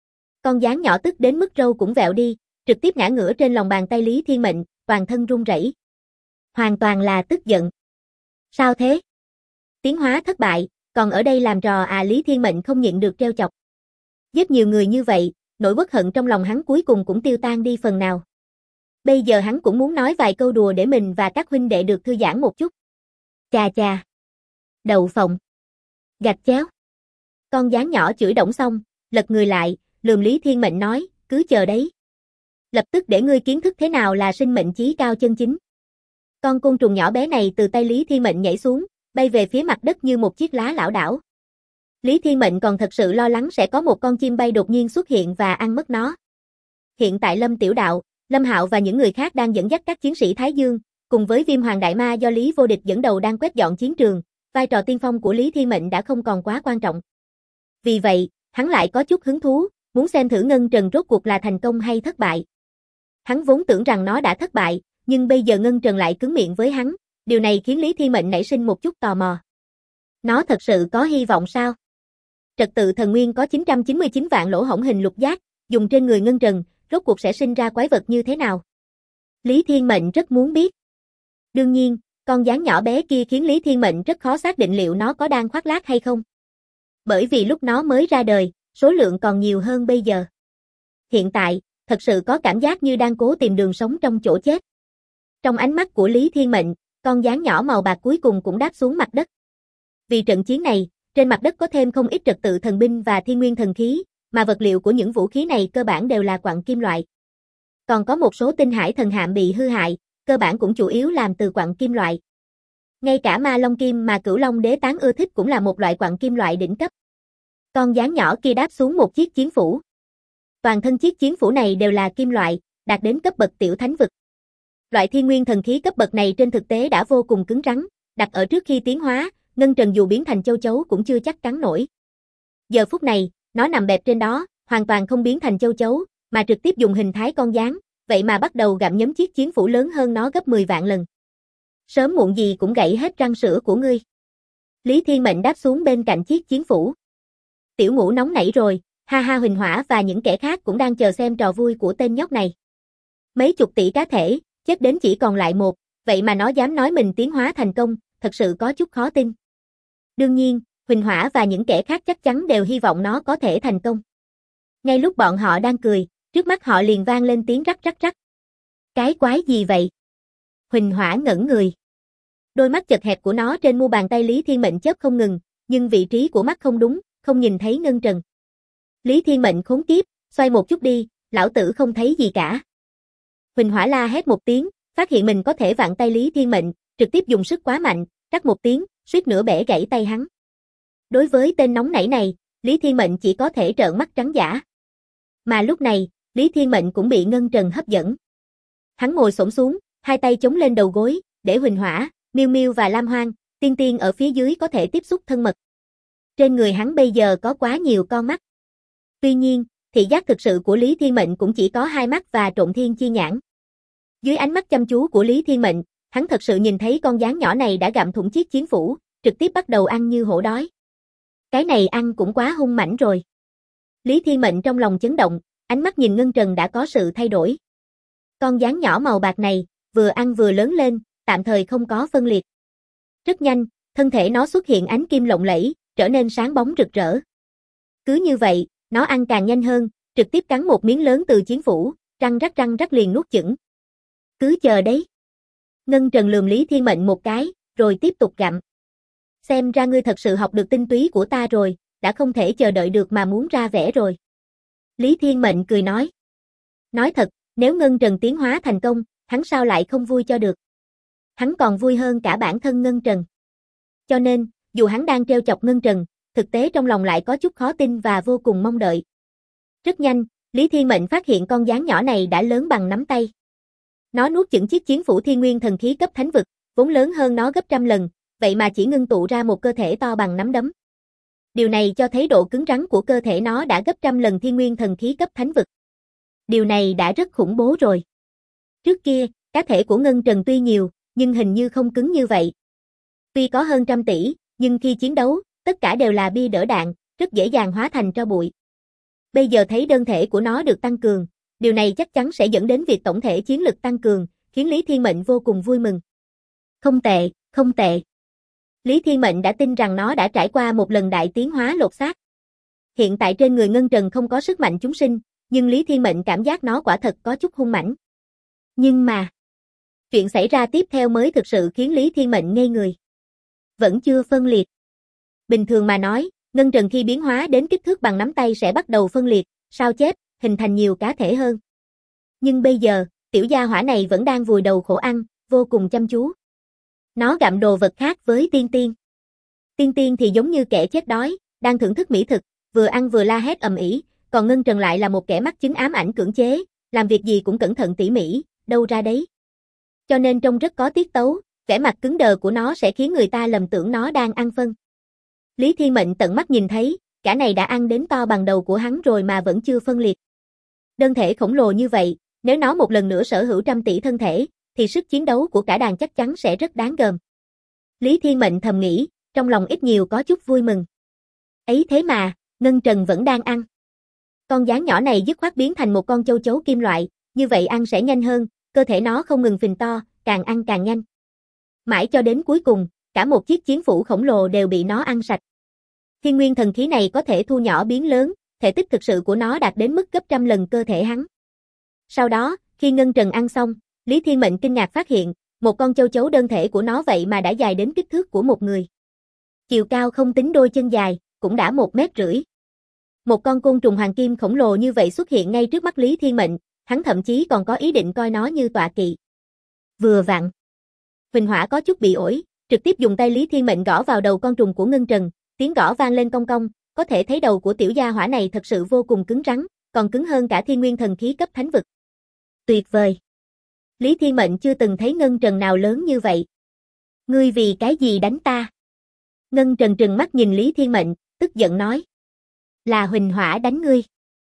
Con gián nhỏ tức đến mức râu cũng vẹo đi, trực tiếp ngã ngửa trên lòng bàn tay Lý Thiên Mệnh, toàn thân run rẩy. Hoàn toàn là tức giận. Sao thế? Tiến hóa thất bại, còn ở đây làm trò à? Lý Thiên Mệnh không nhịn được trêu chọc. Giết nhiều người như vậy, nỗi uất hận trong lòng hắn cuối cùng cũng tiêu tan đi phần nào. Bây giờ hắn cũng muốn nói vài câu đùa để mình và các huynh đệ được thư giãn một chút. Chà chà. Đậu phộng. Gạch chéo. Con gián nhỏ chửi đổng xong, lật người lại, lườm Lý Thiên Mệnh nói, cứ chờ đấy. Lập tức để ngươi kiến thức thế nào là sinh mệnh chí cao chân chính. Con côn trùng nhỏ bé này từ tay Lý Thiên Mệnh nhảy xuống, bay về phía mặt đất như một chiếc lá lảo đảo. Lý Thiên Mệnh còn thật sự lo lắng sẽ có một con chim bay đột nhiên xuất hiện và ăn mất nó. Hiện tại Lâm Tiểu Đạo, Lâm Hạo và những người khác đang dẫn dắt các chiến sĩ Thái Dương, cùng với Viêm Hoàng Đại Ma do Lý Vô Địch dẫn đầu đang quét dọn chiến trường, vai trò tiên phong của Lý Thiên Mệnh đã không còn quá quan trọng. Vì vậy, hắn lại có chút hứng thú, muốn xem thử Ngân Trần rốt cuộc là thành công hay thất bại. Hắn vốn tưởng rằng nó đã thất bại, nhưng bây giờ Ngân Trần lại cứng miệng với hắn, điều này khiến Lý Thiên Mệnh nảy sinh một chút tò mò. Nó thật sự có hy vọng sao? Trật tự thần nguyên có 999 vạn lỗ hổng hình lục giác, dùng trên người Ngân Trần, rốt cuộc sẽ sinh ra quái vật như thế nào? Lý Thiên Mệnh rất muốn biết. Đương nhiên, con gián nhỏ bé kia khiến Lý Thiên Mệnh rất khó xác định liệu nó có đang khoác lác hay không. Bởi vì lúc nó mới ra đời, số lượng còn nhiều hơn bây giờ. Hiện tại, thật sự có cảm giác như đang cố tìm đường sống trong chỗ chết. Trong ánh mắt của Lý Thiên Mệnh, con gián nhỏ màu bạc cuối cùng cũng đáp xuống mặt đất. Vì trận chiến này, trên mặt đất có thêm không ít trật tự thần binh và thiên nguyên thần khí, mà vật liệu của những vũ khí này cơ bản đều là quặng kim loại. Còn có một số tinh hải thần hạm bị hư hại, cơ bản cũng chủ yếu làm từ quặng kim loại. Ngay cả ma long kim mà Cửu Long Đế Tán ưa thích cũng là một loại quặng kim loại đỉnh cấp. Con gián nhỏ kia đáp xuống một chiếc chiến phủ. Toàn thân chiếc chiến phủ này đều là kim loại, đạt đến cấp bậc tiểu thánh vực. Loại thiên nguyên thần khí cấp bậc này trên thực tế đã vô cùng cứng rắn, đặt ở trước khi tiến hóa, Ngân Trần dù biến thành châu chấu cũng chưa chắc cắn nổi. Giờ phút này, nó nằm bẹp trên đó, hoàn toàn không biến thành châu chấu, mà trực tiếp dùng hình thái con gián, vậy mà bắt đầu gặm nhấm chiếc chiến phủ lớn hơn nó gấp 10 vạn lần. Sớm muộn gì cũng gãy hết răng sữa của ngươi. Lý Thiên Mệnh đáp xuống bên cạnh chiếc chiến phủ. Tiểu Ngũ nóng nảy rồi, ha ha. Huỳnh Hỏa và những kẻ khác cũng đang chờ xem trò vui của tên nhóc này. Mấy chục tỷ cá thể, chết đến chỉ còn lại một, vậy mà nó dám nói mình tiến hóa thành công, thật sự có chút khó tin. Đương nhiên, Huỳnh Hỏa và những kẻ khác chắc chắn đều hy vọng nó có thể thành công. Ngay lúc bọn họ đang cười, trước mắt họ liền vang lên tiếng rắc rắc rắc. Cái quái gì vậy? Huỳnh Hỏa ngẩn người. Đôi mắt chật hẹp của nó trên mu bàn tay Lý Thiên Mệnh chớp không ngừng, nhưng vị trí của mắt không đúng, không nhìn thấy ngân trần. Lý Thiên Mệnh khốn kiếp, xoay một chút đi, lão tử không thấy gì cả. Huỳnh Hỏa la hét một tiếng, phát hiện mình có thể vặn tay Lý Thiên Mệnh, trực tiếp dùng sức quá mạnh, rắc một tiếng, suýt nữa bẻ gãy tay hắn. Đối với tên nóng nảy này, Lý Thiên Mệnh chỉ có thể trợn mắt trắng dã. Mà lúc này, Lý Thiên Mệnh cũng bị ngân trần hấp dẫn. Hắn ngồi xổm xuống, hai tay chống lên đầu gối, để Huỳnh Hỏa, Miêu Miêu và Lam Hoang, Tiên Tiên ở phía dưới có thể tiếp xúc thân mật. Trên người hắn bây giờ có quá nhiều con mắt. Tuy nhiên, thị giác thực sự của Lý Thiên Mệnh cũng chỉ có hai mắt và trộn thiên chi nhãn. Dưới ánh mắt chăm chú của Lý Thiên Mệnh, hắn thật sự nhìn thấy con gián nhỏ này đã gặm thủng chiếc chiến phủ, trực tiếp bắt đầu ăn như hổ đói. Cái này ăn cũng quá hung mãnh rồi. Lý Thiên Mệnh trong lòng chấn động, ánh mắt nhìn ngân trần đã có sự thay đổi. Con gián nhỏ màu bạc này, vừa ăn vừa lớn lên, tạm thời không có phân liệt. Rất nhanh, thân thể nó xuất hiện ánh kim lộng lẫy, trở nên sáng bóng rực rỡ. Cứ như vậy, nó ăn càng nhanh hơn, trực tiếp cắn một miếng lớn từ chiến phủ, răng rắc liền nuốt chửng. Cứ chờ đấy. Ngân Trần lườm Lý Thiên Mệnh một cái, rồi tiếp tục gặm. Xem ra ngươi thật sự học được tinh túy của ta rồi, đã không thể chờ đợi được mà muốn ra vẻ rồi. Lý Thiên Mệnh cười nói. Nói thật, nếu Ngân Trần tiến hóa thành công, hắn sao lại không vui cho được. Hắn còn vui hơn cả bản thân Ngân Trần. Cho nên, dù hắn đang trêu chọc Ngân Trần, thực tế trong lòng lại có chút khó tin và vô cùng mong đợi. Rất nhanh, Lý Thiên Mệnh phát hiện con gián nhỏ này đã lớn bằng nắm tay. Nó nuốt chửng chiếc chiến phủ Thiên Nguyên thần khí cấp thánh vực, vốn lớn hơn nó gấp trăm lần, vậy mà chỉ ngưng tụ ra một cơ thể to bằng nắm đấm. Điều này cho thấy độ cứng rắn của cơ thể nó đã gấp trăm lần Thiên Nguyên thần khí cấp thánh vực. Điều này đã rất khủng bố rồi. Trước kia, cá thể của Ngân Trần tuy nhiều, nhưng hình như không cứng như vậy. Tuy có hơn trăm tỷ, nhưng khi chiến đấu, tất cả đều là bia đỡ đạn, rất dễ dàng hóa thành tro bụi. Bây giờ thấy đơn thể của nó được tăng cường, điều này chắc chắn sẽ dẫn đến việc tổng thể chiến lực tăng cường, khiến Lý Thiên Mệnh vô cùng vui mừng. Không tệ, không tệ. Lý Thiên Mệnh đã tin rằng nó đã trải qua một lần đại tiến hóa lột xác. Hiện tại trên người Ngân Trần không có sức mạnh chúng sinh, nhưng Lý Thiên Mệnh cảm giác nó quả thật có chút hung mãnh. Nhưng mà, chuyện xảy ra tiếp theo mới thực sự khiến Lý Thiên Mệnh ngây người. Vẫn chưa phân liệt. Bình thường mà nói, Ngân Trần khi biến hóa đến kích thước bằng nắm tay sẽ bắt đầu phân liệt, sao chép, hình thành nhiều cá thể hơn. Nhưng bây giờ, tiểu gia hỏa này vẫn đang vùi đầu khổ ăn, vô cùng chăm chú. Nó gặm đồ vật khác với Tiên Tiên. Tiên Tiên thì giống như kẻ chết đói, đang thưởng thức mỹ thực, vừa ăn vừa la hét ầm ĩ, còn Ngân Trần lại là một kẻ mắc chứng ám ảnh cưỡng chế, làm việc gì cũng cẩn thận tỉ mỉ, đâu ra đấy. Cho nên trông rất có tiết tấu, vẻ mặt cứng đờ của nó sẽ khiến người ta lầm tưởng nó đang ăn phân. Lý Thiên Mệnh tận mắt nhìn thấy, cả này đã ăn đến to bằng đầu của hắn rồi mà vẫn chưa phân liệt. Đơn thể khổng lồ như vậy, nếu nó một lần nữa sở hữu trăm tỷ thân thể, thì sức chiến đấu của cả đàn chắc chắn sẽ rất đáng gờm. Lý Thiên Mệnh thầm nghĩ, trong lòng ít nhiều có chút vui mừng. Ấy thế mà, Ngân Trần vẫn đang ăn. Con gián nhỏ này dứt khoát biến thành một con châu chấu kim loại, như vậy ăn sẽ nhanh hơn, cơ thể nó không ngừng phình to, càng ăn càng nhanh. Mãi cho đến cuối cùng, cả một chiếc chiến phủ khổng lồ đều bị nó ăn sạch. Thiên Nguyên thần khí này có thể thu nhỏ biến lớn, thể tích thực sự của nó đạt đến mức gấp trăm lần cơ thể hắn. Sau đó, khi Ngân Trần ăn xong, Lý Thiên Mệnh kinh ngạc phát hiện, một con châu chấu đơn thể của nó vậy mà đã dài đến kích thước của một người. Chiều cao không tính đôi chân dài, cũng đã 1,5 mét. Một con côn trùng hoàng kim khổng lồ như vậy xuất hiện ngay trước mắt Lý Thiên Mệnh, hắn thậm chí còn có ý định coi nó như tọa kỵ. Vừa vặn. Huỳnh Hỏa có chút bị ổi, trực tiếp dùng tay Lý Thiên Mệnh gõ vào đầu con trùng của Ngân Trần, tiếng gõ vang lên cong cong, có thể thấy đầu của tiểu gia hỏa này thật sự vô cùng cứng rắn, còn cứng hơn cả Thiên Nguyên thần khí cấp thánh vực. Tuyệt vời. Lý Thiên Mệnh chưa từng thấy Ngân Trần nào lớn như vậy. Ngươi vì cái gì đánh ta? Ngân Trần trừng mắt nhìn Lý Thiên Mệnh, tức giận nói. Là Huỳnh Hỏa đánh ngươi.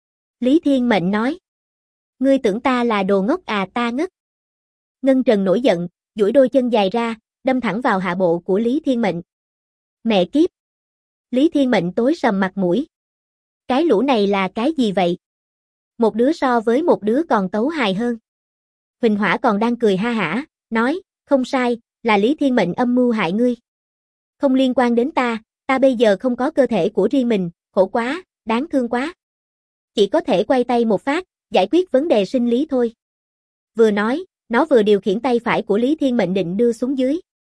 Lý Thiên Mệnh nói. Ngươi tưởng ta là đồ ngốc à, ta ngất. Ngân Trần nổi giận, duỗi đôi chân dài ra, đâm thẳng vào hạ bộ của Lý Thiên Mệnh. Mẹ kiếp! Lý Thiên Mệnh tối sầm mặt mũi. Cái lũ này là cái gì vậy? Một đứa so với một đứa còn tấu hài hơn. Huỳnh Hỏa còn đang cười ha hả, nói, không sai, là Lý Thiên Mệnh âm mưu hại ngươi. Không liên quan đến ta bây giờ không có cơ thể của riêng mình, khổ quá, đáng thương quá. Chỉ có thể quay tay một phát, giải quyết vấn đề sinh lý thôi. Vừa nói, nó vừa điều khiển tay phải của Lý Thiên Mệnh định đưa xuống dưới.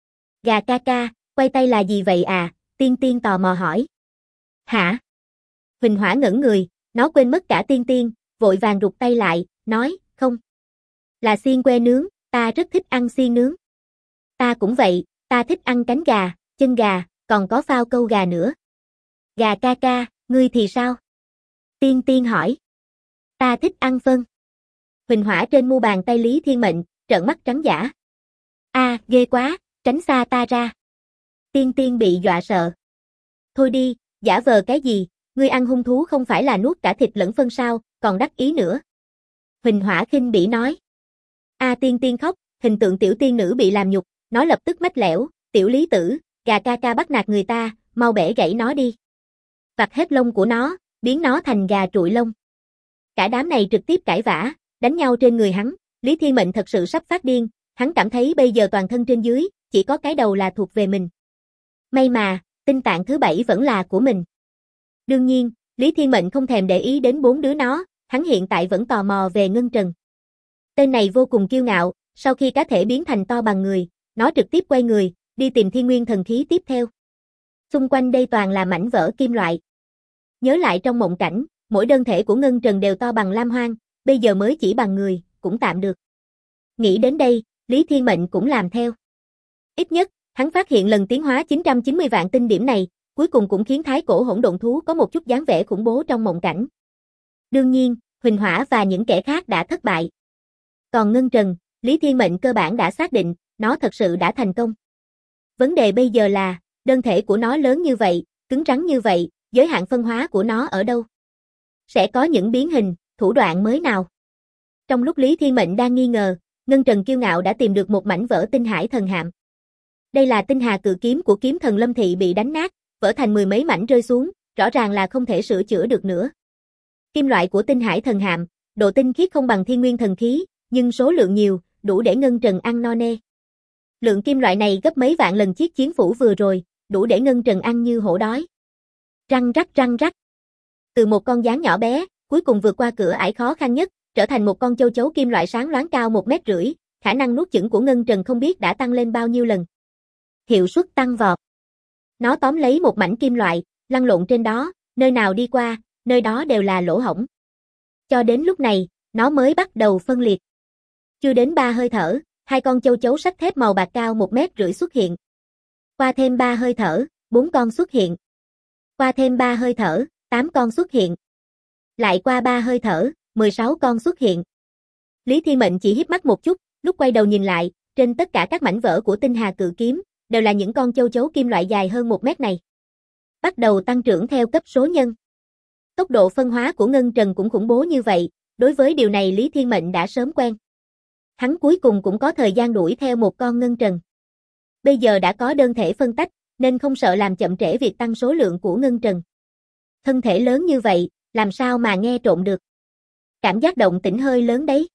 Gà ca ca, quay tay là gì vậy à? Tiên Tiên tò mò hỏi. Hả? Huỳnh Hỏa ngẩn người, nó quên mất cả Tiên Tiên, vội vàng rụt tay lại, nói, không. Là xiên que nướng, ta rất thích ăn xiên nướng. Ta cũng vậy, ta thích ăn cánh gà, chân gà, còn có phao câu gà nữa. Gà ca ca, ngươi thì sao? Tiên Tiên hỏi. Ta thích ăn phân. Huỳnh Hỏa trên mu bàn tay Lý Thiên Mệnh, trợn mắt trắng dã. A, ghê quá, tránh xa ta ra. Tiên Tiên bị dọa sợ. Thôi đi, giả vờ cái gì, ngươi ăn hung thú không phải là nuốt cả thịt lẫn phân sao, còn đắc ý nữa. Huỳnh Hỏa khinh bỉ nói. A Tiên Tiên khóc, hình tượng tiểu tiên nữ bị làm nhục, nó lập tức mách lẻo, tiểu Lý tử, gà ca ca bắt nạt người ta, mau bẻ gãy nó đi. Vặt hết lông của nó, biến nó thành gà trụi lông. Cả đám này trực tiếp cãi vã, đánh nhau trên người hắn, Lý Thiên Mệnh thật sự sắp phát điên, hắn cảm thấy bây giờ toàn thân trên dưới, chỉ có cái đầu là thuộc về mình. May mà, tinh tạng thứ 7 vẫn là của mình. Đương nhiên, Lý Thiên Mệnh không thèm để ý đến 4 đứa nó, hắn hiện tại vẫn tò mò về Ngân Trần. Tên này vô cùng kiêu ngạo, sau khi cá thể biến thành to bằng người, nó trực tiếp quay người, đi tìm thiên nguyên thần khí tiếp theo. Xung quanh đây toàn là mảnh vỡ kim loại. Nhớ lại trong mộng cảnh, mỗi đơn thể của Ngân Trần đều to bằng lam hoang, bây giờ mới chỉ bằng người, cũng tạm được. Nghĩ đến đây, Lý Thiên Mệnh cũng làm theo. Ít nhất, hắn phát hiện lần tiến hóa 990 vạn tinh điểm này, cuối cùng cũng khiến thái cổ hỗn độn thú có một chút dáng vẻ khủng bố trong mộng cảnh. Đương nhiên, Huỳnh Hỏa và những kẻ khác đã thất bại. Còn Ngân Trần, Lý Thiên Mệnh cơ bản đã xác định, nó thật sự đã thành công. Vấn đề bây giờ là, đơn thể của nó lớn như vậy, cứng rắn như vậy, giới hạn phân hóa của nó ở đâu? Sẽ có những biến hình, thủ đoạn mới nào? Trong lúc Lý Thiên Mệnh đang nghi ngờ, Ngân Trần kiêu ngạo đã tìm được một mảnh vỡ tinh hải thần hạm. Đây là tinh hà cự kiếm của kiếm thần Lâm Thị bị đánh nát, vỡ thành mười mấy mảnh rơi xuống, rõ ràng là không thể sửa chữa được nữa. Kim loại của tinh hải thần hạm, độ tinh khiết không bằng thiên nguyên thần khí, nhưng số lượng nhiều, đủ để Ngân Trần ăn no nê. Lượng kim loại này gấp mấy vạn lần chiếc chiến phủ vừa rồi, đủ để Ngân Trần ăn như hổ đói. Răng rắc răng rắc. Từ một con gián nhỏ bé, cuối cùng vượt qua cửa ải khó khăn nhất, trở thành một con châu chấu kim loại sáng loáng cao 1,5 mét, khả năng nuốt chửng của Ngân Trần không biết đã tăng lên bao nhiêu lần. Hiệu suất tăng vọt. Nó tóm lấy một mảnh kim loại, lăn lộn trên đó, nơi nào đi qua, nơi đó đều là lỗ hổng. Cho đến lúc này, nó mới bắt đầu phân liệt. Chưa đến 3 hơi thở, hai con châu chấu sắt thép màu bạc cao 1,5 mét xuất hiện. Qua thêm 3 hơi thở, 4 con xuất hiện. Qua thêm 3 hơi thở, 8 con xuất hiện. Lại qua 3 hơi thở, 16 con xuất hiện. Lý Thiên Mệnh chỉ híp mắt một chút, lúc quay đầu nhìn lại, trên tất cả các mảnh vỡ của tinh hà cự kiếm, đều là những con châu chấu kim loại dài hơn 1 mét này. Bắt đầu tăng trưởng theo cấp số nhân. Tốc độ phân hóa của Ngân Trần cũng khủng bố như vậy, đối với điều này Lý Thiên Mệnh đã sớm quen. Hắn cuối cùng cũng có thời gian đuổi theo một con Ngân Trần. Bây giờ đã có đơn thể phân tách, nên không sợ làm chậm trễ việc tăng số lượng của Ngân Trần. Thân thể lớn như vậy, làm sao mà nghe trộm được? Cảm giác động tĩnh hơi lớn đấy.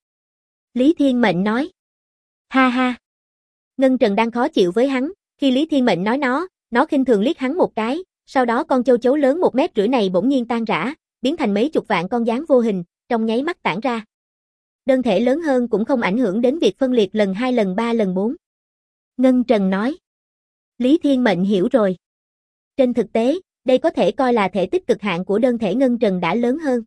Lý Thiên Mệnh nói. Ha ha. Ngân Trần đang khó chịu với hắn, khi Lý Thiên Mệnh nói nó khinh thường liếc hắn một cái, sau đó con châu chấu lớn 1,5 mét này bỗng nhiên tan rã, biến thành mấy chục vạn con gián vô hình, trong nháy mắt tản ra. Đơn thể lớn hơn cũng không ảnh hưởng đến việc phân liệt lần 2 lần 3 lần 4. Ngân Trần nói. Lý Thiên Mệnh hiểu rồi. Trên thực tế, đây có thể coi là thể tích cực hạn của đơn thể Ngân Trần đã lớn hơn.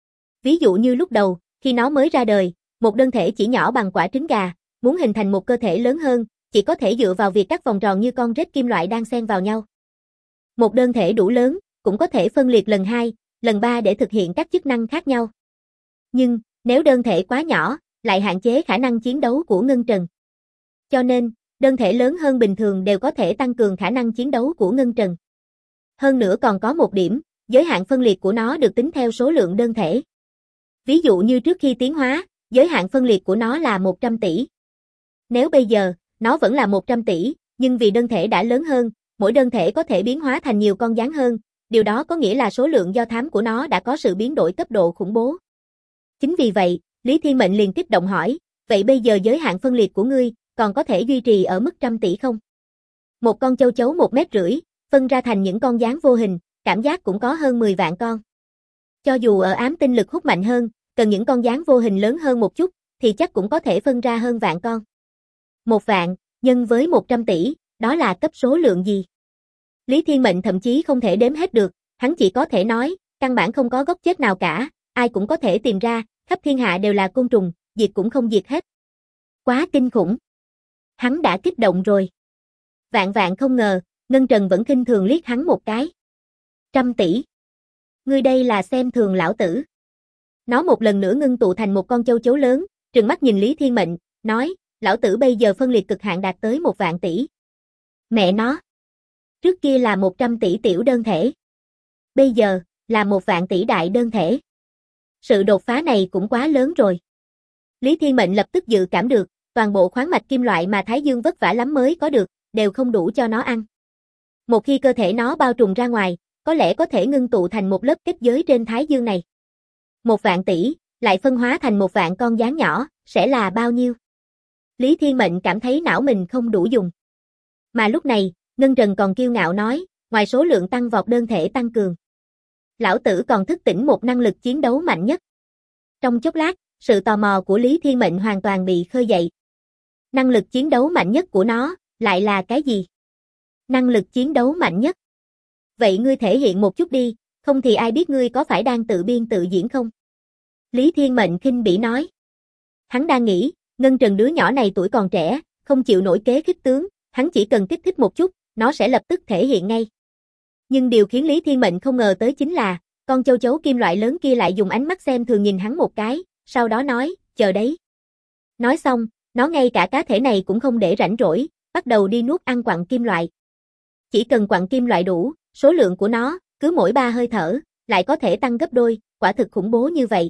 Ví dụ như lúc đầu, khi nó mới ra đời, một đơn thể chỉ nhỏ bằng quả trứng gà, muốn hình thành một cơ thể lớn hơn, chỉ có thể dựa vào việc cắt vòng tròn như con rết kim loại đang xen vào nhau. Một đơn thể đủ lớn, cũng có thể phân liệt lần 2, lần 3 để thực hiện các chức năng khác nhau. Nhưng, nếu đơn thể quá nhỏ, lại hạn chế khả năng chiến đấu của Ngân Trần. Cho nên, đơn thể lớn hơn bình thường đều có thể tăng cường khả năng chiến đấu của Ngân Trần. Hơn nữa còn có một điểm, giới hạn phân liệt của nó được tính theo số lượng đơn thể. Ví dụ như trước khi tiến hóa, giới hạn phân liệt của nó là 100 tỷ. Nếu bây giờ, nó vẫn là 100 tỷ, nhưng vì đơn thể đã lớn hơn, mỗi đơn thể có thể biến hóa thành nhiều con gián hơn, điều đó có nghĩa là số lượng do thám của nó đã có sự biến đổi cấp độ khủng bố. Chính vì vậy, Lý Thiên Mệnh liền kích động hỏi, vậy bây giờ giới hạn phân liệt của ngươi, còn có thể duy trì ở mức 100 tỷ không? Một con châu chấu 1,5 mét, phân ra thành những con gián vô hình, cảm giác cũng có hơn 10 vạn con. Cho dù ở ám tinh lực hút mạnh hơn, cần những con gián vô hình lớn hơn một chút, thì chắc cũng có thể phân ra hơn vạn con. 1 vạn, nhân với 100 tỷ, đó là cấp số lượng gì? Lý Thiên Mệnh thậm chí không thể đếm hết được, hắn chỉ có thể nói, căn bản không có gốc chết nào cả, ai cũng có thể tìm ra, khắp thiên hạ đều là côn trùng, diệt cũng không diệt hết. Quá kinh khủng. Hắn đã kích động rồi. Vạn vạn không ngờ, Ngân Trần vẫn khinh thường liếc hắn một cái. 100 tỷ. Ngươi đây là xem thường lão tử. Nó một lần nữa ngưng tụ thành một con châu chấu lớn, trừng mắt nhìn Lý Thiên Mệnh, nói, lão tử bây giờ phân liệt cực hạn đạt tới 1 vạn tỷ. Mẹ nó. Trước kia là 100 tỷ tiểu đơn thể. Bây giờ, là 1 vạn tỷ đại đơn thể. Sự đột phá này cũng quá lớn rồi. Lý Thiên Mệnh lập tức dự cảm được, toàn bộ khoáng mạch kim loại mà Thái Dương vất vả lắm mới có được, đều không đủ cho nó ăn. Một khi cơ thể nó bao trùm ra ngoài, có lẽ có thể ngưng tụ thành một lớp kết giới trên Thái Dương này. 1 vạn tỷ, lại phân hóa thành 1 vạn con gián nhỏ, sẽ là bao nhiêu? Lý Thiên Mệnh cảm thấy não mình không đủ dùng. Mà lúc này, Ngân Trần còn kiêu ngạo nói, ngoài số lượng tăng vọt đơn thể tăng cường, lão tử còn thức tỉnh một năng lực chiến đấu mạnh nhất. Trong chốc lát, sự tò mò của Lý Thiên Mệnh hoàn toàn bị khơi dậy. Năng lực chiến đấu mạnh nhất của nó, lại là cái gì? Năng lực chiến đấu mạnh nhất. Vậy ngươi thể hiện một chút đi, không thì ai biết ngươi có phải đang tự biên tự diễn không? Lý Thiên Mệnh khinh bỉ nói. Hắn đang nghĩ, Ngân Trần đứa nhỏ này tuổi còn trẻ, không chịu nổi kế khích tướng, hắn chỉ cần kích thích một chút, nó sẽ lập tức thể hiện ngay. Nhưng điều khiến Lý Thiên Mệnh không ngờ tới chính là, con châu chấu kim loại lớn kia lại dùng ánh mắt xem thường nhìn hắn một cái, sau đó nói, chờ đấy. Nói xong, nó ngay cả cá thể này cũng không để rảnh rỗi, bắt đầu đi nuốt ăn quặng kim loại. Chỉ cần quặng kim loại đủ, số lượng của nó, cứ mỗi 3 hơi thở, lại có thể tăng gấp đôi, quả thực khủng bố như vậy.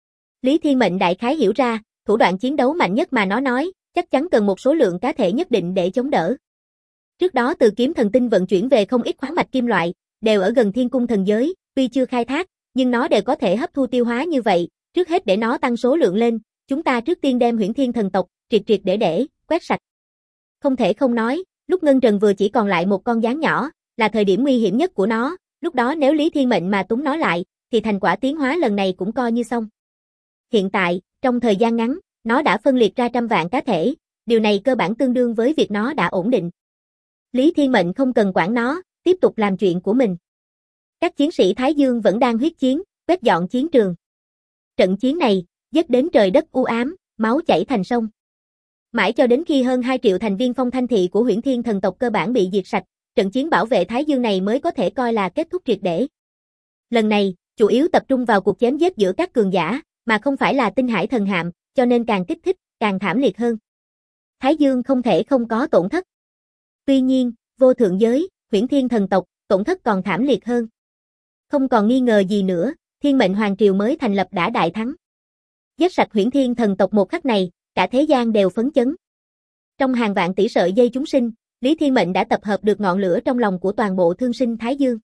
Lý Thiên Mệnh đại khái hiểu ra, thủ đoạn chiến đấu mạnh nhất mà nó nói, chắc chắn cần một số lượng cá thể nhất định để chống đỡ. Trước đó từ kiếm thần tinh vận chuyển về không ít khoáng mạch kim loại, đều ở gần thiên cung thần giới, tuy chưa khai thác, nhưng nó đều có thể hấp thu tiêu hóa như vậy, trước hết để nó tăng số lượng lên, chúng ta trước tiên đem Huyễn Thiên thần tộc, triệt triệt để, quét sạch. Không thể không nói, lúc Ngân Trần vừa chỉ còn lại một con gián nhỏ, là thời điểm nguy hiểm nhất của nó, lúc đó nếu Lý Thiên Mệnh mà túng nó lại, thì thành quả tiến hóa lần này cũng coi như xong. Hiện tại, trong thời gian ngắn, nó đã phân liệt ra 100 vạn cá thể, điều này cơ bản tương đương với việc nó đã ổn định. Lý Thiên Mệnh không cần quản nó, tiếp tục làm chuyện của mình. Các chiến sĩ Thái Dương vẫn đang huyết chiến, quét dọn chiến trường. Trận chiến này, giết đến trời đất u ám, máu chảy thành sông. Mãi cho đến khi hơn 2 triệu thành viên Phong Thanh Thị của Huyễn Thiên thần tộc cơ bản bị diệt sạch, trận chiến bảo vệ Thái Dương này mới có thể coi là kết thúc triệt để. Lần này, chủ yếu tập trung vào cuộc chém giết giữa các cường giả, mà không phải là tinh hải thần hạm, cho nên càng kích thích, càng thảm liệt hơn. Thái Dương không thể không có tổn thất. Tuy nhiên, vô thượng giới, Huyễn Thiên thần tộc, tổn thất còn thảm liệt hơn. Không còn nghi ngờ gì nữa, Thiên Mệnh Hoàng Triều mới thành lập đã đại thắng. Giết sạch Huyễn Thiên thần tộc một khắc này, cả thế gian đều phấn chấn. Trong hàng vạn tỷ sợi dây chúng sinh, Lý Thiên Mệnh đã tập hợp được ngọn lửa trong lòng của toàn bộ thương sinh Thái Dương.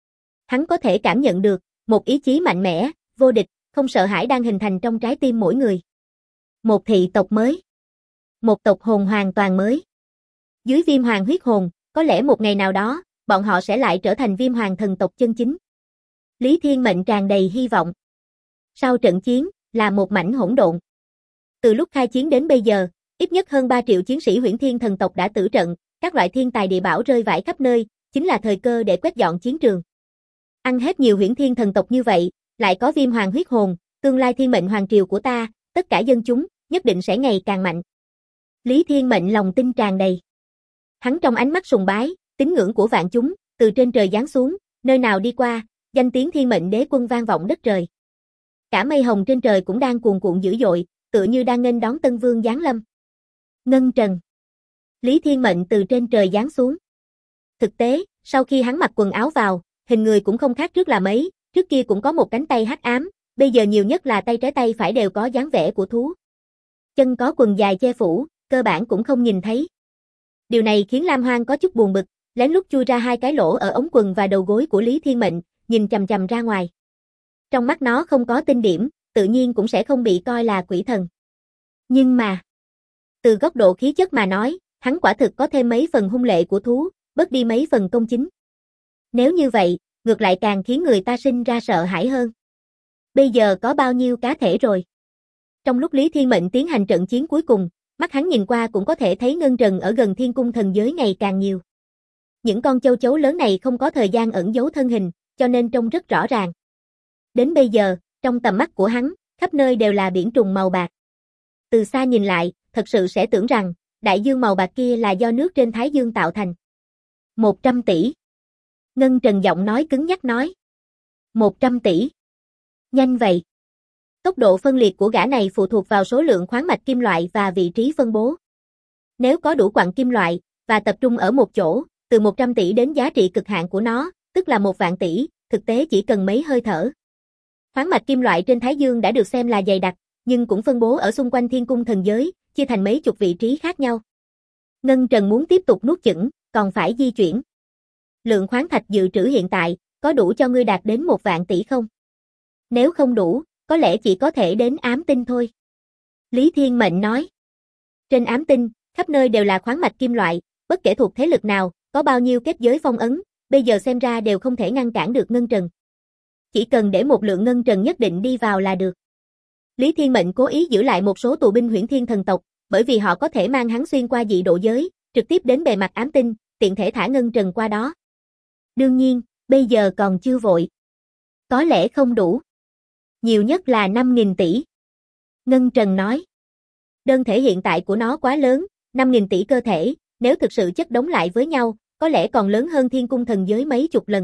Hắn có thể cảm nhận được, một ý chí mạnh mẽ, vô địch, không sợ hãi đang hình thành trong trái tim mỗi người. Một thị tộc mới. Một tộc hồn hoàn toàn mới. Dưới Viêm Hoàng huyết hồn, có lẽ một ngày nào đó, bọn họ sẽ lại trở thành Viêm Hoàng thần tộc chân chính. Lý Thiên Mệnh tràn đầy hy vọng. Sau trận chiến, là một mảnh hỗn độn. Từ lúc khai chiến đến bây giờ, ít nhất hơn 3 triệu chiến sĩ Huyễn Thiên thần tộc đã tử trận, các loại thiên tài địa bảo rơi vãi khắp nơi, chính là thời cơ để quét dọn chiến trường. Ăn hết nhiều Huyễn Thiên thần tộc như vậy, lại có Viêm Hoàng huyết hồn, tương lai Thiên Mệnh Hoàng triều của ta, tất cả dân chúng, nhất định sẽ ngày càng mạnh. Lý Thiên Mệnh lòng tin tràn đầy. Hắn trong ánh mắt sùng bái, tín ngưỡng của vạn chúng, từ trên trời giáng xuống, nơi nào đi qua, danh tiếng Thiên Mệnh Đế quân vang vọng đất trời. Cả mây hồng trên trời cũng đang cuồn cuộn dữ dội, tựa như đang nghênh đón Tân Vương giáng lâm. Ngân Trần. Lý Thiên Mệnh từ trên trời giáng xuống. Thực tế, sau khi hắn mặc quần áo vào, hình người cũng không khác trước là mấy, trước kia cũng có một cánh tay hắc ám, bây giờ nhiều nhất là tay trái tay phải đều có dáng vẻ của thú. Chân có quần dài che phủ, cơ bản cũng không nhìn thấy. Điều này khiến Lam Hoang có chút buồn bực, lén lút chui ra hai cái lỗ ở ống quần và đầu gối của Lý Thiên Mệnh, nhìn chằm chằm ra ngoài. Trong mắt nó không có tinh điểm, tự nhiên cũng sẽ không bị coi là quỷ thần. Nhưng mà, từ góc độ khí chất mà nói, hắn quả thực có thêm mấy phần hung lệ của thú, bớt đi mấy phần công chính. Nếu như vậy, ngược lại càng khiến người ta sinh ra sợ hãi hơn. Bây giờ có bao nhiêu cá thể rồi? Trong lúc Lý Thiên Mệnh tiến hành trận chiến cuối cùng, mắt hắn nhìn qua cũng có thể thấy ngân trần ở gần thiên cung thần giới ngày càng nhiều. Những con châu chấu lớn này không có thời gian ẩn giấu thân hình, cho nên trông rất rõ ràng. Đến bây giờ, trong tầm mắt của hắn, khắp nơi đều là biển trùng màu bạc. Từ xa nhìn lại, thật sự sẽ tưởng rằng, đại dương màu bạc kia là do nước trên Thái Dương tạo thành. 100 tỷ. Ngân Trần giọng nói cứng nhắc nói. 100 tỷ. Nhanh vậy. Tốc độ phân liệt của gã này phụ thuộc vào số lượng khoáng mạch kim loại và vị trí phân bố. Nếu có đủ quặng kim loại, và tập trung ở một chỗ, từ 100 tỷ đến giá trị cực hạn của nó, tức là 1 vạn tỷ, thực tế chỉ cần mấy hơi thở. Khoáng mạch kim loại trên Thái Dương đã được xem là dày đặc, nhưng cũng phân bố ở xung quanh thiên cung thần giới, chia thành mấy chục vị trí khác nhau. Ngân Trần muốn tiếp tục nuốt chửng, còn phải di chuyển. Lượng khoáng thạch dự trữ hiện tại, có đủ cho ngươi đạt đến 1 vạn tỷ không? Nếu không đủ, có lẽ chỉ có thể đến ám tinh thôi. Lý Thiên Mệnh nói. Trên ám tinh, khắp nơi đều là khoáng mạch kim loại, bất kể thuộc thế lực nào, có bao nhiêu kết giới phong ấn, bây giờ xem ra đều không thể ngăn cản được Ngân Trần. Chỉ cần để một lượng Ngân Trần nhất định đi vào là được. Lý Thiên Mệnh cố ý giữ lại một số tù binh Huyễn Thiên thần tộc, bởi vì họ có thể mang hắn xuyên qua dị độ giới, trực tiếp đến bề mặt ám tinh, tiện thể thả Ngân Trần qua đó. Đương nhiên, bây giờ còn chưa vội. Có lẽ không đủ. Nhiều nhất là 5.000 tỷ. Ngân Trần nói. Đơn thể hiện tại của nó quá lớn, 5.000 tỷ cơ thể, nếu thực sự chất đống lại với nhau, có lẽ còn lớn hơn thiên cung thần giới mấy chục lần.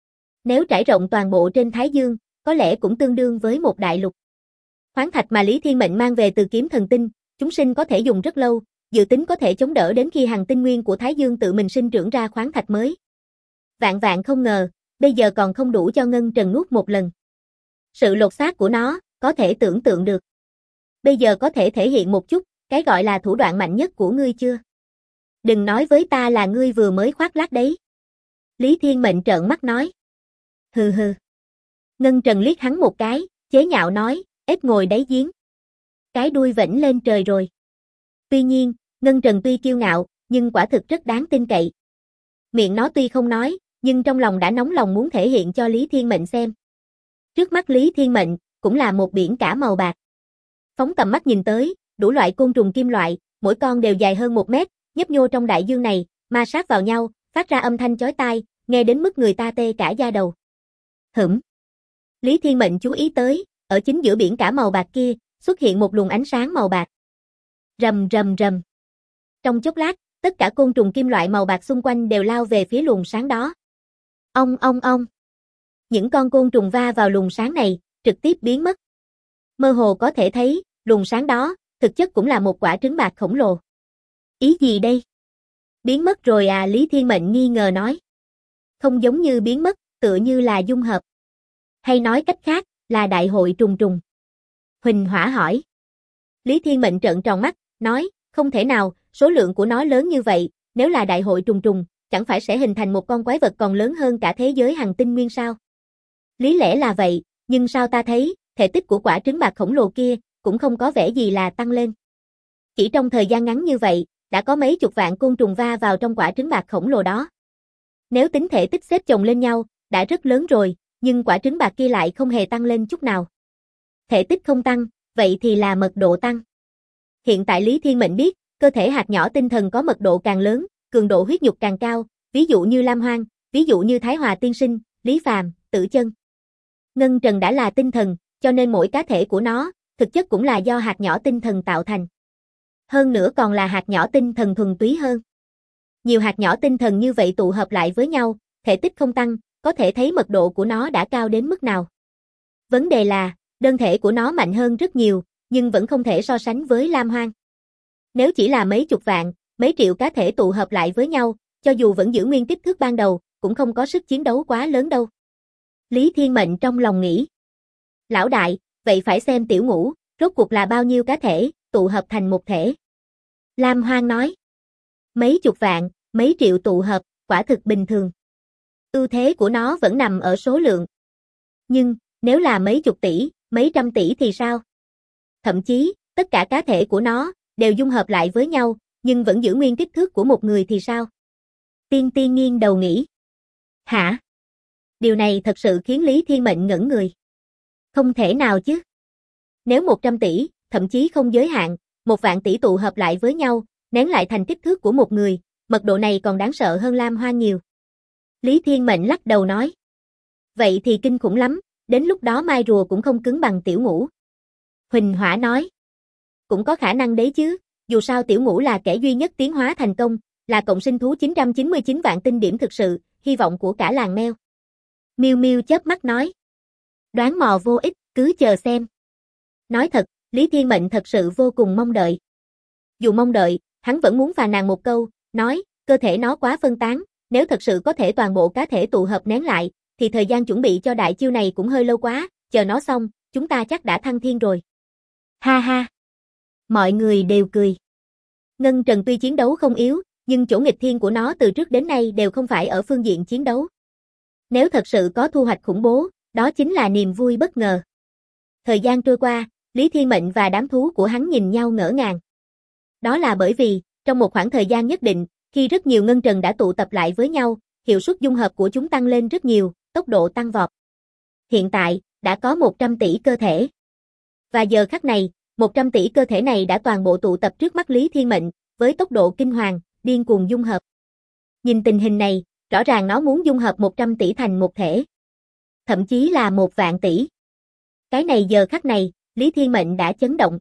Nếu trải rộng toàn bộ trên Thái Dương, có lẽ cũng tương đương với một đại lục. Khoáng thạch mà Lý Thiên Mệnh mang về từ kiếm thần tinh, chúng sinh có thể dùng rất lâu, dự tính có thể chống đỡ đến khi hàng tinh nguyên của Thái Dương tự mình sinh trưởng ra khoáng thạch mới. Vạn vạn không ngờ, bây giờ còn không đủ cho Ngân Trần nuốt một lần. Sự lột xác của nó, có thể tưởng tượng được. Bây giờ có thể thể hiện một chút, cái gọi là thủ đoạn mạnh nhất của ngươi chưa? Đừng nói với ta là ngươi vừa mới khoác lác đấy. Lý Thiên Mệnh trợn mắt nói. Hừ hừ. Ngân Trần liếc hắn một cái, chế nhạo nói, ếch ngồi đáy giếng. Cái đuôi vểnh lên trời rồi. Tuy nhiên, Ngân Trần tuy kiêu ngạo, nhưng quả thực rất đáng tin cậy. Miệng nó tuy không nói, nhưng trong lòng đã nóng lòng muốn thể hiện cho Lý Thiên Mệnh xem. Trước mắt Lý Thiên Mệnh, cũng là một biển cả màu bạc. Phóng tầm mắt nhìn tới, đủ loại côn trùng kim loại, mỗi con đều dài hơn 1 mét, nhấp nhô trong đại dương này, ma sát vào nhau, phát ra âm thanh chói tai, nghe đến mức người ta tê cả da đầu. Lý Thiên Mệnh chú ý tới, ở chính giữa biển cả màu bạc kia, xuất hiện một luồng ánh sáng màu bạc. Rầm rầm rầm. Trong chốc lát, tất cả côn trùng kim loại màu bạc xung quanh đều lao về phía luồng sáng đó. Ong ong ong. Những con côn trùng va vào luồng sáng này, trực tiếp biến mất. Mơ hồ có thể thấy, luồng sáng đó, thực chất cũng là một quả trứng bạc khổng lồ. Ý gì đây? Biến mất rồi à? Lý Thiên Mệnh nghi ngờ nói. Không giống như biến mất, tựa như là dung hợp. Hay nói cách khác, là đại hội trùng trùng. Huỳnh Hỏa hỏi. Lý Thiên Mệnh trợn tròn mắt, nói, không thể nào, số lượng của nó lớn như vậy, nếu là đại hội trùng trùng, chẳng phải sẽ hình thành một con quái vật còn lớn hơn cả thế giới hành tinh nguyên sao? Lý lẽ là vậy, nhưng sao ta thấy, thể tích của quả trứng bạc khổng lồ kia, cũng không có vẻ gì là tăng lên. Chỉ trong thời gian ngắn như vậy, đã có mấy chục vạn côn trùng va vào trong quả trứng bạc khổng lồ đó. Nếu tính thể tích xếp chồng lên nhau, đã rất lớn rồi, nhưng quả trứng bạc kia lại không hề tăng lên chút nào. Thể tích không tăng, vậy thì là mật độ tăng. Hiện tại Lý Thiên Mệnh biết, cơ thể hạt nhỏ tinh thần có mật độ càng lớn, cường độ huyết nhục càng cao, ví dụ như Lam Hoang, ví dụ như Thái Hòa Tiên Sinh, Lý Phàm, Tử Chân. Ngân Trần đã là tinh thần, cho nên mỗi cá thể của nó, thực chất cũng là do hạt nhỏ tinh thần tạo thành. Hơn nữa còn là hạt nhỏ tinh thần thuần túy hơn. Nhiều hạt nhỏ tinh thần như vậy tụ hợp lại với nhau, thể tích không tăng, có thể thấy mật độ của nó đã cao đến mức nào. Vấn đề là, đơn thể của nó mạnh hơn rất nhiều, nhưng vẫn không thể so sánh với Lam Hoang. Nếu chỉ là mấy chục vạn, mấy triệu cá thể tụ hợp lại với nhau, cho dù vẫn giữ nguyên kích thước ban đầu, cũng không có sức chiến đấu quá lớn đâu. Lý Thiên Mệnh trong lòng nghĩ. Lão đại, vậy phải xem tiểu ngũ, rốt cuộc là bao nhiêu cá thể, tụ hợp thành một thể. Lam Hoang nói. Mấy chục vạn, mấy triệu tụ hợp, quả thực bình thường. Ưu thế của nó vẫn nằm ở số lượng. Nhưng, nếu là mấy chục tỷ, mấy trăm tỷ thì sao? Thậm chí, tất cả cá thể của nó đều dung hợp lại với nhau, nhưng vẫn giữ nguyên kích thước của một người thì sao? Tiên Tiên nghiêng đầu nghĩ. Hả? Điều này thật sự khiến Lý Thiên Mệnh ngẩn người. Không thể nào chứ. Nếu 100 tỷ, thậm chí không giới hạn, 1.000.000 tỷ tụ hợp lại với nhau, nén lại thành kích thước của một người, mật độ này còn đáng sợ hơn Lam Hoa nhiều. Lý Thiên Mệnh lắc đầu nói. Vậy thì kinh khủng lắm, đến lúc đó mai rùa cũng không cứng bằng Tiểu Ngũ. Huỳnh Hỏa nói. Cũng có khả năng đấy chứ, dù sao Tiểu Ngũ là kẻ duy nhất tiến hóa thành công, là cộng sinh thú 999 vạn tinh điểm thực sự, hy vọng của cả làng meo. Miu Miu chớp mắt nói. Đoán mò vô ích, cứ chờ xem. Nói thật, Lý Thiên Mệnh thật sự vô cùng mong đợi. Dù mong đợi, hắn vẫn muốn phàn nàn một câu, nói, cơ thể nó quá phân tán, nếu thật sự có thể toàn bộ cá thể tụ hợp nén lại, thì thời gian chuẩn bị cho đại chiêu này cũng hơi lâu quá, chờ nó xong, chúng ta chắc đã thăng thiên rồi. Ha ha. Mọi người đều cười. Ngân Trần tuy chiến đấu không yếu, nhưng chỗ nghịch thiên của nó từ trước đến nay đều không phải ở phương diện chiến đấu. Nếu thật sự có thu hoạch khủng bố, đó chính là niềm vui bất ngờ. Thời gian trôi qua, Lý Thiên Mệnh và đám thú của hắn nhìn nhau ngỡ ngàng. Đó là bởi vì, trong một khoảng thời gian nhất định, khi rất nhiều ngân trần đã tụ tập lại với nhau, hiệu suất dung hợp của chúng tăng lên rất nhiều, tốc độ tăng vọt. Hiện tại, đã có 100 tỷ cơ thể. Và giờ khắc này, 100 tỷ cơ thể này đã toàn bộ tụ tập trước mắt Lý Thiên Mệnh, với tốc độ kinh hoàng, điên cuồng dung hợp. Nhìn tình hình này, rõ ràng nó muốn dung hợp 100 tỷ thành một thể. Thậm chí là 1.000.000 tỷ. Cái này giờ khắc này, Lý Thiên Mệnh đã chấn động.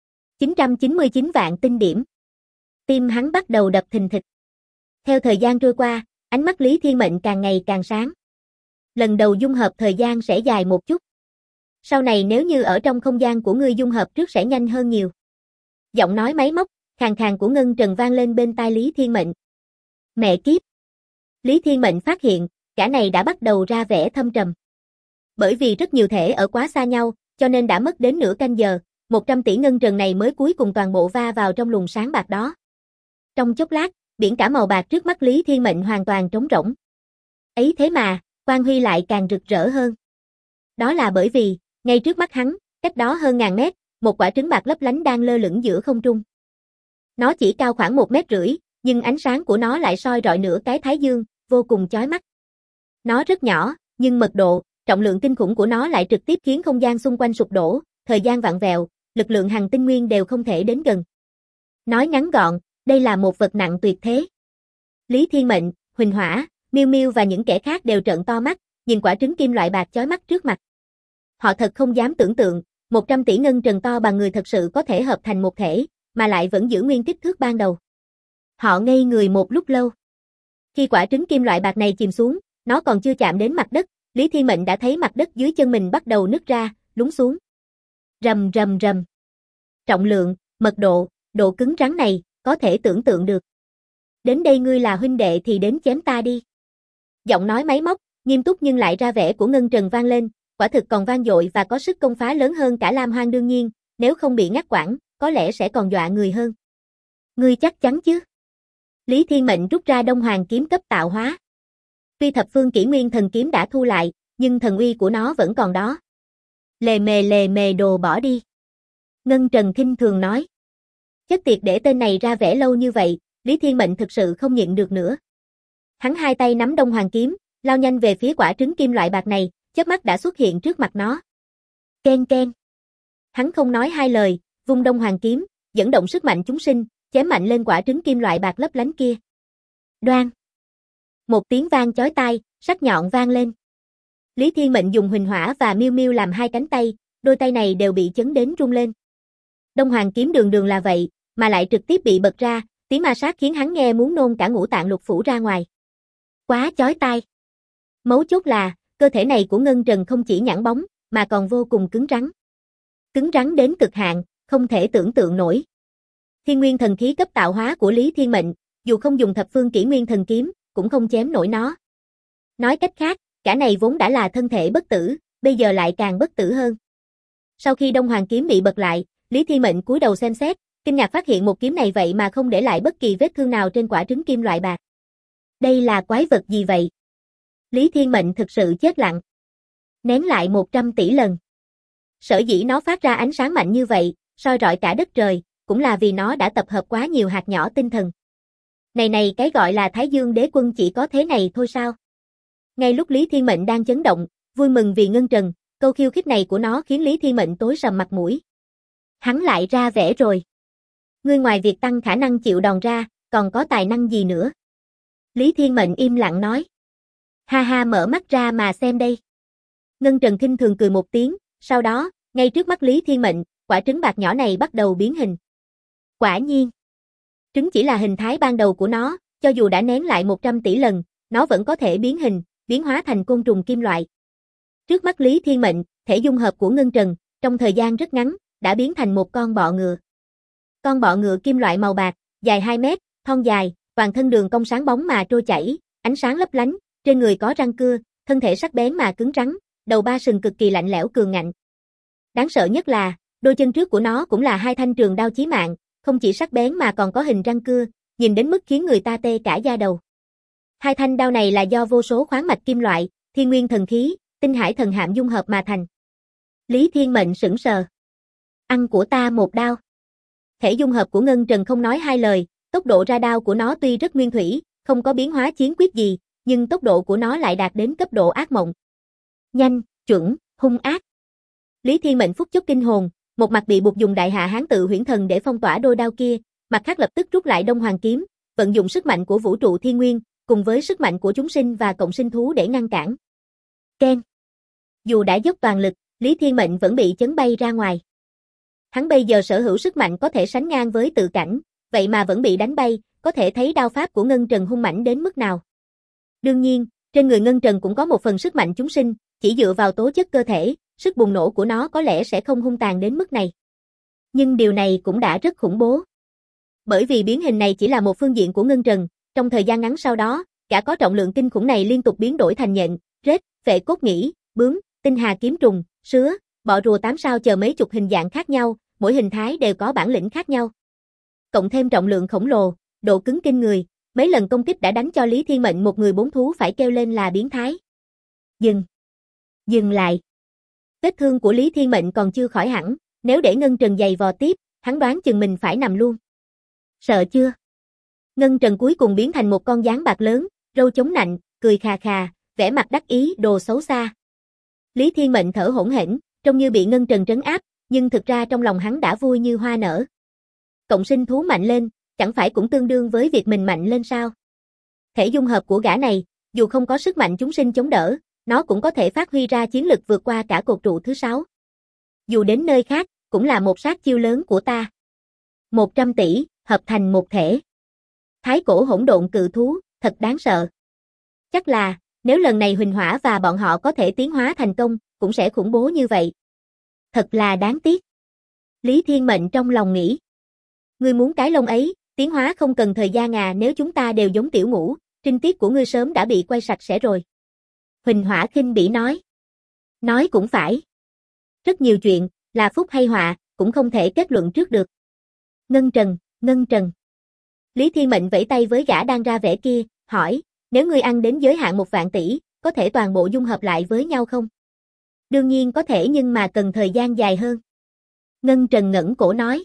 999 vạn tinh điểm. Tim hắn bắt đầu đập thình thịch. Theo thời gian trôi qua, ánh mắt Lý Thiên Mệnh càng ngày càng sáng. Lần đầu dung hợp thời gian sẽ dài một chút. Sau này nếu như ở trong không gian của ngươi dung hợp trước sẽ nhanh hơn nhiều. Giọng nói máy móc, khàn khàn của Ngân Trần vang lên bên tai Lý Thiên Mệnh. Mẹ kiếp. Lý Thiên Mệnh phát hiện, cả này đã bắt đầu ra vẻ thâm trầm. Bởi vì rất nhiều thể ở quá xa nhau, cho nên đã mất đến nửa canh giờ, 100 tỷ ngân trần này mới cuối cùng toàn bộ va vào trong luồng sáng bạc đó. Trong chốc lát, biển cả màu bạc trước mắt Lý Thiên Mệnh hoàn toàn trống rỗng. Ấy thế mà, quang huy lại càng rực rỡ hơn. Đó là bởi vì, ngay trước mắt hắn, cách đó hơn ngàn mét, một quả trứng bạc lấp lánh đang lơ lửng giữa không trung. Nó chỉ cao khoảng 1,5 mét, nhưng ánh sáng của nó lại soi rọi nửa cái thái dương, vô cùng chói mắt. Nó rất nhỏ, nhưng mật độ, trọng lượng kinh khủng của nó lại trực tiếp khiến không gian xung quanh sụp đổ, thời gian vặn vẹo, lực lượng hằng tinh nguyên đều không thể đến gần. Nói ngắn gọn, đây là một vật nặng tuyệt thế. Lý Thiên Mệnh, Huỳnh Hỏa, Miu Miu và những kẻ khác đều trợn to mắt, nhìn quả trứng kim loại bạc chói mắt trước mặt. Họ thật không dám tưởng tượng, 100 tỷ ngân trần to bằng người thật sự có thể hợp thành một thể, mà lại vẫn giữ nguyên kích thước ban đầu. Họ ngây người một lúc lâu. Khi quả trứng kim loại bạc này chìm xuống, nó còn chưa chạm đến mặt đất, Lý Thiên Mệnh đã thấy mặt đất dưới chân mình bắt đầu nứt ra, lún xuống. Rầm rầm rầm. Trọng lượng, mật độ, độ cứng rắn này, có thể tưởng tượng được. Đến đây ngươi là huynh đệ thì đến chém ta đi. Giọng nói máy móc, nghiêm túc nhưng lại ra vẻ của Ngân Trần vang lên, quả thực còn vang dội và có sức công phá lớn hơn cả Lam Hoang đương nhiên, nếu không bị ngắt quãng, có lẽ sẽ còn dọa người hơn. Ngươi chắc chắn chứ? Lý Thiên Mệnh rút ra Đông Hoàng kiếm cấp tạo hóa. Tuy thập phương kỷ nguyên thần kiếm đã thu lại, nhưng thần uy của nó vẫn còn đó. Lề mề đồ bỏ đi. Ngân Trần khinh thường nói. Chết tiệt để tên này ra vẻ lâu như vậy, Lý Thiên Mệnh thực sự không nhịn được nữa. Hắn hai tay nắm Đông Hoàng kiếm, lao nhanh về phía quả trứng kim loại bạc này, chớp mắt đã xuất hiện trước mặt nó. Ken ken. Hắn không nói hai lời, vung Đông Hoàng kiếm, dẫn động sức mạnh chúng sinh, chém mạnh lên quả trứng kim loại bạc lấp lánh kia. Đoan. Một tiếng vang chói tai, sắc nhọn vang lên. Lý Thiên Mệnh dùng Huỳnh Hỏa và Miu Miu làm hai cánh tay, đôi tay này đều bị chấn đến rung lên. Đông Hoàng kiếm đường là vậy, mà lại trực tiếp bị bật ra, tiếng ma sát khiến hắn nghe muốn nôn cả ngũ tạng lục phủ ra ngoài. Quá chói tai. Mấu chốt là, cơ thể này của Ngân Trần không chỉ nhẵn bóng, mà còn vô cùng cứng rắn. Cứng rắn đến cực hạn, không thể tưởng tượng nổi. Thiên nguyên thần khí cấp tạo hóa của Lý Thiên Mệnh, dù không dùng thập phương kỷ nguyên thần kiếm, cũng không chém nổi nó. Nói cách khác, cả này vốn đã là thân thể bất tử, bây giờ lại càng bất tử hơn. Sau khi Đông Hoàng kiếm bị bật lại, Lý Thiên Mệnh cúi đầu xem xét, kinh ngạc phát hiện một kiếm này vậy mà không để lại bất kỳ vết thương nào trên quả trứng kim loại bạc. Đây là quái vật gì vậy? Lý Thiên Mệnh thực sự chết lặng. Nén lại 100 tỷ lần. Sở dĩ nó phát ra ánh sáng mạnh như vậy, soi rọi cả đất trời, cũng là vì nó đã tập hợp quá nhiều hạt nhỏ tinh thần. Này cái gọi là Thái Dương Đế Quân chỉ có thế này thôi sao? Ngay lúc Lý Thiên Mệnh đang chấn động, vui mừng vì Ngân Trần, câu khiêu khích này của nó khiến Lý Thiên Mệnh tối sầm mặt mũi. Hắn lại ra vẻ rồi. Ngươi ngoài việc tăng khả năng chịu đòn ra, còn có tài năng gì nữa? Lý Thiên Mệnh im lặng nói. Ha ha, mở mắt ra mà xem đây. Ngân Trần khinh thường cười một tiếng, sau đó, ngay trước mắt Lý Thiên Mệnh, quả trứng bạc nhỏ này bắt đầu biến hình. Quả nhiên. Trứng chỉ là hình thái ban đầu của nó, cho dù đã nén lại 100 tỷ lần, nó vẫn có thể biến hình, biến hóa thành côn trùng kim loại. Trước mắt Lý Thiên Mệnh, thể dung hợp của Ngân Trần, trong thời gian rất ngắn, đã biến thành một con bọ ngựa. Con bọ ngựa kim loại màu bạc, dài 2 mét, thon dài, toàn thân đường cong sáng bóng mà trôi chảy, ánh sáng lấp lánh, trên người có răng cưa, thân thể sắc bén mà cứng rắn, đầu 3 sừng cực kỳ lạnh lẽo cường ngạnh. Đáng sợ nhất là, đôi chân trước của nó cũng là 2 thanh trường đao chí mạng, không chỉ sắc bén mà còn có hình răng cưa, nhìn đến mức khiến người ta tê cả da đầu. 2 thanh đao này là do vô số khoáng mạch kim loại, thiên nguyên thần khí, tinh hải thần hạm dung hợp mà thành. Lý Thiên Mệnh sững sờ. Ăn của ta một đao. Thể dung hợp của Ngân Trần không nói hai lời, tốc độ ra đao của nó tuy rất nguyên thủy, không có biến hóa chiến quyết gì, nhưng tốc độ của nó lại đạt đến cấp độ ác mộng. Nhanh, chuẩn, hung ác. Lý Thiên Mệnh phút chốc kinh hồn, một mặt bị buộc dùng đại hạ hán tự huyễn thần để phong tỏa đôi đao kia, mặt khác lập tức rút lại Đông Hoàng kiếm, vận dụng sức mạnh của vũ trụ thiên nguyên, cùng với sức mạnh của chúng sinh và cộng sinh thú để ngăn cản. Keng. Dù đã dốc toàn lực, Lý Thiên Mệnh vẫn bị chấn bay ra ngoài. Hắn bây giờ sở hữu sức mạnh có thể sánh ngang với tự cảnh, vậy mà vẫn bị đánh bay, có thể thấy đao pháp của Ngân Trần hung mãnh đến mức nào. Đương nhiên, trên người Ngân Trần cũng có một phần sức mạnh chúng sinh, chỉ dựa vào tố chất cơ thể, sức bùng nổ của nó có lẽ sẽ không hung tàn đến mức này. Nhưng điều này cũng đã rất khủng bố. Bởi vì biến hình này chỉ là một phương diện của Ngân Trần, trong thời gian ngắn sau đó, cả có trọng lượng kinh khủng này liên tục biến đổi thành nhện, rết, phệ cốt nhĩ, bướm, tinh hà kiếm trùng, sứa, bọ rùa 8 sao chờ mấy chục hình dạng khác nhau, mỗi hình thái đều có bản lĩnh khác nhau. Cộng thêm trọng lượng khổng lồ, độ cứng kinh người, mấy lần công kích đã đánh cho Lý Thiên Mệnh một người 4 thú phải kêu lên là biến thái. Dừng. Dừng lại. Vết thương của Lý Thiên Mệnh còn chưa khỏi hẳn, nếu để Ngân Trần giày vò tiếp, hắn đoán chừng mình phải nằm luôn. Sợ chưa? Ngân Trần cuối cùng biến thành một con gián bạc lớn, râu chống nạnh, cười khà khà, vẻ mặt đắc ý, đồ xấu xa. Lý Thiên Mệnh thở hổn hển, trông như bị Ngân Trần trấn áp, nhưng thực ra trong lòng hắn đã vui như hoa nở. Cộng sinh thú mạnh lên, chẳng phải cũng tương đương với việc mình mạnh lên sao? Thể dung hợp của gã này, dù không có sức mạnh chúng sinh chống đỡ, nó cũng có thể phát huy ra chiến lực vượt qua cả cột trụ thứ 6. Dù đến nơi khác, cũng là một sát chiêu lớn của ta. 100 tỷ, hợp thành một thể. Thái cổ hỗn độn cự thú, thật đáng sợ. Chắc là, nếu lần này Huỳnh Hỏa và bọn họ có thể tiến hóa thành công, cũng sẽ khủng bố như vậy. Thật là đáng tiếc. Lý Thiên Mệnh trong lòng nghĩ. Ngươi muốn cái lông ấy, tiến hóa không cần thời gian à, nếu chúng ta đều giống tiểu ngũ, trinh tiết của ngươi sớm đã bị quay sạch sẽ rồi. Huỳnh Hỏa khinh bỉ nói. Nói cũng phải. Rất nhiều chuyện, là phúc hay họa, cũng không thể kết luận trước được. Ngân Trần, Ngân Trần. Lý Thiên Mệnh vẫy tay với gã đang ra vẻ kia, hỏi, nếu ngươi ăn đến giới hạn 1 vạn tỷ, có thể toàn bộ dung hợp lại với nhau không? Đương nhiên có thể nhưng mà cần thời gian dài hơn. Ngân Trần ngẩng cổ nói.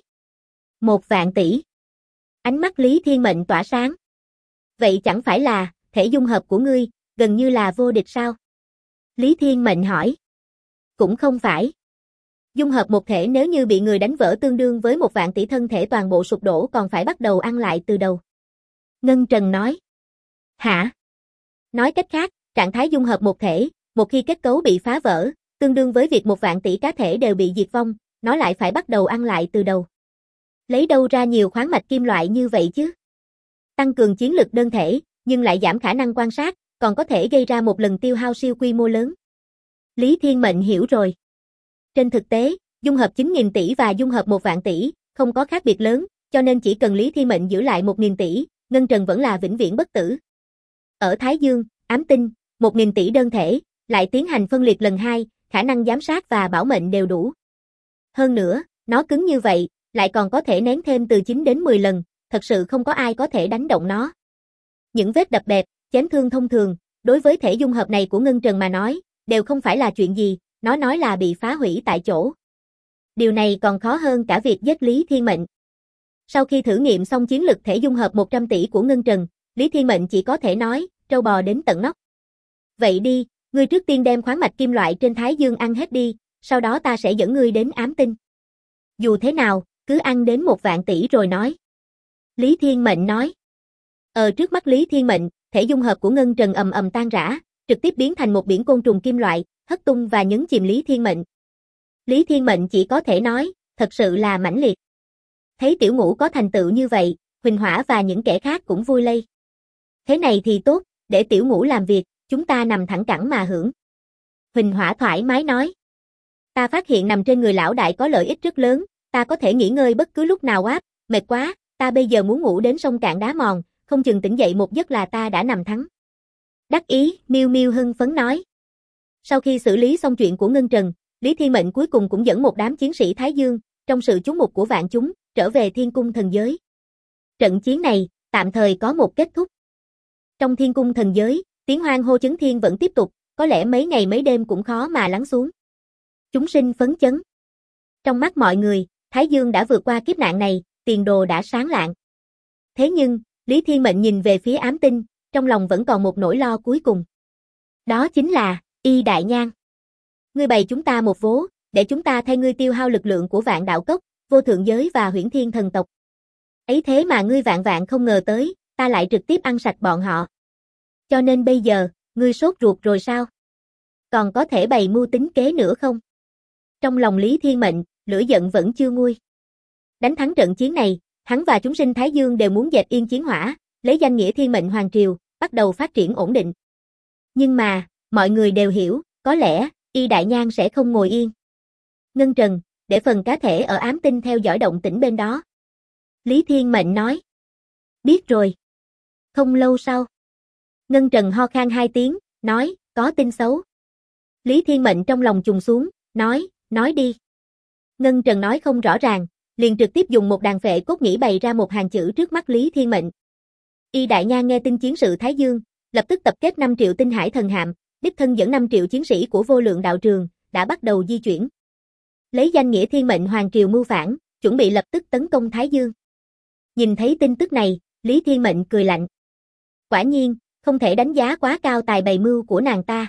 1 vạn tỷ. Ánh mắt Lý Thiên Mệnh tỏa sáng. Vậy chẳng phải là, thể dung hợp của ngươi, gần như là vô địch sao? Lý Thiên Mệnh hỏi. Cũng không phải. Dung hợp một thể nếu như bị người đánh vỡ tương đương với 1 vạn tỷ thân thể toàn bộ sụp đổ còn phải bắt đầu ăn lại từ đầu. Ngân Trần nói. Hả? Nói cách khác, trạng thái dung hợp một thể, một khi kết cấu bị phá vỡ, tương đương với việc 1 vạn tỷ cá thể đều bị diệt vong, nó lại phải bắt đầu ăn lại từ đầu. Lấy đâu ra nhiều khoáng mạch kim loại như vậy chứ? Tăng cường chiến lực đơn thể, nhưng lại giảm khả năng quan sát, còn có thể gây ra một lần tiêu hao siêu quy mô lớn. Lý Thiên Mệnh hiểu rồi. Trên thực tế, dung hợp 9.000 tỷ và dung hợp 1 vạn tỷ, không có khác biệt lớn, cho nên chỉ cần Lý Thiên Mệnh giữ lại 1.000 tỷ, Ngân Trần vẫn là vĩnh viễn bất tử. Ở Thái Dương, ám tinh, 1.000 tỷ đơn thể, lại tiến hành phân liệt lần 2, khả năng giám sát và bảo mệnh đều đủ. Hơn nữa, nó cứng như vậy, lại còn có thể nén thêm từ 9 đến 10 lần, thật sự không có ai có thể đánh động nó. Những vết đập bẹp, Chém thương thông thường, đối với thể dung hợp này của Ngân Trần mà nói, đều không phải là chuyện gì, nó nói là bị phá hủy tại chỗ. Điều này còn khó hơn cả việc giết Lý Thiên Mệnh. Sau khi thử nghiệm xong chiến lực thể dung hợp 100 tỷ của Ngân Trần, Lý Thiên Mệnh chỉ có thể nói, trâu bò đến tận nóc. Vậy đi, ngươi trước tiên đem khoáng mạch kim loại trên Thái Dương ăn hết đi, sau đó ta sẽ dẫn ngươi đến ám tinh. Dù thế nào, cứ ăn đến 1 vạn tỷ rồi nói. Lý Thiên Mệnh nói. Trước mắt Lý Thiên Mệnh, thể dung hợp của Ngân Trần ầm ầm tan rã, trực tiếp biến thành một biển côn trùng kim loại, hất tung và nhấn chìm Lý Thiên Mệnh. Lý Thiên Mệnh chỉ có thể nói, thật sự là mãnh liệt. Thấy Tiểu Ngũ có thành tựu như vậy, Huỳnh Hỏa và những kẻ khác cũng vui lây. Thế này thì tốt, để Tiểu Ngũ làm việc, chúng ta nằm thẳng cẳng mà hưởng. Huỳnh Hỏa thoải mái nói. Ta phát hiện nằm trên người lão đại có lợi ích rất lớn, ta có thể nghỉ ngơi bất cứ lúc nào mệt quá, ta bây giờ muốn ngủ đến sông cạn đá mòn, không chừng tỉnh dậy một giấc là ta đã nằm thắng. Đắc ý, Miêu Miêu hưng phấn nói. Sau khi xử lý xong chuyện của Ngân Trần, Lý Thiên Mệnh cuối cùng cũng dẫn một đám chiến sĩ Thái Dương, trong sự chú mục của vạn chúng, trở về Thiên Cung Thần Giới. Trận chiến này, tạm thời có một kết thúc. Trong Thiên Cung Thần Giới, tiếng hoan hô chấn thiên vẫn tiếp tục, có lẽ mấy ngày mấy đêm cũng khó mà lắng xuống. Chúng sinh phấn chấn. Trong mắt mọi người, Thái Dương đã vượt qua kiếp nạn này, tiền đồ đã sáng lạng. Thế nhưng, Lý Thiên Mệnh nhìn về phía ám tinh, trong lòng vẫn còn một nỗi lo cuối cùng. Đó chính là, Y Đại Nhan. Ngươi bày chúng ta một vố, để chúng ta thay ngươi tiêu hao lực lượng của Vạn Đạo Cốc, Vô Thượng Giới và Huyễn Thiên Thần Tộc. Ấy thế mà ngươi vạn không ngờ tới, ta lại trực tiếp ăn sạch bọn họ. Cho nên bây giờ, ngươi sốt ruột rồi sao? Còn có thể bày mưu tính kế nữa không? Trong lòng Lý Thiên Mệnh, lửa giận vẫn chưa nguôi. Đánh thắng trận chiến này, hắn và chúng sinh Thái Dương đều muốn dẹp yên chiến hỏa, lấy danh nghĩa Thiên Mệnh Hoàng Triều, bắt đầu phát triển ổn định. Nhưng mà, mọi người đều hiểu, có lẽ, Y Đại Nhan sẽ không ngồi yên. Ngân Trần, để phần cá thể ở ám tinh theo dõi động tĩnh bên đó. Lý Thiên Mệnh nói. Biết rồi. Không lâu sau. Ngân Trần ho khan 2 tiếng, nói, có tin xấu. Lý Thiên Mệnh trong lòng trùng xuống, nói đi. Ngân Trần nói không rõ ràng, liền trực tiếp dùng một đàn phệ cốt nhĩ bày ra một hàng chữ trước mắt Lý Thiên Mệnh. Y Đại Nha nghe tin chiến sự Thái Dương, lập tức tập kết 5 triệu tinh hải thần hạm, đích thân dẫn 5 triệu chiến sĩ của Vô Lượng Đạo Trường, đã bắt đầu di chuyển. Lấy danh nghĩa Thiên Mệnh Hoàng Triều mưu phản, chuẩn bị lập tức tấn công Thái Dương. Nhìn thấy tin tức này, Lý Thiên Mệnh cười lạnh. Quả nhiên, không thể đánh giá quá cao tài bày mưu của nàng ta.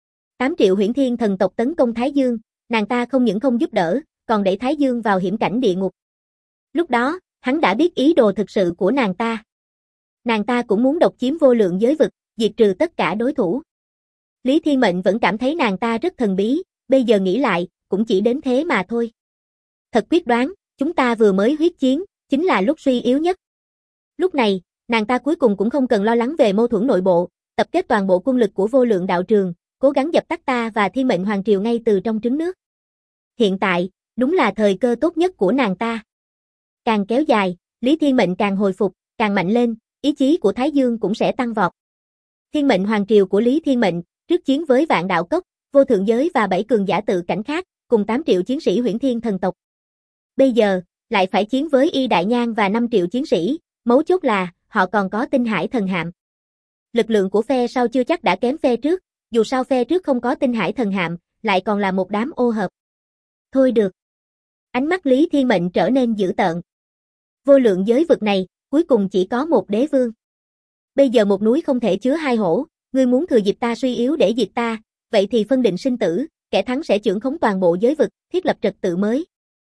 8 triệu Huyễn Thiên Thần tộc tấn công Thái Dương, nàng ta không những không giúp đỡ, còn đẩy Thái Dương vào hiểm cảnh địa ngục. Lúc đó, hắn đã biết ý đồ thực sự của nàng ta. Nàng ta cũng muốn độc chiếm vô lượng giới vực, diệt trừ tất cả đối thủ. Lý Thiên Mệnh vẫn cảm thấy nàng ta rất thần bí, bây giờ nghĩ lại, cũng chỉ đến thế mà thôi. Thật quyết đoán, chúng ta vừa mới huyết chiến, chính là lúc suy yếu nhất. Lúc này, nàng ta cuối cùng cũng không cần lo lắng về mâu thuẫn nội bộ, tập kết toàn bộ quân lực của Vô Lượng Đạo Trường, cố gắng dập tắt ta và Thiên Mệnh Hoàng Triều ngay từ trong trứng nước. Hiện tại, đúng là thời cơ tốt nhất của nàng ta. Càng kéo dài, Lý Thiên Mệnh càng hồi phục, càng mạnh lên, ý chí của Thái Dương cũng sẽ tăng vọt. Thiên Mệnh Hoàng Triều của Lý Thiên Mệnh, trước chiến với Vạn Đạo Cốc, Vô Thượng Giới và 7 cường giả tự cảnh khác, cùng 8 triệu chiến sĩ Huyễn Thiên Thần tộc. Bây giờ, lại phải chiến với Y Đại Nhan và 5 triệu chiến sĩ, mấu chốt là, họ còn có tinh hải thần hạm. Lực lượng của phe sau chưa chắc đã kém phe trước, dù sao phe trước không có tinh hải thần hạm, lại còn là một đám ô hợp. Thôi được. Ánh mắt Lý Thiên Mệnh trở nên dữ tợn. Vô lượng giới vực này, cuối cùng chỉ có một đế vương. Bây giờ một núi không thể chứa 2 hổ, ngươi muốn thừa dịp ta suy yếu để diệt ta, vậy thì phân định sinh tử, kẻ thắng sẽ trưởng khống toàn bộ giới vực, thiết lập trật tự mới.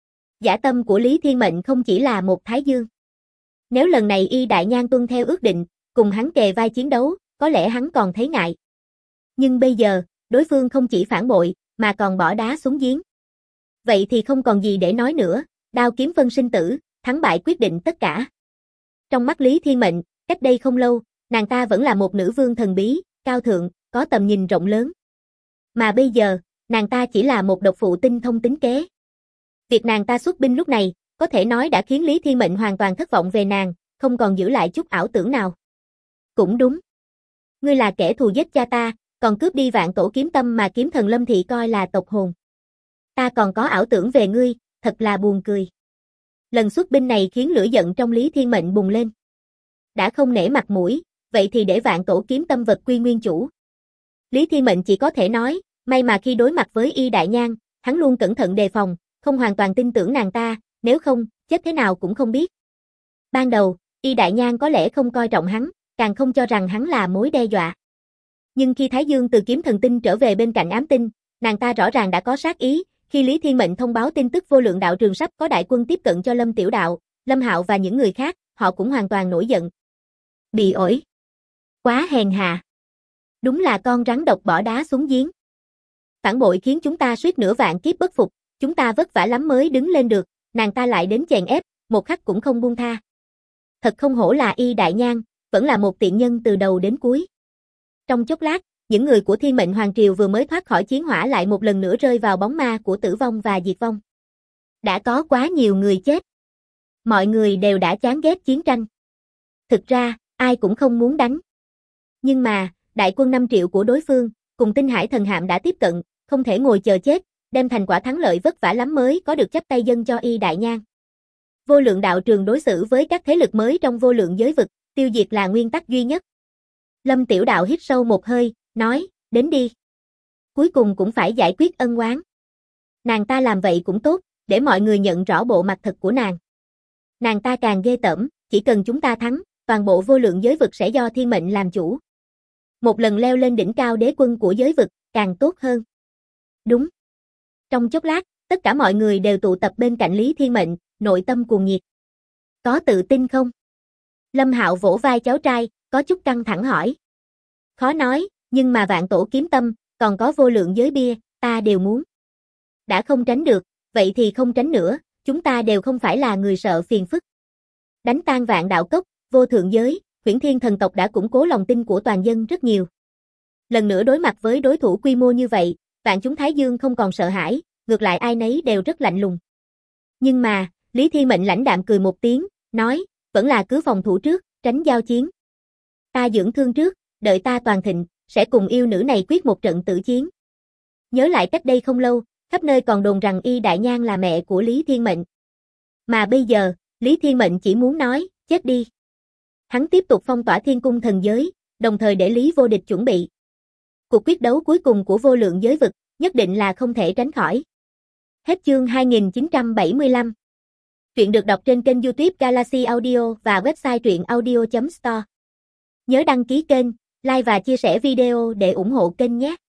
Dã tâm của Lý Thiên Mệnh không chỉ là một Thái Dương. Nếu lần này Y Đại Nhan tuân theo ước định, cùng hắn kề vai chiến đấu, có lẽ hắn còn thấy ngại. Nhưng bây giờ, đối phương không chỉ phản bội, mà còn bỏ đá xuống giếng. Vậy thì không còn gì để nói nữa, đao kiếm phân sinh tử, thắng bại quyết định tất cả. Trong mắt Lý Thiên Mệnh, cách đây không lâu, nàng ta vẫn là một nữ vương thần bí, cao thượng, có tầm nhìn rộng lớn. Mà bây giờ, nàng ta chỉ là một độc phụ tinh thông tính kế. Việc nàng ta xuất binh lúc này, có thể nói đã khiến Lý Thiên Mệnh hoàn toàn thất vọng về nàng, không còn giữ lại chút ảo tưởng nào. Cũng đúng. Ngươi là kẻ thù giết cha ta, còn cướp đi Vạn Tổ Kiếm Tâm mà Kiếm Thần Lâm Thị coi là tộc hồn. Ta còn có ảo tưởng về ngươi, thật là buồn cười. Lần xuất binh này khiến lửa giận trong Lý Thiên Mệnh bùng lên. Đã không nể mặt mũi, vậy thì để vạn tổ kiếm tâm vật quy nguyên chủ. Lý Thiên Mệnh chỉ có thể nói, may mà khi đối mặt với Y Đại Nhan, hắn luôn cẩn thận đề phòng, không hoàn toàn tin tưởng nàng ta, nếu không, chết thế nào cũng không biết. Ban đầu, Y Đại Nhan có lẽ không coi trọng hắn, càng không cho rằng hắn là mối đe dọa. Nhưng khi Thái Dương từ kiếm thần tinh trở về bên cạnh ám tinh, nàng ta rõ ràng đã có sát ý, khi Lý Thiên Mệnh thông báo tin tức vô lượng đạo trường sắp có đại quân tiếp cận cho Lâm Tiểu Đạo, Lâm Hạo và những người khác, họ cũng hoàn toàn nổi giận. Bị ổi. Quá hèn hạ. Đúng là con rắn độc bỏ đá xuống giếng. Phản bội khiến chúng ta suýt nửa vạn kiếp bất phục, chúng ta vất vả lắm mới đứng lên được, nàng ta lại đến chèn ép, một khắc cũng không buông tha. Thật không hổ là Y Đại Nhan, vẫn là một tiện nhân từ đầu đến cuối. Trong chốc lát, những người của Thiên Mệnh Hoàng Triều vừa mới thoát khỏi chiến hỏa lại một lần nữa rơi vào bóng ma của tử vong và diệt vong. Đã có quá nhiều người chết. Mọi người đều đã chán ghét chiến tranh. Thực ra, ai cũng không muốn đánh. Nhưng mà, đại quân 5 triệu của đối phương, cùng Tinh Hải Thần Hạm đã tiếp cận, không thể ngồi chờ chết, đem thành quả thắng lợi vất vả lắm mới có được chắp tay dâng cho Y Đại Nhan. Vô lượng đạo trường đối xử với các thế lực mới trong vô lượng giới vực, tiêu diệt là nguyên tắc duy nhất. Lâm Tiểu Đạo hít sâu một hơi, nói, đến đi. Cuối cùng cũng phải giải quyết ân oán. Nàng ta làm vậy cũng tốt, để mọi người nhận rõ bộ mặt thật của nàng. Nàng ta càng ghê tởm, chỉ cần chúng ta thắng, toàn bộ vô lượng giới vực sẽ do Thiên Mệnh làm chủ. Một lần leo lên đỉnh cao đế quân của giới vực, càng tốt hơn. Đúng. Trong chốc lát, tất cả mọi người đều tụ tập bên cạnh Lý Thiên Mệnh, nội tâm cuồng nhiệt. Có tự tin không? Lâm Hạo vỗ vai cháu trai, có chút căng thẳng hỏi. Khó nói, nhưng mà vạn tổ kiếm tâm, còn có vô lượng giới bia, ta đều muốn. Đã không tránh được, vậy thì không tránh nữa, chúng ta đều không phải là người sợ phiền phức. Đánh tan vạn đạo cốc, vô thượng giới, Huyễn Thiên thần tộc đã củng cố lòng tin của toàn dân rất nhiều. Lần nữa đối mặt với đối thủ quy mô như vậy, vạn chúng Thái Dương không còn sợ hãi, ngược lại ai nấy đều rất lạnh lùng. Nhưng mà, Lý Thiên Mệnh lãnh đạm cười một tiếng, nói, vẫn là cứ phòng thủ trước, tránh giao chiến. Ta dưỡng thương trước, đợi ta toàn thịnh, sẽ cùng yêu nữ này quyết một trận tử chiến. Nhớ lại cách đây không lâu, khắp nơi còn đồn rằng Y Đại Nhan là mẹ của Lý Thiên Mệnh. Mà bây giờ, Lý Thiên Mệnh chỉ muốn nói, chết đi. Hắn tiếp tục phong tỏa thiên cung thần giới, đồng thời để Lý Vô Địch chuẩn bị. Cuộc quyết đấu cuối cùng của vô lượng giới vực, nhất định là không thể tránh khỏi. Hết chương 2975. Truyện được đọc trên kênh YouTube Galaxy Audio và website truyệnaudio.store. Nhớ đăng ký kênh, like và chia sẻ video để ủng hộ kênh nhé.